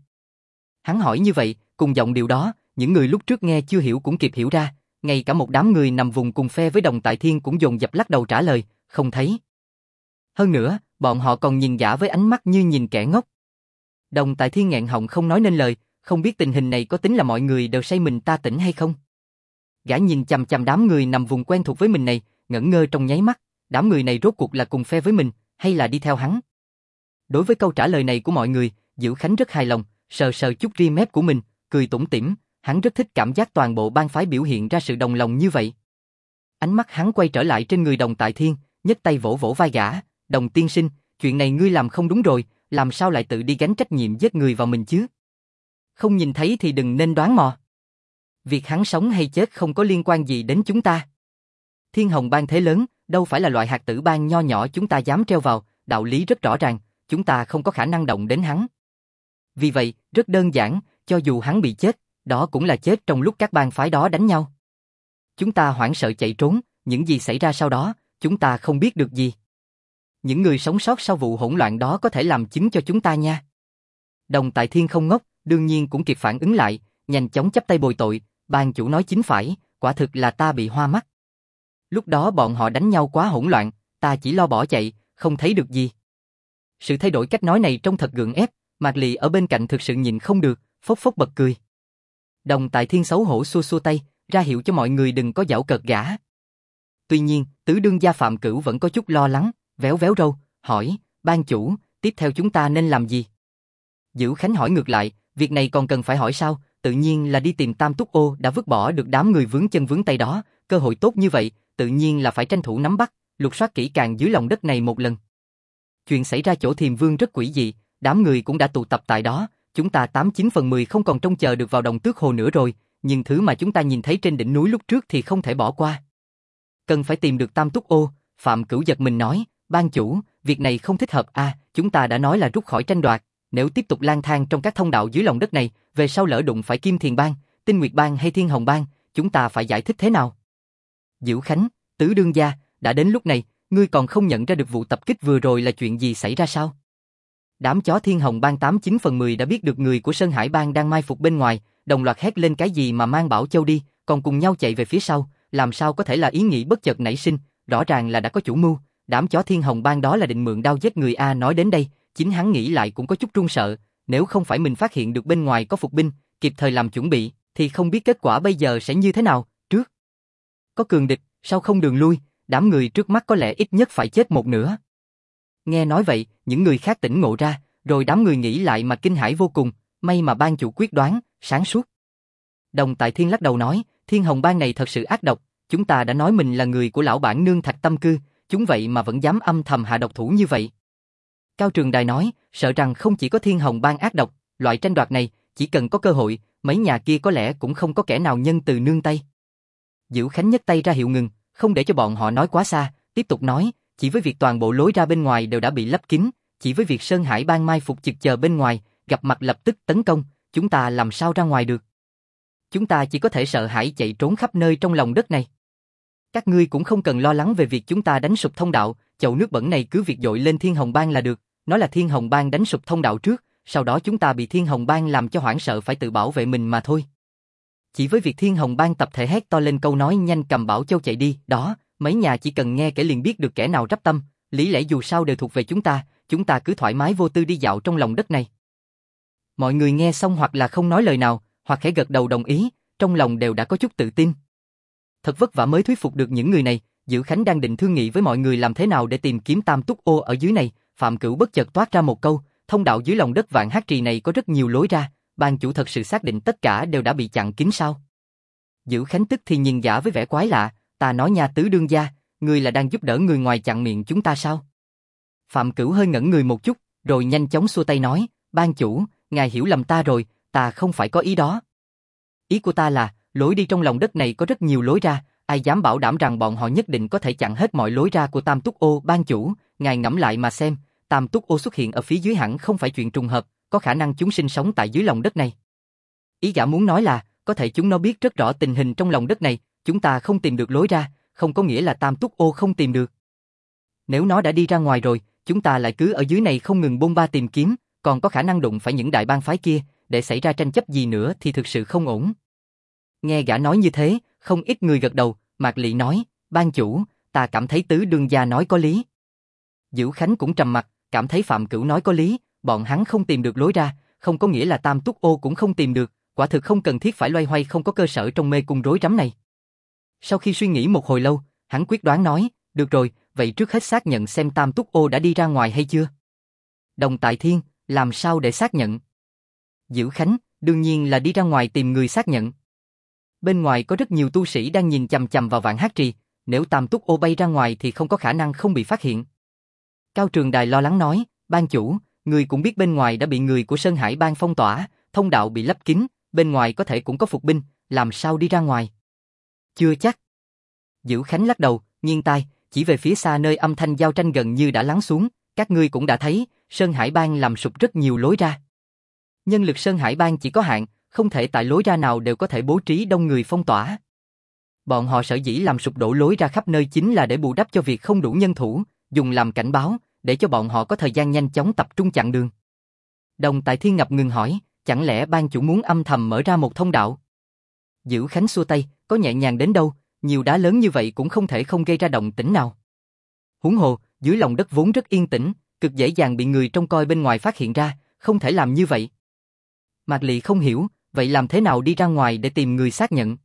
Hắn hỏi như vậy, cùng giọng điệu đó, những người lúc trước nghe chưa hiểu cũng kịp hiểu ra, ngay cả một đám người nằm vùng cùng phe với Đồng Tại Thiên cũng dồn dập lắc đầu trả lời, không thấy. Hơn nữa, bọn họ còn nhìn gã với ánh mắt như nhìn kẻ ngốc. Đồng Tại Thiên nghẹn họng không nói nên lời, không biết tình hình này có tính là mọi người đều say mình ta tỉnh hay không. Gã nhìn chằm chằm đám người nằm vùng quen thuộc với mình này, ngẩn ngơ trong nháy mắt, đám người này rốt cuộc là cùng phe với mình, hay là đi theo hắn? Đối với câu trả lời này của mọi người, Dữ Khánh rất hài lòng, sờ sờ chút ri mép của mình, cười tủm tỉm, hắn rất thích cảm giác toàn bộ bang phái biểu hiện ra sự đồng lòng như vậy. Ánh mắt hắn quay trở lại trên người Đồng Tại Thiên, nhấc tay vỗ vỗ vai gã, Đồng tiên sinh, chuyện này ngươi làm không đúng rồi, làm sao lại tự đi gánh trách nhiệm giết người vào mình chứ? Không nhìn thấy thì đừng nên đoán mò. Việc hắn sống hay chết không có liên quan gì đến chúng ta. Thiên Hồng Bang thế lớn, đâu phải là loại Hạt Tử Bang nho nhỏ chúng ta dám treo vào, đạo lý rất rõ ràng, chúng ta không có khả năng động đến hắn. Vì vậy, rất đơn giản, cho dù hắn bị chết, đó cũng là chết trong lúc các bang phái đó đánh nhau. Chúng ta hoảng sợ chạy trốn, những gì xảy ra sau đó, chúng ta không biết được gì. Những người sống sót sau vụ hỗn loạn đó có thể làm chứng cho chúng ta nha. Đồng Tại Thiên không ngốc, đương nhiên cũng kịp phản ứng lại, nhanh chóng chắp tay bồi tội, ban chủ nói chính phải, quả thực là ta bị hoa mắt. Lúc đó bọn họ đánh nhau quá hỗn loạn, ta chỉ lo bỏ chạy, không thấy được gì. Sự thay đổi cách nói này trông thật gượng ép, Mạc Lị ở bên cạnh thực sự nhìn không được, phốc phốc bật cười. Đồng Tại Thiên xấu hổ xua xua tay, ra hiệu cho mọi người đừng có giảo cợt gã. Tuy nhiên, tứ đương gia Phạm Cửu vẫn có chút lo lắng, véo véo râu, hỏi, ban chủ, tiếp theo chúng ta nên làm gì? Dữ Khánh hỏi ngược lại, việc này còn cần phải hỏi sao, tự nhiên là đi tìm Tam Túc Ô đã vứt bỏ được đám người vướng chân vướng tay đó, cơ hội tốt như vậy, tự nhiên là phải tranh thủ nắm bắt, lục soát kỹ càng dưới lòng đất này một lần. Chuyện xảy ra chỗ Thiềm Vương rất quỷ dị, đám người cũng đã tụ tập tại đó, chúng ta 89/10 không còn trông chờ được vào Đồng Tước Hồ nữa rồi, nhưng thứ mà chúng ta nhìn thấy trên đỉnh núi lúc trước thì không thể bỏ qua. Cần phải tìm được Tam Túc Ô, Phạm Cửu giật mình nói, ban chủ, việc này không thích hợp chúng ta đã nói là rút khỏi tranh đoạt, nếu tiếp tục lang thang trong các thông đạo dưới lòng đất này, về sau lỡ đụng phải Kim Thiền Bang, Tinh Nguyệt Bang hay Thiên Hồng Bang, chúng ta phải giải thích thế nào? Diệu Khánh, Tứ đương gia, đã đến lúc này, ngươi còn không nhận ra được vụ tập kích vừa rồi là chuyện gì xảy ra sao? Đám chó Thiên Hồng Bang 89/10 đã biết được người của Sơn Hải Bang đang mai phục bên ngoài, đồng loạt hét lên cái gì mà mang Bảo Châu đi, còn cùng nhau chạy về phía sau, làm sao có thể là ý nghĩ bất chợt nảy sinh, rõ ràng là đã có chủ mưu, đám chó Thiên Hồng Bang đó là định mượn đao giết người nói đến đây, chính hắn nghĩ lại cũng có chút run sợ, nếu không phải mình phát hiện được bên ngoài có phục binh, kịp thời làm chuẩn bị, thì không biết kết quả bây giờ sẽ như thế nào, trước có cường địch, sau không đường lui, đám người trước mắt có lẽ ít nhất phải chết một nửa. Nghe nói vậy, những người khác tỉnh ngộ ra, rồi đám người nghĩ lại mà kinh hãi vô cùng, may mà ban chủ quyết đoán, sáng suốt. Đồng Tại Thiên lắc đầu nói, Thiên Hồng Bang này thật sự ác độc, chúng ta đã nói mình là người của lão bản nương Thạch Tâm Cư, chúng vậy mà vẫn dám âm thầm hạ độc thủ như vậy. Cao Trường Đài nói, sợ rằng không chỉ có Thiên Hồng Bang ác độc, loại tranh đoạt này, chỉ cần có cơ hội, mấy nhà kia có lẽ cũng không có kẻ nào nhân từ nương tay. Dữu Khánh nhấc tay ra hiệu ngừng, không để cho bọn họ nói quá xa, tiếp tục nói, chỉ với việc toàn bộ lối ra bên ngoài đều đã bị lấp kín, chỉ với việc Sơn Hải Bang mai phục chực chờ bên ngoài, gặp mặt lập tức tấn công, chúng ta làm sao ra ngoài được? Chúng ta chỉ có thể sợ hãi chạy trốn khắp nơi trong lòng đất này. Các ngươi cũng không cần lo lắng về việc chúng ta đánh sụp thông đạo, chậu nước bẩn này cứ việc dội lên Thiên Hồng Bang là được, nói là Thiên Hồng Bang đánh sụp thông đạo trước, sau đó chúng ta bị Thiên Hồng Bang làm cho hoảng sợ phải tự bảo vệ mình mà thôi. Chỉ với việc Thiên Hồng Bang tập thể hét to lên câu nói nhanh cầm Bảo Châu chạy đi, đó, mấy nhà chỉ cần nghe kể liền biết được kẻ nào rắp tâm, lý lẽ dù sao đều thuộc về chúng ta cứ thoải mái vô tư đi dạo trong lòng đất này. Mọi người nghe xong hoặc là không nói lời nào, hoặc khẽ gật đầu đồng ý, trong lòng đều đã có chút tự tin. Thật vất vả mới thuyết phục được những người này, Dữu Khánh đang định thương nghị với mọi người làm thế nào để tìm kiếm Tam Túc Ô ở dưới này, Phạm Cửu bất chợt toát ra một câu, thông đạo dưới lòng đất Vạn Hát Trì này có rất nhiều lối ra, ban chủ thật sự xác định tất cả đều đã bị chặn kín sao? Dữu Khánh tức thì nhìn gã với vẻ quái lạ, ta nói nha Tứ đương gia, ngươi là đang giúp đỡ người ngoài chặn miệng chúng ta sao? Phạm Cửu hơi ngẩn người một chút, rồi nhanh chóng xua tay nói, ban chủ, ngài hiểu lầm ta rồi, ta không phải có ý đó. Ý của ta là, lối đi trong lòng đất này có rất nhiều lối ra, ai dám bảo đảm rằng bọn họ nhất định có thể chặn hết mọi lối ra của Tam Túc Ô, ban chủ, ngài ngẫm lại mà xem, Tam Túc Ô xuất hiện ở phía dưới hẳn không phải chuyện trùng hợp, có khả năng chúng sinh sống tại dưới lòng đất này. Ý gã muốn nói là, có thể chúng nó biết rất rõ tình hình trong lòng đất này, chúng ta không tìm được lối ra, không có nghĩa là Tam Túc Ô không tìm được. Nếu nó đã đi ra ngoài rồi, chúng ta lại cứ ở dưới này không ngừng bôn ba tìm kiếm, còn có khả năng đụng phải những đại bang phái kia, để xảy ra tranh chấp gì nữa thì thực sự không ổn. Nghe gã nói như thế, không ít người gật đầu, Mạc Lị nói, ban chủ, ta cảm thấy Tứ đương gia nói có lý. Dữu Khánh cũng trầm mặt, cảm thấy Phạm Cửu nói có lý, bọn hắn không tìm được lối ra, không có nghĩa là Tam Túc Ô cũng không tìm được, quả thực không cần thiết phải loay hoay không có cơ sở trong mê cung rối rắm này. Sau khi suy nghĩ một hồi lâu, hắn quyết đoán nói, được rồi, vậy trước hết xác nhận xem Tam Túc Ô đã đi ra ngoài hay chưa. Đồng Tại Thiên, làm sao để xác nhận? Dữu Khánh, đương nhiên là đi ra ngoài tìm người xác nhận. Bên ngoài có rất nhiều tu sĩ đang nhìn chằm chằm vào Vạn Hát Trì, nếu Tam Túc Ô bay ra ngoài thì không có khả năng không bị phát hiện. Cao Trường Đài lo lắng nói, ban chủ, người cũng biết bên ngoài đã bị người của Sơn Hải Bang phong tỏa, thông đạo bị lấp kín, bên ngoài có thể cũng có phục binh, làm sao đi ra ngoài? Chưa chắc. Dữu Khánh lắc đầu, nghiêng tai, chỉ về phía xa nơi âm thanh giao tranh gần như đã lắng xuống, các ngươi cũng đã thấy, Sơn Hải Bang làm sụp rất nhiều lối ra. Nhân lực Sơn Hải Bang chỉ có hạn, không thể tại lối ra nào đều có thể bố trí đông người phong tỏa. Bọn họ sở dĩ làm sụp đổ lối ra khắp nơi chính là để bù đắp cho việc không đủ nhân thủ, dùng làm cảnh báo, để cho bọn họ có thời gian nhanh chóng tập trung chặn đường. Đồng Tại Thiên ngập ngừng hỏi, chẳng lẽ ban chủ muốn âm thầm mở ra một thông đạo? Dữu Khánh xua tay, có nhẹ nhàng đến đâu, nhiều đá lớn như vậy cũng không thể không gây ra động tĩnh nào. Huống hồ, dưới lòng đất vốn rất yên tĩnh, cực dễ dàng bị người trông coi bên ngoài phát hiện ra, không thể làm như vậy. Mạc Lị không hiểu, vậy làm thế nào đi ra ngoài để tìm người xác nhận?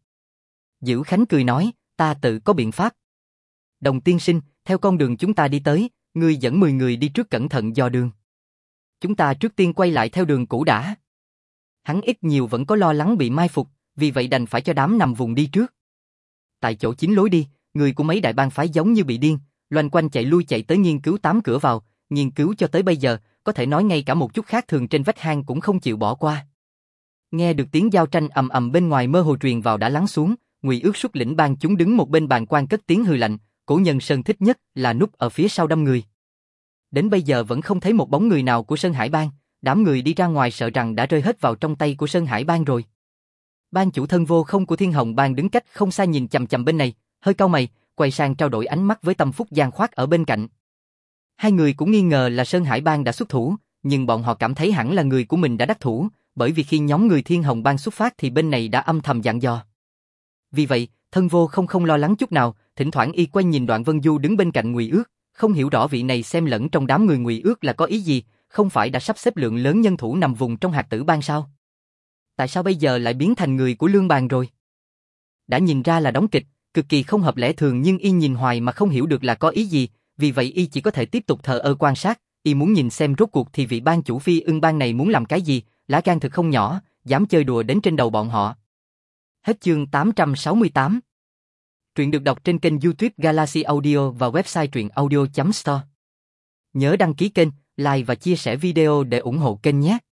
Dữu Khánh cười nói, ta tự có biện pháp. Đồng tiên sinh, theo con đường chúng ta đi tới, ngươi dẫn 10 người đi trước cẩn thận dò đường. Chúng ta trước tiên quay lại theo đường cũ đã. Hắn ít nhiều vẫn có lo lắng bị mai phục, vì vậy đành phải cho đám nằm vùng đi trước. Tại chỗ chính lối đi, người của mấy đại bang phái giống như bị điên, loanh quanh chạy lui chạy tới nghiên cứu 8 cửa vào, nghiên cứu cho tới bây giờ, có thể nói ngay cả một chút khác thường trên vách hang cũng không chịu bỏ qua. Nghe được tiếng giao tranh ầm ầm bên ngoài mơ hồ truyền vào đã lắng xuống, Ngụy Ước xuất lĩnh bang chúng đứng một bên bàn quan cất tiếng hừ lạnh, Cổ Nhân Sơn thích nhất là núp ở phía sau đâm người. Đến bây giờ vẫn không thấy một bóng người nào của Sơn Hải bang, đám người đi ra ngoài sợ rằng đã rơi hết vào trong tay của Sơn Hải bang rồi. Ban chủ Thân Vô Không của Thiên Hồng bang đứng cách không xa nhìn chằm chằm bên này, hơi cau mày, quay sang trao đổi ánh mắt với Tâm Phúc Giang Khoát ở bên cạnh. Hai người cũng nghi ngờ là Sơn Hải bang đã xuất thủ, nhưng bọn họ cảm thấy hẳn là người của mình đã đắc thủ, bởi vì khi nhóm người Thiên Hồng bang xuất phát thì bên này đã âm thầm dặn dò. Vì vậy, Thân Vô Không không lo lắng chút nào, thỉnh thoảng y quay nhìn Đoạn Vân Du đứng bên cạnh Ngụy Ước, không hiểu rõ vị này xem lẫn trong đám người Ngụy Ước là có ý gì, không phải đã sắp xếp lượng lớn nhân thủ nằm vùng trong Hạt Tử bang sao? Tại sao bây giờ lại biến thành người của Lương bang rồi? Đã nhìn ra là đóng kịch, cực kỳ không hợp lẽ thường, nhưng y nhìn hoài mà không hiểu được là có ý gì, vì vậy y chỉ có thể tiếp tục thờ ơ quan sát, y muốn nhìn xem rốt cuộc thì vị ban chủ Phi Ưng bang này muốn làm cái gì, lá gan thực không nhỏ, dám chơi đùa đến trên đầu bọn họ. Hết chương 868. Truyện được đọc trên kênh YouTube Galaxy Audio và website truyệnaudio.store. Nhớ đăng ký kênh, like và chia sẻ video để ủng hộ kênh nhé.